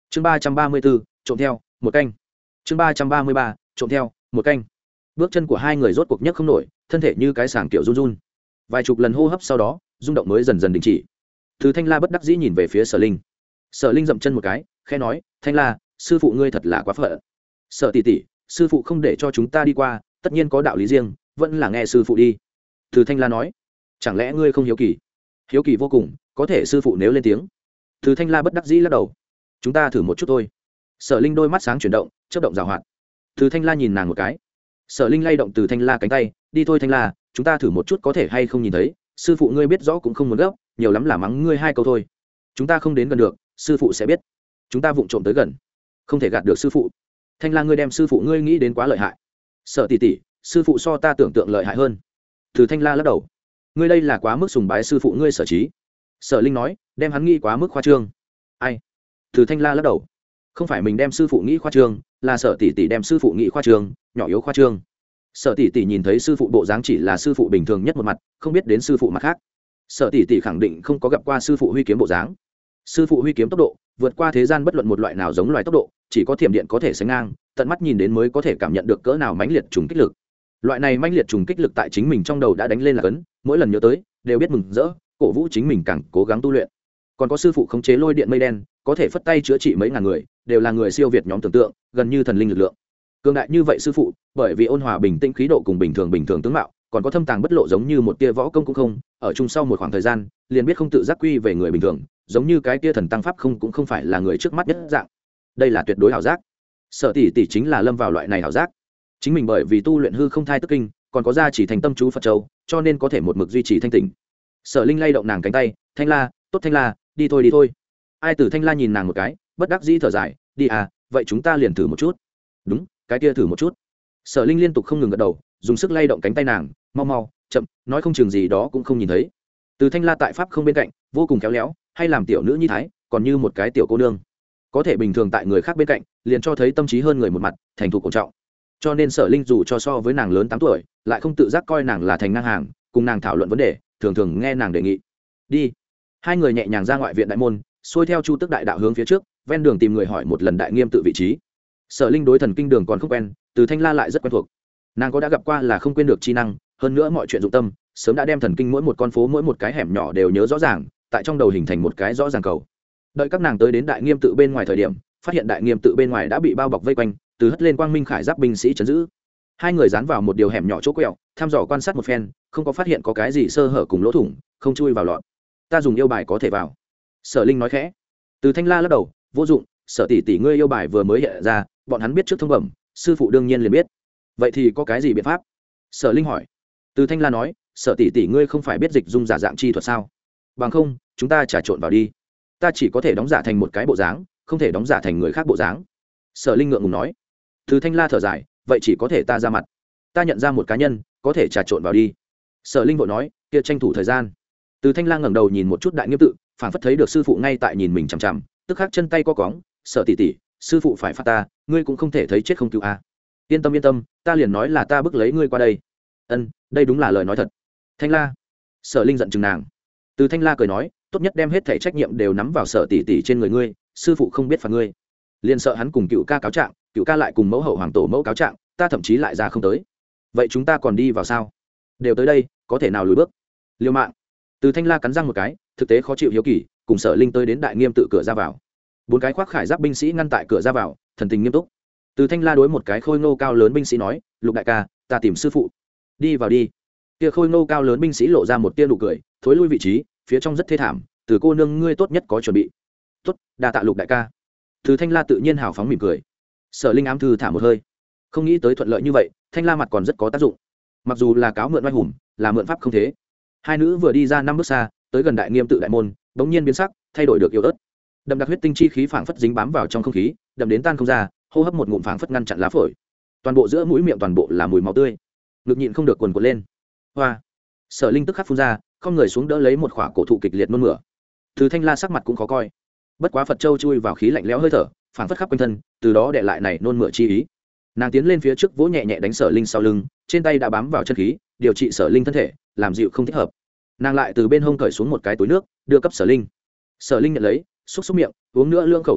chương ba trăm ba mươi bốn trộm theo một canh. chương ba trăm ba mươi ba trộm theo một canh. Bước chân của hai người rốt cuộc nhấc không nổi, thân thể như cái sàng kiểu run run. Vài chục lần hô hấp sau đó, rung động mới dần dần đình chỉ. Từ Thanh La bất đắc dĩ nhìn về phía Sở Linh. Sở Linh dậm chân một cái, khẽ nói, Thanh La, sư phụ ngươi thật là quá phận. Sở tỷ tỷ, sư phụ không để cho chúng ta đi qua, tất nhiên có đạo lý riêng, vẫn là nghe sư phụ đi. Từ Thanh La nói, chẳng lẽ ngươi không hiếu kỳ? Hiếu kỳ vô cùng, có thể sư phụ nếu lên tiếng. Từ Thanh La bất đắc dĩ lắc đầu, chúng ta thử một chút thôi. Sở Linh đôi mắt sáng chuyển động, chớp động rào hoạt. Từ Thanh La nhìn nàng một cái. Sở Linh lay động Từ Thanh La cánh tay, đi thôi Thanh La, chúng ta thử một chút có thể hay không nhìn thấy. Sư phụ ngươi biết rõ cũng không muốn gấp, nhiều lắm là mắng ngươi hai câu thôi. Chúng ta không đến gần được, sư phụ sẽ biết. Chúng ta vụng trộm tới gần, không thể gạt được sư phụ. Thanh La, ngươi đem sư phụ ngươi nghĩ đến quá lợi hại. Sở tỷ tỷ, sư phụ so ta tưởng tượng lợi hại hơn. Từ Thanh La lắc đầu, ngươi đây là quá mức sùng bái sư phụ ngươi sở trí. Sở Linh nói, đem hắn nghĩ quá mức khoa trương. Ai? Từ Thanh La lắc đầu, không phải mình đem sư phụ nghĩ khoa trương, là Sở tỷ tỷ đem sư phụ nghĩ khoa trương, nhỏ yếu khoa trương. Sở tỷ tỷ nhìn thấy sư phụ bộ dáng chỉ là sư phụ bình thường nhất một mặt, không biết đến sư phụ mặt khác. Sở tỷ tỷ khẳng định không có gặp qua sư phụ huy kiếm bộ dáng. Sư phụ huy kiếm tốc độ vượt qua thế gian bất luận một loại nào giống loài tốc độ, chỉ có thiểm điện có thể sánh ngang, tận mắt nhìn đến mới có thể cảm nhận được cỡ nào mãnh liệt trùng kích lực. Loại này mãnh liệt trùng kích lực tại chính mình trong đầu đã đánh lên là cấn, mỗi lần nhớ tới đều biết mừng rỡ, cổ vũ chính mình càng cố gắng tu luyện. Còn có sư phụ khống chế lôi điện mây đen, có thể phất tay chữa trị mấy ngàn người, đều là người siêu việt nhóm tưởng tượng, gần như thần linh lực lượng. Cường đại như vậy sư phụ, bởi vì ôn hòa bình tĩnh khí độ cùng bình thường bình thường tướng mạo, còn có thâm tàng bất lộ giống như một tia võ công cũng không, ở chung sau một khoảng thời gian, liền biết không tự giác quy về người bình thường, giống như cái tia thần tăng pháp không cũng không phải là người trước mắt nhất dạng. Đây là tuyệt đối ảo giác. Sở tỷ tỷ chính là lâm vào loại này ảo giác. Chính mình bởi vì tu luyện hư không thai tức kinh, còn có gia chỉ thành tâm chú Phật châu, cho nên có thể một mực duy trì thanh tỉnh. Sở Linh lay động nàng cánh tay, Thanh La, tốt Thanh La, đi thôi đi thôi. Ai Tử Thanh La nhìn nàng một cái, bất đắc dĩ thở dài, đi à, vậy chúng ta liền thử một chút. Đúng, cái kia thử một chút. Sở Linh liên tục không ngừng gật đầu, dùng sức lay động cánh tay nàng, mau mau, chậm, nói không chừng gì đó cũng không nhìn thấy. Từ Thanh La tại pháp không bên cạnh, vô cùng khéo léo, hay làm tiểu nữ nhi thái, còn như một cái tiểu cô nương. Có thể bình thường tại người khác bên cạnh, liền cho thấy tâm trí hơn người một mặt, thành thục cổ trọng. Cho nên Sở Linh dù cho so với nàng lớn tám tuổi, lại không tự giác coi nàng là thành ngang hàng, cùng nàng thảo luận vấn đề, thường thường nghe nàng đề nghị. Đi. Hai người nhẹ nhàng ra ngoại viện đại môn, xuôi theo Chu Tức đại đạo hướng phía trước, ven đường tìm người hỏi một lần Đại Nghiêm tự vị trí. Sở Linh đối thần kinh đường còn không quen, Từ Thanh La lại rất quen thuộc. Nàng có đã gặp qua là không quên được chi năng, hơn nữa mọi chuyện dụng tâm, sớm đã đem thần kinh mỗi một con phố mỗi một cái hẻm nhỏ đều nhớ rõ ràng, tại trong đầu hình thành một cái rõ ràng cầu. Đợi các nàng tới đến Đại Nghiêm tự bên ngoài thời điểm, phát hiện Đại Nghiêm tự bên ngoài đã bị bao bọc vây quanh, từ hất lên quang minh khải giáp binh sĩ trấn giữ. Hai người dán vào một điều hẻm nhỏ chỗ quẹo, thăm dò quan sát một phen, không có phát hiện có cái gì sơ hở cùng lỗ thủng, không chui vào lọt. Ta dùng yêu bài có thể vào. Sở Linh nói khẽ. Từ Thanh La lắc đầu, vô dụng, Sở tỷ tỷ ngươi yêu bài vừa mới hiện ra, bọn hắn biết trước thông bẩm, sư phụ đương nhiên liền biết. Vậy thì có cái gì biện pháp? Sở Linh hỏi. Từ Thanh La nói, Sở tỷ tỷ ngươi không phải biết dịch dung giả dạng chi thuật sao? Bằng không, chúng ta trà trộn vào đi. Ta chỉ có thể đóng giả thành một cái bộ dáng, không thể đóng giả thành người khác bộ dáng. Sở Linh ngượng ngùng nói. Từ Thanh La thở dài, vậy chỉ có thể ta ra mặt. Ta nhận ra một cá nhân, có thể trà trộn vào đi. Sở Linh vội nói, kia tranh thủ thời gian. Từ Thanh La ngẩng đầu nhìn một chút Đại Nghiêm tự, phảng phất thấy được sư phụ ngay tại nhìn mình chằm chằm, tức khắc chân tay co cóng, Sở tỷ tỷ, sư phụ phải phạt ta, ngươi cũng không thể thấy chết không cứu a. À. Yên tâm yên tâm, ta liền nói là ta bức lấy ngươi qua đây. Ân, đây đúng là lời nói thật. Thanh La. Sở Linh giận chừng nàng. Từ Thanh La cười nói, tốt nhất đem hết thảy trách nhiệm đều nắm vào Sở tỷ tỷ trên người ngươi, sư phụ không biết phạt ngươi. Liền sợ hắn cùng Cựu ca cáo trạng, Cựu ca lại cùng mẫu hậu hoàng tổ mẫu cáo trạng, ta thậm chí lại ra không tới. Vậy chúng ta còn đi vào sao? Đều tới đây, có thể nào lùi bước? Liêu mạng. Từ Thanh La cắn răng một cái, thực tế khó chịu hiếu kỳ, cùng Sở Linh tới đến Đại Nghiêm tự cửa ra vào. Bốn cái khoác khải giáp binh sĩ ngăn tại cửa ra vào, thần tình nghiêm túc. Từ Thanh La đối một cái khôi ngô cao lớn binh sĩ nói, Lục đại ca, ta tìm sư phụ. Đi vào đi. Kia khôi ngô cao lớn binh sĩ lộ ra một tia nụ cười, thối lui vị trí, phía trong rất thê thảm, từ cô nương ngươi tốt nhất có chuẩn bị. Tốt, đa tạ Lục đại ca. Từ Thanh La tự nhiên hào phóng mỉm cười. Sở Linh ám thư thả một hơi, không nghĩ tới thuận lợi như vậy, Thanh La mặt còn rất có tác dụng. Mặc dù là cáo mượn oai hùng, là mượn pháp không thế. Hai nữ vừa đi ra năm bước xa, tới gần Đại Nghiêm tự đại môn, bỗng nhiên biến sắc, thay đổi được yếu ớt. Đậm đặc huyết tinh chi khí phảng phất dính bám vào trong không khí, đậm đến tan không ra, hô hấp một ngụm phảng phất ngăn chặn lá phổi. Toàn bộ giữa mũi miệng toàn bộ là mùi máu tươi, ngực nhịn không được quần quật lên. Hoa! Sở Linh tức khắc phun ra, không người xuống đỡ lấy một khỏa cổ thụ kịch liệt nôn mửa. Từ Thanh La sắc mặt cũng khó coi. Bất quá Phật Châu chui vào khí lạnh lẽo hơi thở, phảng phất khắp quanh thân, từ đó để lại này nôn mửa chi ý. Nàng tiến lên phía trước vỗ nhẹ nhẹ đánh Sở Linh sau lưng, trên tay đã bám vào chân khí, điều trị Sở Linh thân thể, làm dịu không thích hợp. Nàng lại từ bên hông cởi xuống một cái túi nước, đưa cấp Sở Linh. Sở Linh nhận lấy, xúc xúc miệng, uống nữa lương khẩu thần thủy,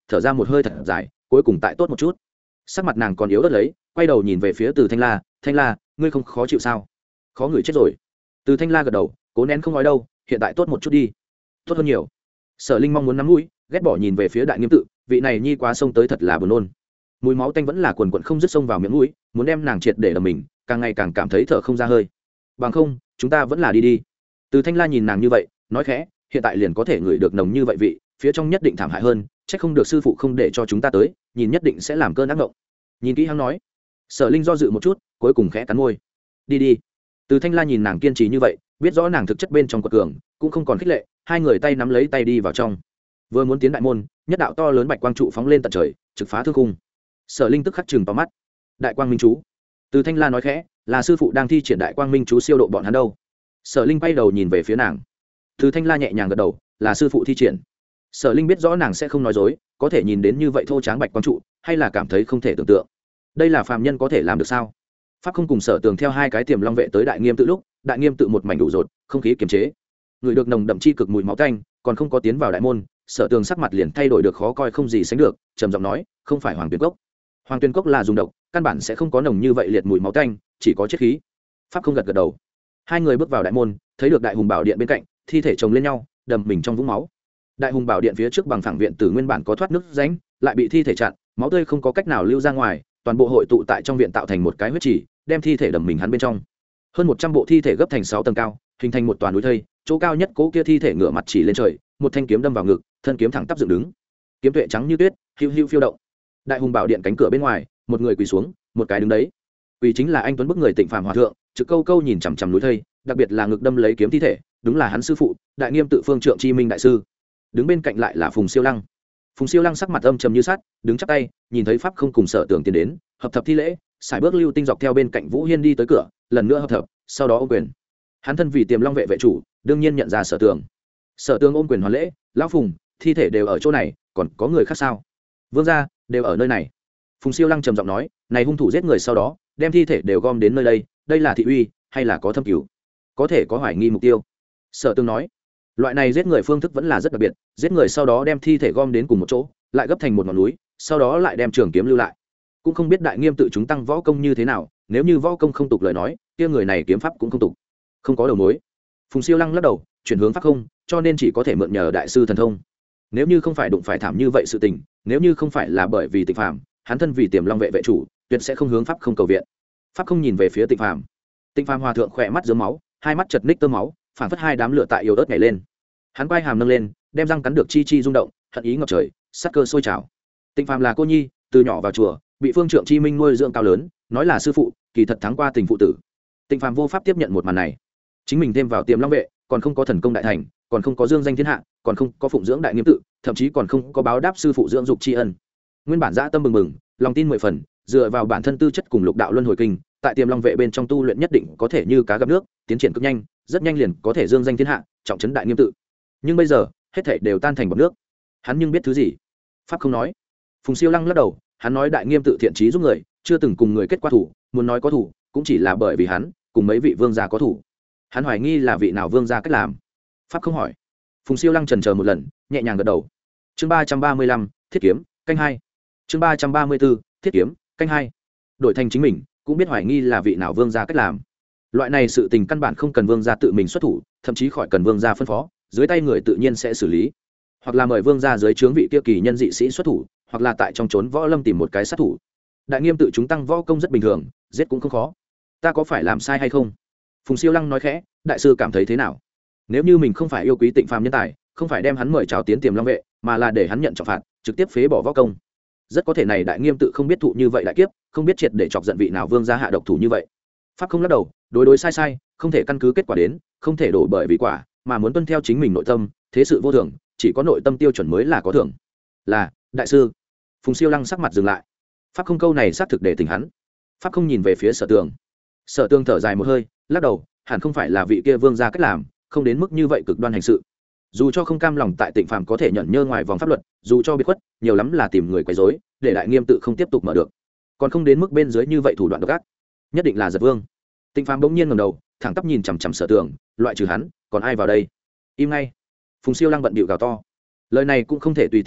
thở ra một hơi thật dài, cuối cùng tại tốt một chút. Sắc mặt nàng còn yếu ớt lấy, quay đầu nhìn về phía Từ Thanh La, "Thanh La, ngươi không khó chịu sao?" "Khó người chết rồi." Từ Thanh La gật đầu, cố nén không nói đâu, "Hiện tại tốt một chút đi." "Tốt hơn nhiều." Sở Linh mong muốn nắm mũi, ghét bỏ nhìn về phía Đại Nghiêm Tự, vị này nhi quá sông tới thật là buồn nôn. Mùi máu tanh vẫn là quần quần không dứt sông vào miệng mũi, muốn đem nàng triệt để đầm mình, càng ngày càng cảm thấy thở không ra hơi. "Bằng không, chúng ta vẫn là đi đi." Từ Thanh La nhìn nàng như vậy, nói khẽ, "Hiện tại liền có thể ngửi được nồng như vậy vị, phía trong nhất định thảm hại hơn, chắc không được sư phụ không để cho chúng ta tới, nhìn nhất định sẽ làm cơn ác mộng." Nhìn kỹ hắn nói. Sở Linh do dự một chút, cuối cùng khẽ cắn môi. "Đi đi." Từ Thanh La nhìn nàng kiên trì như vậy, biết rõ nàng thực chất bên trong quật cường, cũng không còn khích lệ, hai người tay nắm lấy tay đi vào trong. Vừa muốn tiến đại môn, nhất đạo to lớn bạch quang trụ phóng lên tận trời, trực phá thương khung. Sở Linh tức khắc chừng to mắt. Đại quang minh chú. Từ Thanh La nói khẽ, "Là sư phụ đang thi triển đại quang minh chú siêu độ bọn hắn đâu?" Sở Linh quay đầu nhìn về phía nàng. Từ Thanh La nhẹ nhàng gật đầu, "Là sư phụ thi triển." Sở Linh biết rõ nàng sẽ không nói dối, có thể nhìn đến như vậy thô tráng bạch quang trụ, hay là cảm thấy không thể tưởng tượng. Đây là phàm nhân có thể làm được sao? Pháp không cùng Sở Tường theo hai cái tiềm long vệ tới Đại Nghiêm Tự lúc, Đại Nghiêm Tự một mảnh đủ rột, không khí kiềm chế. Người được nồng đậm chi cực mùi máu tanh, còn không có tiến vào đại môn, Sở Tường sắc mặt liền thay đổi được khó coi không gì sánh được, trầm giọng nói, "Không phải Hoàng Tuyền Cốc. Hoàng Tuyền Cốc là dùng độc, căn bản sẽ không có nồng như vậy liệt mùi máu tanh, chỉ có chết khí." Pháp không gật gật đầu. Hai người bước vào đại môn, thấy được Đại Hùng Bảo Điện bên cạnh, thi thể chồng lên nhau, đầm mình trong vũng máu. Đại Hùng Bảo Điện phía trước bằng phẳng viện tử nguyên bản có thoát nước rãnh, lại bị thi thể chặn, máu tươi không có cách nào lưu ra ngoài, toàn bộ hội tụ tại trong viện tạo thành một cái huyết trì, đem thi thể đầm mình hắn bên trong. Hơn một trăm bộ thi thể gấp thành sáu tầng cao, hình thành một toàn núi thây, chỗ cao nhất cố kia thi thể ngửa mặt chỉ lên trời, một thanh kiếm đâm vào ngực, thân kiếm thẳng tắp dựng đứng. Kiếm tuệ trắng như tuyết, hưu hưu phiêu động. Đại Hùng Bảo Điện cánh cửa bên ngoài, một người quỳ xuống, một cái đứng đấy. Quỳ chính là anh tuấn bức người Tịnh Phàm hòa thượng, trực câu câu nhìn chằm chằm núi thây, đặc biệt là ngực đâm lấy kiếm thi thể, đúng là hắn sư phụ, Đại Nghiêm Tự Phương Trượng Chi Minh đại sư. Đứng bên cạnh lại là Phùng Siêu Lăng. Phùng Siêu Lăng sắc mặt âm trầm như sắt, đứng chắp tay, nhìn thấy Pháp không cùng Sở Tường tiến đến, hợp thập thi lễ, xài bước lưu tinh dọc theo bên cạnh Vũ Hiên đi tới cửa, lần nữa hợp thập, sau đó ôm quyền. Hắn thân vì Tiềm Long vệ vệ chủ, đương nhiên nhận ra Sở Tường. Sở Tường ôm quyền hoàn lễ, "Lão Phùng, thi thể đều ở chỗ này, còn có người khác sao?" "Vương gia, đều ở nơi này." Phùng Siêu Lăng trầm giọng nói, "Này hung thủ giết người sau đó, đem thi thể đều gom đến nơi đây, đây là thị uy, hay là có thâm cứu? Có thể có hoài nghi mục tiêu." Sở Tường nói, "Loại này giết người phương thức vẫn là rất đặc biệt, giết người sau đó đem thi thể gom đến cùng một chỗ, lại gấp thành một ngọn núi, sau đó lại đem trường kiếm lưu lại. Cũng không biết Đại Nghiêm Tự chúng tăng võ công như thế nào, nếu như võ công không tục lời nói, kia người này kiếm pháp cũng không tục." "Không có đầu mối." Phùng Siêu Lăng lắc đầu, chuyển hướng pháp không, cho nên chỉ có thể mượn nhờ đại sư thần thông. Nếu như không phải đụng phải thảm như vậy sự tình, nếu như không phải là bởi vì Tịnh Phàm, hắn thân vì Tiềm Long vệ vệ chủ, tuyệt sẽ không hướng pháp không cầu viện. Pháp không nhìn về phía Tịnh Phàm. Tịnh Phàm hòa thượng khỏe mắt rớm máu, hai mắt chật ních tơ máu, phảng phất hai đám lửa tại yếu ớt nhảy lên. Hắn quay hàm nâng lên, đem răng cắn được chi chi rung động, hận ý ngập trời, sát cơ sôi trào. Tịnh Phàm là cô nhi, từ nhỏ vào chùa, bị Phương Trượng Chi Minh nuôi dưỡng cao lớn, nói là sư phụ, kỳ thật thắng qua tình phụ tử. Tịnh Phàm vô pháp tiếp nhận một màn này. Chính mình thêm vào Tiềm Long vệ, còn không có thần công đại thành, còn không có dương danh thiên hạ, còn không có phụng dưỡng Đại Nghiêm Tự, thậm chí còn không có báo đáp sư phụ dưỡng dục tri ân. Nguyên bản dã tâm bừng bừng, lòng tin mười phần, dựa vào bản thân tư chất cùng lục đạo luân hồi kinh, tại Tiềm Long vệ bên trong tu luyện nhất định có thể như cá gặp nước, tiến triển cực nhanh, rất nhanh liền có thể dương danh thiên hạ, trọng trấn Đại Nghiêm Tự. Nhưng bây giờ, hết thảy đều tan thành bọt nước. Hắn nhưng biết thứ gì? Pháp không nói. Phùng Siêu Lăng lắc đầu, hắn nói Đại Nghiêm Tự thiện trí giúp người, chưa từng cùng người kết qua thủ, muốn nói có thủ, cũng chỉ là bởi vì hắn cùng mấy vị vương gia có thủ. Hắn hoài nghi là vị nào vương gia cách làm. Pháp không hỏi. Phùng Siêu Lăng chần chờ một lần, nhẹ nhàng gật đầu. Chương ba trăm ba mươi lăm, Thiết kiếm, canh hai. Chương ba trăm ba mươi bốn, Thiết kiếm, canh hai. Đổi thành chính mình, cũng biết hoài nghi là vị nào vương gia cách làm. Loại này sự tình căn bản không cần vương gia tự mình xuất thủ, thậm chí khỏi cần vương gia phân phó, dưới tay người tự nhiên sẽ xử lý. Hoặc là mời vương gia dưới trướng vị kia kỳ nhân dị sĩ xuất thủ, hoặc là tại trong trốn võ lâm tìm một cái sát thủ. Đại Nghiêm Tự chúng tăng võ công rất bình thường, giết cũng không khó. Ta có phải làm sai hay không? Phùng Siêu Lăng nói khẽ, đại sư cảm thấy thế nào? Nếu như mình không phải yêu quý Tịnh Phàm nhân tài, không phải đem hắn mời chào tiến Tiềm Long vệ, mà là để hắn nhận trọng phạt, trực tiếp phế bỏ võ công, rất có thể này Đại Nghiêm Tự không biết thụ như vậy đại kiếp, không biết triệt để chọc giận vị nào vương gia hạ độc thủ như vậy. Pháp không lắc đầu, đối đối sai sai, không thể căn cứ kết quả đến, không thể đổ bởi vì quả, mà muốn tuân theo chính mình nội tâm, thế sự vô thường, chỉ có nội tâm tiêu chuẩn mới là có thưởng. Là, đại sư. Phùng Siêu Lăng sắc mặt dừng lại. Pháp không câu này xác thực để tỉnh hắn. Pháp không nhìn về phía Sở Tường. Sở Tường thở dài một hơi, lắc đầu, hẳn không phải là vị kia vương gia cách làm, không đến mức như vậy cực đoan hành sự. Dù cho không cam lòng tại Tịnh Phàm có thể nhận nhơ ngoài vòng pháp luật, dù cho biết khuất, nhiều lắm là tìm người quấy rối, để Đại Nghiêm Tự không tiếp tục mở được, còn không đến mức bên dưới như vậy thủ đoạn độc ác. Nhất định là Giật Vương. Tịnh Phàm bỗng nhiên ngẩng đầu, thẳng tắp nhìn chằm chằm Sở Tường, loại trừ hắn, còn ai vào đây? Im ngay. Phùng Siêu Lăng bận bịu gào to. Lời này cũng không thể tùy tiện nói,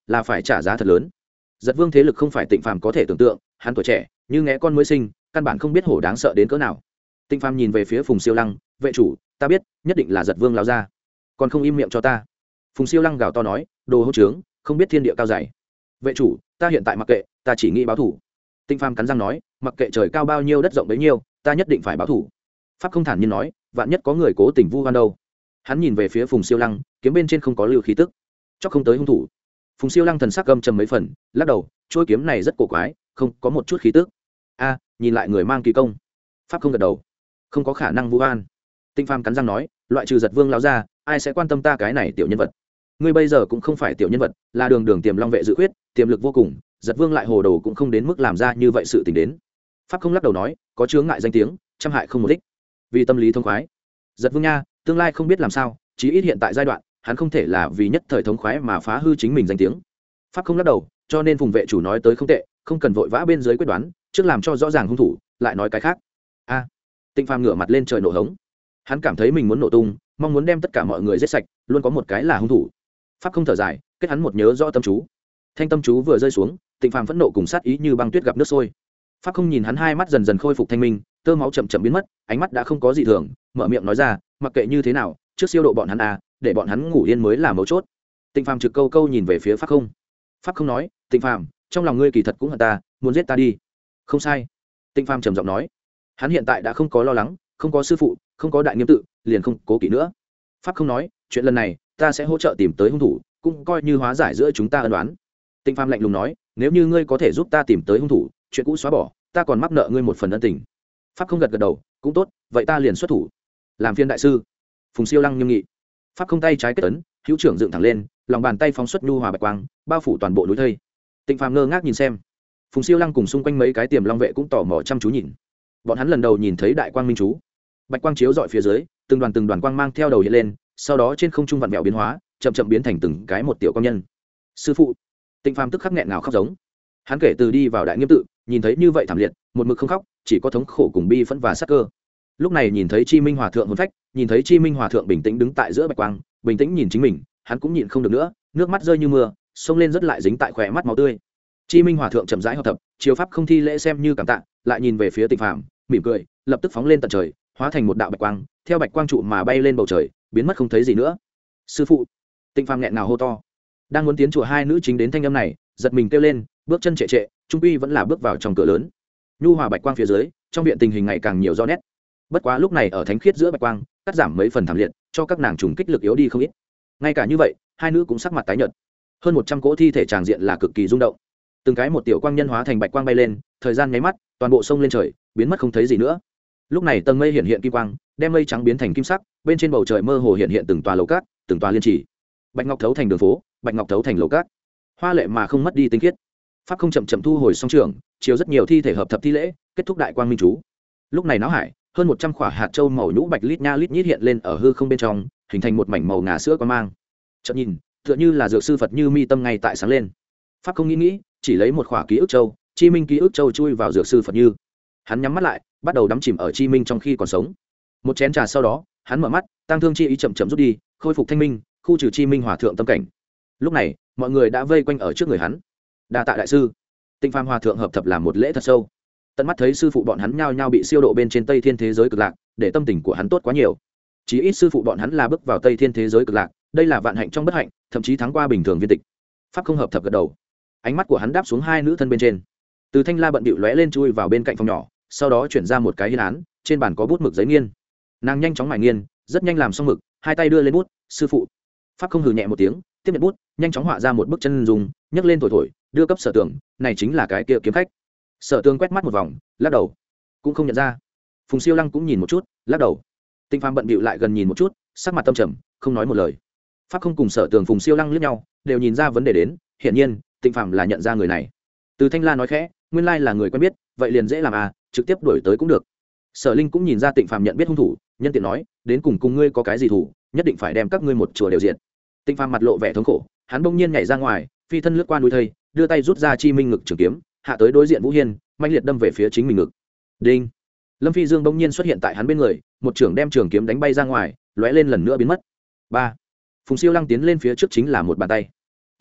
là phải trả giá thật lớn. Giật Vương thế lực không phải Tịnh Phàm có thể tưởng tượng, hắn tuổi trẻ như ngẽ con mới sinh, căn bản không biết hổ đáng sợ đến cỡ nào. Tịnh Phàm nhìn về phía Phùng Siêu Lăng, vệ chủ, ta biết, nhất định là Giật Vương lao ra, còn không im miệng cho ta. Phùng Siêu Lăng gào to nói, đồ hỗn trướng, không biết thiên địa cao dày. Vệ chủ, ta hiện tại mặc kệ, ta chỉ nghĩ báo thủ. Tịnh Phàm cắn răng nói, mặc kệ trời cao bao nhiêu đất rộng bấy nhiêu, ta nhất định phải báo thủ. Pháp không thản nhiên nói, vạn nhất có người cố tình vu oan đâu. Hắn nhìn về phía Phùng Siêu Lăng, kiếm bên trên không có lưu khí tức, chóc không tới hung thủ. Phùng Siêu Lăng thần sắc gầm trầm mấy phần, lắc đầu, trôi kiếm này rất cổ quái, không có một chút khí tức. A, nhìn lại người mang kỳ công. Pháp không gật đầu, không có khả năng vu oan. Tịnh Phàm cắn răng nói, loại trừ Giật Vương lão ra, ai sẽ quan tâm ta cái này tiểu nhân vật. Ngươi bây giờ cũng không phải tiểu nhân vật, là đường đường tiềm long vệ dự quyết, tiềm lực vô cùng, Giật Vương lại hồ đồ cũng không đến mức làm ra như vậy sự tình đến. Pháp không lắc đầu nói, có chướng ngại danh tiếng, trăm hại không một ích. Vì tâm lý thông khoái. Giật Vương nha, tương lai không biết làm sao, chí ít hiện tại giai đoạn, hắn không thể là vì nhất thời thống khoái mà phá hư chính mình danh tiếng. Pháp không lắc đầu, cho nên Phùng vệ chủ nói tới không tệ, không cần vội vã bên dưới quyết đoán, trước làm cho rõ ràng hung thủ, lại nói cái khác. A. À, Tịnh Phàm ngửa mặt lên trời nổ hống. Hắn cảm thấy mình muốn nổ tung, mong muốn đem tất cả mọi người giết sạch, luôn có một cái là hung thủ. Pháp không thở dài, kết hắn một nhớ rõ tâm chú. Thanh tâm chú vừa rơi xuống, Tịnh Phàm phẫn nộ cùng sát ý như băng tuyết gặp nước sôi. Pháp không nhìn hắn hai mắt dần dần khôi phục thanh minh, tơ máu chậm chậm biến mất, ánh mắt đã không có gì thường, mở miệng nói ra, mặc kệ như thế nào, trước siêu độ bọn hắn a, để bọn hắn ngủ yên mới là mấu chốt. Tịnh Phàm trực câu câu nhìn về phía Pháp không. Pháp không nói, Tịnh Phàm, trong lòng ngươi kỳ thật cũng hận ta, muốn giết ta đi. Không sai. Tịnh Phàm trầm giọng nói, hắn hiện tại đã không có lo lắng, không có sư phụ, không có đại nghiêm tự, liền không cố kỵ nữa. Pháp không nói, chuyện lần này ta sẽ hỗ trợ tìm tới hung thủ, cũng coi như hóa giải giữa chúng ta ân đoán. Tịnh Phàm lạnh lùng nói, nếu như ngươi có thể giúp ta tìm tới hung thủ, chuyện cũ xóa bỏ, ta còn mắc nợ ngươi một phần ân tình. Pháp không gật gật đầu, cũng tốt, vậy ta liền xuất thủ. Làm phiên đại sư. Phùng Siêu Lăng nghiêm nghị. Pháp không tay trái kết ấn, hữu trưởng dựng thẳng lên, lòng bàn tay phóng xuất nhu hòa bạch quang, bao phủ toàn bộ núi thây. Tịnh Phàm ngơ ngác nhìn xem. Phùng Siêu Lăng cùng xung quanh mấy cái tiềm long vệ cũng tò mò chăm chú nhìn. Bọn hắn lần đầu nhìn thấy đại quang minh chú. Bạch quang chiếu dọi phía dưới, từng đoàn từng đoàn quang mang theo đầu hiện lên, sau đó trên không trung vặn vẹo biến hóa, chậm chậm biến thành từng cái một tiểu quang nhân. Sư phụ. Tịnh Phàm tức khắc nghẹn ngào khóc giống. Hắn kể từ đi vào đại nghiêm tự, nhìn thấy như vậy thảm liệt, một mực không khóc, chỉ có thống khổ cùng bi phẫn và sát cơ. Lúc này nhìn thấy Chi Minh Hòa thượng hồn phách, nhìn thấy Chi Minh Hòa thượng bình tĩnh đứng tại giữa bạch quang, bình tĩnh nhìn chính mình, hắn cũng nhịn không được nữa, nước mắt rơi như mưa, xông lên rất lại dính tại khóe mắt máu tươi. Chi Minh Hòa thượng chậm rãi hợp thập, chiếu pháp không thi lễ xem như cảm tạ, lại nhìn về phía Tịnh Phàm, mỉm cười, lập tức phóng lên tận trời, hóa thành một đạo bạch quang, theo bạch quang trụ mà bay lên bầu trời, biến mất không thấy gì nữa. Sư phụ. Tịnh Phàm nghẹn ngào hô to. Đang muốn tiến chùa hai nữ chính đến thanh âm này, giật mình kêu lên, bước chân trệ trệ, trung quy vẫn là bước vào trong cửa lớn. Nhu hòa bạch quang phía dưới, trong viện tình hình ngày càng nhiều rõ nét. Bất quá lúc này ở thánh khiết giữa bạch quang, cắt giảm mấy phần thảm liệt, cho các nàng trùng kích lực yếu đi không ít. Ngay cả như vậy, hai nữ cũng sắc mặt tái nhợt. Hơn một trăm cỗ thi thể tràng diện là cực kỳ rung động. Từng cái một tiểu quang nhân hóa thành bạch quang bay lên, thời gian nháy mắt, toàn bộ sông lên trời, biến mất không thấy gì nữa. Lúc này tầng mây hiện hiện kim quang, đem mây trắng biến thành kim sắc, bên trên bầu trời mơ hồ hiện hiện từng tòa lầu cát, từng tòa liên chỉ. Bạch ngọc thấu thành đường phố, bạch ngọc thấu thành lầu cát. Hoa lệ mà không mất đi tinh khiết. Pháp không chậm chậm thu hồi song trường, chiếu rất nhiều thi thể hợp thập thi lễ, kết thúc đại quang minh chú. Lúc này náo hải, hơn một trăm quả hạt châu màu nhũ bạch lít nha lít nhít hiện lên ở hư không bên trong, hình thành một mảnh màu ngà sữa quang mang. Chợt nhìn, tựa như là dược sư Phật như mi tâm ngay tại sáng lên. Pháp không nghĩ nghĩ, chỉ lấy một quả ký ức châu, Chi Minh ký ức châu chui vào dược sư Phật như. Hắn nhắm mắt lại, bắt đầu đắm chìm ở Chi Minh trong khi còn sống. Một chén trà sau đó, hắn mở mắt, tăng thương chi ý chậm chậm rút đi, khôi phục thanh minh, khu trừ Chi Minh hòa thượng tâm cảnh. Lúc này, mọi người đã vây quanh ở trước người hắn. Đa tạ đại sư. Tịnh Phàm hòa thượng hợp thập làm một lễ thật sâu. Tận mắt thấy sư phụ bọn hắn nhao nhao bị siêu độ bên trên Tây Thiên thế giới cực lạc, để tâm tình của hắn tốt quá nhiều. Chí ít sư phụ bọn hắn là bước vào Tây Thiên thế giới cực lạc, đây là vạn hạnh trong bất hạnh, thậm chí thắng qua bình thường viên tịch. Pháp không hợp thập gật đầu. Ánh mắt của hắn đáp xuống hai nữ thân bên trên. Từ thanh la bận bịu lóe lên chui vào bên cạnh phòng nhỏ, sau đó chuyển ra một cái hiên án, trên bàn có bút mực giấy nghiên. Nàng nhanh chóng mài nghiên, rất nhanh làm xong mực, hai tay đưa lên bút, sư phụ. Pháp không hừ nhẹ một tiếng, tiếp nhận bút, nhanh chóng họa ra một bức chân dùng, nhấc lên thổi thổi, đưa cấp Sở Tường, này chính là cái kia kiếm khách. Sở Tường quét mắt một vòng, lắc đầu, cũng không nhận ra. Phùng Siêu Lăng cũng nhìn một chút, lắc đầu. Tịnh Phàm bận bịu lại gần nhìn một chút, sắc mặt tâm trầm, không nói một lời. Pháp không cùng Sở Tường Phùng Siêu Lăng liếc nhau, đều nhìn ra vấn đề đến, hiển nhiên, Tịnh Phàm là nhận ra người này. Từ Thanh La nói khẽ, nguyên lai là người quen biết, vậy liền dễ làm à, trực tiếp đuổi tới cũng được. Sở Linh cũng nhìn ra Tịnh Phàm nhận biết hung thủ, nhân tiện nói, đến cùng cùng ngươi có cái gì thủ, nhất định phải đem các ngươi một chùa đều diệt. Tịnh Phàm mặt lộ vẻ thống khổ, hắn bỗng nhiên nhảy ra ngoài, phi thân lướt qua núi thây, đưa tay rút ra Chi Minh ngực trường kiếm, hạ tới đối diện Vũ Hiên, mạnh liệt đâm về phía chính mình ngực. Đinh! Lâm Phi Dương bỗng nhiên xuất hiện tại hắn bên người, một trường đem trường kiếm đánh bay ra ngoài, lóe lên lần nữa biến mất. Ba! Phùng Siêu Lăng tiến lên phía trước chính là một bàn tay.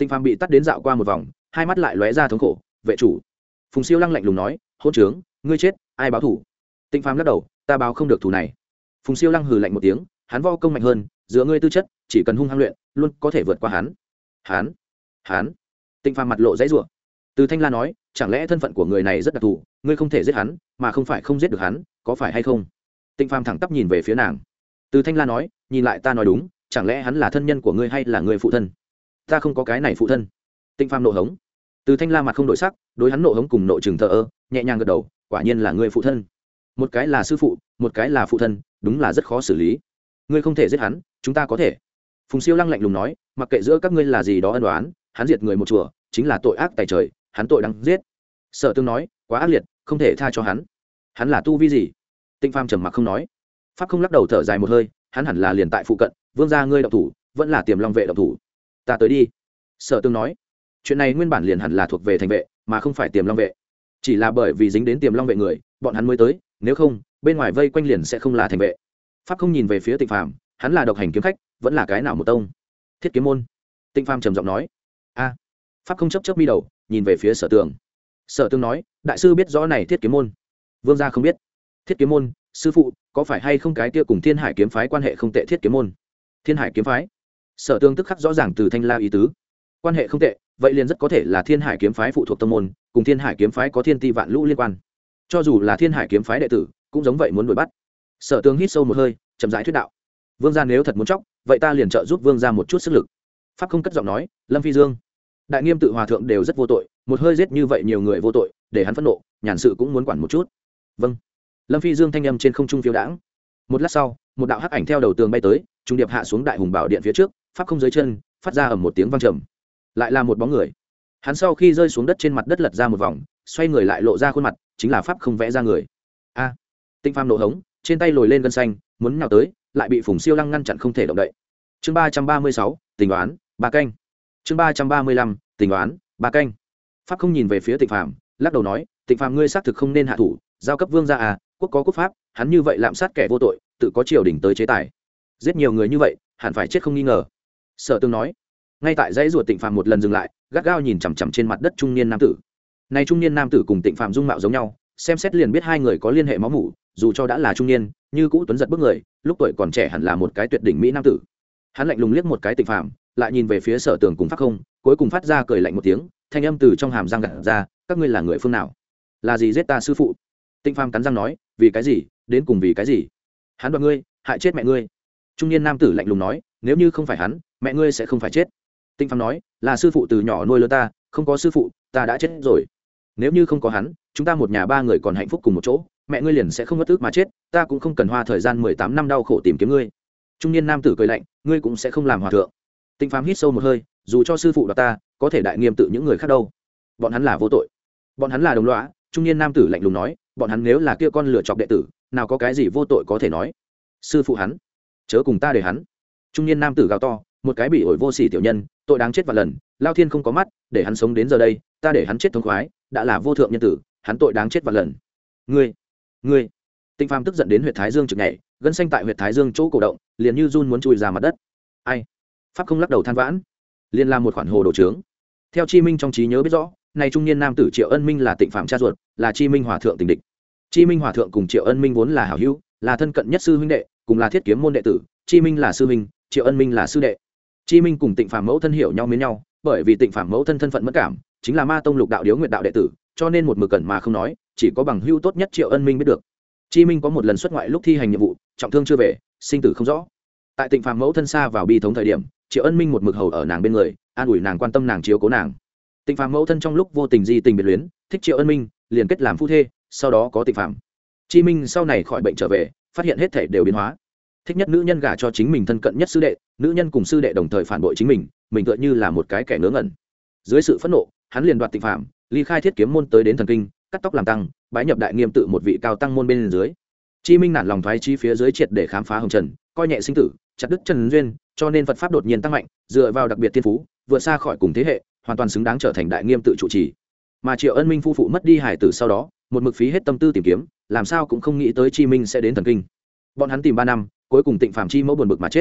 Tịnh Phàm bị tắt đến dạo qua một vòng, hai mắt lại lóe ra thống khổ. Vệ chủ. Phùng Siêu Lăng lạnh lùng nói, hỗn trướng, ngươi chết, ai báo thủ? Tịnh Phàm lắc đầu, ta báo không được thủ này. Phùng Siêu Lăng hừ lạnh một tiếng, hắn võ công mạnh hơn, giữa ngươi tư chất, chỉ cần hung hăng luyện, luôn có thể vượt qua hắn. Hắn, hắn. Tịnh Phàm mặt lộ dãy rủa. Từ Thanh La nói, chẳng lẽ thân phận của người này rất đặc thù, ngươi không thể giết hắn, mà không phải không giết được hắn, có phải hay không? Tịnh Phàm thẳng tắp nhìn về phía nàng. Từ Thanh La nói, nhìn lại ta nói đúng, chẳng lẽ hắn là thân nhân của ngươi hay là người phụ thân? Ta không có cái này phụ thân. Tịnh Phàm nộ hống. Từ Thanh La mặt không đổi sắc, đối hắn nộ hống cùng nộ trừng thờ ơ, nhẹ nhàng gật đầu, quả nhiên là người phụ thân. Một cái là sư phụ, một cái là phụ thân, đúng là rất khó xử lý. Ngươi không thể giết hắn, chúng ta có thể. Phùng Siêu Lăng lạnh lùng nói, mặc kệ giữa các ngươi là gì đó ân oán, hắn diệt người một chùa, chính là tội ác tày trời, hắn tội đáng giết. Sở Tương nói, quá ác liệt, không thể tha cho hắn. Hắn là tu vi gì? Tịnh Phàm trầm mặc không nói. Pháp không lắc đầu thở dài một hơi, hắn hẳn là liền tại phụ cận, vương gia ngươi động thủ, vẫn là Tiềm Long vệ động thủ. Ta tới đi. Sở Tương nói, chuyện này nguyên bản liền hẳn là thuộc về thành vệ, mà không phải Tiềm Long vệ. Chỉ là bởi vì dính đến Tiềm Long vệ người, bọn hắn mới tới, nếu không, bên ngoài vây quanh liền sẽ không là thành vệ. Pháp không nhìn về phía Tịnh Phàm, hắn là độc hành kiếm khách, vẫn là cái nào một tông? Thiết Kiếm môn. Tịnh Phàm trầm giọng nói. A. Pháp không chấp chấp mi đầu, nhìn về phía Sở Tường. Sở Tường nói, đại sư biết rõ này Thiết Kiếm môn. Vương gia không biết. Thiết Kiếm môn, sư phụ, có phải hay không cái kia cùng Thiên Hải kiếm phái quan hệ không tệ Thiết Kiếm môn? Thiên Hải kiếm phái? Sở Tường tức khắc rõ ràng từ Thanh La ý tứ. Quan hệ không tệ, vậy liền rất có thể là Thiên Hải kiếm phái phụ thuộc tông môn, cùng Thiên Hải kiếm phái có thiên ti vạn lũ liên quan. Cho dù là Thiên Hải kiếm phái đệ tử, cũng giống vậy muốn đuổi bắt. Sở Tường hít sâu một hơi, chậm rãi thuyết đạo. Vương gia nếu thật muốn chóc, vậy ta liền trợ giúp vương gia một chút sức lực. Pháp không cất giọng nói, Lâm Phi Dương, Đại Nghiêm tự hòa thượng đều rất vô tội, một hơi giết như vậy nhiều người vô tội, để hắn phẫn nộ, nhàn sự cũng muốn quản một chút. Vâng. Lâm Phi Dương thanh âm trên không trung phiêu đãng. Một lát sau, một đạo hắc ảnh theo đầu tường bay tới, trung điệp hạ xuống Đại Hùng Bảo điện phía trước, pháp không dưới chân, phát ra ầm một tiếng vang trầm. Lại là một bóng người. Hắn sau khi rơi xuống đất trên mặt đất lật ra một vòng, xoay người lại lộ ra khuôn mặt, chính là pháp không vẽ ra người. A. À, Tịnh Phàm nộ hống, trên tay lồi lên gân xanh, muốn nhào tới, lại bị Phùng Siêu Lăng ngăn chặn không thể động đậy. Chương ba trăm ba mươi sáu, tình đoán, ba canh. Chương ba trăm ba mươi lăm, tình đoán, ba canh. Pháp không nhìn về phía Tịnh Phàm, lắc đầu nói, Tịnh Phàm ngươi xác thực không nên hạ thủ, giao cấp vương gia à, quốc có quốc pháp, hắn như vậy lạm sát kẻ vô tội, tự có triều đình tới chế tài. Giết nhiều người như vậy, hẳn phải chết không nghi ngờ. Sở Tương nói. Ngay tại dãy ruột Tịnh Phàm một lần dừng lại, gắt gao nhìn chằm chằm trên mặt đất trung niên nam tử. Này trung niên nam tử cùng Tịnh Phàm dung mạo giống nhau, xem xét liền biết hai người có liên hệ máu mủ, dù cho đã là trung niên, như cũ tuấn giật bức người, lúc tuổi còn trẻ hẳn là một cái tuyệt đỉnh mỹ nam tử. Hắn lạnh lùng liếc một cái Tịnh Phàm, lại nhìn về phía Sở Tường cùng Pháp không, cuối cùng phát ra cười lạnh một tiếng, thanh âm từ trong hàm răng gạt ra, các ngươi là người phương nào? Là gì giết ta sư phụ? Tịnh Phàm cắn răng nói, vì cái gì, đến cùng vì cái gì? Hắn đoạt ngươi, hại chết mẹ ngươi. Trung niên nam tử lạnh lùng nói, nếu như không phải hắn, mẹ ngươi sẽ không phải chết. Tịnh Phàm nói, là sư phụ từ nhỏ nuôi lớn ta, không có sư phụ, ta đã chết rồi. Nếu như không có hắn, chúng ta một nhà ba người còn hạnh phúc cùng một chỗ, mẹ ngươi liền sẽ không mất tức mà chết, ta cũng không cần hoa thời gian mười tám năm đau khổ tìm kiếm ngươi. Trung niên nam tử cười lạnh, ngươi cũng sẽ không làm hòa thượng. Tịnh Phàm hít sâu một hơi, dù cho sư phụ đoạt ta, có thể Đại Nghiêm tự những người khác đâu? Bọn hắn là vô tội, bọn hắn là đồng lõa. Trung niên nam tử lạnh lùng nói, bọn hắn nếu là kia con lửa chọc đệ tử, nào có cái gì vô tội có thể nói. Sư phụ hắn, chớ cùng ta để hắn. Trung niên nam tử gào to, một cái bị ổi vô sỉ tiểu nhân, tội đáng chết vạn lần, lao thiên không có mắt, để hắn sống đến giờ đây, ta để hắn chết thống khoái, đã là vô thượng nhân tử, hắn tội đáng chết vạn lần. Ngươi, ngươi. Tịnh Phàm tức giận đến huyệt thái dương trực nhảy, gân xanh tại huyệt thái dương chỗ cổ động, liền như run muốn chui ra mặt đất. Ai? Pháp không lắc đầu than vãn, liền làm một khoản hồ đồ trướng. Theo Chi Minh trong trí nhớ biết rõ, này trung niên nam tử Triệu Ân Minh là Tịnh Phàm cha ruột, là Chi Minh hòa thượng tình địch. Chi Minh hòa thượng cùng Triệu Ân Minh vốn là hảo hữu, là thân cận nhất sư huynh đệ, cùng là Thiết Kiếm môn đệ tử, Chi Minh là sư huynh, Triệu Ân Minh là sư đệ. Chi Minh cùng Tịnh Phàm mẫu thân hiểu nhau mến nhau, bởi vì Tịnh Phàm mẫu thân thân phận mất cảm, chính là Ma tông Lục đạo điếu nguyệt đạo đệ tử, cho nên một mực cẩn mà không nói, chỉ có bằng hữu tốt nhất Triệu Ân Minh biết được. Chi Minh có một lần xuất ngoại lúc thi hành nhiệm vụ, trọng thương chưa về, sinh tử không rõ. Tại Tịnh Phàm mẫu thân xa vào bi thống thời điểm, Triệu Ân Minh một mực hầu ở nàng bên người, an ủi nàng, quan tâm nàng, chiếu cố nàng. Tịnh Phàm mẫu thân trong lúc vô tình di tình biệt luyến, thích Triệu Ân Minh, liền kết làm phu thê, sau đó có Tịnh Phàm. Chi Minh sau này khỏi bệnh trở về, phát hiện hết thể đều biến hóa. Thích nhất nữ nhân gả cho chính mình thân cận nhất sư đệ, nữ nhân cùng sư đệ đồng thời phản bội chính mình, mình tựa như là một cái kẻ ngớ ngẩn. Dưới sự phẫn nộ, hắn liền đoạt Tịnh Phàm, ly khai Thiết Kiếm môn tới đến Thần Kinh, cắt tóc làm tăng, bái nhập Đại Nghiêm tự một vị cao tăng môn bên dưới. Chi Minh nản lòng thoái chí phía dưới triệt để khám phá hồng trần, coi nhẹ sinh tử, chặt đứt trần duyên, cho nên Phật pháp đột nhiên tăng mạnh, dựa vào đặc biệt thiên phú, vượt xa khỏi cùng thế hệ, hoàn toàn xứng đáng trở thành Đại Nghiêm tự trụ trì. Mà Triệu Ân Minh phu phụ mất đi hải tử sau đó, một mực phí hết tâm tư tìm kiếm, làm sao cũng không nghĩ tới Chi Minh sẽ đến Thần Kinh. Bọn hắn tìm ba năm, cuối cùng Tịnh Phàm chi mẫu buồn bực mà chết.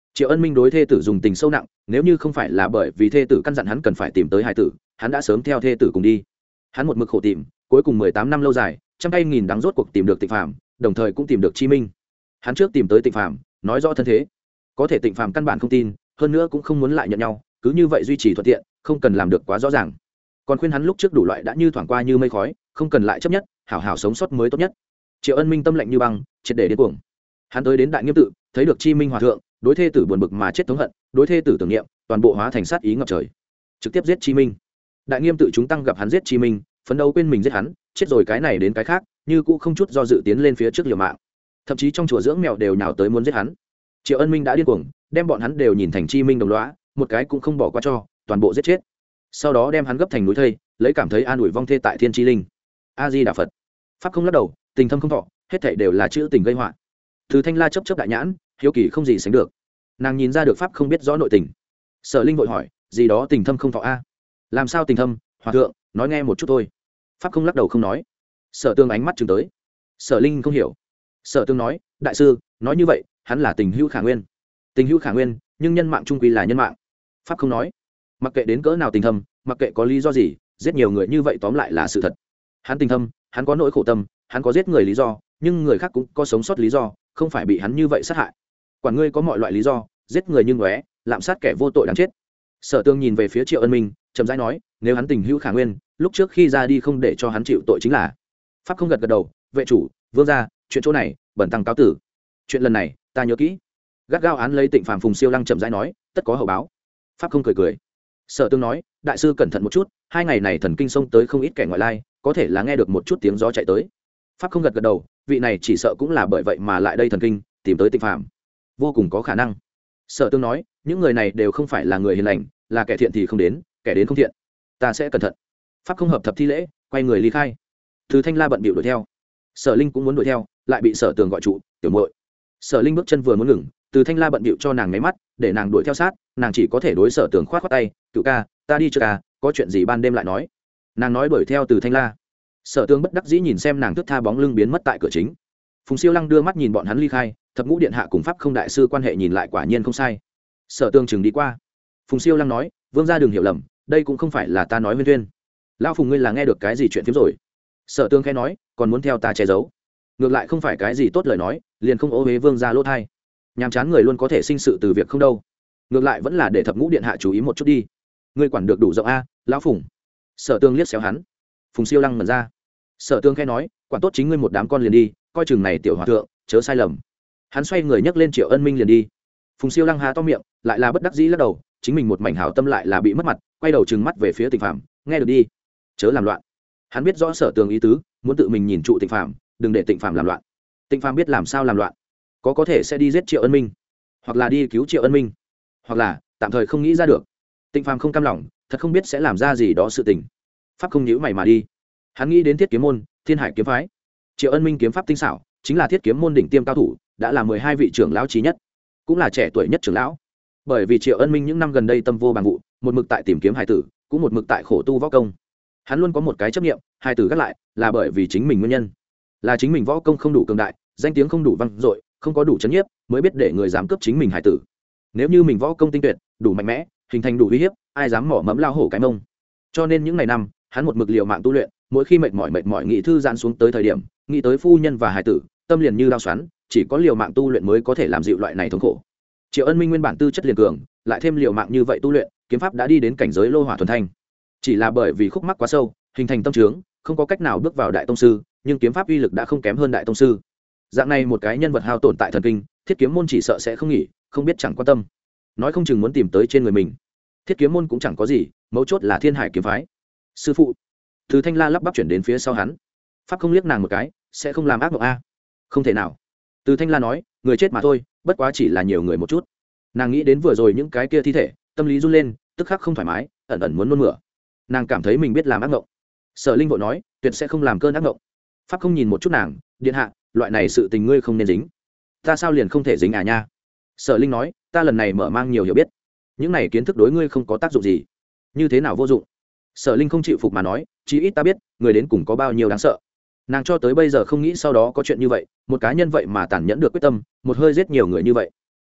Triệu Ân Minh đối thê tử dùng tình sâu nặng, nếu như không phải là bởi vì thê tử căn dặn hắn cần phải tìm tới hải tử, hắn đã sớm theo thê tử cùng đi. Hắn một mực khổ tìm, cuối cùng mười tám năm lâu dài, trăm tay nghìn đắng rốt cuộc tìm được Tịnh Phàm, đồng thời cũng tìm được Chi Minh. Hắn trước tìm tới Tịnh Phàm, nói rõ thân thế. Có thể Tịnh Phàm căn bản không tin, hơn nữa cũng không muốn lại nhận nhau, cứ như vậy duy trì thuận tiện, không cần làm được quá rõ ràng. Còn khuyên hắn lúc trước đủ loại đã như thoảng qua như mây khói, không cần lại chấp nhất, hảo hảo sống sót mới tốt nhất. Triệu Ân Minh tâm lạnh như băng, triệt để điên cuồng. Hắn tới đến Đại Nghiêm tự, thấy được Chi Minh hòa thượng, đối thê tử buồn bực mà chết thống hận, đối thê tử tưởng niệm, toàn bộ hóa thành sát ý ngập trời, trực tiếp giết Chi Minh. Đại Nghiêm tự chúng tăng gặp hắn giết Chi Minh, phấn đấu quên mình giết hắn, chết rồi cái này đến cái khác, như cũ không chút do dự tiến lên phía trước liều mạng. Thậm chí trong chùa dưỡng mèo đều nhào tới muốn giết hắn. Triệu Ân Minh đã điên cuồng, đem bọn hắn đều nhìn thành Chi Minh đồng lõa, một cái cũng không bỏ qua cho, toàn bộ giết chết. Sau đó đem hắn gấp thành núi thây, lấy cảm thấy an ủi vong thê tại thiên chi linh. A Di Đà Phật. Pháp không lắc đầu, tình thâm không thọ, hết thảy đều là chữ tình gây họa. Từ Thanh La chớp chớp đại nhãn, hiếu kỳ không gì sánh được. Nàng nhìn ra được Pháp không biết rõ nội tình. Sở Linh vội hỏi, gì đó tình thâm không thọ a? Làm sao tình thâm? Hòa thượng, nói nghe một chút thôi. Pháp không lắc đầu không nói. Sở Tương ánh mắt chừng tới. Sở Linh không hiểu. Sở Tương nói, đại sư, nói như vậy, hắn là tình hữu khả nguyên. Tình hữu khả nguyên, nhưng nhân mạng trung quy là nhân mạng. Pháp không nói, mặc kệ đến cỡ nào tình thâm, mặc kệ có lý do gì, giết nhiều người như vậy tóm lại là sự thật. Hắn tình thâm, hắn có nỗi khổ tâm, hắn có giết người lý do, nhưng người khác cũng có sống sót lý do, không phải bị hắn như vậy sát hại. Quản ngươi có mọi loại lý do, giết người như ngóe, lạm sát kẻ vô tội đáng chết. Sở Tương nhìn về phía Triệu Ân Minh, chậm rãi nói, nếu hắn tình hữu khả nguyên, lúc trước khi ra đi không để cho hắn chịu tội chính là. Pháp không gật gật đầu, vệ chủ, vương gia, chuyện chỗ này, bẩn tăng cáo tử. Chuyện lần này, ta nhớ kỹ. Gắt gao án lấy Tịnh Phàm Phùng Siêu Lăng chậm rãi nói, tất có hậu báo. Pháp không cười cười. Sở Tương nói, đại sư cẩn thận một chút, hai ngày này thần kinh xông tới không ít kẻ ngoại lai, có thể là nghe được một chút tiếng gió chạy tới. Pháp không gật gật đầu, vị này chỉ sợ cũng là bởi vậy mà lại đây thần kinh, tìm tới Tịnh Phàm, vô cùng có khả năng. Sở Tương nói, những người này đều không phải là người hiền lành, là kẻ thiện thì không đến, kẻ đến không thiện, ta sẽ cẩn thận. Pháp không hợp thập thi lễ, quay người ly khai. Từ Thanh La bận bịu đuổi theo. Sở Linh cũng muốn đuổi theo, lại bị Sở Tường gọi trụ, tiểu muội. Sở Linh bước chân vừa muốn ngừng, Từ Thanh La bận bịu cho nàng nháy mắt, để nàng đuổi theo sát, nàng chỉ có thể đối Sở Tường khoát khoát tay, cựu ca, ta đi chưa ca, có chuyện gì ban đêm lại nói. Nàng nói đuổi theo Từ Thanh La. Sở Tường bất đắc dĩ nhìn xem nàng thướt tha bóng lưng biến mất tại cửa chính. Phùng Siêu Lăng đưa mắt nhìn bọn hắn ly khai, thập ngũ điện hạ cùng Pháp không đại sư quan hệ nhìn lại quả nhiên không sai. Sở Tường chừng đi qua. Phùng Siêu Lăng nói, vương gia đừng hiểu lầm, đây cũng không phải là ta nói nguyên thuyên. Lão Phùng ngươi là nghe được cái gì chuyện phiếm rồi? Sở Tường khẽ nói, còn muốn theo ta che giấu. Ngược lại không phải cái gì tốt lời nói, liền không ô huế vương gia lỗ thai. Nhàm chán người luôn có thể sinh sự từ việc không đâu. Ngược lại vẫn là để thập ngũ điện hạ chú ý một chút đi. Ngươi quản được đủ rộng a, lão Phùng. Sở Tường liếc xéo hắn. Phùng Siêu Lăng mở ra. Sở Tường khẽ nói, quản tốt chính ngươi một đám con liền đi, coi chừng này tiểu hòa thượng, chớ sai lầm. Hắn xoay người nhấc lên Triệu Ân Minh liền đi. Phùng Siêu Lăng há to miệng, lại là bất đắc dĩ lắc đầu, chính mình một mảnh hảo tâm lại là bị mất mặt, quay đầu trừng mắt về phía Tịnh Phàm, nghe được đi, chớ làm loạn. Hắn biết rõ Sở Tường ý tứ, muốn tự mình nhìn trụ Tịnh Phàm, đừng để Tịnh Phàm làm loạn. Tịnh Phàm biết làm sao làm loạn, có có thể sẽ đi giết Triệu Ân Minh, hoặc là đi cứu Triệu Ân Minh, hoặc là tạm thời không nghĩ ra được. Tịnh Phàm không cam lòng, thật không biết sẽ làm ra gì đó sự tình. Pháp không nhíu mày mà đi. Hắn nghĩ đến Thiết Kiếm môn, Thiên Hải kiếm phái. Triệu Ân Minh kiếm pháp tinh xảo, chính là Thiết Kiếm môn đỉnh tiêm cao thủ, đã là mười hai vị trưởng lão chí nhất, cũng là trẻ tuổi nhất trưởng lão. Bởi vì Triệu Ân Minh những năm gần đây tâm vô bằng vụ, một mực tại tìm kiếm hải tử, cũng một mực tại khổ tu võ công. Hắn luôn có một cái chấp niệm, hải tử gác lại, là bởi vì chính mình nguyên nhân, là chính mình võ công không đủ cường đại, danh tiếng không đủ vang dội, không có đủ chấn nhiếp, mới biết để người dám cướp chính mình hải tử. Nếu như mình võ công tinh tuyệt, đủ mạnh mẽ, hình thành đủ uy hiếp, ai dám mỏ mẫm lao hổ cái mông. Cho nên những ngày năm, hắn một mực liều mạng tu luyện, mỗi khi mệt mỏi mệt mỏi nghĩ thư giãn xuống tới thời điểm, nghĩ tới phu nhân và hải tử, tâm liền như dao xoắn, chỉ có liều mạng tu luyện mới có thể làm dịu loại này thống khổ. Triệu Ân Minh nguyên bản tư chất liền cường, lại thêm liều mạng như vậy tu luyện, kiếm pháp đã đi đến cảnh giới lô hỏa thuần thanh. Chỉ là bởi vì khúc mắc quá sâu, hình thành tâm trướng, không có cách nào bước vào đại tông sư, nhưng kiếm pháp uy lực đã không kém hơn đại tông sư. Dạng này một cái nhân vật hao tổn tại thần kinh, Thiết Kiếm môn chỉ sợ sẽ không nghỉ, không biết chẳng quan tâm, nói không chừng muốn tìm tới trên người mình. Thiết Kiếm môn cũng chẳng có gì, mấu chốt là Thiên Hải kiếm phái. Sư phụ. Từ Thanh La lắp bắp chuyển đến phía sau hắn. Pháp không liếc nàng một cái, sẽ không làm ác mộng a? Không thể nào. Từ Thanh La nói, người chết mà thôi, bất quá chỉ là nhiều người một chút. Nàng nghĩ đến vừa rồi những cái kia thi thể, tâm lý run lên, tức khắc không thoải mái, ẩn ẩn muốn nôn mửa. Nàng cảm thấy mình biết làm ác mộng. Sở Linh vội nói, tuyệt sẽ không làm cơn ác mộng. Pháp không nhìn một chút nàng, điện hạ, loại này sự tình ngươi không nên dính. Ta sao liền không thể dính à nha? Sở Linh nói, ta lần này mở mang nhiều hiểu biết, những này kiến thức đối ngươi không có tác dụng gì. Như thế nào vô dụng? Sở Linh không chịu phục mà nói, chí ít ta biết người đến cùng có bao nhiêu đáng sợ. Nàng cho tới bây giờ không nghĩ sau đó có chuyện như vậy, một cá nhân vậy mà tàn nhẫn được quyết tâm, một hơi giết nhiều người như vậy.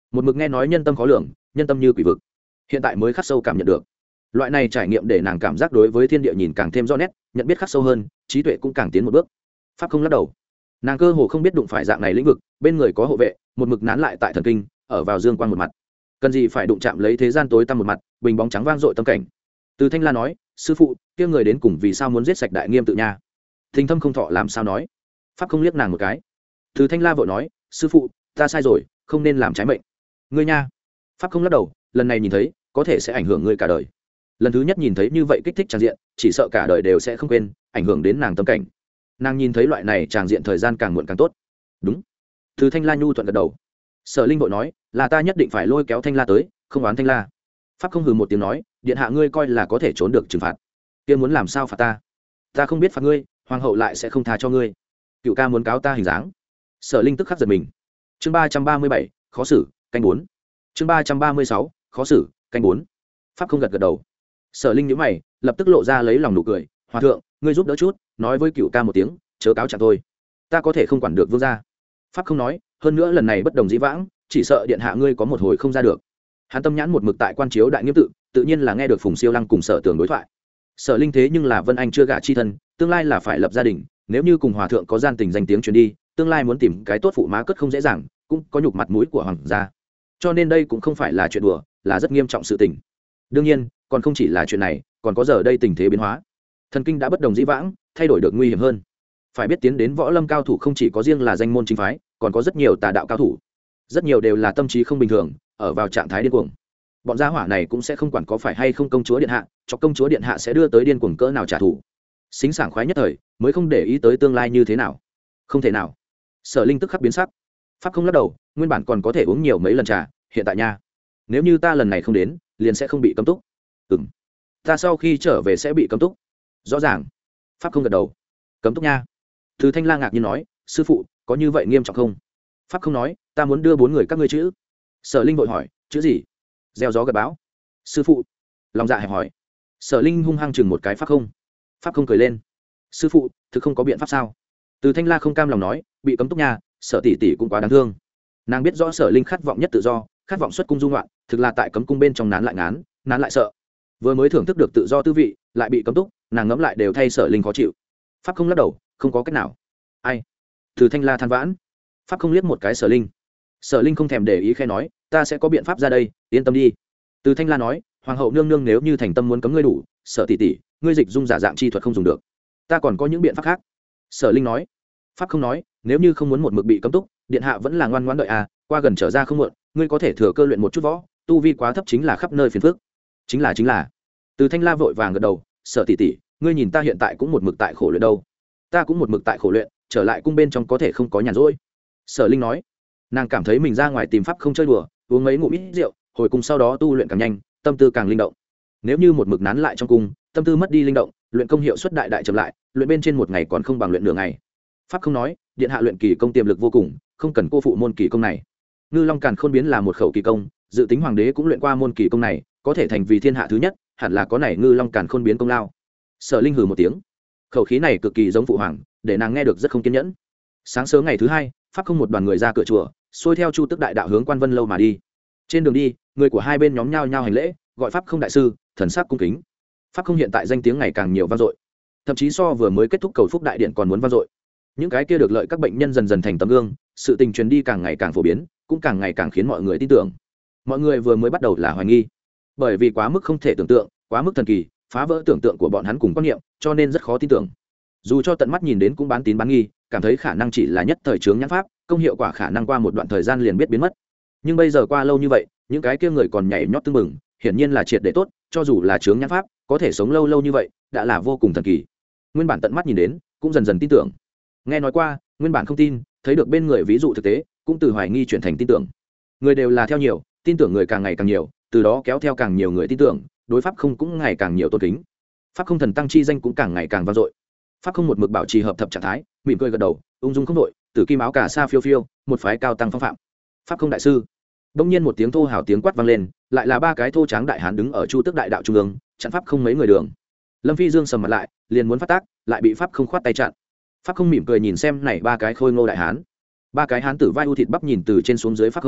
một mực nghe nói nhân tâm khó lường, nhân tâm như quỷ vực, hiện tại mới khắc sâu cảm nhận được. Loại này trải nghiệm để nàng cảm giác đối với thiên địa nhìn càng thêm rõ nét, nhận biết khắc sâu hơn, trí tuệ cũng càng tiến một bước. Pháp không lắc đầu, nàng cơ hồ không biết đụng phải dạng này lĩnh vực, bên người có hộ vệ, một mực nán lại tại thần kinh, ở vào dương quang một mặt, cần gì phải đụng chạm lấy thế gian tối tăm một mặt, bình bóng trắng vang dội tâm cảnh. Từ Thanh La nói, sư phụ, kia người đến cùng vì sao muốn giết sạch đại nghiêm tự nha? Thình Thâm không thọ làm sao nói? Pháp không liếc nàng một cái. Từ Thanh La vội nói, sư phụ, ta sai rồi, không nên làm trái mệnh. Ngươi nha. Pháp không lắc đầu, lần này nhìn thấy, có thể sẽ ảnh hưởng ngươi cả đời. Lần thứ nhất nhìn thấy như vậy kích thích tràng diện, chỉ sợ cả đời đều sẽ không quên, ảnh hưởng đến nàng tâm cảnh. Nàng nhìn thấy loại này tràng diện thời gian càng muộn càng tốt. Đúng. Từ Thanh La nhu thuận gật đầu. Sở Linh vội nói, là ta nhất định phải lôi kéo Thanh La tới, không oán Thanh La. Pháp không hừ một tiếng nói, điện hạ ngươi coi là có thể trốn được trừng phạt, kia muốn làm sao phạt ta? Ta không biết phạt ngươi, hoàng hậu lại sẽ không tha cho ngươi. Cựu ca muốn cáo ta hình dáng. Sở Linh tức khắc giật mình. Chương ba trăm ba mươi bảy, khó xử, canh bốn. Chương ba trăm ba mươi sáu, khó xử, canh bốn. Pháp không gật gật đầu. Sở Linh nhíu mày, lập tức lộ ra lấy lòng nụ cười, "Hòa thượng, ngươi giúp đỡ chút, nói với Cựu ca một tiếng, chớ cáo trạng thôi. Ta có thể không quản được vương gia." Pháp không nói, hơn nữa lần này bất đồng dĩ vãng, chỉ sợ điện hạ ngươi có một hồi không ra được. Hắn tâm nhãn một mực tại quan chiếu đại nghiêm tự, tự nhiên là nghe được Phùng Siêu Lăng cùng Sở Tường đối thoại. Sở Linh thế nhưng là Vân Anh chưa gả chi thân, tương lai là phải lập gia đình, nếu như cùng hòa thượng có gian tình danh tiếng truyền đi, tương lai muốn tìm cái tốt phụ má cất không dễ dàng, cũng có nhục mặt mũi của hoàng gia. Cho nên đây cũng không phải là chuyện đùa, là rất nghiêm trọng sự tình. Đương nhiên, còn không chỉ là chuyện này, còn có giờ đây tình thế biến hóa. Thần kinh đã bất đồng dĩ vãng, thay đổi được nguy hiểm hơn. Phải biết tiến đến võ lâm cao thủ không chỉ có riêng là danh môn chính phái, còn có rất nhiều tà đạo cao thủ. Rất nhiều đều là tâm trí không bình thường, ở vào trạng thái điên cuồng. Bọn gia hỏa này cũng sẽ không quản có phải hay không công chúa điện hạ, cho công chúa điện hạ sẽ đưa tới điên cuồng cỡ nào trả thù. Xính sảng khoái nhất thời, mới không để ý tới tương lai như thế nào. Không thể nào. Sở Linh tức khắc biến sắc. Pháp không lắc đầu, nguyên bản còn có thể uống nhiều mấy lần trà, hiện tại nha, nếu như ta lần này không đến, liền sẽ không bị cấm túc. Ừm, ta sau khi trở về sẽ bị cấm túc. Rõ ràng. Pháp không gật đầu. Cấm túc nha. Từ Thanh La ngạc nhiên nói, sư phụ, có như vậy nghiêm trọng không? Pháp không nói, ta muốn đưa bốn người các ngươi chữ. Sở Linh vội hỏi, chữ gì? Gieo gió gặt bão. Sư phụ. Lòng dạ hẹp hỏi. Sở Linh hung hăng chừng một cái Pháp không. Pháp không cười lên. Sư phụ, thực không có biện pháp sao? Từ Thanh La không cam lòng nói, bị cấm túc nhà, Sở tỷ tỷ cũng quá đáng thương. Nàng biết rõ Sở Linh khát vọng nhất tự do, khát vọng xuất cung du ngoạn, thực là tại cấm cung bên trong nán lại ngán, nán lại sợ. Vừa mới thưởng thức được tự do tư vị, lại bị cấm túc, nàng ngẫm lại đều thay Sở Linh khó chịu. Pháp không lắc đầu, không có cách nào. Ai? Từ Thanh La than vãn. Pháp không liếc một cái Sở Linh. Sở Linh không thèm để ý khẽ nói, ta sẽ có biện pháp ra đây, yên tâm đi. Từ Thanh La nói, hoàng hậu nương nương nếu như thành tâm muốn cấm ngươi đủ, Sở tỷ tỷ, ngươi dịch dung giả dạng chi thuật không dùng được, ta còn có những biện pháp khác. Sở Linh nói. Pháp không nói, nếu như không muốn một mực bị cấm túc, điện hạ vẫn là ngoan ngoãn đợi à, qua gần trở ra không muộn, ngươi có thể thừa cơ luyện một chút võ, tu vi quá thấp chính là khắp nơi phiền phức. Chính là chính là. Từ Thanh La vội vàng gật đầu, Sở tỷ tỷ, ngươi nhìn ta hiện tại cũng một mực tại khổ luyện đâu. Ta cũng một mực tại khổ luyện, trở lại cung bên trong có thể không có nhàn rỗi. Sở Linh nói. Nàng cảm thấy mình ra ngoài tìm pháp không chơi đùa, uống mấy ngụm ít rượu, hồi cung sau đó tu luyện càng nhanh, tâm tư càng linh động. Nếu như một mực nán lại trong cung, tâm tư mất đi linh động, luyện công hiệu suất đại đại chậm lại, luyện bên trên một ngày còn không bằng luyện nửa ngày. Pháp không nói, điện hạ luyện kỳ công tiềm lực vô cùng, không cần cô phụ môn kỳ công này. Ngư Long Càn Khôn biến là một khẩu kỳ công, dự tính hoàng đế cũng luyện qua môn kỳ công này, có thể thành vì thiên hạ thứ nhất, hẳn là có này Ngư Long Càn Khôn biến công lao. Sở Linh hừ một tiếng, khẩu khí này cực kỳ giống phụ hoàng, để nàng nghe được rất không kiên nhẫn. Sáng sớm ngày thứ hai, Pháp không một đoàn người ra cửa chùa, xuôi theo Chu Tức đại đạo hướng Quan Vân lâu mà đi. Trên đường đi, người của hai bên nhóm nhau nhau hành lễ, gọi Pháp không đại sư, thần sắc cung kính. Pháp không hiện tại danh tiếng ngày càng nhiều vang dội, thậm chí so vừa mới kết thúc cầu phúc đại điện còn muốn vang dội. Những cái kia được lợi các bệnh nhân dần dần thành tấm gương, sự tình truyền đi càng ngày càng phổ biến, cũng càng ngày càng khiến mọi người tin tưởng. Mọi người vừa mới bắt đầu là hoài nghi, bởi vì quá mức không thể tưởng tượng, quá mức thần kỳ, phá vỡ tưởng tượng của bọn hắn cùng quan niệm, cho nên rất khó tin tưởng. Dù cho tận mắt nhìn đến cũng bán tín bán nghi, cảm thấy khả năng chỉ là nhất thời chướng nhãn pháp, công hiệu quả khả năng qua một đoạn thời gian liền biết biến mất. Nhưng bây giờ qua lâu như vậy, những cái kia người còn nhảy nhót tưng bừng, hiển nhiên là triệt để tốt, cho dù là chướng nhãn pháp, có thể sống lâu lâu như vậy, đã là vô cùng thần kỳ. Nguyên bản tận mắt nhìn đến, cũng dần dần tin tưởng. Nghe nói qua, nguyên bản không tin, thấy được bên người ví dụ thực tế, cũng từ hoài nghi chuyển thành tin tưởng. Người đều là theo nhiều, tin tưởng người càng ngày càng nhiều, từ đó kéo theo càng nhiều người tin tưởng, đối pháp không cũng ngày càng nhiều tôn kính. Pháp không thần tăng chi danh cũng càng ngày càng vang dội. Pháp không một mực bảo trì hợp thập trạng thái, mỉm cười gật đầu, ung dung không đội, tử kim áo cà sa phiêu phiêu, một phái cao tăng phong phạm. Pháp không đại sư. Đông nhiên một tiếng thô hào tiếng quát vang lên, lại là ba cái thô tráng đại hán đứng ở Chu Tước đại đạo trung ương, chặn pháp không mấy người đường. Lâm Phi Dương sầm mặt lại, liền muốn phát tác, lại bị pháp không khoát tay chặn. Pháp không mỉm cười nhìn xem này ba cái khôi ngô đại hán. Ba cái hán tử vai u thịt bắp nhìn từ trên xuống dưới pháp không,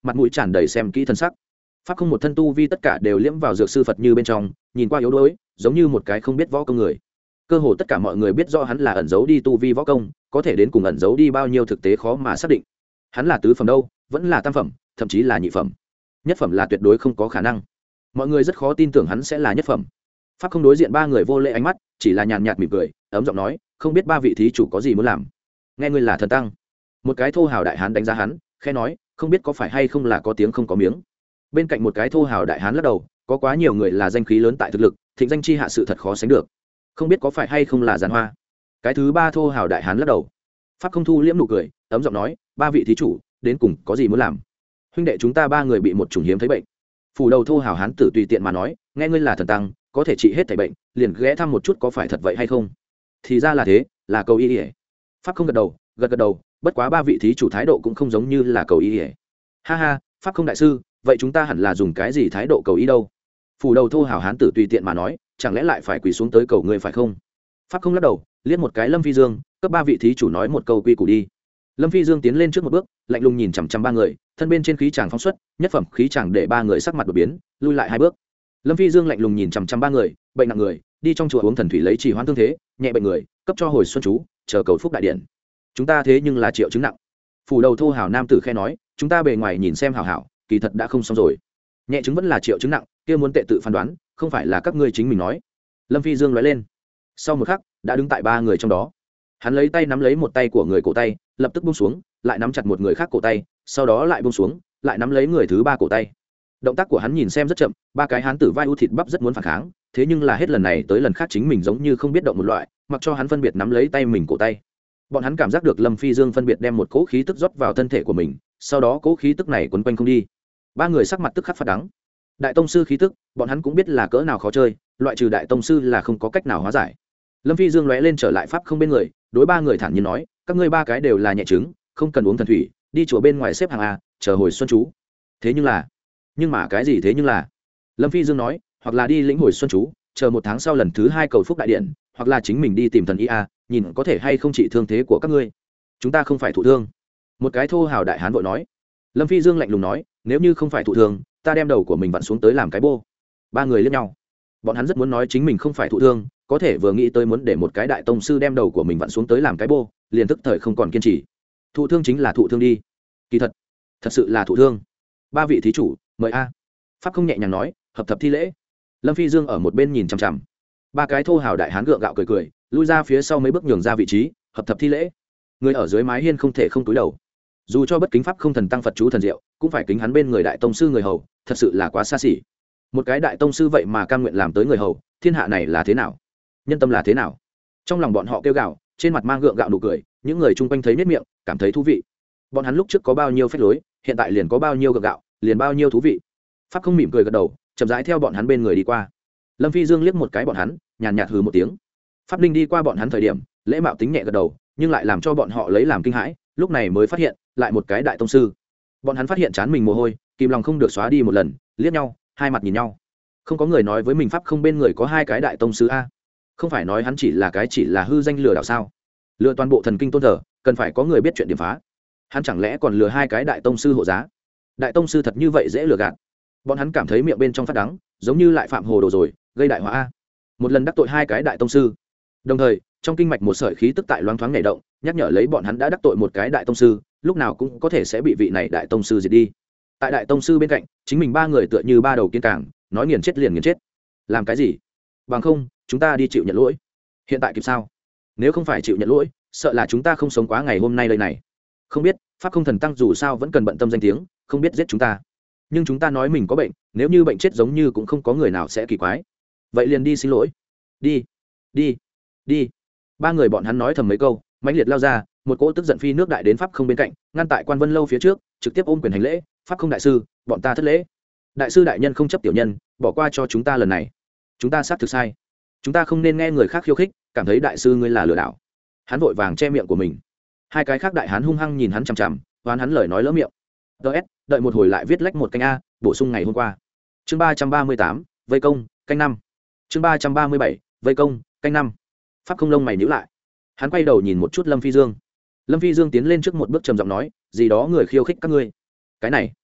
mặt mũi tràn đầy xem kỹ thân sắc. Pháp không một thân tu vi tất cả đều liễm vào dược sư Phật như bên trong, nhìn qua yếu đuối, giống như một cái không biết võ công người. Cơ hồ tất cả mọi người biết rõ hắn là ẩn giấu đi tu vi võ công, có thể đến cùng ẩn giấu đi bao nhiêu thực tế khó mà xác định. Hắn là tứ phẩm đâu, vẫn là tam phẩm, thậm chí là nhị phẩm. Nhất phẩm là tuyệt đối không có khả năng. Mọi người rất khó tin tưởng hắn sẽ là nhất phẩm. Pháp không đối diện ba người vô lễ ánh mắt, chỉ là nhàn nhạt mỉm cười, ấm giọng nói, không biết ba vị thí chủ có gì muốn làm. Nghe ngươi là thần tăng. Một cái thô hào đại hán đánh giá hắn, khẽ nói, không biết có phải hay không là có tiếng không có miếng. Bên cạnh một cái thô hào đại hán lắc đầu, có quá nhiều người là danh khí lớn tại thực lực, thịnh danh chi hạ sự thật khó sánh được. Không biết có phải hay không là giàn hoa. Cái thứ ba thô hào đại hán lắc đầu. Pháp không thu liễm nụ cười, ấm giọng nói, ba vị thí chủ đến cùng có gì muốn làm. Huynh đệ chúng ta ba người bị một chủng hiếm thấy bệnh. Phủ đầu thô hào hán tử tùy tiện mà nói, nghe ngươi là thần tăng, có thể trị hết thảy bệnh, liền ghé thăm một chút có phải thật vậy hay không. Thì ra là thế, là cầu y ỉa. Pháp không gật đầu, gật gật đầu, bất quá ba vị thí chủ thái độ cũng không giống như là cầu y ỉa. Ha ha, Pháp không đại sư, vậy chúng ta hẳn là dùng cái gì thái độ cầu y đâu? Phủ đầu thô hào hán tử tùy tiện mà nói, chẳng lẽ lại phải quỳ xuống tới cầu ngươi phải không? Pháp không lắc đầu, liếc một cái Lâm Phi Dương, cấp ba vị thí chủ nói một câu quy củ đi. Lâm Phi Dương tiến lên trước một bước, lạnh lùng nhìn chằm chằm ba người, thân bên trên khí chàng phóng xuất, nhất phẩm khí chàng để ba người sắc mặt đột biến, lui lại hai bước. Lâm Phi Dương lạnh lùng nhìn chằm chằm ba người, bệnh nặng người, đi trong chùa uống thần thủy lấy trì hoãn thương thế, nhẹ bệnh người, cấp cho hồi xuân chú, chờ cầu phúc đại điện. Chúng ta thế nhưng là triệu chứng nặng. Phủ đầu thô hào nam tử khe nói, chúng ta bề ngoài nhìn xem hảo hảo, kỳ thật đã không xong rồi. Nhẹ chứng vẫn là triệu chứng nặng, kia muốn tệ tự phán đoán, không phải là các ngươi chính mình nói. Lâm Phi Dương nói lên. Sau một khắc, đã đứng tại ba người trong đó. Hắn lấy tay nắm lấy một tay của người cổ tay, lập tức buông xuống, lại nắm chặt một người khác cổ tay, sau đó lại buông xuống, lại nắm lấy người thứ ba cổ tay. Động tác của hắn nhìn xem rất chậm, ba cái hán tử vai u thịt bắp rất muốn phản kháng, thế nhưng là hết lần này tới lần khác chính mình giống như không biết động một loại, mặc cho hắn phân biệt nắm lấy tay mình cổ tay. Bọn hắn cảm giác được Lâm Phi Dương phân biệt đem một cỗ khí tức rót vào thân thể của mình, sau đó cỗ khí tức này quấn quanh không đi. Ba người sắc mặt tức khắc phát đắng. Đại tông sư khí tức, bọn hắn cũng biết là cỡ nào khó chơi, loại trừ đại tông sư là không có cách nào hóa giải. Lâm Phi Dương lóe lên trở lại pháp không bên người, đối ba người thản nhiên nói, các ngươi ba cái đều là nhẹ chứng, không cần uống thần thủy, đi chùa bên ngoài xếp hàng a, chờ hồi xuân chú. Thế nhưng là, nhưng mà cái gì thế nhưng là? Lâm Phi Dương nói, hoặc là đi lĩnh hồi xuân chú, chờ một tháng sau lần thứ hai cầu phúc đại điện, hoặc là chính mình đi tìm thần y a, nhìn có thể hay không trị thương thế của các ngươi. Chúng ta không phải thụ thương. Một cái thô hào đại hán vội nói. Lâm Phi Dương lạnh lùng nói, nếu như không phải thụ thương, ta đem đầu của mình vặn xuống tới làm cái bô. Ba người liếc nhau. Bọn hắn rất muốn nói chính mình không phải thụ thương, có thể vừa nghĩ tới muốn để một cái đại tông sư đem đầu của mình vặn xuống tới làm cái bô, liền tức thời không còn kiên trì. Thụ thương chính là thụ thương đi. Kỳ thật, thật sự là thụ thương. Ba vị thí chủ, mời a. Pháp không nhẹ nhàng nói, hợp thập thi lễ. Lâm Phi Dương ở một bên nhìn chằm chằm. Ba cái thô hào đại hán gượng gạo cười cười, lui ra phía sau mấy bước nhường ra vị trí, hợp thập thi lễ. Người ở dưới mái hiên không thể không cúi đầu. Dù cho bất kính pháp không thần tăng Phật chú thần diệu, cũng phải kính hắn bên người đại tông sư người hầu, thật sự là quá xa xỉ. Một cái đại tông sư vậy mà cam nguyện làm tới người hầu, thiên hạ này là thế nào? Nhân tâm là thế nào? Trong lòng bọn họ kêu gào, trên mặt mang gượng gạo nụ cười, những người chung quanh thấy nét miệng, cảm thấy thú vị. Bọn hắn lúc trước có bao nhiêu phép lối, hiện tại liền có bao nhiêu gượng gạo, liền bao nhiêu thú vị. Pháp không mỉm cười gật đầu, chậm rãi theo bọn hắn bên người đi qua. Lâm Phi Dương liếc một cái bọn hắn, nhàn nhạt hừ một tiếng. Pháp Linh đi qua bọn hắn thời điểm, lễ mạo tính nhẹ gật đầu, nhưng lại làm cho bọn họ lấy làm kinh hãi, lúc này mới phát hiện, lại một cái đại tông sư. Bọn hắn phát hiện chán mình mồ hôi, kìm lòng không được xóa đi một lần, liếc nhau, hai mặt nhìn nhau. Không có người nói với mình Pháp không bên người có hai cái đại tông sư a. Không phải nói hắn chỉ là cái chỉ là hư danh lừa đảo sao? Lừa toàn bộ thần kinh tôn thờ, cần phải có người biết chuyện điểm phá. Hắn chẳng lẽ còn lừa hai cái đại tông sư hộ giá? Đại tông sư thật như vậy dễ lừa gạt? Bọn hắn cảm thấy miệng bên trong phát đắng, giống như lại phạm hồ đồ rồi, gây đại họa a. Một lần đắc tội hai cái đại tông sư. Đồng thời, trong kinh mạch một sợi khí tức tại loáng thoáng nhảy động, nhắc nhở lấy bọn hắn đã đắc tội một cái đại tông sư, lúc nào cũng có thể sẽ bị vị này đại tông sư diệt đi. Tại đại tông sư bên cạnh, chính mình ba người tựa như ba đầu kiên càng, nói nghiền chết liền nghiền chết. Làm cái gì? Bằng không, chúng ta đi chịu nhận lỗi. Hiện tại kịp sao? Nếu không phải chịu nhận lỗi, sợ là chúng ta không sống quá ngày hôm nay đây này. Không biết, pháp không thần tăng dù sao vẫn cần bận tâm danh tiếng, không biết giết chúng ta. Nhưng chúng ta nói mình có bệnh, nếu như bệnh chết giống như cũng không có người nào sẽ kỳ quái. Vậy liền đi xin lỗi. Đi, đi, đi. Ba người bọn hắn nói thầm mấy câu, mãnh liệt lao ra, một cỗ tức giận phi nước đại đến pháp không bên cạnh, ngăn tại Quan Vân lâu phía trước, trực tiếp ôm quyền hành lễ, pháp không đại sư, bọn ta thất lễ. Đại sư đại nhân không chấp tiểu nhân, bỏ qua cho chúng ta lần này. Chúng ta xác thực sai. Chúng ta không nên nghe người khác khiêu khích, cảm thấy đại sư ngươi là lừa đảo. Hắn vội vàng che miệng của mình. Hai cái khác đại hán hung hăng nhìn hắn chằm chằm, oán hắn lời nói lỡ miệng. ds đợi một hồi lại viết lách một canh a, bổ sung ngày hôm qua. Chương ba trăm ba mươi tám, vây công, canh năm. Chương ba trăm ba mươi bảy, vây công, canh năm. Pháp không lông mày nhíu lại. Hắn quay đầu nhìn một chút Lâm Phi Dương. Lâm Phi Dương tiến lên trước một bước trầm giọng nói, gì đó người khiêu khích các ngươi. Cái này,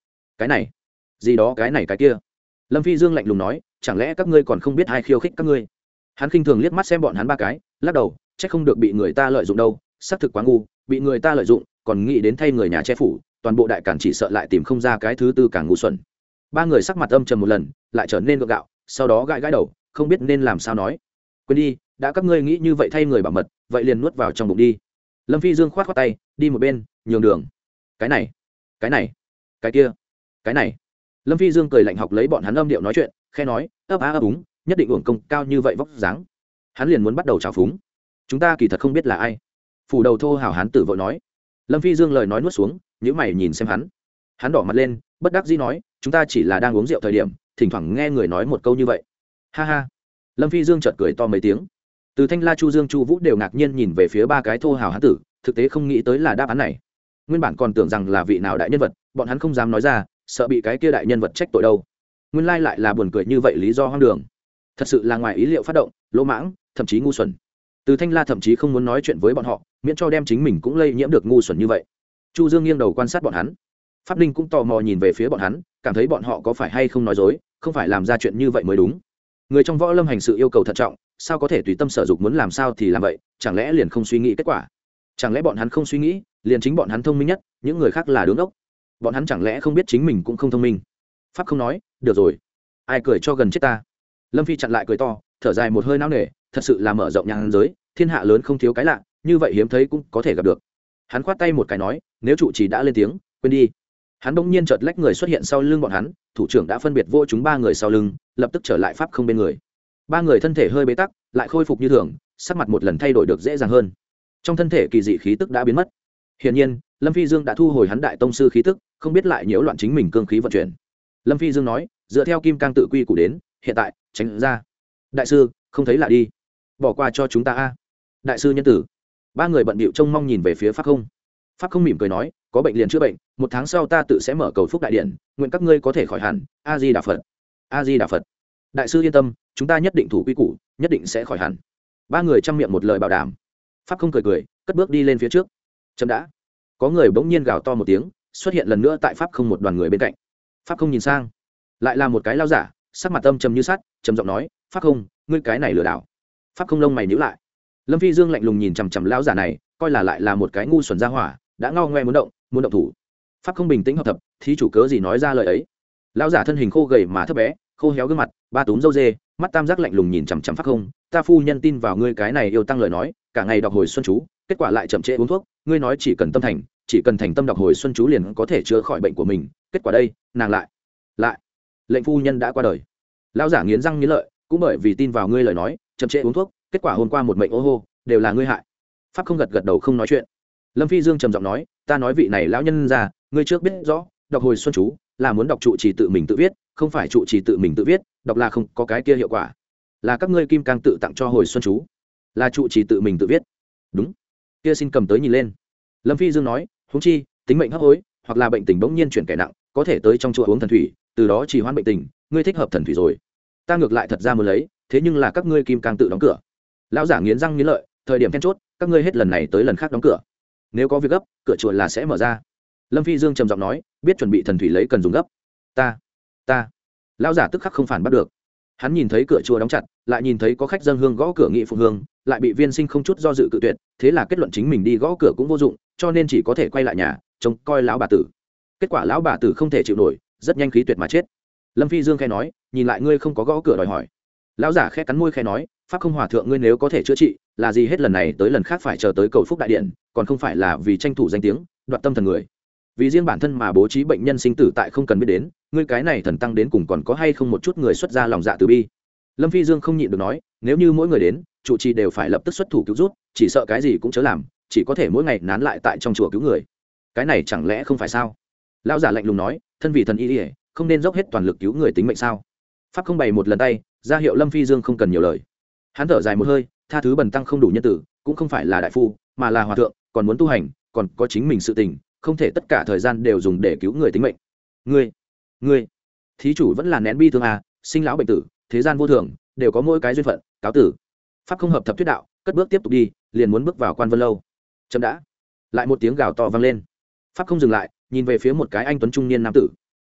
cái này gì đó cái này cái kia. Lâm Phi Dương lạnh lùng nói, chẳng lẽ các ngươi còn không biết ai khiêu khích các ngươi? Hắn khinh thường liếc mắt xem bọn hắn ba cái, lắc đầu, chắc không được bị người ta lợi dụng đâu, xác thực quá ngu, bị người ta lợi dụng còn nghĩ đến thay người nhà che phủ, toàn bộ đại cản chỉ sợ lại tìm không ra cái thứ tư càng ngu xuẩn. Ba người sắc mặt âm trầm một lần, lại trở nên gượng gạo, sau đó gãi gãi đầu, không biết nên làm sao nói. Quên đi, đã các ngươi nghĩ như vậy thay người bảo mật, vậy liền nuốt vào trong bụng đi. Lâm Phi Dương khoát khoát tay, đi một bên, nhường đường. Cái này, cái này, cái kia, cái này. Lâm Phi Dương cười lạnh học lấy bọn hắn âm điệu nói chuyện, khẽ nói, ấp á ấp úng, nhất định uổng công cao như vậy vóc dáng. Hắn liền muốn bắt đầu trào phúng. Chúng ta kỳ thật không biết là ai. Phủ đầu thô hào hán tử vội nói. Lâm Phi Dương lời nói nuốt xuống, nhíu mày nhìn xem hắn. Hắn đỏ mặt lên, bất đắc dĩ nói, chúng ta chỉ là đang uống rượu thời điểm, thỉnh thoảng nghe người nói một câu như vậy. Ha ha. Lâm Phi Dương chợt cười to mấy tiếng. Từ Thanh La, Chu Dương, Chu Vũ đều ngạc nhiên nhìn về phía ba cái thô hào hán tử, thực tế không nghĩ tới là đáp án này. Nguyên bản còn tưởng rằng là vị nào đại nhân vật, bọn hắn không dám nói ra, sợ bị cái kia đại nhân vật trách tội đâu. Nguyên lai lại là buồn cười như vậy, lý do hoang đường. Thật sự là ngoài ý liệu phát động, lỗ mãng, thậm chí ngu xuẩn. Từ Thanh La thậm chí không muốn nói chuyện với bọn họ, miễn cho đem chính mình cũng lây nhiễm được ngu xuẩn như vậy. Chu Dương nghiêng đầu quan sát bọn hắn. Pháp Ninh cũng tò mò nhìn về phía bọn hắn, cảm thấy bọn họ có phải hay không nói dối, không phải làm ra chuyện như vậy mới đúng. Người trong võ lâm hành sự yêu cầu thận trọng, sao có thể tùy tâm sở dục muốn làm sao thì làm vậy, chẳng lẽ liền không suy nghĩ kết quả? Chẳng lẽ bọn hắn không suy nghĩ, liền chính bọn hắn thông minh nhất, những người khác là đứng ốc? Bọn hắn chẳng lẽ không biết chính mình cũng không thông minh? Pháp không nói, được rồi. Ai cười cho gần chết ta. Lâm Phi chặn lại cười to, thở dài một hơi não nề, thật sự là mở rộng nhãn giới, thiên hạ lớn không thiếu cái lạ, như vậy hiếm thấy cũng có thể gặp được. Hắn khoát tay một cái nói, nếu trụ trì đã lên tiếng, quên đi. Hắn bỗng nhiên chợt lách người xuất hiện sau lưng bọn hắn, thủ trưởng đã phân biệt vô chúng ba người sau lưng, lập tức trở lại pháp không bên người. Ba người thân thể hơi bế tắc, lại khôi phục như thường, sắc mặt một lần thay đổi được dễ dàng hơn. Trong thân thể kỳ dị khí tức đã biến mất. Hiển nhiên, Lâm Phi Dương đã thu hồi hắn đại tông sư khí tức, không biết lại nhiễu loạn chính mình cương khí vận chuyển. Lâm Phi Dương nói, dựa theo kim cang tự quy củ đến, hiện tại tránh ra. Đại sư, không thấy lạ đi, bỏ qua cho chúng ta a. Đại sư nhân tử. Ba người bận bịu trông mong nhìn về phía pháp không. Pháp không mỉm cười nói, có bệnh liền chữa bệnh, một tháng sau ta tự sẽ mở cầu phúc đại điện, nguyện các ngươi có thể khỏi hẳn. A Di Đà Phật. A Di Đà Phật. Đại sư yên tâm, chúng ta nhất định thủ quy củ, nhất định sẽ khỏi hẳn. Ba người chăm miệng một lời bảo đảm. Pháp không cười cười, cất bước đi lên phía trước. Chậm đã. Có người bỗng nhiên gào to một tiếng, xuất hiện lần nữa tại pháp không một đoàn người bên cạnh. Pháp không nhìn sang, lại là một cái lao giả, sắc mặt âm trầm như sắt, trầm giọng nói, pháp không, ngươi cái này lừa đảo. Pháp không lông mày nhíu lại. Lâm Phi Dương lạnh lùng nhìn chằm chằm lão giả này, coi là lại là một cái ngu xuẩn gia hỏa, đã ngao ngoe muốn động, muốn động thủ. Pháp không bình tĩnh hợp thập, thí chủ cớ gì nói ra lời ấy. Lão giả thân hình khô gầy mà thấp bé, khô héo gương mặt, ba túm râu dê, mắt tam giác lạnh lùng nhìn chằm chằm pháp không, ta phu nhân tin vào ngươi cái này yêu tăng lời nói, cả ngày đọc hồi xuân chú, kết quả lại chậm trễ uống thuốc, ngươi nói chỉ cần tâm thành, chỉ cần thành tâm đọc hồi xuân chú liền có thể chữa khỏi bệnh của mình, kết quả đây, nàng lại lại lệnh phu nhân đã qua đời. Lão giả nghiến răng nghiến lợi, cũng bởi vì tin vào ngươi lời nói, chậm trễ uống thuốc, kết quả hôm qua một mệnh ô hô, đều là ngươi hại. Pháp không gật gật đầu không nói chuyện. Lâm Phi Dương trầm giọng nói, ta nói vị này lão nhân ra, ngươi trước biết rõ, đọc hồi xuân chú là muốn đọc trụ trì tự mình tự viết, không phải trụ trì tự mình tự viết, đọc là không có cái kia hiệu quả. Là các ngươi kim cang tự tặng cho hồi xuân chú, là trụ trì tự mình tự viết. Đúng. Kia xin cầm tới nhìn lên. Lâm Phi Dương nói, huống chi, tính mệnh hấp hối, hoặc là bệnh tình bỗng nhiên chuyển kẻ nặng, có thể tới trong chùa uống thần thủy, từ đó chỉ hoãn bệnh tình, ngươi thích hợp thần thủy rồi. Ta ngược lại thật ra muốn lấy, thế nhưng là các ngươi kim cang tự đóng cửa. Lão giả nghiến răng nghiến lợi, thời điểm then chốt, các ngươi hết lần này tới lần khác đóng cửa. Nếu có việc gấp, cửa chùa là sẽ mở ra. Lâm Phi Dương trầm giọng nói, biết chuẩn bị thần thủy lấy cần dùng gấp. Ta, ta. Lão giả tức khắc không phản bắt được. Hắn nhìn thấy cửa chùa đóng chặt, lại nhìn thấy có khách dâng hương gõ cửa nghị phụ hương, lại bị viên sinh không chút do dự cự tuyệt, thế là kết luận chính mình đi gõ cửa cũng vô dụng, cho nên chỉ có thể quay lại nhà, trông coi lão bà tử. Kết quả lão bà tử không thể chịu nổi, rất nhanh khí tuyệt mà chết. Lâm Phi Dương khẽ nói, nhìn lại ngươi không có gõ cửa đòi hỏi. Lão giả khẽ cắn môi khẽ nói, pháp không hòa thượng ngươi nếu có thể chữa trị, là gì hết lần này tới lần khác phải chờ tới cầu phúc đại điện, còn không phải là vì tranh thủ danh tiếng, đoạt tâm thần người. Vì riêng bản thân mà bố trí bệnh nhân sinh tử tại không cần biết đến, ngươi cái này thần tăng đến cùng còn có hay không một chút người xuất ra lòng dạ từ bi. Lâm Phi Dương không nhịn được nói, nếu như mỗi người đến, trụ trì đều phải lập tức xuất thủ cứu rút, chỉ sợ cái gì cũng chớ làm, chỉ có thể mỗi ngày nán lại tại trong chùa cứu người. Cái này chẳng lẽ không phải sao? Lão giả lạnh lùng nói, thân vị thần y ỉa, không nên dốc hết toàn lực cứu người tính mệnh sao? Pháp không bày một lần tay, ra hiệu Lâm Phi Dương không cần nhiều lời. Hắn thở dài một hơi, tha thứ bần tăng không đủ nhân tử, cũng không phải là đại phu, mà là hòa thượng, còn muốn tu hành, còn có chính mình sự tình, không thể tất cả thời gian đều dùng để cứu người tính mệnh. Ngươi, ngươi, thí chủ vẫn là nén bi thương à, sinh lão bệnh tử, thế gian vô thường, đều có mỗi cái duyên phận, cáo tử. Pháp không hợp thập thuyết đạo, cất bước tiếp tục đi, liền muốn bước vào Quan Vân lâu. Chậm đã. Lại một tiếng gào to vang lên. Pháp không dừng lại, nhìn về phía một cái anh tuấn trung niên nam tử.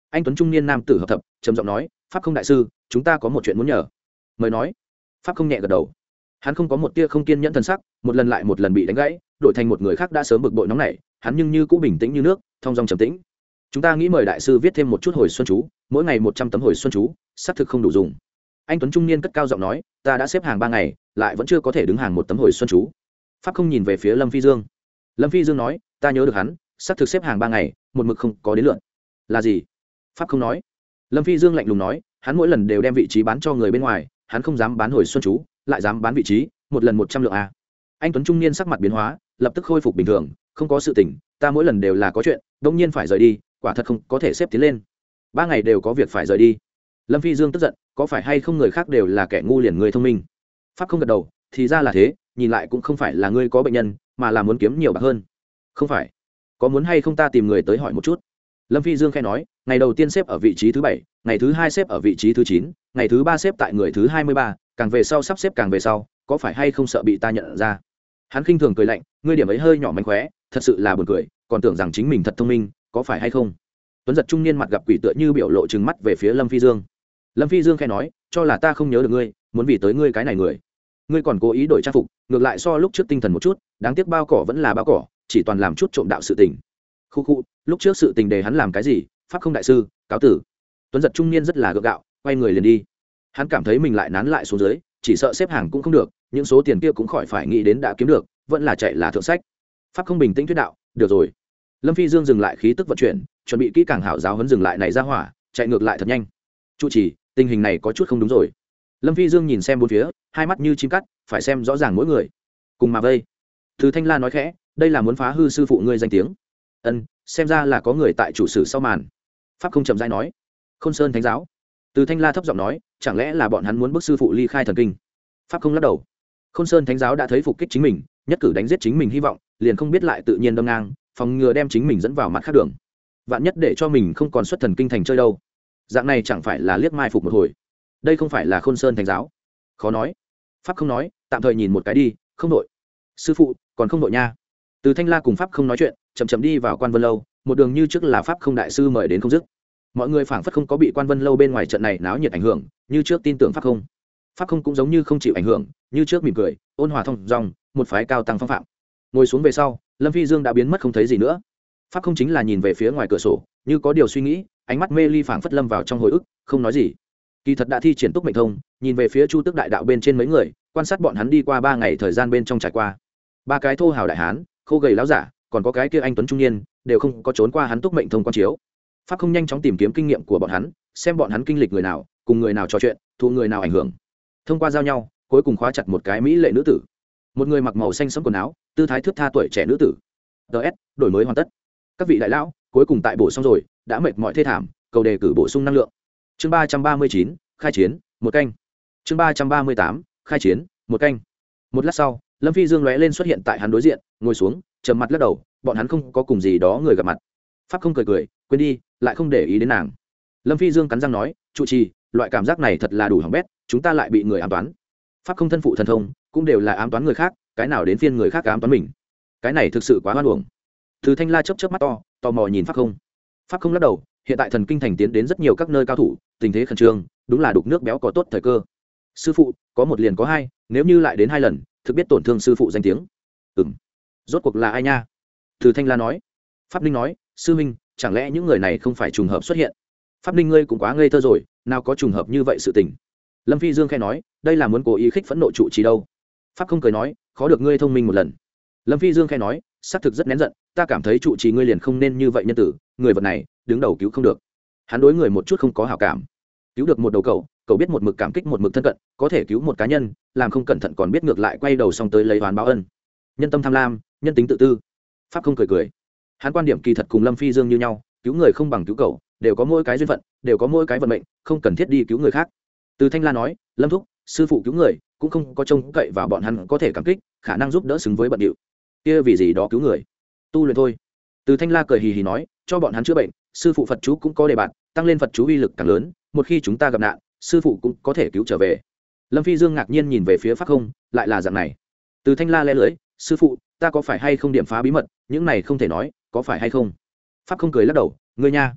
anh tuấn trung niên nam tử hợp thập trầm giọng nói, pháp không đại sư, chúng ta có một chuyện muốn nhờ. Mời nói. Pháp không nhẹ gật đầu. Hắn không có một tia không kiên nhẫn thần sắc, một lần lại một lần bị đánh gãy, đổi thành một người khác đã sớm bực bội nóng nảy, hắn nhưng như cũ bình tĩnh như nước, thong dong trầm tĩnh. Chúng ta nghĩ mời đại sư viết thêm một chút hồi xuân chú, mỗi ngày một trăm tấm hồi xuân chú, xác thực không đủ dùng. Anh tuấn trung niên cất cao giọng nói, ta đã xếp hàng ba ngày, lại vẫn chưa có thể đứng hàng một tấm hồi xuân chú. Pháp không nhìn về phía Lâm Phi Dương. Lâm Phi Dương nói, ta nhớ được hắn, xác thực xếp hàng ba ngày, một mực không có đến lượt. Là gì? Pháp không nói. Lâm Phi Dương lạnh lùng nói, hắn mỗi lần đều đem vị trí bán cho người bên ngoài, hắn không dám bán hồi xuân chú, lại dám bán vị trí, một lần một trăm lượng a. Anh tuấn trung niên sắc mặt biến hóa, lập tức khôi phục bình thường, không có sự tình, ta mỗi lần đều là có chuyện, đột nhiên phải rời đi, quả thật không có thể xếp tiến lên. Ba ngày đều có việc phải rời đi. Lâm Phi Dương tức giận, có phải hay không người khác đều là kẻ ngu liền người thông minh? Pháp không gật đầu, thì ra là thế, nhìn lại cũng không phải là ngươi có bệnh nhân, mà là muốn kiếm nhiều bạc hơn. Không phải. Có muốn hay không ta tìm người tới hỏi một chút? Lâm Phi Dương khẽ nói, ngày đầu tiên xếp ở vị trí thứ bảy, ngày thứ hai xếp ở vị trí thứ chín, ngày thứ ba xếp tại người thứ hai mươi ba, càng về sau sắp xếp càng về sau, có phải hay không sợ bị ta nhận ra? Hắn khinh thường cười lạnh, ngươi điểm ấy hơi nhỏ mánh khóe, thật sự là buồn cười, còn tưởng rằng chính mình thật thông minh, có phải hay không? Tuấn giật trung niên mặt gặp quỷ tựa như biểu lộ trừng mắt về phía Lâm Phi Dương. Lâm Phi Dương khẽ nói, cho là ta không nhớ được ngươi, muốn vì tới ngươi cái này người. Ngươi còn cố ý đổi trang phục, ngược lại so lúc trước tinh thần một chút, đáng tiếc bao cỏ vẫn là bao cỏ, chỉ toàn làm chút trộm đạo sự tình. Khu khu, lúc trước sự tình đề hắn làm cái gì? Pháp không đại sư, cáo tử. Tuấn giật trung niên rất là gượng gạo, quay người liền đi. Hắn cảm thấy mình lại nán lại xuống dưới, chỉ sợ xếp hàng cũng không được, những số tiền kia cũng khỏi phải nghĩ đến đã kiếm được, vẫn là chạy là thượng sách. Pháp không bình tĩnh thuyết đạo, được rồi. Lâm Phi Dương dừng lại khí tức vận chuyển, chuẩn bị kỹ càng hảo giáo huấn dừng lại này ra hỏa, chạy ngược lại thật nhanh. Chu chỉ, tình hình này có chút không đúng rồi. Lâm Phi Dương nhìn xem bốn phía, hai mắt như chim cắt, phải xem rõ ràng mỗi người. Cùng mà vây. Từ Thanh La nói khẽ, đây là muốn phá hư sư phụ ngươi danh tiếng. Ân, xem ra là có người tại chủ sử sau màn. Pháp không chậm rãi nói, Khôn Sơn Thánh giáo. Từ Thanh La thấp giọng nói, chẳng lẽ là bọn hắn muốn bức sư phụ ly khai thần kinh? Pháp không lắc đầu. Khôn Sơn Thánh giáo đã thấy phục kích chính mình, nhất cử đánh giết chính mình hy vọng, liền không biết lại tự nhiên đâm ngang, phòng ngừa đem chính mình dẫn vào mặt khác đường. Vạn nhất để cho mình không còn xuất thần kinh thành chơi đâu. Dạng này chẳng phải là liếc mai phục một hồi. Đây không phải là Khôn Sơn Thánh giáo. Khó nói. Pháp không nói, tạm thời nhìn một cái đi, không đội. Sư phụ, còn không đội nha. Từ Thanh La cùng Pháp không nói chuyện, chậm chậm đi vào Quan Vân lâu, một đường như trước là Pháp không đại sư mời đến không dứt. Mọi người phảng phất không có bị Quan Vân lâu bên ngoài trận này náo nhiệt ảnh hưởng, như trước tin tưởng Pháp không. Pháp không cũng giống như không chịu ảnh hưởng, như trước mỉm cười, ôn hòa thông dong, một phái cao tăng phong phạm. Ngồi xuống về sau, Lâm Phi Dương đã biến mất không thấy gì nữa. Pháp không chính là nhìn về phía ngoài cửa sổ, như có điều suy nghĩ, ánh mắt mê ly phảng phất lâm vào trong hồi ức, không nói gì. Kỳ thật đã thi triển túc mệnh thông, nhìn về phía Chu Tước đại đạo bên trên mấy người, quan sát bọn hắn đi qua ba ngày thời gian bên trong trải qua. Ba cái thô hào đại hán, khô gầy láo giả, còn có cái kia anh tuấn trung niên, đều không có trốn qua hắn túc mệnh thông quan chiếu. Pháp không nhanh chóng tìm kiếm kinh nghiệm của bọn hắn, xem bọn hắn kinh lịch người nào, cùng người nào trò chuyện, thu người nào ảnh hưởng. Thông qua giao nhau, cuối cùng khóa chặt một cái mỹ lệ nữ tử, một người mặc màu xanh sẫm quần áo, tư thái thướt tha tuổi trẻ nữ tử. ts đổi mới hoàn tất. Các vị đại lão, cuối cùng tại bổ xong rồi, đã mệt mỏi thê thảm, cầu đề cử bổ sung năng lượng. Chương ba trăm ba mươi chín, khai chiến, một canh. Chương ba trăm ba mươi tám, khai chiến, một canh. Một lát sau, Lâm Phi Dương lóe lên xuất hiện tại hắn đối diện, ngồi xuống, trầm mặt lắc đầu, bọn hắn không có cùng gì đó người gặp mặt. Pháp không cười cười, quên đi, lại không để ý đến nàng. Lâm Phi Dương cắn răng nói, trụ trì, loại cảm giác này thật là đủ hỏng bét, chúng ta lại bị người ám toán. Pháp không thân phụ thần thông, cũng đều là ám toán người khác, cái nào đến phiên người khác ám toán mình. Cái này thực sự quá hoan uổng. Từ Thanh La chớp chớp mắt to, tò mò nhìn Pháp không. Pháp không lắc đầu, hiện tại thần kinh thành tiến đến rất nhiều các nơi cao thủ, tình thế khẩn trương, đúng là đục nước béo có tốt thời cơ. Sư phụ, có một liền có hai, nếu như lại đến hai lần, thực biết tổn thương sư phụ danh tiếng. Ừm. Rốt cuộc là ai nha? Từ Thanh La nói. Pháp Ninh nói, sư huynh, chẳng lẽ những người này không phải trùng hợp xuất hiện? Pháp Ninh ngươi cũng quá ngây thơ rồi, nào có trùng hợp như vậy sự tình. Lâm Phi Dương khẽ nói, đây là muốn cố ý khích phẫn nộ trụ trì đâu. Pháp không cười nói, khó được ngươi thông minh một lần. Lâm Phi Dương khẽ nói, xác thực rất nén giận, ta cảm thấy trụ trì ngươi liền không nên như vậy nhân tử, người vật này đứng đầu cứu không được. Hắn đối người một chút không có hảo cảm, cứu được một đầu cậu, cậu biết một mực cảm kích một mực thân cận, có thể cứu một cá nhân, làm không cẩn thận còn biết ngược lại quay đầu xong tới lấy oán báo ân. Nhân tâm tham lam, nhân tính tự tư. Pháp không cười cười. Hắn quan điểm kỳ thật cùng Lâm Phi Dương như nhau, cứu người không bằng cứu cậu, đều có mỗi cái duyên phận, đều có mỗi cái vận mệnh, không cần thiết đi cứu người khác. Từ Thanh La nói, Lâm thúc, sư phụ cứu người, cũng không có trông cậy vào bọn hắn có thể cảm kích, khả năng giúp đỡ xứng với bận điệu. Kia vì gì đó cứu người, tu luyện thôi. Từ Thanh La cười hì hì nói, cho bọn hắn chữa bệnh, sư phụ Phật chú cũng có đề bạt, tăng lên Phật chú uy lực càng lớn, một khi chúng ta gặp nạn, sư phụ cũng có thể cứu trở về. Lâm Phi Dương ngạc nhiên nhìn về phía Pháp không, lại là dạng này. Từ Thanh La lẽ lưỡi, sư phụ, ta có phải hay không điểm phá bí mật, những này không thể nói, có phải hay không? Pháp không cười lắc đầu, ngươi nha.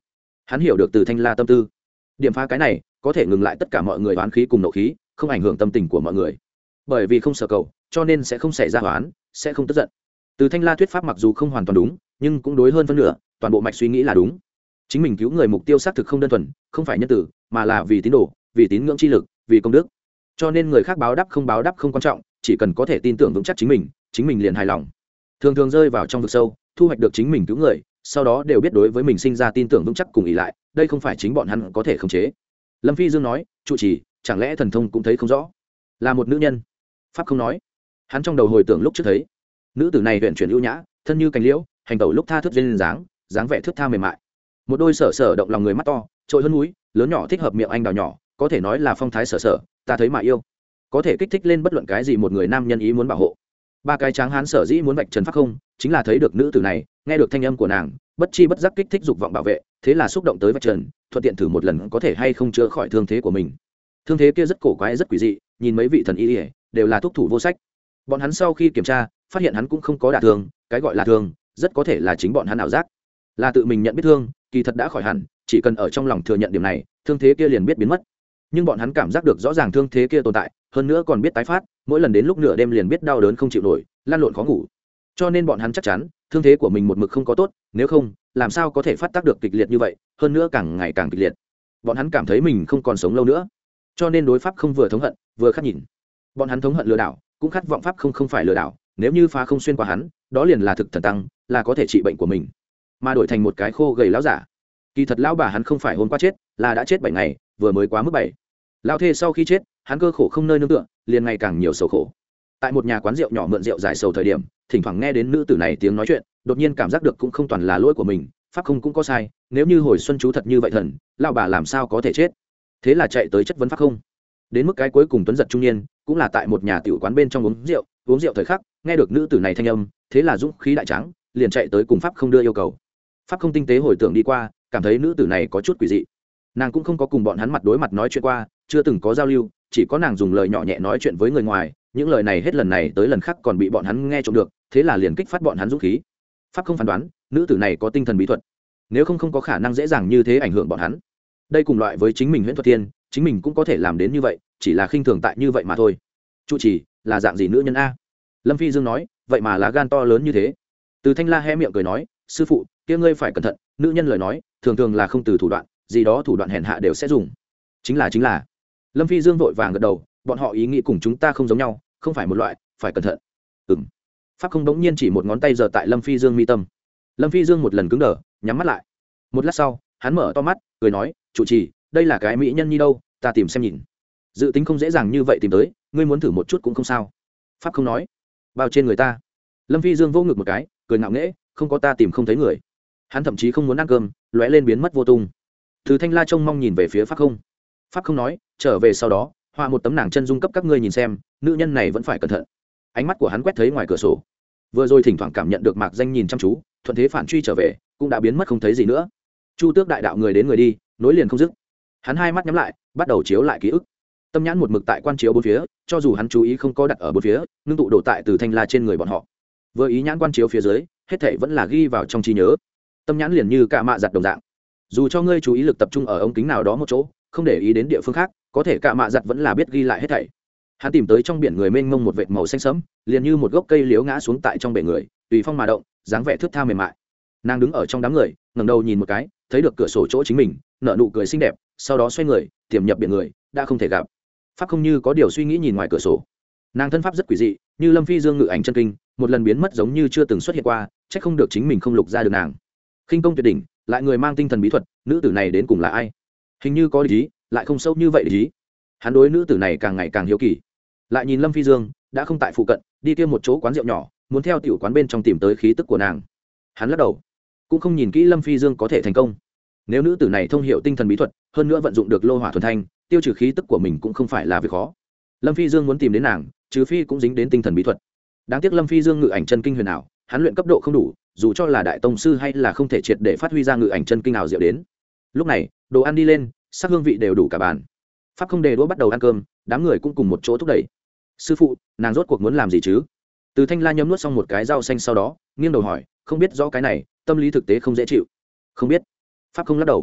hắn hiểu được từ thanh la tâm tư, điểm phá cái này có thể ngừng lại tất cả mọi người oán khí cùng nộ khí, không ảnh hưởng tâm tình của mọi người. Bởi vì không sở cầu cho nên sẽ không xảy ra oán, sẽ không tức giận. Từ thanh la thuyết pháp mặc dù không hoàn toàn đúng, nhưng cũng đối hơn phân nửa, toàn bộ mạch suy nghĩ là đúng. Chính mình cứu người mục tiêu xác thực không đơn thuần, không phải nhân tử, mà là vì tín đồ, vì tín ngưỡng chi lực, vì công đức. Cho nên người khác báo đáp không báo đáp không quan trọng, chỉ cần có thể tin tưởng vững chắc chính mình, chính mình liền hài lòng. Thường thường rơi vào trong vực sâu, thu hoạch được chính mình cứu người, sau đó đều biết đối với mình sinh ra tin tưởng vững chắc cùng ỷ lại, đây không phải chính bọn hắn có thể khống chế. Lâm Phi Dương nói, trụ trì, chẳng lẽ thần thông cũng thấy không rõ? Là một nữ nhân. Pháp không nói. Hắn trong đầu hồi tưởng lúc trước thấy, nữ tử này huyền chuyển ưu nhã, thân như cành liễu, hành tẩu lúc tha thướt duyên dáng, dáng vẻ thướt tha mềm mại. Một đôi sở sở động lòng người mắt to, trội hơn núi, lớn nhỏ thích hợp miệng anh đào nhỏ, có thể nói là phong thái sở sở, ta thấy mà yêu. Có thể kích thích lên bất luận cái gì một người nam nhân ý muốn bảo hộ. Ba cái tráng hán sở dĩ muốn vạch trần Pháp không, chính là thấy được nữ tử này, nghe được thanh âm của nàng, bất chi bất giác kích thích dục vọng bảo vệ, thế là xúc động tới vạch trần, thuận tiện thử một lần có thể hay không chữa khỏi thương thế của mình. Thương thế kia rất cổ quái rất quỷ dị, nhìn mấy vị thần y đều là thuốc thủ vô sách. Bọn hắn sau khi kiểm tra, phát hiện hắn cũng không có đả thương, cái gọi là thương, rất có thể là chính bọn hắn ảo giác, là tự mình nhận biết thương, kỳ thật đã khỏi hẳn, chỉ cần ở trong lòng thừa nhận điểm này, thương thế kia liền biết biến mất. Nhưng bọn hắn cảm giác được rõ ràng thương thế kia tồn tại, hơn nữa còn biết tái phát, mỗi lần đến lúc nửa đêm liền biết đau đớn không chịu nổi, lăn lộn khó ngủ. Cho nên bọn hắn chắc chắn, thương thế của mình một mực không có tốt, nếu không, làm sao có thể phát tác được kịch liệt như vậy, hơn nữa càng ngày càng kịch liệt. Bọn hắn cảm thấy mình không còn sống lâu nữa, cho nên đối pháp không vừa thống hận, vừa khát nhìn. Bọn hắn thống hận lừa đảo, cũng khát vọng pháp không không phải lừa đảo, nếu như phá không xuyên qua hắn, đó liền là thực thần tăng, là có thể trị bệnh của mình, mà đổi thành một cái khô gầy lão giả. Kỳ thật lão bà hắn không phải hôm qua chết, là đã chết bảy ngày, vừa mới quá mức bảy. Lão thê sau khi chết, hắn cơ khổ không nơi nương tựa, liền ngày càng nhiều sầu khổ. Tại một nhà quán rượu nhỏ mượn rượu giải sầu thời điểm, thỉnh thoảng nghe đến nữ tử này tiếng nói chuyện, đột nhiên cảm giác được cũng không toàn là lỗi của mình, pháp không cũng có sai, nếu như hồi xuân chú thật như vậy thần, lão bà làm sao có thể chết? Thế là chạy tới chất vấn pháp không. Đến mức cái cuối cùng tuấn giật trung niên, cũng là tại một nhà tiểu quán bên trong uống rượu, uống rượu thời khắc, nghe được nữ tử này thanh âm, thế là dũng khí đại tráng, liền chạy tới cùng pháp không đưa yêu cầu. Pháp không tinh tế hồi tưởng đi qua, cảm thấy nữ tử này có chút quỷ dị. Nàng cũng không có cùng bọn hắn mặt đối mặt nói chuyện qua, chưa từng có giao lưu, chỉ có nàng dùng lời nhỏ nhẹ nói chuyện với người ngoài, những lời này hết lần này tới lần khác còn bị bọn hắn nghe trộm được, thế là liền kích phát bọn hắn dũng khí. Pháp không phán đoán, nữ tử này có tinh thần bí thuật, nếu không không có khả năng dễ dàng như thế ảnh hưởng bọn hắn. Đây cùng loại với chính mình huyễn thuật tiên, chính mình cũng có thể làm đến như vậy, chỉ là khinh thường tại như vậy mà thôi. Trụ trì, là dạng gì nữ nhân a? Lâm Phi Dương nói, vậy mà lá gan to lớn như thế. Từ thanh la hé miệng cười nói, sư phụ, kia ngươi phải cẩn thận, nữ nhân lời nói thường thường là không từ thủ đoạn gì đó, thủ đoạn hèn hạ đều sẽ dùng. Chính là chính là. Lâm Phi Dương vội vàng gật đầu, bọn họ ý nghĩ cùng chúng ta không giống nhau, không phải một loại, phải cẩn thận. Ừm. Pháp không bỗng nhiên chỉ một ngón tay giơ tại Lâm Phi Dương mi tâm. Lâm Phi Dương một lần cứng đờ, nhắm mắt lại. Một lát sau, hắn mở to mắt, cười nói, trụ trì, đây là cái mỹ nhân nhi đâu, ta tìm xem nhìn. Dự tính không dễ dàng như vậy tìm tới, ngươi muốn thử một chút cũng không sao. Pháp không nói, bao trên người ta. Lâm Phi Dương vô ngực một cái, cười ngạo nghễ, không có ta tìm không thấy người. Hắn thậm chí không muốn ăn cơm, lóe lên biến mất vô tung. Từ thanh la trông mong nhìn về phía pháp không. Pháp không nói, trở về sau đó họa một tấm nàng chân dung cấp các ngươi nhìn xem, nữ nhân này vẫn phải cẩn thận. Ánh mắt của hắn quét thấy ngoài cửa sổ, vừa rồi thỉnh thoảng cảm nhận được mạc danh nhìn chăm chú, thuận thế phản truy trở về, cũng đã biến mất không thấy gì nữa. Chu Tước đại đạo người đến người đi, nối liền không dứt. Hắn hai mắt nhắm lại, bắt đầu chiếu lại ký ức. Tâm nhãn một mực tại quan chiếu bốn phía, cho dù hắn chú ý không có đặt ở bốn phía, ngưng tụ đổ tại từ thanh la trên người bọn họ. Vừa ý nhãn quan chiếu phía dưới, hết thảy vẫn là ghi vào trong trí nhớ. Tâm nhãn liền như cả mạ giặt đồng dạng, dù cho ngươi chú ý lực tập trung ở ống kính nào đó một chỗ, không để ý đến địa phương khác, có thể cả mạ giặt vẫn là biết ghi lại hết thảy. Hắn tìm tới trong biển người mênh mông một vệt màu xanh sẫm, liền như một gốc cây liễu ngã xuống tại trong bể người, tùy phong mà động, dáng vẻ thướt tha mềm mại. Nàng đứng ở trong đám người, ngẩng đầu nhìn một cái, thấy được cửa sổ chỗ chính mình, nở nụ cười xinh đẹp, sau đó xoay người, tiềm nhập biển người, đã không thể gặp. Pháp không như có điều suy nghĩ nhìn ngoài cửa sổ. Nàng thân pháp rất quỷ dị, như Lâm Phi Dương ngự ảnh chân kinh, một lần biến mất giống như chưa từng xuất hiện qua, chắc không được chính mình không lục ra được nàng. Khinh công tuyệt đỉnh, lại người mang tinh thần bí thuật, nữ tử này đến cùng là ai? Hình như có ý, lại không sâu như vậy ý. Hắn đối nữ tử này càng ngày càng hiếu kỳ. Lại nhìn Lâm Phi Dương, đã không tại phụ cận, đi kia một chỗ quán rượu nhỏ, muốn theo tiểu quán bên trong tìm tới khí tức của nàng. Hắn lắc đầu, cũng không nhìn kỹ Lâm Phi Dương có thể thành công. Nếu nữ tử này thông hiểu tinh thần bí thuật, hơn nữa vận dụng được lô hỏa thuần thanh, tiêu trừ khí tức của mình cũng không phải là việc khó. Lâm Phi Dương muốn tìm đến nàng, trừ phi cũng dính đến tinh thần bí thuật. Đáng tiếc Lâm Phi Dương ngự ảnh chân kinh huyền ảo, hắn luyện cấp độ không đủ, dù cho là đại tông sư hay là không thể triệt để phát huy ra ngự ảnh chân kinh ảo diệu đến. Lúc này, đồ ăn đi lên, sắc hương vị đều đủ cả bàn. Pháp không đề đũa bắt đầu ăn cơm, đám người cũng cùng một chỗ thúc đẩy. Sư phụ, nàng rốt cuộc muốn làm gì chứ? Từ thanh la nhấm nuốt xong một cái rau xanh sau đó, nghiêng đầu hỏi, không biết rõ cái này, tâm lý thực tế không dễ chịu. Không biết. Pháp không lắc đầu.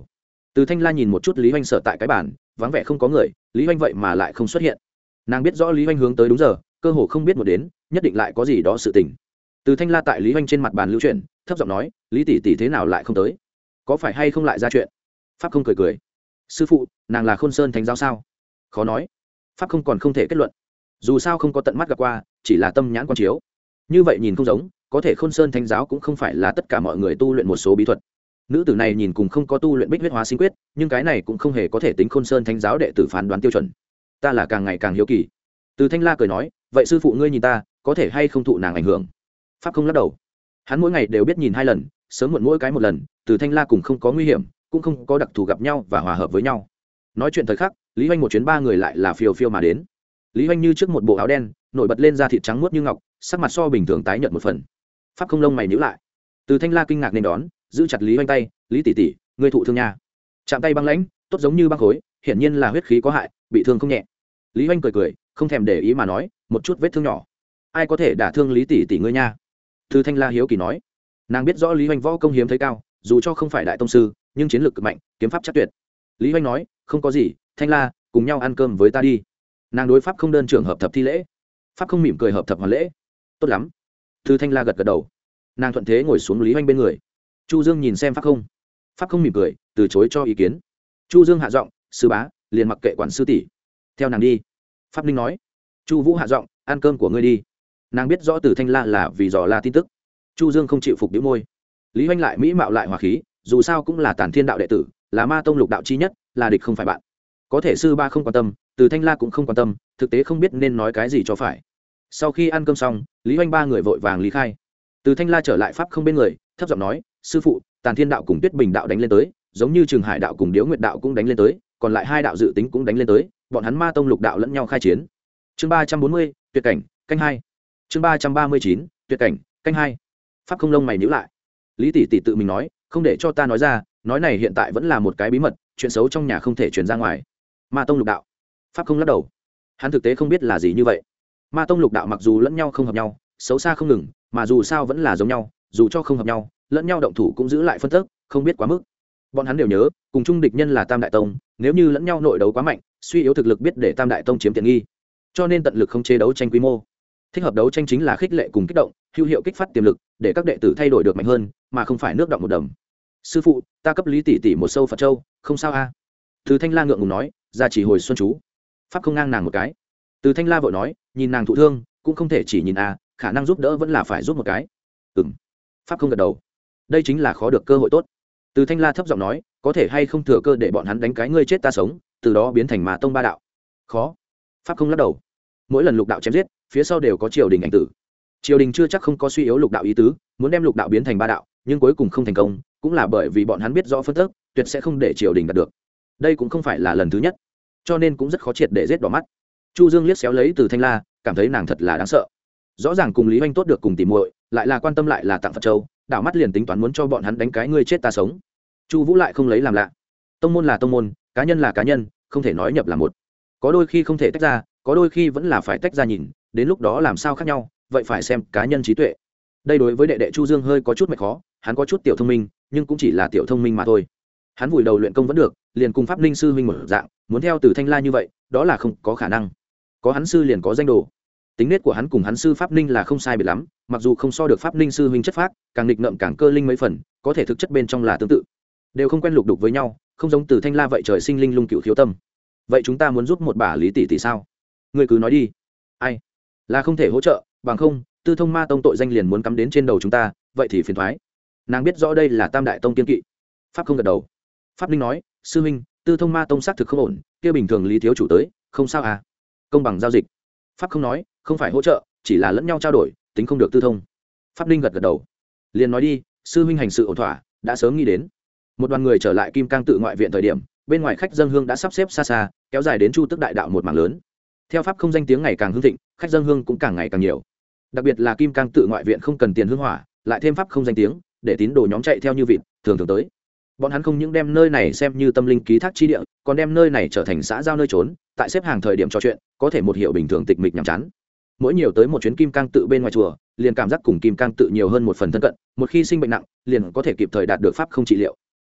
Từ Thanh La nhìn một chút Lý Hoành sở tại cái bàn, vắng vẻ không có người, Lý Hoành vậy mà lại không xuất hiện. Nàng biết rõ Lý Hoành hướng tới đúng giờ, cơ hồ không biết một đến, nhất định lại có gì đó sự tình. Từ Thanh La tại Lý Hoành trên mặt bàn lưu chuyển, thấp giọng nói, Lý tỷ tỷ thế nào lại không tới, có phải hay không lại ra chuyện? Pháp không cười cười, sư phụ, nàng là Khôn Sơn thánh giáo sao? Khó nói. Pháp không còn không thể kết luận, dù sao không có tận mắt gặp qua, chỉ là tâm nhãn quan chiếu. Như vậy nhìn không giống, có thể Khôn Sơn thánh giáo cũng không phải là tất cả mọi người tu luyện một số bí thuật. Nữ tử này nhìn cùng không có tu luyện bích huyết hóa sinh quyết, nhưng cái này cũng không hề có thể tính Khôn Sơn thánh giáo đệ tử phán đoán tiêu chuẩn. Ta là càng ngày càng hiếu kỳ. Từ Thanh La cười nói, vậy sư phụ ngươi nhìn ta, có thể hay không thụ nàng ảnh hưởng? Pháp không lắc đầu, hắn mỗi ngày đều biết nhìn hai lần, sớm muộn mỗi cái một lần. Từ Thanh La cùng không có nguy hiểm, cũng không có đặc thù gặp nhau và hòa hợp với nhau. Nói chuyện thời khắc, Lý Hoành một chuyến ba người lại là phiêu phiêu mà đến. Lý Hoành như trước một bộ áo đen, nổi bật lên da thịt trắng muốt như ngọc, sắc mặt so bình thường tái nhợt một phần. Pháp không lông mày nhíu lại. Từ Thanh La kinh ngạc nên đón, giữ chặt Lý Hoành tay, Lý tỷ tỷ, ngươi thụ thương nha. Chạm tay băng lãnh, tốt giống như băng khối, hiển nhiên là huyết khí có hại, bị thương không nhẹ. Lý Hoành cười cười, không thèm để ý mà nói, một chút vết thương nhỏ, ai có thể đả thương Lý tỷ tỷ ngươi nha? Từ Thanh La hiếu kỳ nói. Nàng biết rõ Lý Hoành võ công hiếm thấy cao, dù cho không phải đại tông sư, nhưng chiến lược cực mạnh, kiếm pháp chắc tuyệt. Lý Hoành nói, không có gì, Thanh La, cùng nhau ăn cơm với ta đi. Nàng đối pháp không đơn trưởng hợp thập thi lễ. Pháp không mỉm cười hợp thập hoàn lễ. Tốt lắm. Từ Thanh La gật gật đầu. Nàng thuận thế ngồi xuống Lý Hoành bên người. Chu Dương nhìn xem pháp không. Pháp không mỉm cười, từ chối cho ý kiến. Chu Dương hạ giọng, sư bá, liền mặc kệ quản sư tỷ, theo nàng đi. Pháp Ninh nói. Chu Vũ hạ giọng, ăn cơm của ngươi đi. Nàng biết rõ Từ Thanh La là vì dò la tin tức. Chu Dương không chịu phục đĩu môi. Lý Hoành lại mỹ mạo lại hòa khí, dù sao cũng là Tản Thiên đạo đệ tử, là Ma tông lục đạo chi nhất, là địch không phải bạn. Có thể sư ba không quan tâm, Từ Thanh La cũng không quan tâm, thực tế không biết nên nói cái gì cho phải. Sau khi ăn cơm xong, Lý Hoành ba người vội vàng lý khai. Từ Thanh La trở lại pháp không bên người, thấp giọng nói, sư phụ, Tản Thiên đạo cùng Tuyết Bình đạo đánh lên tới, giống như Trường Hải đạo cùng Điếu Nguyệt đạo cũng đánh lên tới, còn lại hai đạo dự tính cũng đánh lên tới, bọn hắn Ma tông lục đạo lẫn nhau khai chiến. Chương ba trăm bốn mươi, tuyệt cảnh, canh hai. Chương ba trăm ba mươi chín, tuyệt cảnh, canh hai. Pháp không lông mày nhíu lại. Lý tỷ tỷ tự mình nói, không để cho ta nói ra, nói này hiện tại vẫn là một cái bí mật, chuyện xấu trong nhà không thể truyền ra ngoài. Ma tông lục đạo. Pháp không lắc đầu, hắn thực tế không biết là gì như vậy. Ma tông lục đạo mặc dù lẫn nhau không hợp nhau, xấu xa không ngừng, mà dù sao vẫn là giống nhau, dù cho không hợp nhau, lẫn nhau động thủ cũng giữ lại phân tức, không biết quá mức. Bọn hắn đều nhớ, cùng chung địch nhân là Tam đại tông, nếu như lẫn nhau nội đấu quá mạnh, suy yếu thực lực biết để Tam đại tông chiếm tiện nghi, cho nên tận lực không chế đấu tranh quy mô. Thích hợp đấu tranh chính là khích lệ cùng kích động, hữu hiệu kích phát tiềm lực, để các đệ tử thay đổi được mạnh hơn, mà không phải nước động một đầm. Sư phụ, ta cấp Lý tỷ tỷ một sâu Phật châu, không sao a? À? Từ Thanh La ngượng ngùng nói, ra chỉ hồi xuân chú. Pháp không ngang nàng một cái. Từ Thanh La vội nói, nhìn nàng thụ thương, cũng không thể chỉ nhìn a, à, khả năng giúp đỡ vẫn là phải giúp một cái. Ừm. Pháp không gật đầu. Đây chính là khó được cơ hội tốt. Từ Thanh La thấp giọng nói, có thể hay không thừa cơ để bọn hắn đánh cái ngươi chết ta sống, từ đó biến thành Ma tông ba đạo. Khó. Pháp không lắc đầu. Mỗi lần lục đạo chém giết, phía sau đều có triều đình ảnh tử. Triều đình chưa chắc không có suy yếu lục đạo ý tứ, muốn đem lục đạo biến thành ba đạo, nhưng cuối cùng không thành công, cũng là bởi vì bọn hắn biết rõ phân tức, tuyệt sẽ không để triều đình đạt được. Đây cũng không phải là lần thứ nhất, cho nên cũng rất khó triệt để giết đỏ mắt. Chu Dương liếc xéo lấy Từ Thanh La, cảm thấy nàng thật là đáng sợ. Rõ ràng cùng Lý Hoành tốt được cùng tỉ muội, lại là quan tâm lại là tặng Phật châu, đảo mắt liền tính toán muốn cho bọn hắn đánh cái ngươi chết ta sống. Chu Vũ lại không lấy làm lạ. Tông môn là tông môn, cá nhân là cá nhân, không thể nói nhập là một. Có đôi khi không thể tách ra, có đôi khi vẫn là phải tách ra nhìn, đến lúc đó làm sao khác nhau, vậy phải xem cá nhân trí tuệ. Đây đối với đệ đệ Chu Dương hơi có chút mệt khó, hắn có chút tiểu thông minh, nhưng cũng chỉ là tiểu thông minh mà thôi. Hắn vùi đầu luyện công vẫn được, liền cùng Pháp Ninh sư huynh một dạng, muốn theo Từ Thanh La như vậy, đó là không có khả năng. Có hắn sư liền có danh đồ. Tính nết của hắn cùng hắn sư Pháp Ninh là không sai biệt lắm, mặc dù không so được Pháp Ninh sư huynh chất phác, càng nghịch ngợm càng cơ linh mấy phần, có thể thực chất bên trong là tương tự. Đều không quen lục đục với nhau, không giống Từ Thanh La vậy trời sinh linh lung cựu khiếu tâm. Vậy chúng ta muốn giúp một bà Lý tỷ tỷ sao? Ngươi cứ nói đi. Ai? Là không thể hỗ trợ, bằng không, Tư Thông Ma tông tội danh liền muốn cắm đến trên đầu chúng ta, vậy thì phiền toái. Nàng biết rõ đây là Tam đại tông kiên kỵ. Pháp không gật đầu. Pháp Ninh nói, sư huynh, Tư Thông Ma tông xác thực không ổn, kia bình thường Lý thiếu chủ tới, không sao à? Công bằng giao dịch. Pháp không nói, không phải hỗ trợ, chỉ là lẫn nhau trao đổi, tính không được tư thông. Pháp Ninh gật gật đầu. Liền nói đi, sư huynh hành sự ổn thỏa, đã sớm nghĩ đến. Một đoàn người trở lại Kim Cang tự ngoại viện thời điểm, bên ngoài khách dân hương đã sắp xếp xa xa, kéo dài đến Chu Tức đại đạo một mảng lớn. Theo pháp không danh tiếng ngày càng hưng thịnh, khách dân hương cũng càng ngày càng nhiều. Đặc biệt là Kim Cang tự ngoại viện không cần tiền hương hỏa, lại thêm pháp không danh tiếng, để tín đồ nhóm chạy theo như vịt, thường thường tới. Bọn hắn không những đem nơi này xem như tâm linh ký thác chi địa, còn đem nơi này trở thành xã giao nơi trốn, tại xếp hàng thời điểm trò chuyện, có thể một hiệu bình thường tịch mịch nhàm chán. Mỗi nhiều tới một chuyến Kim Cang tự bên ngoài chùa, liền cảm giác cùng Kim Cang tự nhiều hơn một phần thân cận, một khi sinh bệnh nặng, liền có thể kịp thời đạt được pháp không trị liệu.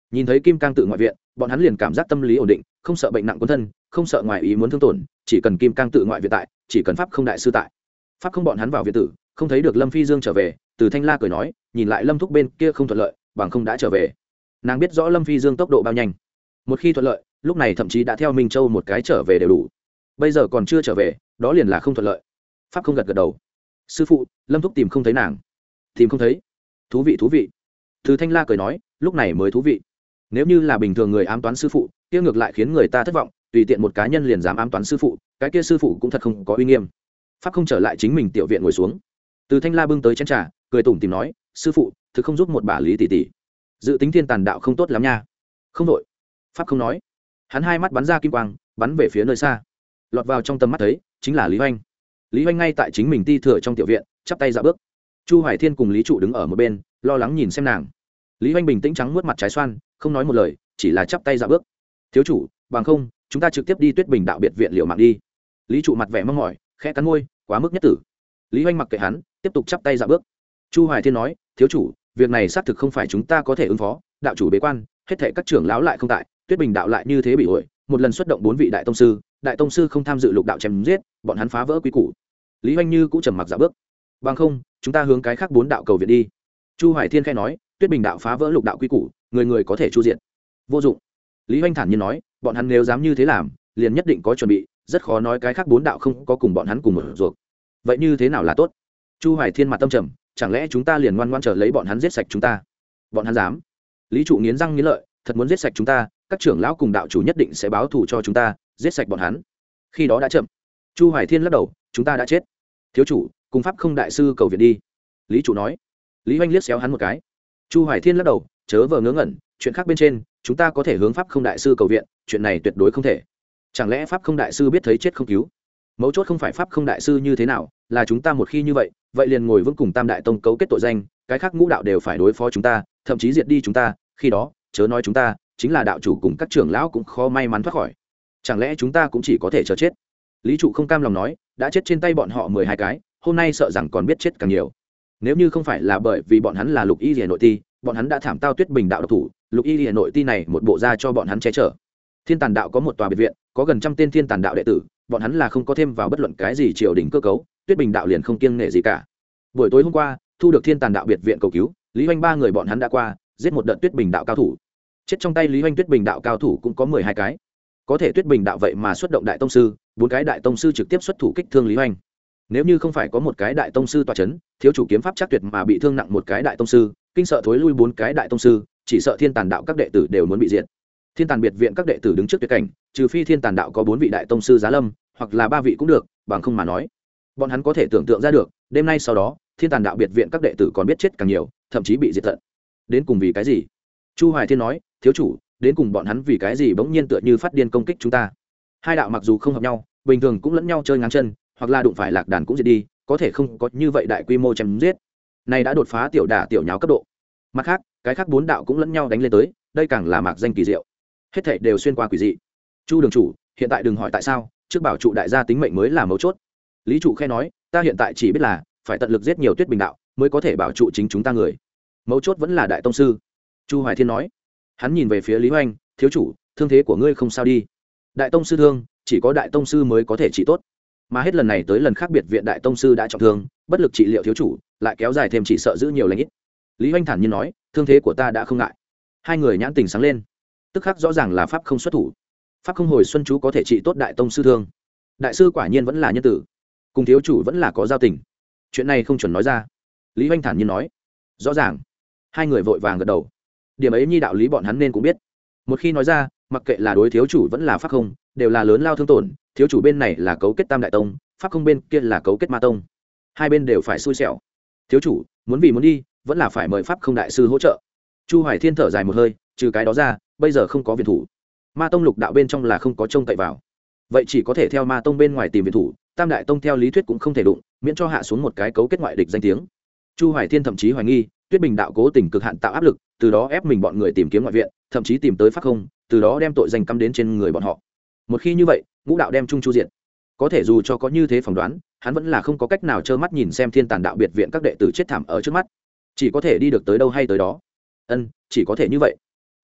Nhìn thấy kim cang tự ngoại viện, bọn hắn liền cảm giác tâm lý ổn định, không sợ bệnh nặng cuốn thân, không sợ ngoài ý muốn thương tổn, chỉ cần kim cang tự ngoại viện tại, chỉ cần pháp không đại sư tại. Pháp không bọn hắn vào viện tử, không thấy được Lâm Phi Dương trở về, Từ Thanh La cười nói, nhìn lại Lâm thúc bên kia không thuận lợi, bằng không đã trở về. Nàng biết rõ Lâm Phi Dương tốc độ bao nhanh, một khi thuận lợi, lúc này thậm chí đã theo Minh Châu một cái trở về đều đủ. Bây giờ còn chưa trở về, đó liền là không thuận lợi. Pháp không gật gật đầu. Sư phụ, Lâm thúc tìm không thấy nàng. Tìm không thấy? Thú vị thú vị. Từ Thanh La cười nói, lúc này mới thú vị. Nếu như là bình thường người ám toán sư phụ, kia ngược lại khiến người ta thất vọng, tùy tiện một cá nhân liền dám ám toán sư phụ, cái kia sư phụ cũng thật không có uy nghiêm. Pháp không trở lại chính mình tiểu viện ngồi xuống. Từ Thanh La bưng tới chén trà, cười tủm tỉm nói, sư phụ, thực không giúp một bà Lý tỷ tỷ. Dự tính thiên tàn đạo không tốt lắm nha. Không đội. Pháp không nói. Hắn hai mắt bắn ra kim quang, bắn về phía nơi xa. Lọt vào trong tầm mắt thấy, chính là Lý Hoành. Lý Hoành ngay tại chính mình ti thừa trong tiểu viện, chắp tay dạo bước. Chu Hoài Thiên cùng Lý Trụ đứng ở một bên, lo lắng nhìn xem nàng. Lý Hoành bình tĩnh trắng muốt mặt trái xoan, không nói một lời, chỉ là chắp tay dạo bước. Thiếu chủ, bằng không, chúng ta trực tiếp đi Tuyết Bình đạo biệt viện liệu mạng đi. Lý Trụ mặt vẻ mong mỏi, khẽ cắn môi, quá mức nhất tử. Lý Hoành mặc kệ hắn, tiếp tục chắp tay dạo bước. Chu Hoài Thiên nói, thiếu chủ, việc này xác thực không phải chúng ta có thể ứng phó, đạo chủ bế quan, hết thảy các trưởng lão lại không tại, Tuyết Bình đạo lại như thế bị ổi, một lần xuất động bốn vị đại tông sư, đại tông sư không tham dự lục đạo chém giết, bọn hắn phá vỡ quy củ. Lý Hoành như cũng trầm mặc dạo bước. Bằng không, chúng ta hướng cái khác bốn đạo cầu viện đi. Chu Hoài Thiên khẽ nói, Tuyết Bình đạo phá vỡ lục đạo quy củ, người người có thể chu diện. Vô dụng. Lý Hoành thản nhiên nói, bọn hắn nếu dám như thế làm, liền nhất định có chuẩn bị, rất khó nói cái khác bốn đạo không có cùng bọn hắn cùng một ruột. Vậy như thế nào là tốt? Chu Hoài Thiên mặt tâm trầm, chẳng lẽ chúng ta liền ngoan ngoãn chờ lấy bọn hắn giết sạch chúng ta? Bọn hắn dám? Lý Trụ nghiến răng nghiến lợi, thật muốn giết sạch chúng ta, các trưởng lão cùng đạo chủ nhất định sẽ báo thù cho chúng ta, giết sạch bọn hắn. Khi đó đã chậm. Chu Hoài Thiên lắc đầu, chúng ta đã chết. Thiếu chủ, cùng pháp không đại sư cầu viện đi. Lý Trụ nói. Lý Hoành liếc xéo hắn một cái. Chu Hoài Thiên lắc đầu, chớ vờ ngớ ngẩn, chuyện khác bên trên, chúng ta có thể hướng pháp không đại sư cầu viện, chuyện này tuyệt đối không thể. Chẳng lẽ pháp không đại sư biết thấy chết không cứu? Mấu chốt không phải pháp không đại sư như thế nào, là chúng ta một khi như vậy, vậy liền ngồi vững cùng Tam đại tông cấu kết tội danh, cái khác ngũ đạo đều phải đối phó chúng ta, thậm chí diệt đi chúng ta, khi đó, chớ nói chúng ta, chính là đạo chủ cùng các trưởng lão cũng khó may mắn thoát khỏi. Chẳng lẽ chúng ta cũng chỉ có thể chờ chết? Lý Trụ không cam lòng nói, đã chết trên tay bọn họ mười hai cái, hôm nay sợ rằng còn biết chết càng nhiều. Nếu như không phải là bởi vì bọn hắn là Lục Y Liễu nội ti, bọn hắn đã thảm tao Tuyết Bình đạo độc thủ, Lục Y Liễu nội ti này một bộ ra cho bọn hắn che chở. Thiên Tàn đạo có một tòa biệt viện, có gần trăm tên Thiên Tàn đạo đệ tử, bọn hắn là không có thêm vào bất luận cái gì triều đình cơ cấu, Tuyết Bình đạo liền không kiêng nể gì cả. Buổi tối hôm qua, thu được Thiên Tàn đạo biệt viện cầu cứu, Lý Hoành ba người bọn hắn đã qua, giết một đợt Tuyết Bình đạo cao thủ. Chết trong tay Lý Hoành Tuyết Bình đạo cao thủ cũng có mười hai cái. Có thể Tuyết Bình đạo vậy mà xuất động đại tông sư, bốn cái đại tông sư trực tiếp xuất thủ kích thương Lý Hoành. Nếu như không phải có một cái đại tông sư tọa chấn, thiếu chủ kiếm pháp chắc tuyệt mà bị thương nặng một cái đại tông sư, kinh sợ thối lui bốn cái đại tông sư, chỉ sợ Thiên Tàn đạo các đệ tử đều muốn bị diệt. Thiên Tàn biệt viện các đệ tử đứng trước tuyệt cảnh, trừ phi Thiên Tàn đạo có bốn vị đại tông sư giá lâm, hoặc là ba vị cũng được, bằng không mà nói, bọn hắn có thể tưởng tượng ra được, đêm nay sau đó, Thiên Tàn đạo biệt viện các đệ tử còn biết chết càng nhiều, thậm chí bị diệt tận. Đến cùng vì cái gì? Chu Hoài Thiên nói, thiếu chủ, đến cùng bọn hắn vì cái gì bỗng nhiên tựa như phát điên công kích chúng ta? Hai đạo mặc dù không hợp nhau, bình thường cũng lẫn nhau chơi ngang chân, hoặc là đụng phải lạc đàn cũng diệt đi, có thể không có như vậy đại quy mô chém giết. Này đã đột phá tiểu đả tiểu nháo cấp độ. Mặt khác, cái khác bốn đạo cũng lẫn nhau đánh lên tới, đây càng là mạc danh kỳ diệu. Hết thảy đều xuyên qua quỷ dị. Chu đường chủ, hiện tại đừng hỏi tại sao, trước bảo trụ đại gia tính mệnh mới là mấu chốt. Lý trụ khẽ nói, ta hiện tại chỉ biết là phải tận lực giết nhiều Tuyết Bình đạo mới có thể bảo trụ chính chúng ta người. Mấu chốt vẫn là đại tông sư. Chu Hoài Thiên nói. Hắn nhìn về phía Lý Hoành, thiếu chủ, thương thế của ngươi không sao đi? Đại tông sư thương, chỉ có đại tông sư mới có thể trị tốt. Mà hết lần này tới lần khác biệt viện đại tông sư đã trọng thương, bất lực trị liệu thiếu chủ, lại kéo dài thêm chỉ sợ giữ nhiều lành ít. Lý Hoành thản nhiên nói, thương thế của ta đã không ngại. Hai người nhãn tình sáng lên, tức khắc rõ ràng là pháp không xuất thủ. Pháp không hồi xuân chú có thể trị tốt đại tông sư thương. Đại sư quả nhiên vẫn là nhân tử, cùng thiếu chủ vẫn là có giao tình. Chuyện này không chuẩn nói ra. Lý Hoành thản nhiên nói, rõ ràng. Hai người vội vàng gật đầu. Điểm ấy nhi đạo lý bọn hắn nên cũng biết. Một khi nói ra, mặc kệ là đối thiếu chủ vẫn là pháp không, đều là lớn lao thương tổn. Thiếu chủ bên này là cấu kết tam đại tông, pháp không bên kia là cấu kết ma tông, hai bên đều phải xui xẻo. Thiếu chủ muốn vì muốn đi, vẫn là phải mời pháp không đại sư hỗ trợ. Chu Hoài Thiên thở dài một hơi, trừ cái đó ra, bây giờ không có viện thủ. Ma tông lục đạo bên trong là không có trông cậy vào, vậy chỉ có thể theo ma tông bên ngoài tìm viện thủ. Tam đại tông theo lý thuyết cũng không thể đụng, miễn cho hạ xuống một cái cấu kết ngoại địch danh tiếng. Chu Hoài Thiên thậm chí hoài nghi Tuyết Bình đạo cố tình cực hạn tạo áp lực, từ đó ép mình bọn người tìm kiếm ngoại viện, thậm chí tìm tới pháp không, từ đó đem tội danh cắm đến trên người bọn họ. Một khi như vậy, ngũ đạo đem chung chu diện. Có thể dù cho có như thế phỏng đoán, hắn vẫn là không có cách nào trơ mắt nhìn xem Thiên Tàn đạo biệt viện các đệ tử chết thảm ở trước mắt, chỉ có thể đi được tới đâu hay tới đó. Ân, chỉ có thể như vậy.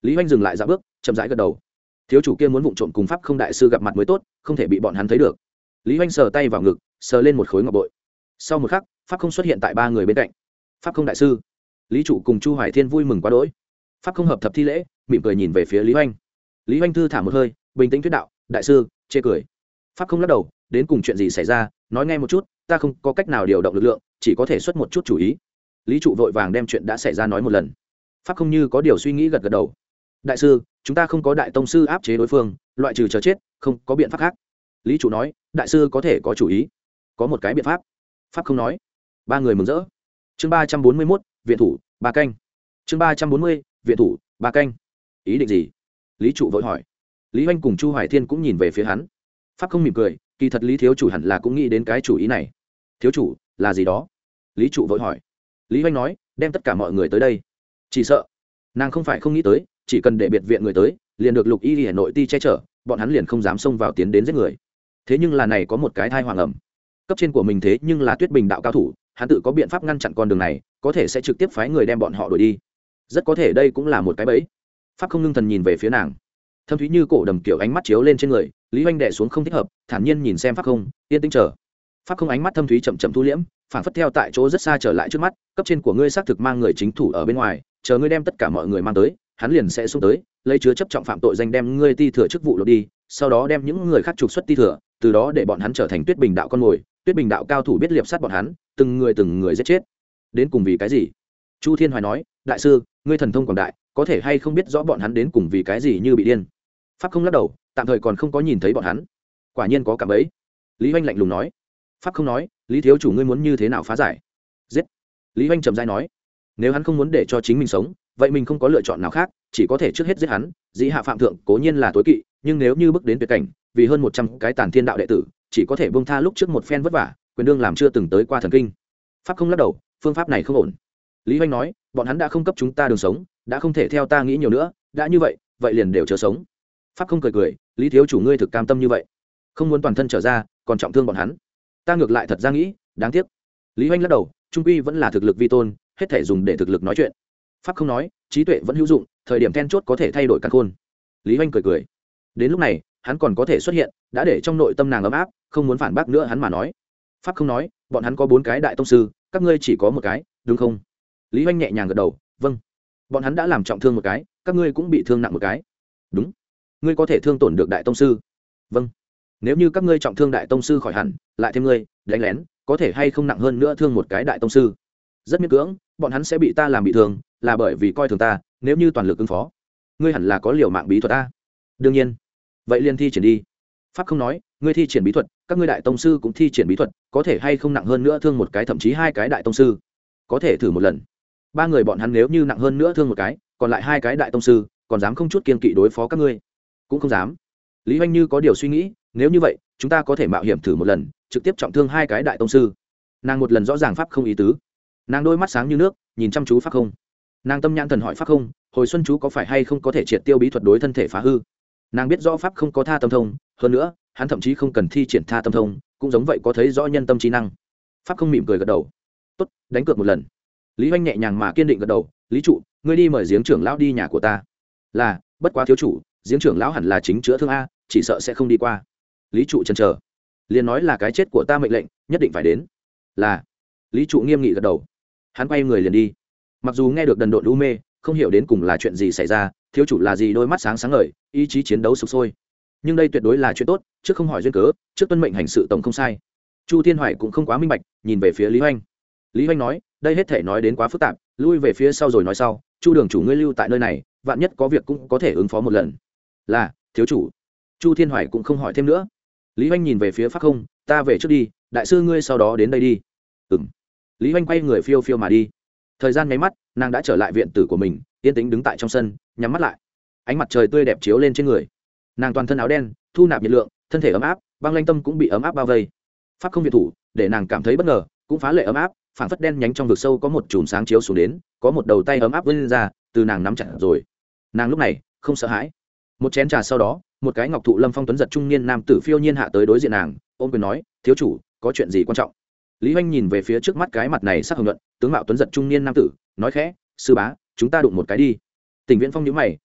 lý oanh dừng lại dạo bước chậm rãi gật đầu. Thiếu chủ kia muốn vụng trộm cùng pháp không đại sư gặp mặt mới tốt, không thể bị bọn hắn thấy được. Lý oanh sờ tay vào ngực, sờ lên một khối ngọc bội. Sau một khắc, pháp không xuất hiện tại ba người bên cạnh. Pháp không đại sư. Lý trụ cùng Chu Hoài Thiên vui mừng quá đỗi. Pháp không hợp thập thi lễ, mỉm cười nhìn về phía Lý oanh. Lý oanh thư thả một hơi, bình tĩnh thuyết đạo: đại sư, chê cười. Pháp không lắc đầu, đến cùng chuyện gì xảy ra, nói nghe một chút, ta không có cách nào điều động lực lượng, chỉ có thể xuất một chút chủ ý. Lý trụ vội vàng đem chuyện đã xảy ra nói một lần. Pháp không như có điều suy nghĩ gật gật đầu. Đại sư, chúng ta không có đại tông sư áp chế đối phương, loại trừ chờ chết, không có biện pháp khác. Lý trụ nói, đại sư có thể có chủ ý. Có một cái biện pháp. Pháp không nói. Ba người mừng rỡ. Chương ba trăm bốn mươi mốt, viện thủ, ba canh. Chương ba trăm bốn mươi, viện thủ, ba canh. Ý định gì? Lý trụ vội hỏi. Lý oanh cùng Chu Hoài Thiên cũng nhìn về phía hắn. Pháp không mỉm cười, kỳ thật Lý thiếu chủ hẳn là cũng nghĩ đến cái chủ ý này. Thiếu chủ, là gì đó? Lý trụ vội hỏi. Lý oanh nói, đem tất cả mọi người tới đây. Chỉ sợ nàng không phải không nghĩ tới, chỉ cần để biệt viện người tới, liền được Lục Y Hà Nội ti che chở, bọn hắn liền không dám xông vào tiến đến giết người. Thế nhưng là này có một cái thai hoàng ẩm. Cấp trên của mình thế nhưng là Tuyết Bình đạo cao thủ, hắn tự có biện pháp ngăn chặn con đường này, có thể sẽ trực tiếp phái người đem bọn họ đuổi đi. Rất có thể đây cũng là một cái bẫy. Pháp không ngưng thần nhìn về phía nàng. Thâm thúy như cổ đầm kiểu ánh mắt chiếu lên trên người, Lý oanh đè xuống không thích hợp, thản nhiên nhìn xem Pháp không, yên tĩnh chờ. Pháp không ánh mắt thâm thúy chậm chậm thu liễm, phản phất theo tại chỗ rất xa trở lại trước mắt. Cấp trên của ngươi xác thực mang người chính thủ ở bên ngoài, chờ ngươi đem tất cả mọi người mang tới, hắn liền sẽ xuống tới, lấy chứa chấp trọng phạm tội danh đem ngươi ti thừa chức vụ lột đi, sau đó đem những người khác trục xuất ti thừa, từ đó để bọn hắn trở thành Tuyết Bình đạo con mồi. Tuyết Bình đạo cao thủ biết liệp sát bọn hắn, từng người từng người giết chết. Đến cùng vì cái gì? Chu Thiên Hoài nói, đại sư, ngươi thần thông quảng đại, có thể hay không biết rõ bọn hắn đến cùng vì cái gì như bị điên? Pháp không lắc đầu, tạm thời còn không có nhìn thấy bọn hắn. Quả nhiên có cả bấy. Lý oanh lạnh lùng nói. Pháp không nói, Lý thiếu chủ ngươi muốn như thế nào phá giải? Giết. Lý oanh trầm dai nói, nếu hắn không muốn để cho chính mình sống, vậy mình không có lựa chọn nào khác, chỉ có thể trước hết giết hắn. Dĩ hạ phạm thượng cố nhiên là tối kỵ, nhưng nếu như bước đến tuyệt cảnh, vì hơn một trăm cái tàn thiên đạo đệ tử, chỉ có thể buông tha lúc trước một phen vất vả, quyền đương làm chưa từng tới qua thần kinh. Pháp không lắc đầu, phương pháp này không ổn. Lý oanh nói, bọn hắn đã không cấp chúng ta đường sống, đã không thể theo ta nghĩ nhiều nữa, đã như vậy, vậy liền đều chờ sống. Pháp không cười cười, Lý thiếu chủ ngươi thực cam tâm như vậy, không muốn toàn thân trở ra, còn trọng thương bọn hắn. Ta ngược lại thật ra nghĩ, đáng tiếc. Lý oanh lắc đầu, trung quy vẫn là thực lực vi tôn, hết thể dùng để thực lực nói chuyện. Pháp không nói, trí tuệ vẫn hữu dụng, thời điểm then chốt có thể thay đổi căn khôn. Lý oanh cười cười. Đến lúc này, hắn còn có thể xuất hiện, đã để trong nội tâm nàng ấm áp, không muốn phản bác nữa hắn mà nói. Pháp không nói, bọn hắn có bốn cái đại tông sư, các ngươi chỉ có một cái, đúng không? Lý oanh nhẹ nhàng gật đầu, vâng. Bọn hắn đã làm trọng thương một cái, các ngươi cũng bị thương nặng một cái. Đúng. Ngươi có thể thương tổn được đại tông sư. Vâng. Nếu như các ngươi trọng thương đại tông sư khỏi hẳn, lại thêm ngươi đánh lén, có thể hay không nặng hơn nữa thương một cái đại tông sư? Rất miễn cưỡng, bọn hắn sẽ bị ta làm bị thương, là bởi vì coi thường ta, nếu như toàn lực ứng phó, ngươi hẳn là có liều mạng bí thuật ta. Đương nhiên. Vậy liền thi triển đi. Pháp không nói, ngươi thi triển bí thuật, các ngươi đại tông sư cũng thi triển bí thuật, có thể hay không nặng hơn nữa thương một cái thậm chí hai cái đại tông sư? Có thể thử một lần. Ba người bọn hắn nếu như nặng hơn nữa thương một cái, còn lại hai cái đại tông sư, còn dám không chút kiên kỵ đối phó các ngươi? Cũng không dám. Lý oanh như có điều suy nghĩ, nếu như vậy, chúng ta có thể mạo hiểm thử một lần, trực tiếp trọng thương hai cái đại tông sư. Nàng một lần rõ ràng pháp không ý tứ. Nàng đôi mắt sáng như nước, nhìn chăm chú pháp không. Nàng tâm nhãn thần hỏi pháp không, hồi xuân chú có phải hay không có thể triệt tiêu bí thuật đối thân thể phá hư? Nàng biết rõ pháp không có tha tâm thông, hơn nữa hắn thậm chí không cần thi triển tha tâm thông, cũng giống vậy có thấy rõ nhân tâm trí năng. Pháp không mỉm cười gật đầu, tốt, đánh cược một lần. Lý oanh nhẹ nhàng mà kiên định gật đầu. Lý trụ, ngươi đi mời giếng trưởng lão đi nhà của ta. Là, bất quá thiếu chủ, giếng trưởng lão hẳn là chính chữa thương a, chỉ sợ sẽ không đi qua. Lý trụ chần chờ, liền nói là cái chết của ta mệnh lệnh, nhất định phải đến. Là. Lý trụ nghiêm nghị gật đầu. Hắn quay người liền đi. Mặc dù nghe được đần độn u mê, không hiểu đến cùng là chuyện gì xảy ra, thiếu chủ là gì đôi mắt sáng sáng ngời, ý chí chiến đấu sục sôi, nhưng đây tuyệt đối là chuyện tốt, trước không hỏi duyên cớ, trước tuân mệnh hành sự tổng không sai. Chu Thiên Hoài cũng không quá minh bạch, nhìn về phía Lý Hoành. Lý Hoành nói, đây hết thể nói đến quá phức tạp, lui về phía sau rồi nói sau. Chu đường chủ ngươi lưu tại nơi này, vạn nhất có việc cũng có thể ứng phó một lần. Là thiếu chủ. Chu Thiên Hoài cũng không hỏi thêm nữa. Lý Hoành nhìn về phía Pháp Không, ta về trước đi, đại sư ngươi sau đó đến đây đi. Ừm. Lý Hoành quay người phiêu phiêu mà đi. Thời gian nháy mắt, nàng đã trở lại viện tử của mình, yên tĩnh đứng tại trong sân, nhắm mắt lại. Ánh mặt trời tươi đẹp chiếu lên trên người, nàng toàn thân áo đen, thu nạp nhiệt lượng, thân thể ấm áp, băng lanh tâm cũng bị ấm áp bao vây. Pháp không viện thủ, để nàng cảm thấy bất ngờ, cũng phá lệ ấm áp, phảng phất đen nhánh trong vực sâu có một chùm sáng chiếu xuống đến, có một đầu tay ấm áp vươn ra, từ nàng nắm chặt rồi. Nàng lúc này không sợ hãi. Một chén trà sau đó, một cái ngọc thụ lâm phong tuấn giật trung niên nam tử phiêu nhiên hạ tới đối diện nàng, ôm quyền nói, thiếu chủ, có chuyện gì quan trọng? Lý Hoành nhìn về phía trước mắt cái mặt này sắc hồng nhuận, tướng mạo tuấn giật trung niên nam tử, nói khẽ, sư bá, chúng ta đụng một cái đi. Tỉnh Viễn Phong nhíu mày,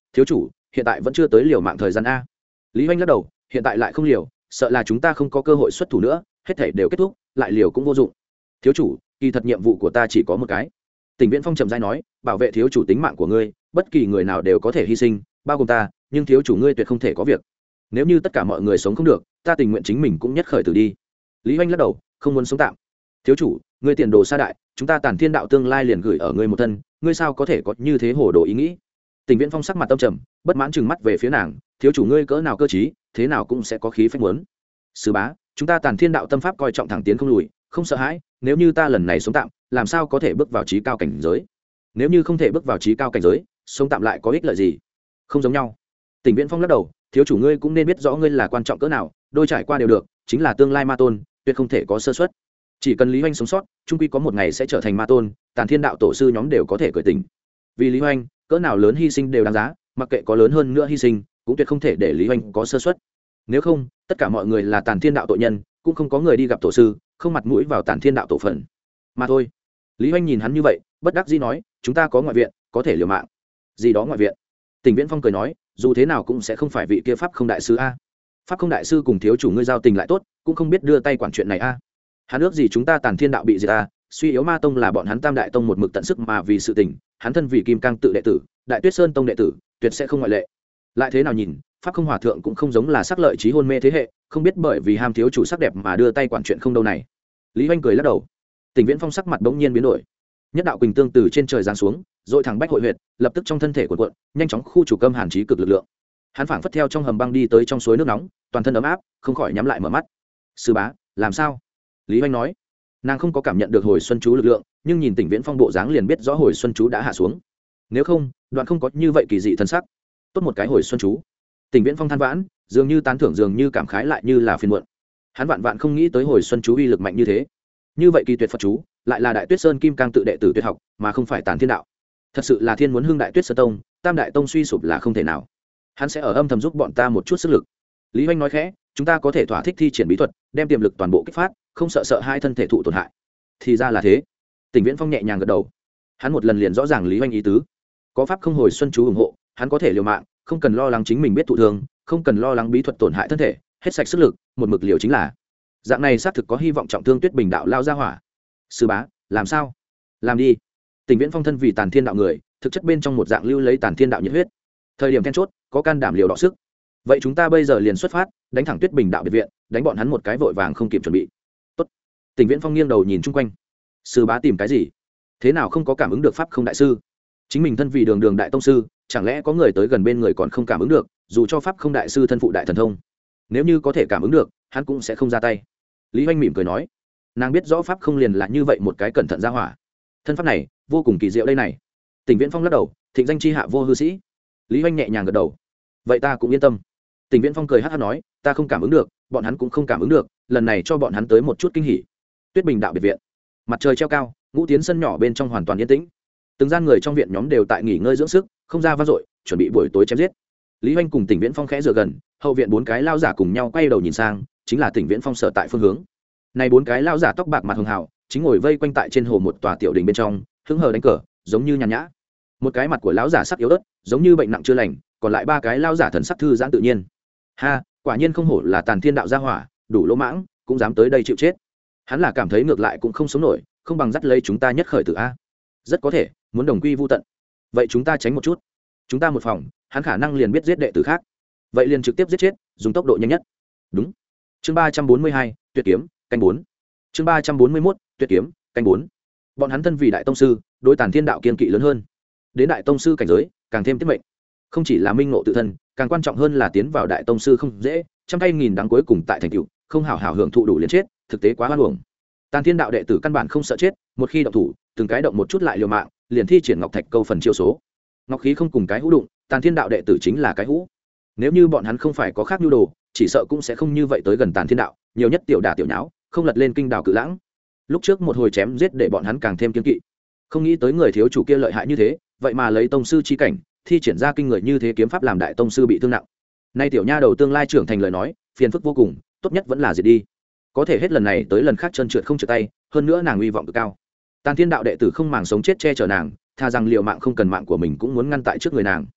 thiếu chủ hiện tại vẫn chưa tới liều mạng thời gian a. Lý Hoành lắc đầu, hiện tại lại không liều, sợ là chúng ta không có cơ hội xuất thủ nữa, hết thảy đều kết thúc, lại liều cũng vô dụng. Thiếu chủ, kỳ thật nhiệm vụ của ta chỉ có một cái. Tỉnh Viễn Phong trầm rãi nói, bảo vệ thiếu chủ tính mạng của ngươi, bất kỳ người nào đều có thể hy sinh, bao gồm ta, nhưng thiếu chủ ngươi tuyệt không thể có việc. Nếu như tất cả mọi người sống không được, ta tình nguyện chính mình cũng nhất khởi tử đi. Lý Hoành lắc đầu, không muốn sống tạm. Thiếu chủ, ngươi tiền đồ xa đại, chúng ta Tản Thiên đạo tương lai liền gửi ở ngươi một thân, ngươi sao có thể có như thế hồ đồ ý nghĩ. Tỉnh Viễn Phong sắc mặt tâm trầm, bất mãn trừng mắt về phía nàng, thiếu chủ ngươi cỡ nào cơ trí, thế nào cũng sẽ có khí phách muốn. Sư bá, chúng ta Tản Thiên đạo tâm pháp coi trọng thẳng tiến không lùi, không sợ hãi, nếu như ta lần này sống tạm, làm sao có thể bước vào trí cao cảnh giới? Nếu như không thể bước vào trí cao cảnh giới, sống tạm lại có ích lợi gì? Không giống nhau. Tỉnh Viễn Phong lắc đầu, thiếu chủ ngươi cũng nên biết rõ ngươi là quan trọng cỡ nào, đôi trải qua đều được, chính là tương lai ma tôn, tuyệt không thể có sơ suất. Chỉ cần Lý Hoành sống sót, trung quy có một ngày sẽ trở thành ma tôn, Tản Thiên đạo tổ sư nhóm đều có thể cởi tình. Vì Lý Hoành, cỡ nào lớn hy sinh đều đáng giá, mặc kệ có lớn hơn nữa hy sinh, cũng tuyệt không thể để Lý Hoành có sơ suất. Nếu không, tất cả mọi người là Tản Thiên đạo tội nhân, cũng không có người đi gặp tổ sư, không mặt mũi vào Tản Thiên đạo tổ phận. Mà thôi. Lý Hoành nhìn hắn như vậy, bất đắc dĩ nói, chúng ta có ngoại viện, có thể liều mạng. Gì đó ngoại viện? Tỉnh Viễn Phong cười nói, dù thế nào cũng sẽ không phải vị kia pháp không đại sư a. Pháp không đại sư cùng thiếu chủ ngươi giao tình lại tốt, cũng không biết đưa tay quản chuyện này a. Hắn ước gì chúng ta Tản Thiên đạo bị diệt a, suy yếu ma tông là bọn hắn Tam đại tông một mực tận sức mà vì sự tình, hắn thân vì Kim Cang tự đệ tử, Đại Tuyết Sơn tông đệ tử, tuyệt sẽ không ngoại lệ. Lại thế nào nhìn, pháp không hòa thượng cũng không giống là sắc lợi trí hôn mê thế hệ, không biết bởi vì ham thiếu chủ sắc đẹp mà đưa tay quản chuyện không đâu này. Lý Hoành cười lắc đầu. Tỉnh Viễn Phong sắc mặt bỗng nhiên biến đổi, nhất đạo quỳnh tương từ trên trời giáng xuống, rồi thẳng bách hội huyệt, lập tức trong thân thể của cuộn, nhanh chóng khu chủ cơm hàn trí cực lực lượng. Hắn phảng phất theo trong hầm băng đi tới trong suối nước nóng, toàn thân ấm áp, không khỏi nhắm lại mở mắt. Sư bá, làm sao? Lý Hoành nói. Nàng không có cảm nhận được hồi xuân chú lực lượng, nhưng nhìn Tỉnh Viễn Phong bộ dáng liền biết rõ hồi xuân chú đã hạ xuống. Nếu không, đoạn không có như vậy kỳ dị thân sắc. Tốt một cái hồi xuân chú. Tỉnh Viễn Phong than vãn, dường như tán thưởng, dường như cảm khái, lại như là phiền muộn. Hắn vạn vạn không nghĩ tới hồi xuân chú uy lực mạnh như thế. Như vậy kỳ tuyệt Phật chú, lại là Đại Tuyết Sơn Kim Cang tự đệ tử tuyệt học, mà không phải Tản Thiên đạo. Thật sự là thiên muốn hưng Đại Tuyết Sơn tông, Tam đại tông suy sụp là không thể nào. Hắn sẽ ở âm thầm giúp bọn ta một chút sức lực. Lý Hoành nói khẽ, chúng ta có thể thỏa thích thi triển bí thuật, đem tiềm lực toàn bộ kích phát, không sợ sợ hai thân thể thụ tổn hại. Thì ra là thế. Tỉnh Viễn Phong nhẹ nhàng gật đầu. Hắn một lần liền rõ ràng Lý Hoành ý tứ. Có pháp không hồi xuân chú ủng hộ, hắn có thể liều mạng, không cần lo lắng chính mình biết thụ thương, không cần lo lắng bí thuật tổn hại thân thể, hết sạch sức lực, một mực liều chính là. Dạng này xác thực có hy vọng trọng thương Tuyết Bình đạo lao ra hỏa. Sư bá, làm sao? Làm đi. Tỉnh Viễn Phong thân vì Tản Thiên đạo người, thực chất bên trong một dạng lưu lấy Tản Thiên đạo nhiệt huyết. Thời điểm then chốt, có can đảm liều đọ sức. Vậy chúng ta bây giờ liền xuất phát, đánh thẳng Tuyết Bình đạo biệt viện, đánh bọn hắn một cái vội vàng không kịp chuẩn bị. Tốt. Tỉnh Viễn Phong nghiêng đầu nhìn chung quanh. Sư bá tìm cái gì? Thế nào không có cảm ứng được pháp không đại sư? Chính mình thân vì đường đường đại tông sư, chẳng lẽ có người tới gần bên người còn không cảm ứng được, dù cho pháp không đại sư thân phụ đại thần thông. Nếu như có thể cảm ứng được, hắn cũng sẽ không ra tay. Lý Hoành mỉm cười nói, nàng biết rõ pháp không liền là như vậy một cái cẩn thận ra hỏa. Thân pháp này vô cùng kỳ diệu đây này. Tỉnh Viễn Phong lắc đầu, thịnh danh chi hạ vô hư sĩ. Lý Hoành nhẹ nhàng gật đầu, vậy ta cũng yên tâm. Tỉnh Viễn Phong cười hắc hắc nói, ta không cảm ứng được, bọn hắn cũng không cảm ứng được, lần này cho bọn hắn tới một chút kinh hỉ. Tuyết Bình đạo biệt viện, mặt trời treo cao, ngũ tiến sân nhỏ bên trong hoàn toàn yên tĩnh. Từng gian người trong viện nhóm đều tại nghỉ ngơi dưỡng sức, không ra vang dội, chuẩn bị buổi tối chém giết. Lý Hoành cùng Tỉnh Viễn Phong khẽ dựa gần, hậu viện bốn cái lao giả cùng nhau quay đầu nhìn sang, chính là Tỉnh Viễn Phong sở tại phương hướng. Này bốn cái lao giả tóc bạc mặt hường hào, chính ngồi vây quanh tại trên hồ một tòa tiểu đình bên trong, hứng hờ đánh cờ, giống như nhàn nhã. Một cái mặt của lão giả sắc yếu ớt, giống như bệnh nặng chưa lành, còn lại ba cái lao giả thần sắc thư giãn tự nhiên. Ha, quả nhiên không hổ là Tản Thiên đạo gia hỏa, đủ lỗ mãng, cũng dám tới đây chịu chết. Hắn là cảm thấy ngược lại cũng không sống nổi, không bằng dắt lấy chúng ta nhất khởi tử a. Rất có thể muốn đồng quy vu tận. Vậy chúng ta tránh một chút. Chúng ta một phòng, hắn khả năng liền biết giết đệ tử khác. Vậy liền trực tiếp giết chết, dùng tốc độ nhanh nhất. Đúng. Chương ba trăm bốn mươi hai, Tuyệt kiếm, canh bốn. Chương ba trăm bốn mươi mốt, Tuyệt kiếm, canh bốn. Bọn hắn thân vì đại tông sư, đối Tản Thiên đạo kiên kỵ lớn hơn. Đến đại tông sư cảnh giới, càng thêm tiết mệnh. Không chỉ là minh ngộ tự thân, càng quan trọng hơn là tiến vào đại tông sư không dễ, trăm tay nghìn đắng cuối cùng tại thành tựu, không hảo hảo hưởng thụ đủ liền chết, thực tế quá hoan uổng. Tản Thiên đạo đệ tử căn bản không sợ chết, một khi động thủ, từng cái động một chút lại liều mạng, liền thi triển ngọc thạch câu phần chiêu số. Ngọc khí không cùng cái hũ đụng, Tản Thiên đạo đệ tử chính là cái hũ. Nếu như bọn hắn không phải có khác nhu đồ, chỉ sợ cũng sẽ không như vậy tới gần Tản Thiên đạo, nhiều nhất tiểu đả tiểu nháo, không lật lên kinh đảo cự lãng. Lúc trước một hồi chém giết để bọn hắn càng thêm kiên kỵ. Không nghĩ tới người thiếu chủ kia lợi hại như thế, vậy mà lấy tông sư chi cảnh, thi triển ra kinh người như thế kiếm pháp làm đại tông sư bị thương nặng. Nay tiểu nha đầu tương lai trưởng thành lời nói, phiền phức vô cùng, tốt nhất vẫn là diệt đi. Có thể hết lần này tới lần khác chân trượt không trượt tay, hơn nữa nàng uy vọng cực cao. Tản Thiên đạo đệ tử không màng sống chết che chở nàng, tha rằng liều mạng không cần mạng của mình cũng muốn ngăn tại trước người nàng.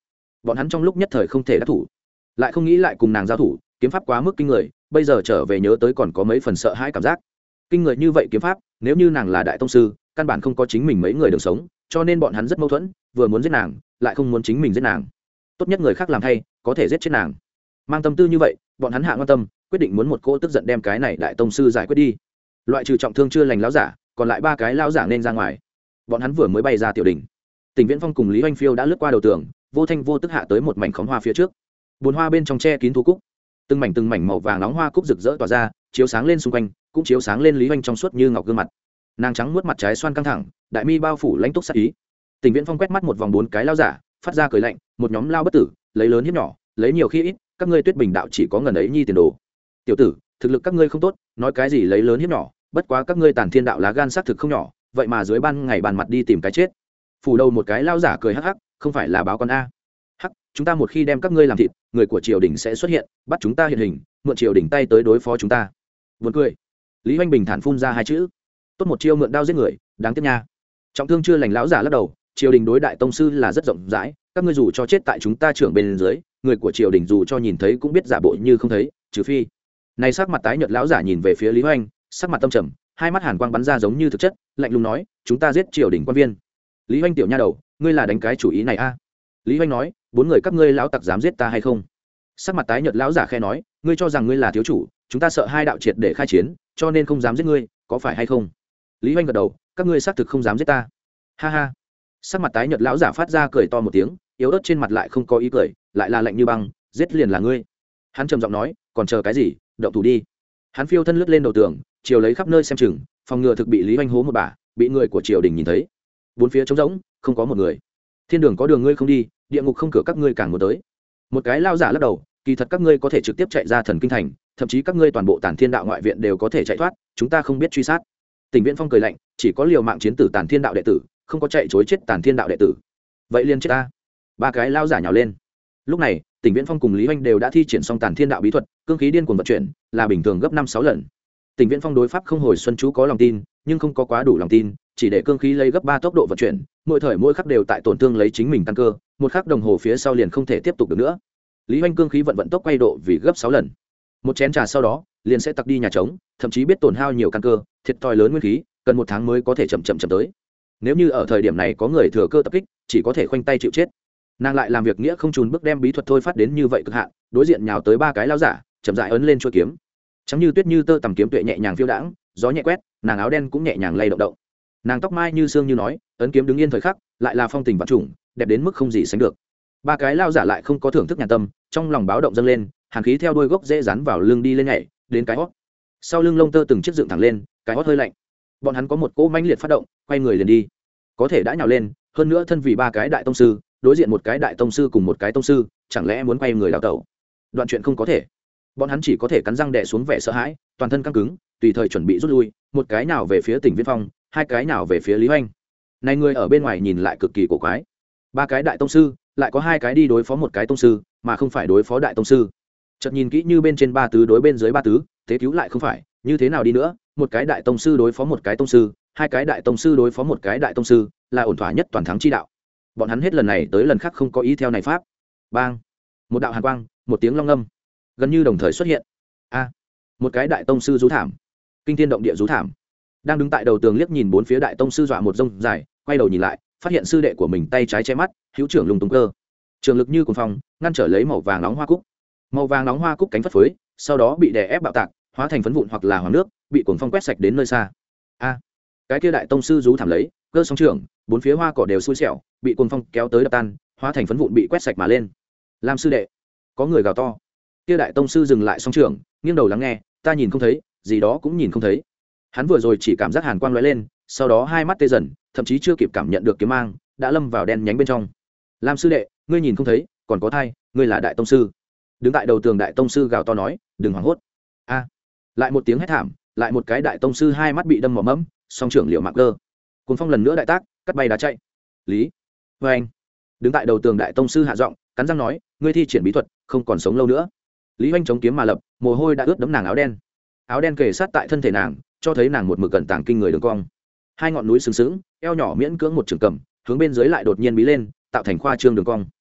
bọn hắn trong lúc nhất thời không thể đắc thủ, lại không nghĩ lại cùng nàng giao thủ, kiếm pháp quá mức kinh người, bây giờ trở về nhớ tới còn có mấy phần sợ hãi cảm giác. Kinh người như vậy kiếm pháp, nếu như nàng là đại tông sư, căn bản không có chính mình mấy người đường sống, cho nên bọn hắn rất mâu thuẫn, vừa muốn giết nàng, lại không muốn chính mình giết nàng. Tốt nhất người khác làm thay, có thể giết chết nàng. Mang tâm tư như vậy, bọn hắn hạ quan tâm, quyết định muốn một cô tức giận đem cái này đại tông sư giải quyết đi. Loại trừ trọng thương chưa lành lão giả, còn lại ba cái lão giả nên ra ngoài. Bọn hắn vừa mới bay ra tiểu đỉnh. Tỉnh Viễn Phong cùng Lý Oanh Phiêu đã lướt qua đầu tường, vô thanh vô tức hạ tới một mảnh khóm hoa phía trước. Bồn hoa bên trong che kín thú cúc, từng mảnh từng mảnh màu vàng nóng hoa cúc rực rỡ tỏa ra, chiếu sáng lên xung quanh, cũng chiếu sáng lên Lý Oanh trong suốt như ngọc gương mặt. Nàng trắng muốt mặt trái xoan căng thẳng, đại mi bao phủ lãnh túc sát ý. Tỉnh Viễn Phong quét mắt một vòng bốn cái lão giả, phát ra cười lạnh, một nhóm lao bất tử, lấy lớn hiếp nhỏ, lấy nhiều khi ít, các ngươi Tuyết Bình đạo chỉ có ngần ấy nhi tiền đồ. Tiểu tử, thực lực các ngươi không tốt, nói cái gì lấy lớn hiếp nhỏ, bất quá các ngươi Tản Thiên đạo lá gan xác thực không nhỏ, vậy mà dưới ban ngày bàn mặt đi tìm cái chết. Phủ đầu một cái lao giả cười hắc hắc, không phải là báo con a. Hắc, chúng ta một khi đem các ngươi làm thịt, người của triều đình sẽ xuất hiện, bắt chúng ta hiện hình, mượn triều đình tay tới đối phó chúng ta. Buồn cười. Lý Hoành bình thản phun ra hai chữ. Tốt một chiêu mượn đao giết người, đáng tiếc nha. Trọng thương chưa lành lão giả lắc đầu, triều đình đối đại tông sư là rất rộng rãi, các ngươi dù cho chết tại chúng ta trưởng bên dưới, người của triều đình dù cho nhìn thấy cũng biết giả bộ như không thấy, trừ phi. Này sắc mặt tái nhợt lão giả nhìn về phía Lý Hoành, sắc mặt tâm trầm, hai mắt hàn quang bắn ra giống như thực chất, lạnh lùng nói, chúng ta giết triều đình quan viên. Lý Hoành tiểu nha đầu, ngươi là đánh cái chủ ý này a? Lý Hoành nói, bốn người các ngươi lão tặc dám giết ta hay không? Sắc mặt tái nhợt lão giả khẽ nói, ngươi cho rằng ngươi là thiếu chủ, chúng ta sợ hai đạo triệt để khai chiến, cho nên không dám giết ngươi, có phải hay không? Lý Hoành gật đầu, các ngươi xác thực không dám giết ta. Ha ha. Sắc mặt tái nhợt lão giả phát ra cười to một tiếng, yếu ớt trên mặt lại không có ý cười, lại là lạnh như băng, giết liền là ngươi. Hắn trầm giọng nói, còn chờ cái gì, động thủ đi. Hắn phiêu thân lướt lên đầu tường, chiều lấy khắp nơi xem chừng, phòng ngừa thực bị Lý Hoành hố một bả, bị người của triều đình nhìn thấy. Bốn phía trống rỗng, không có một người. Thiên đường có đường ngươi không đi, địa ngục không cửa các ngươi càng muốn tới. Một cái lao giả lắc đầu, kỳ thật các ngươi có thể trực tiếp chạy ra thần kinh thành, thậm chí các ngươi toàn bộ Tản Thiên đạo ngoại viện đều có thể chạy thoát, chúng ta không biết truy sát. Tỉnh Viễn Phong cười lạnh, chỉ có liều mạng chiến tử Tản Thiên đạo đệ tử, không có chạy chối chết Tản Thiên đạo đệ tử. Vậy liền chết ta. Ba cái lao giả nhào lên. Lúc này, Tỉnh Viễn Phong cùng Lý Hoành đều đã thi triển xong Tản Thiên đạo bí thuật, cương khí điên cuồng vận chuyển, là bình thường gấp năm sáu lần. Tỉnh Viễn Phong đối pháp không hồi xuân chú có lòng tin, nhưng không có quá đủ lòng tin, chỉ để cương khí lấy gấp ba tốc độ vận chuyển, mỗi thời mỗi khắc đều tại tổn thương lấy chính mình tăng cơ, một khắc đồng hồ phía sau liền không thể tiếp tục được nữa. Lý Hoành cương khí vận vận tốc quay độ vì gấp sáu lần. Một chén trà sau đó, liền sẽ tặc đi nhà trống, thậm chí biết tổn hao nhiều căn cơ, thiệt thòi lớn nguyên khí, cần một tháng mới có thể chậm chậm chậm tới. Nếu như ở thời điểm này có người thừa cơ tập kích, chỉ có thể khoanh tay chịu chết. Nàng lại làm việc nghĩa không chùn bước đem bí thuật thôi phát đến như vậy cực hạn, đối diện nhào tới ba cái lao giả, chậm rãi ấn lên chuôi kiếm. Trắng như tuyết như tơ tầm kiếm tuệ nhẹ nhàng phiêu đãng, gió nhẹ quét, nàng áo đen cũng nhẹ nhàng lay động động. Nàng tóc mai như sương như nói, ấn kiếm đứng yên thời khắc, lại là phong tình vạn trùng, đẹp đến mức không gì sánh được. Ba cái lao giả lại không có thưởng thức nhàn tâm, trong lòng báo động dâng lên, hàn khí theo đuôi gốc dễ rắn vào lưng đi lên nhảy, đến cái hót. Sau lưng lông tơ từng chiếc dựng thẳng lên, cái hót hơi lạnh. Bọn hắn có một cỗ mãnh liệt phát động, quay người liền đi. Có thể đã nhào lên, hơn nữa thân vì ba cái đại tông sư, đối diện một cái đại tông sư cùng một cái tông sư, chẳng lẽ muốn quay người đào tẩu? Đoạn chuyện không có thể. Bọn hắn chỉ có thể cắn răng đè xuống vẻ sợ hãi, toàn thân căng cứng, tùy thời chuẩn bị rút lui, một cái nào về phía Tỉnh Viễn Phong, hai cái nào về phía Lý Hoành. Này người ở bên ngoài nhìn lại cực kỳ cổ quái. Ba cái đại tông sư, lại có hai cái đi đối phó một cái tông sư, mà không phải đối phó đại tông sư. Chợt nhìn kỹ như bên trên ba tứ đối bên dưới ba tứ, thế cứu lại không phải, như thế nào đi nữa, một cái đại tông sư đối phó một cái tông sư, hai cái đại tông sư đối phó một cái đại tông sư, là ổn thỏa nhất toàn thắng chi đạo. Bọn hắn hết lần này tới lần khác không có ý theo này pháp. Bang! Một đạo hàn quang, một tiếng long ngâm, gần như đồng thời xuất hiện. A! Một cái đại tông sư rú thảm, kinh thiên động địa rú thảm. Đang đứng tại đầu tường liếc nhìn bốn phía đại tông sư dọa một rông dài, quay đầu nhìn lại, phát hiện sư đệ của mình tay trái che mắt, hữu trưởng lùng tung cơ, trường lực như cuồng phong, ngăn trở lấy màu vàng nóng hoa cúc. Màu vàng nóng hoa cúc cánh phất phới, sau đó bị đè ép bạo tạc, hóa thành phấn vụn hoặc là hoàng nước, bị cuồng phong quét sạch đến nơi xa. A! Cái kia đại tông sư rú thảm lấy, cơ song trường, bốn phía hoa cỏ đều xui xẻo, bị cuồng phong kéo tới đập tan, hóa thành phấn vụn bị quét sạch mà lên. Làm sư đệ, có người gào to. Kia đại tông sư dừng lại song trường, nghiêng đầu lắng nghe, ta nhìn không thấy, gì đó cũng nhìn không thấy. Hắn vừa rồi chỉ cảm giác hàn quang lóe lên, sau đó hai mắt tê dần, thậm chí chưa kịp cảm nhận được kiếm mang, đã lâm vào đen nhánh bên trong. Lam sư đệ, ngươi nhìn không thấy, còn có thai, ngươi là đại tông sư. Đứng tại đầu tường đại tông sư gào to nói, đừng hoảng hốt. A! Lại một tiếng hét thảm, lại một cái đại tông sư hai mắt bị đâm mỏ mẫm, song trưởng liều mạng cơ. Cuồng phong lần nữa đại tác, cắt bay đá chạy. Lý, vê anh! Đứng tại đầu tường đại tông sư hạ giọng, cắn răng nói, ngươi thi triển bí thuật, không còn sống lâu nữa. Lý Hoành chống kiếm mà lập, mồ hôi đã ướt đẫm nàng áo đen. Áo đen kề sát tại thân thể nàng, cho thấy nàng một mực cẩn tàng kinh người đường cong. Hai ngọn núi sừng sững, eo nhỏ miễn cưỡng một trường cầm, hướng bên dưới lại đột nhiên bí lên, tạo thành khoa trương đường cong.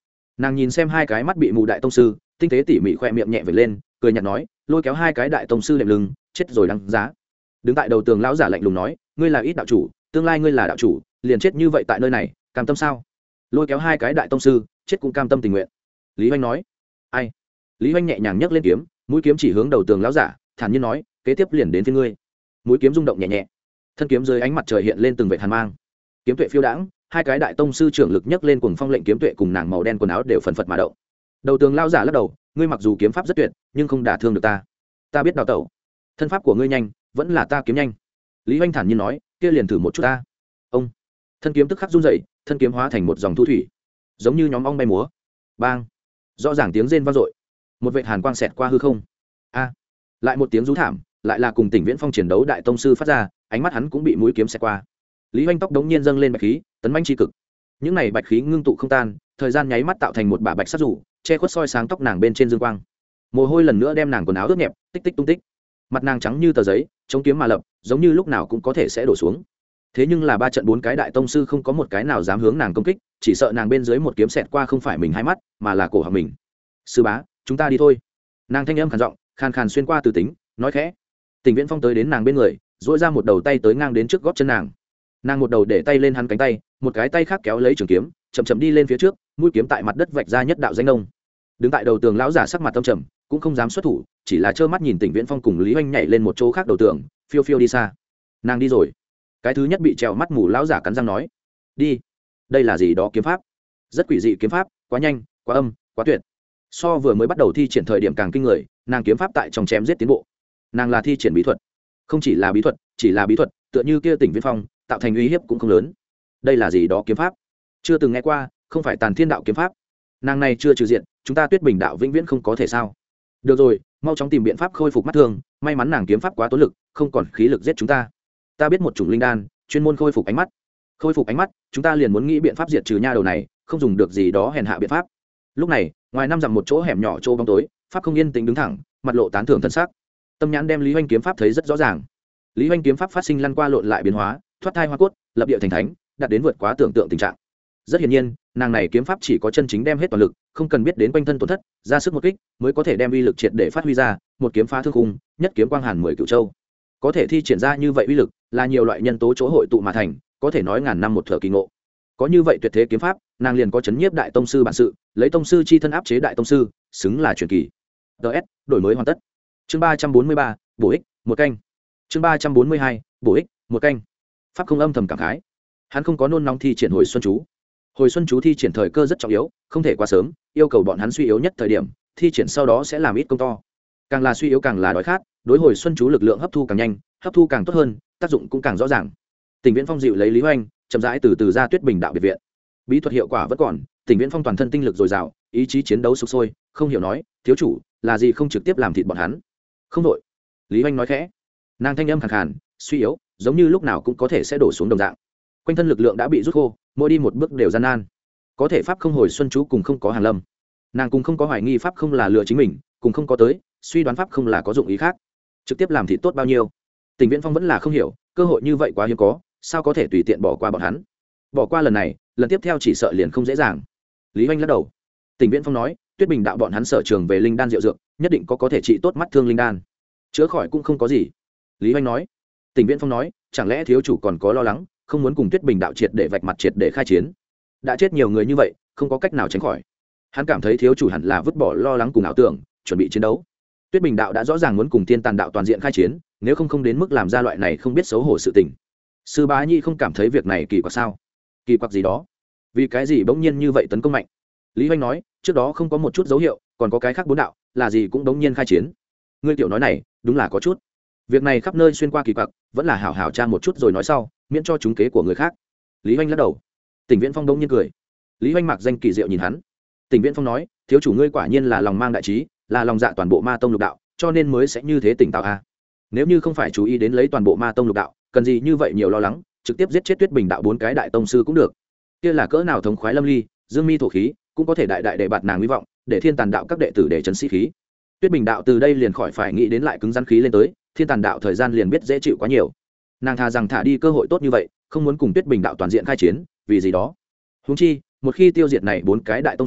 nàng nhìn xem hai cái mắt bị mù đại tông sư, tinh tế tỉ mỉ khoe miệng nhẹ vệt lên, cười nhạt nói, lôi kéo hai cái đại tông sư đệm lưng, chết rồi đáng giá. Đứng tại đầu tường lão giả lạnh lùng nói, ngươi là ít đạo chủ, tương lai ngươi là đạo chủ, liền chết như vậy tại nơi này, cam tâm sao? Lôi kéo hai cái đại tông sư, chết cũng cam tâm tình nguyện. Lý Hoành nói, ai? Lý Hoành nhẹ nhàng nhấc lên kiếm, mũi kiếm chỉ hướng đầu tường lão giả, thản nhiên nói, kế tiếp liền đến phía ngươi. Mũi kiếm rung động nhẹ nhẹ, thân kiếm dưới ánh mặt trời hiện lên từng vệt hàn mang, kiếm tuệ phiêu đãng, hai cái đại tông sư trưởng lực nhấc lên cùng phong lệnh kiếm tuệ cùng nàng màu đen quần áo đều phần phật mà động. Đầu tường lão giả lắc đầu, ngươi mặc dù kiếm pháp rất tuyệt, nhưng không đả thương được ta. Ta biết đào tẩu, thân pháp của ngươi nhanh, vẫn là ta kiếm nhanh. Lý Hoành thản nhiên nói, kia liền thử một chút ta. Ông, thân kiếm tức khắc run rẩy, thân kiếm hóa thành một dòng thu thủy, giống như nhóm ong bay múa. Bang, rõ ràng tiếng rên vang dội, một vệt hàn quang xẹt qua hư không. A, lại một tiếng rú thảm, lại là cùng Tỉnh Viễn Phong chiến đấu đại tông sư phát ra, ánh mắt hắn cũng bị mũi kiếm xẹt qua. Lý Hoành tóc đống nhiên dâng lên bạch khí, tấn manh chi cực. Những này bạch khí ngưng tụ không tan, thời gian nháy mắt tạo thành một bả bạch sắt rủ, che khuất soi sáng tóc nàng bên trên dương quang. Mồ hôi lần nữa đem nàng quần áo ướt nhẹp, tích tích tung tích. Mặt nàng trắng như tờ giấy, chống kiếm mà lập, giống như lúc nào cũng có thể sẽ đổ xuống. Thế nhưng là ba trận bốn cái đại tông sư không có một cái nào dám hướng nàng công kích, chỉ sợ nàng bên dưới một kiếm xẹt qua không phải mình hai mắt, mà là cổ họng mình. Sư bá, chúng ta đi thôi. Nàng thanh âm khàn giọng, khàn khàn xuyên qua từ tính, nói khẽ. Tỉnh Viễn Phong tới đến nàng bên người, duỗi ra một đầu tay tới ngang đến trước gót chân nàng. Nàng một đầu để tay lên hắn cánh tay, một cái tay khác kéo lấy trường kiếm, chậm chậm đi lên phía trước, mũi kiếm tại mặt đất vạch ra nhất đạo danh nông. Đứng tại đầu tường lão giả sắc mặt tâm trầm, cũng không dám xuất thủ, chỉ là trơ mắt nhìn Tỉnh Viễn Phong cùng Lý Hoành nhảy lên một chỗ khác đầu tường, phiêu phiêu đi xa. Nàng đi rồi. Cái thứ nhất bị trèo mắt mù lão giả cắn răng nói, đi. Đây là gì đó kiếm pháp? Rất quỷ dị kiếm pháp, quá nhanh, quá âm, quá tuyệt. So vừa mới bắt đầu thi triển thời điểm càng kinh người, nàng kiếm pháp tại trong chém giết tiến bộ. Nàng là thi triển bí thuật, không chỉ là bí thuật, chỉ là bí thuật, tựa như kia Tỉnh Viễn Phong, tạo thành uy hiếp cũng không lớn. Đây là gì đó kiếm pháp? Chưa từng nghe qua, không phải Tàn Thiên đạo kiếm pháp. Nàng này chưa trừ diện, chúng ta Tuyết Bình đạo vĩnh viễn không có thể sao? Được rồi, mau chóng tìm biện pháp khôi phục mắt thương, may mắn nàng kiếm pháp quá tốn lực, không còn khí lực giết chúng ta. Ta biết một chủng linh đan, chuyên môn khôi phục ánh mắt. Khôi phục ánh mắt, chúng ta liền muốn nghĩ biện pháp diệt trừ nha đầu này, không dùng được gì đó hèn hạ biện pháp. Lúc này, ngoài năm dặm một chỗ hẻm nhỏ chỗ bóng tối, pháp không yên tĩnh đứng thẳng, mặt lộ tán thưởng thân sắc. Tâm nhãn đem Lý Hoành kiếm pháp thấy rất rõ ràng. Lý Hoành kiếm pháp phát sinh lăn qua lộn lại biến hóa, thoát thai hoa cốt, lập địa thành thánh, đạt đến vượt quá tưởng tượng tình trạng. Rất hiển nhiên, nàng này kiếm pháp chỉ có chân chính đem hết toàn lực, không cần biết đến quanh thân tổn thất, ra sức một kích, mới có thể đem uy lực triệt để phát huy ra, một kiếm phá thương khung, nhất kiếm quang hàn mười cửu châu. Có thể thi triển ra như vậy uy lực, là nhiều loại nhân tố chỗ hội tụ mà thành, có thể nói ngàn năm một thở kỳ ngộ. Có như vậy tuyệt thế kiếm pháp, nàng liền có chấn nhiếp đại tông sư bản sự, lấy tông sư chi thân áp chế đại tông sư, xứng là truyền kỳ. ds đổi mới hoàn tất. Chương ba trăm bốn mươi ba, bổ ích, một canh. Chương ba trăm bốn mươi hai, bổ ích, một canh. Pháp không âm thầm cảm khái. Hắn không có nôn nóng thi triển hồi xuân chú. Hồi xuân chú thi triển thời cơ rất trọng yếu, không thể quá sớm, yêu cầu bọn hắn suy yếu nhất thời điểm, thi triển sau đó sẽ làm ít công to. Càng là suy yếu càng là đói khát, đối hồi xuân chú lực lượng hấp thu càng nhanh, hấp thu càng tốt hơn, tác dụng cũng càng rõ ràng. Tỉnh Viễn Phong dịu lấy Lý Hoành, chậm rãi từ từ ra Tuyết Bình đạo biệt viện. Bí thuật hiệu quả vẫn còn, Tỉnh Viễn Phong toàn thân tinh lực dồi dào, ý chí chiến đấu sục sôi, không hiểu nói, thiếu chủ, là gì không trực tiếp làm thịt bọn hắn? Không đội. Lý Hoành nói khẽ. Nàng thanh âm khàn khàn, suy yếu, giống như lúc nào cũng có thể sẽ đổ xuống đồng dạng. Quanh thân lực lượng đã bị rút khô, mỗi đi một bước đều gian nan. Có thể pháp không hồi xuân chú cùng không có Hàn Lâm. Nàng cùng không có hoài nghi pháp không là lừa chính mình, cùng không có tới, suy đoán pháp không là có dụng ý khác. Trực tiếp làm thịt tốt bao nhiêu? Tỉnh Viễn Phong vẫn là không hiểu, cơ hội như vậy quá hiếm có, sao có thể tùy tiện bỏ qua bọn hắn? Bỏ qua lần này, lần tiếp theo chỉ sợ liền không dễ dàng. Lý Hoành lắc đầu. Tỉnh Viễn Phong nói, Tuyết Bình đạo bọn hắn sở trường về linh đan diệu dược, nhất định có có thể trị tốt mắt thương linh đan. Chữa khỏi cũng không có gì. Lý Hoành nói. Tỉnh Viễn Phong nói, chẳng lẽ thiếu chủ còn có lo lắng, không muốn cùng Tuyết Bình đạo triệt để vạch mặt triệt để khai chiến? Đã chết nhiều người như vậy, không có cách nào tránh khỏi. Hắn cảm thấy thiếu chủ hẳn là vứt bỏ lo lắng cùng ảo tưởng, chuẩn bị chiến đấu. Tuyết Bình đạo đã rõ ràng muốn cùng Thiên Tàn đạo toàn diện khai chiến, nếu không không đến mức làm ra loại này không biết xấu hổ sự tình. Sư Bá Nhi không cảm thấy việc này kỳ quặc sao? Kỳ quặc gì đó? Vì cái gì bỗng nhiên như vậy tấn công mạnh? Lý Hoành nói, trước đó không có một chút dấu hiệu, còn có cái khác bốn đạo, là gì cũng bỗng nhiên khai chiến. Ngươi tiểu nói này, đúng là có chút. Việc này khắp nơi xuyên qua kỳ quặc, vẫn là hảo hảo tra một chút rồi nói sau, miễn cho trúng kế của người khác. Lý Hoành lắc đầu. Tỉnh Viễn Phong bỗng nhiên cười. Lý Hoành mặc danh kỳ diệu nhìn hắn. Tỉnh Viễn Phong nói, thiếu chủ ngươi quả nhiên là lòng mang đại trí, là lòng dạ toàn bộ ma tông lục đạo, cho nên mới sẽ như thế tỉnh táo a. À. Nếu như không phải chú ý đến lấy toàn bộ ma tông lục đạo, cần gì như vậy nhiều lo lắng, trực tiếp giết chết Tuyết Bình đạo bốn cái đại tông sư cũng được. Kia là cỡ nào thống khoái lâm ly, dương mi thổ khí, cũng có thể đại đại để bạt nàng hy vọng, để Thiên Tàn đạo các đệ tử để trấn sĩ khí. Tuyết Bình đạo từ đây liền khỏi phải nghĩ đến lại cứng rắn khí lên tới, Thiên Tàn đạo thời gian liền biết dễ chịu quá nhiều. Nàng thà rằng thả đi cơ hội tốt như vậy, không muốn cùng Tuyết Bình đạo toàn diện khai chiến, vì gì đó. Huống chi, một khi tiêu diệt này bốn cái đại tông sư,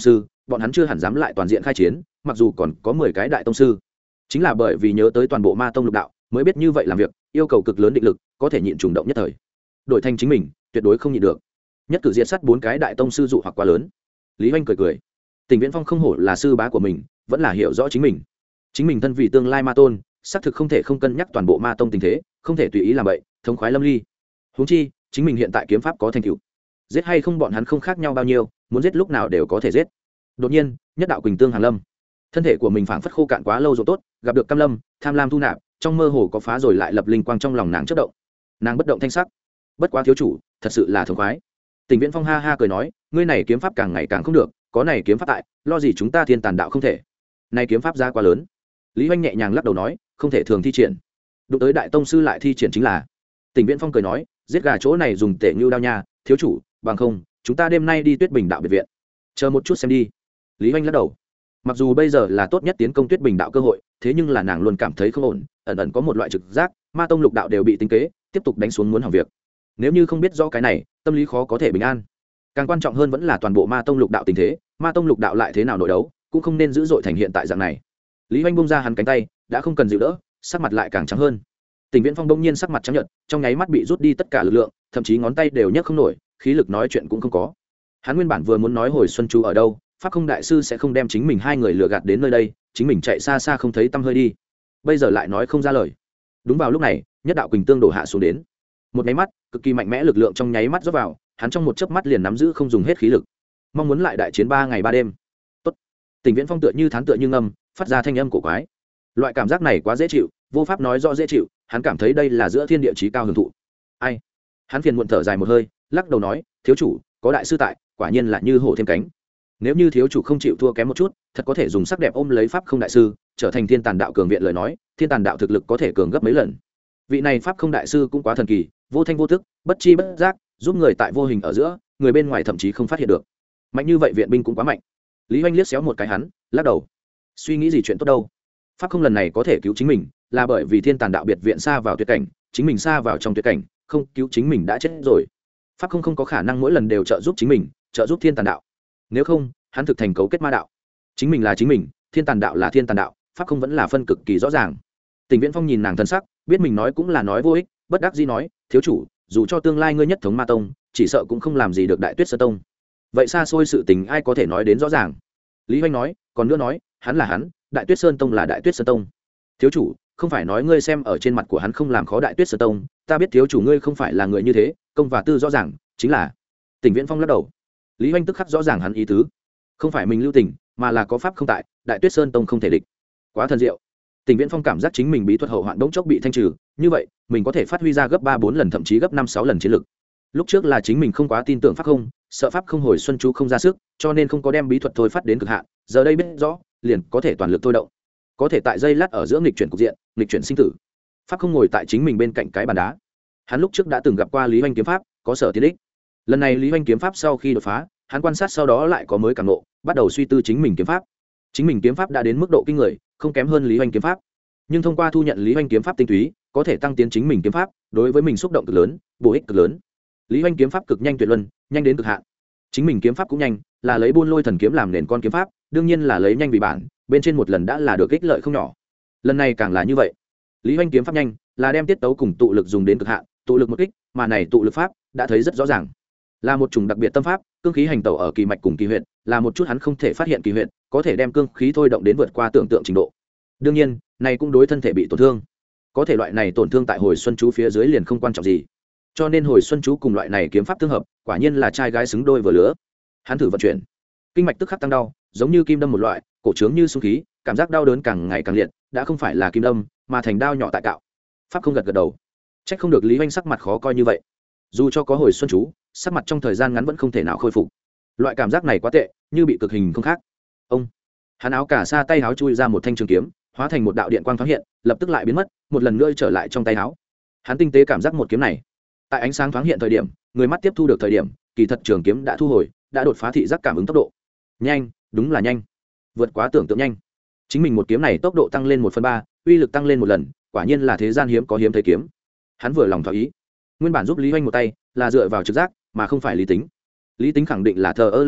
bọn hắn chưa hẳn dám lại toàn diện khai chiến, mặc dù còn có mười cái đại tông sư. Chính là bởi vì nhớ tới toàn bộ ma tông lục đạo, mới biết như vậy làm việc yêu cầu cực lớn định lực, có thể nhịn trùng động nhất thời. Đổi thành chính mình tuyệt đối không nhịn được, nhất cử diệt sát bốn cái đại tông sư dụ hoặc quá lớn. Lý Hoành cười cười, Tỉnh Viễn Phong không hổ là sư bá của mình, vẫn là hiểu rõ chính mình. Chính mình thân vì tương lai ma tôn, xác thực không thể không cân nhắc toàn bộ ma tông tình thế, không thể tùy ý làm vậy, thống khoái lâm ly. Huống chi chính mình hiện tại kiếm pháp có thành tựu, giết hay không bọn hắn không khác nhau bao nhiêu, muốn giết lúc nào đều có thể giết. Đột nhiên nhất đạo quỳnh tương hàng lâm, thân thể của mình phảng phất khô cạn quá lâu rồi tốt, gặp được cam lâm tham lam thu nạp, trong mơ hồ có phá rồi lại lập linh quang trong lòng nàng chớp động. Nàng bất động thanh sắc, bất quá thiếu chủ thật sự là thống khoái. Tỉnh Viễn Phong ha ha cười nói, ngươi này kiếm pháp càng ngày càng không được, có này kiếm pháp tại, lo gì chúng ta thiên tàn đạo không thể. Này kiếm pháp ra quá lớn. Lý Hoành nhẹ nhàng lắc đầu nói, không thể thường thi triển. Đụng tới đại tông sư lại thi triển chính là. Tỉnh Viễn Phong cười nói, giết gà chỗ này dùng tể ngưu đao nha, thiếu chủ, bằng không, chúng ta đêm nay đi Tuyết Bình đạo biệt viện. Chờ một chút xem đi. Lý Hoành lắc đầu. Mặc dù bây giờ là tốt nhất tiến công Tuyết Bình đạo cơ hội, thế nhưng là nàng luôn cảm thấy không ổn, ẩn ẩn có một loại trực giác, ma tông lục đạo đều bị tính kế, tiếp tục đánh xuống muốn hỏng việc. Nếu như không biết rõ cái này, tâm lý khó có thể bình an. Càng quan trọng hơn vẫn là toàn bộ ma tông lục đạo tình thế, ma tông lục đạo lại thế nào nội đấu, cũng không nên dữ dội thành hiện tại dạng này. Lý Hoành bung ra hắn cánh tay, đã không cần dịu đỡ, sắc mặt lại càng trắng hơn. Tỉnh Viễn Phong bỗng nhiên sắc mặt trắng nhợt, trong nháy mắt bị rút đi tất cả lực lượng, thậm chí ngón tay đều nhấc không nổi, khí lực nói chuyện cũng không có. Hắn nguyên bản vừa muốn nói hồi xuân chú ở đâu, pháp không đại sư sẽ không đem chính mình hai người lừa gạt đến nơi đây, chính mình chạy xa xa không thấy tăm hơi đi, bây giờ lại nói không ra lời. Đúng vào lúc này, nhất đạo quỳnh tương đổ hạ xuống đến, một nháy mắt, cực kỳ mạnh mẽ lực lượng trong nháy mắt rót vào, hắn trong một chớp mắt liền nắm giữ không dùng hết khí lực, mong muốn lại đại chiến ba ngày ba đêm. Tốt. Tỉnh Viễn Phong tựa như thán tựa như ngâm, phát ra thanh âm cổ quái. Loại cảm giác này quá dễ chịu, vô pháp nói rõ dễ chịu, hắn cảm thấy đây là giữa thiên địa chí cao hưởng thụ. Ai? Hắn phiền muộn thở dài một hơi, lắc đầu nói, thiếu chủ, có đại sư tại, quả nhiên là như hổ thêm cánh. Nếu như thiếu chủ không chịu thua kém một chút, thật có thể dùng sắc đẹp ôm lấy pháp không đại sư, trở thành thiên tàn đạo cường viện lời nói, thiên tàn đạo thực lực có thể cường gấp mấy lần. Vị này pháp không đại sư cũng quá thần kỳ, vô thanh vô tức, bất chi bất giác, giúp người tại vô hình ở giữa, người bên ngoài thậm chí không phát hiện được. Mạnh như vậy viện binh cũng quá mạnh. Lý Hoành liếc xéo một cái hắn, lắc đầu. Suy nghĩ gì chuyện tốt đâu? Pháp không lần này có thể cứu chính mình, là bởi vì thiên tàn đạo biệt viện xa vào tuyệt cảnh, chính mình xa vào trong tuyệt cảnh, không cứu chính mình đã chết rồi. Pháp không không có khả năng mỗi lần đều trợ giúp chính mình, trợ giúp thiên tàn đạo. Nếu không, hắn thực thành cấu kết ma đạo. Chính mình là chính mình, thiên tàn đạo là thiên tàn đạo, pháp không vẫn là phân cực kỳ rõ ràng. Tỉnh Viễn Phong nhìn nàng thân sắc, biết mình nói cũng là nói vô ích, bất đắc dĩ nói, thiếu chủ, dù cho tương lai ngươi nhất thống ma tông, chỉ sợ cũng không làm gì được đại Tuyết Sơn tông. Vậy xa xôi sự tình ai có thể nói đến rõ ràng? Lý Hoành nói, còn nữa nói, hắn là hắn, đại Tuyết Sơn tông là đại Tuyết Sơn tông. Thiếu chủ, không phải nói ngươi xem ở trên mặt của hắn không làm khó đại Tuyết Sơn tông, ta biết thiếu chủ ngươi không phải là người như thế, công và tư rõ ràng, chính là. Tỉnh Viễn Phong lắc đầu. Lý Hoành tức khắc rõ ràng hắn ý tứ, không phải mình lưu tình, mà là có pháp không tại, đại Tuyết Sơn tông không thể địch. Quá thần diệu. Tỉnh Viễn Phong cảm giác chính mình bí thuật hậu hoạn đống chốc bị thanh trừ, như vậy, mình có thể phát huy ra gấp ba bốn lần thậm chí gấp năm sáu lần chiến lực. Lúc trước là chính mình không quá tin tưởng pháp không, sợ pháp không hồi xuân chú không ra sức, cho nên không có đem bí thuật thôi phát đến cực hạn, giờ đây biết rõ, liền có thể toàn lực thôi động. Có thể tại giây lát ở giữa nghịch chuyển cục diện, nghịch chuyển sinh tử. Pháp không ngồi tại chính mình bên cạnh cái bàn đá. Hắn lúc trước đã từng gặp qua Lý Hoành kiếm pháp, có sở tiến ích. Lần này Lý Hoành kiếm pháp sau khi đột phá, hắn quan sát sau đó lại có mới cảm ngộ, bắt đầu suy tư chính mình kiếm pháp. Chính mình kiếm pháp đã đến mức độ kinh người, không kém hơn Lý Hoành kiếm pháp. Nhưng thông qua thu nhận Lý Hoành kiếm pháp tinh túy, có thể tăng tiến chính mình kiếm pháp, đối với mình xúc động cực lớn, bổ ích cực lớn. Lý Hoành kiếm pháp cực nhanh tuyệt luân, nhanh đến cực hạn. Chính mình kiếm pháp cũng nhanh, là lấy Buôn Lôi Thần kiếm làm nền con kiếm pháp, đương nhiên là lấy nhanh vì bản, bên trên một lần đã là được ích lợi không nhỏ. Lần này càng là như vậy. Lý Hoành kiếm pháp nhanh, là đem tiết tấu cùng tụ lực dùng đến cực hạn, tụ lực một kích, mà này tụ lực pháp đã thấy rất rõ ràng. Là một chủng đặc biệt tâm pháp, cương khí hành tẩu ở kỳ mạch cùng kỳ huyệt, là một chút hắn không thể phát hiện kỳ huyệt, có thể đem cương khí thôi động đến vượt qua tưởng tượng trình độ. Đương nhiên, này cũng đối thân thể bị tổn thương. Có thể loại này tổn thương tại hồi xuân chú phía dưới liền không quan trọng gì. Cho nên hồi xuân chú cùng loại này kiếm pháp tương hợp, quả nhiên là trai gái xứng đôi vừa lứa. Hắn thử vận chuyển, kinh mạch tức khắc tăng đau, giống như kim đâm một loại, cổ trướng như xung khí, cảm giác đau đớn càng ngày càng liệt, đã không phải là kim đâm, mà thành đao nhỏ tại cạo. Pháp không gật gật đầu. Trách không được Lý Hoành sắc mặt khó coi như vậy. Dù cho có hồi xuân chú, sắc mặt trong thời gian ngắn vẫn không thể nào khôi phục. Loại cảm giác này quá tệ, như bị cực hình không khác. Ông, hắn áo cả sa tay áo chui ra một thanh trường kiếm, hóa thành một đạo điện quang thoáng hiện, lập tức lại biến mất, một lần nữa trở lại trong tay áo. Hắn tinh tế cảm giác một kiếm này, tại ánh sáng thoáng hiện thời điểm, người mắt tiếp thu được thời điểm, kỳ thật trường kiếm đã thu hồi, đã đột phá thị giác cảm ứng tốc độ. Nhanh, đúng là nhanh, vượt quá tưởng tượng nhanh. Chính mình một kiếm này tốc độ tăng lên một phần ba, uy lực tăng lên một lần, quả nhiên là thế gian hiếm có hiếm thấy kiếm. Hắn vừa lòng thỏa ý. Nguyên bản giúp Lý Hoành một tay, là dựa vào trực giác, mà không phải lý tính. Lý tính khẳng định là thờ ơ lạnh nhạt,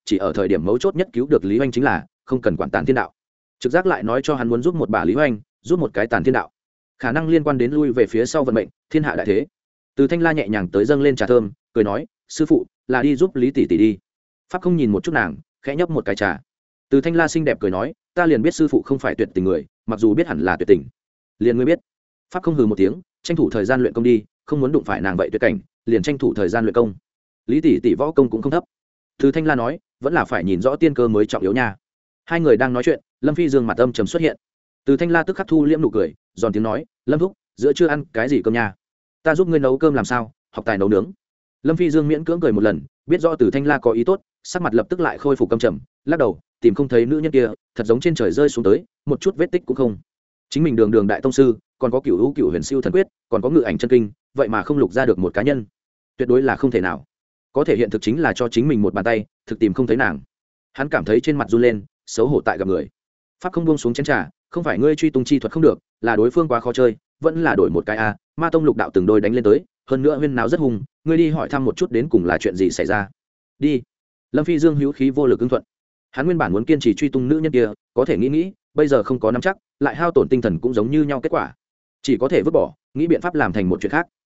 chỉ ở thời điểm mấu chốt nhất cứu được lý oanh chính là không cần quản tàn thiên đạo. Trực giác lại nói cho hắn muốn giúp một bà lý oanh, giúp một cái tàn thiên đạo, khả năng liên quan đến lui về phía sau vận mệnh, thiên hạ đại thế. Từ Thanh La nhẹ nhàng tới dâng lên trà thơm, cười nói, sư phụ là đi giúp lý tỷ tỷ đi. Pháp không nhìn một chút nàng, khẽ nhấp một cái trà. Từ Thanh La xinh đẹp cười nói, ta liền biết sư phụ không phải tuyệt tình người, mặc dù biết hẳn là tuyệt tình, liền ngươi biết. Pháp không hừ một tiếng, tranh thủ thời gian luyện công đi, không muốn đụng phải nàng vậy tuyệt cảnh, liền tranh thủ thời gian luyện công. Lý tỷ tỷ võ công cũng không thấp. Từ Thanh La nói, vẫn là phải nhìn rõ tiên cơ mới trọng yếu nha. Hai người đang nói chuyện, Lâm Phi Dương mặt âm trầm xuất hiện. Từ Thanh La tức khắc thu liễm nụ cười, giòn tiếng nói, Lâm thúc, giữa chưa ăn cái gì cơm nha? Ta giúp ngươi nấu cơm làm sao? Học tài nấu nướng. Lâm Phi Dương miễn cưỡng cười một lần, biết rõ Từ Thanh La có ý tốt, sắc mặt lập tức lại khôi phục căm trầm, lắc đầu, tìm không thấy nữ nhân kia, thật giống trên trời rơi xuống tới, một chút vết tích cũng không. Chính mình đường đường đại tông sư, còn có cửu hữu cửu huyền siêu thần quyết, còn có ngự ảnh chân kinh, vậy mà không lục ra được một cá nhân, tuyệt đối là không thể nào. Có thể hiện thực chính là cho chính mình một bàn tay, thực tìm không thấy nàng. Hắn cảm thấy trên mặt run lên, xấu hổ tại gặp người. Pháp không buông xuống chén trà, không phải ngươi truy tung chi thuật không được, là đối phương quá khó chơi, vẫn là đổi một cái a. Ma tông lục đạo từng đôi đánh lên tới, hơn nữa huyên náo rất hung, ngươi đi hỏi thăm một chút đến cùng là chuyện gì xảy ra. Đi. Lâm Phi Dương hữu khí vô lực ứng thuận. Hắn nguyên bản muốn kiên trì truy tung nữ nhân kia, có thể nghĩ nghĩ, bây giờ không có nắm chắc, lại hao tổn tinh thần cũng giống như nhau kết quả, chỉ có thể vứt bỏ, nghĩ biện pháp làm thành một chuyện khác.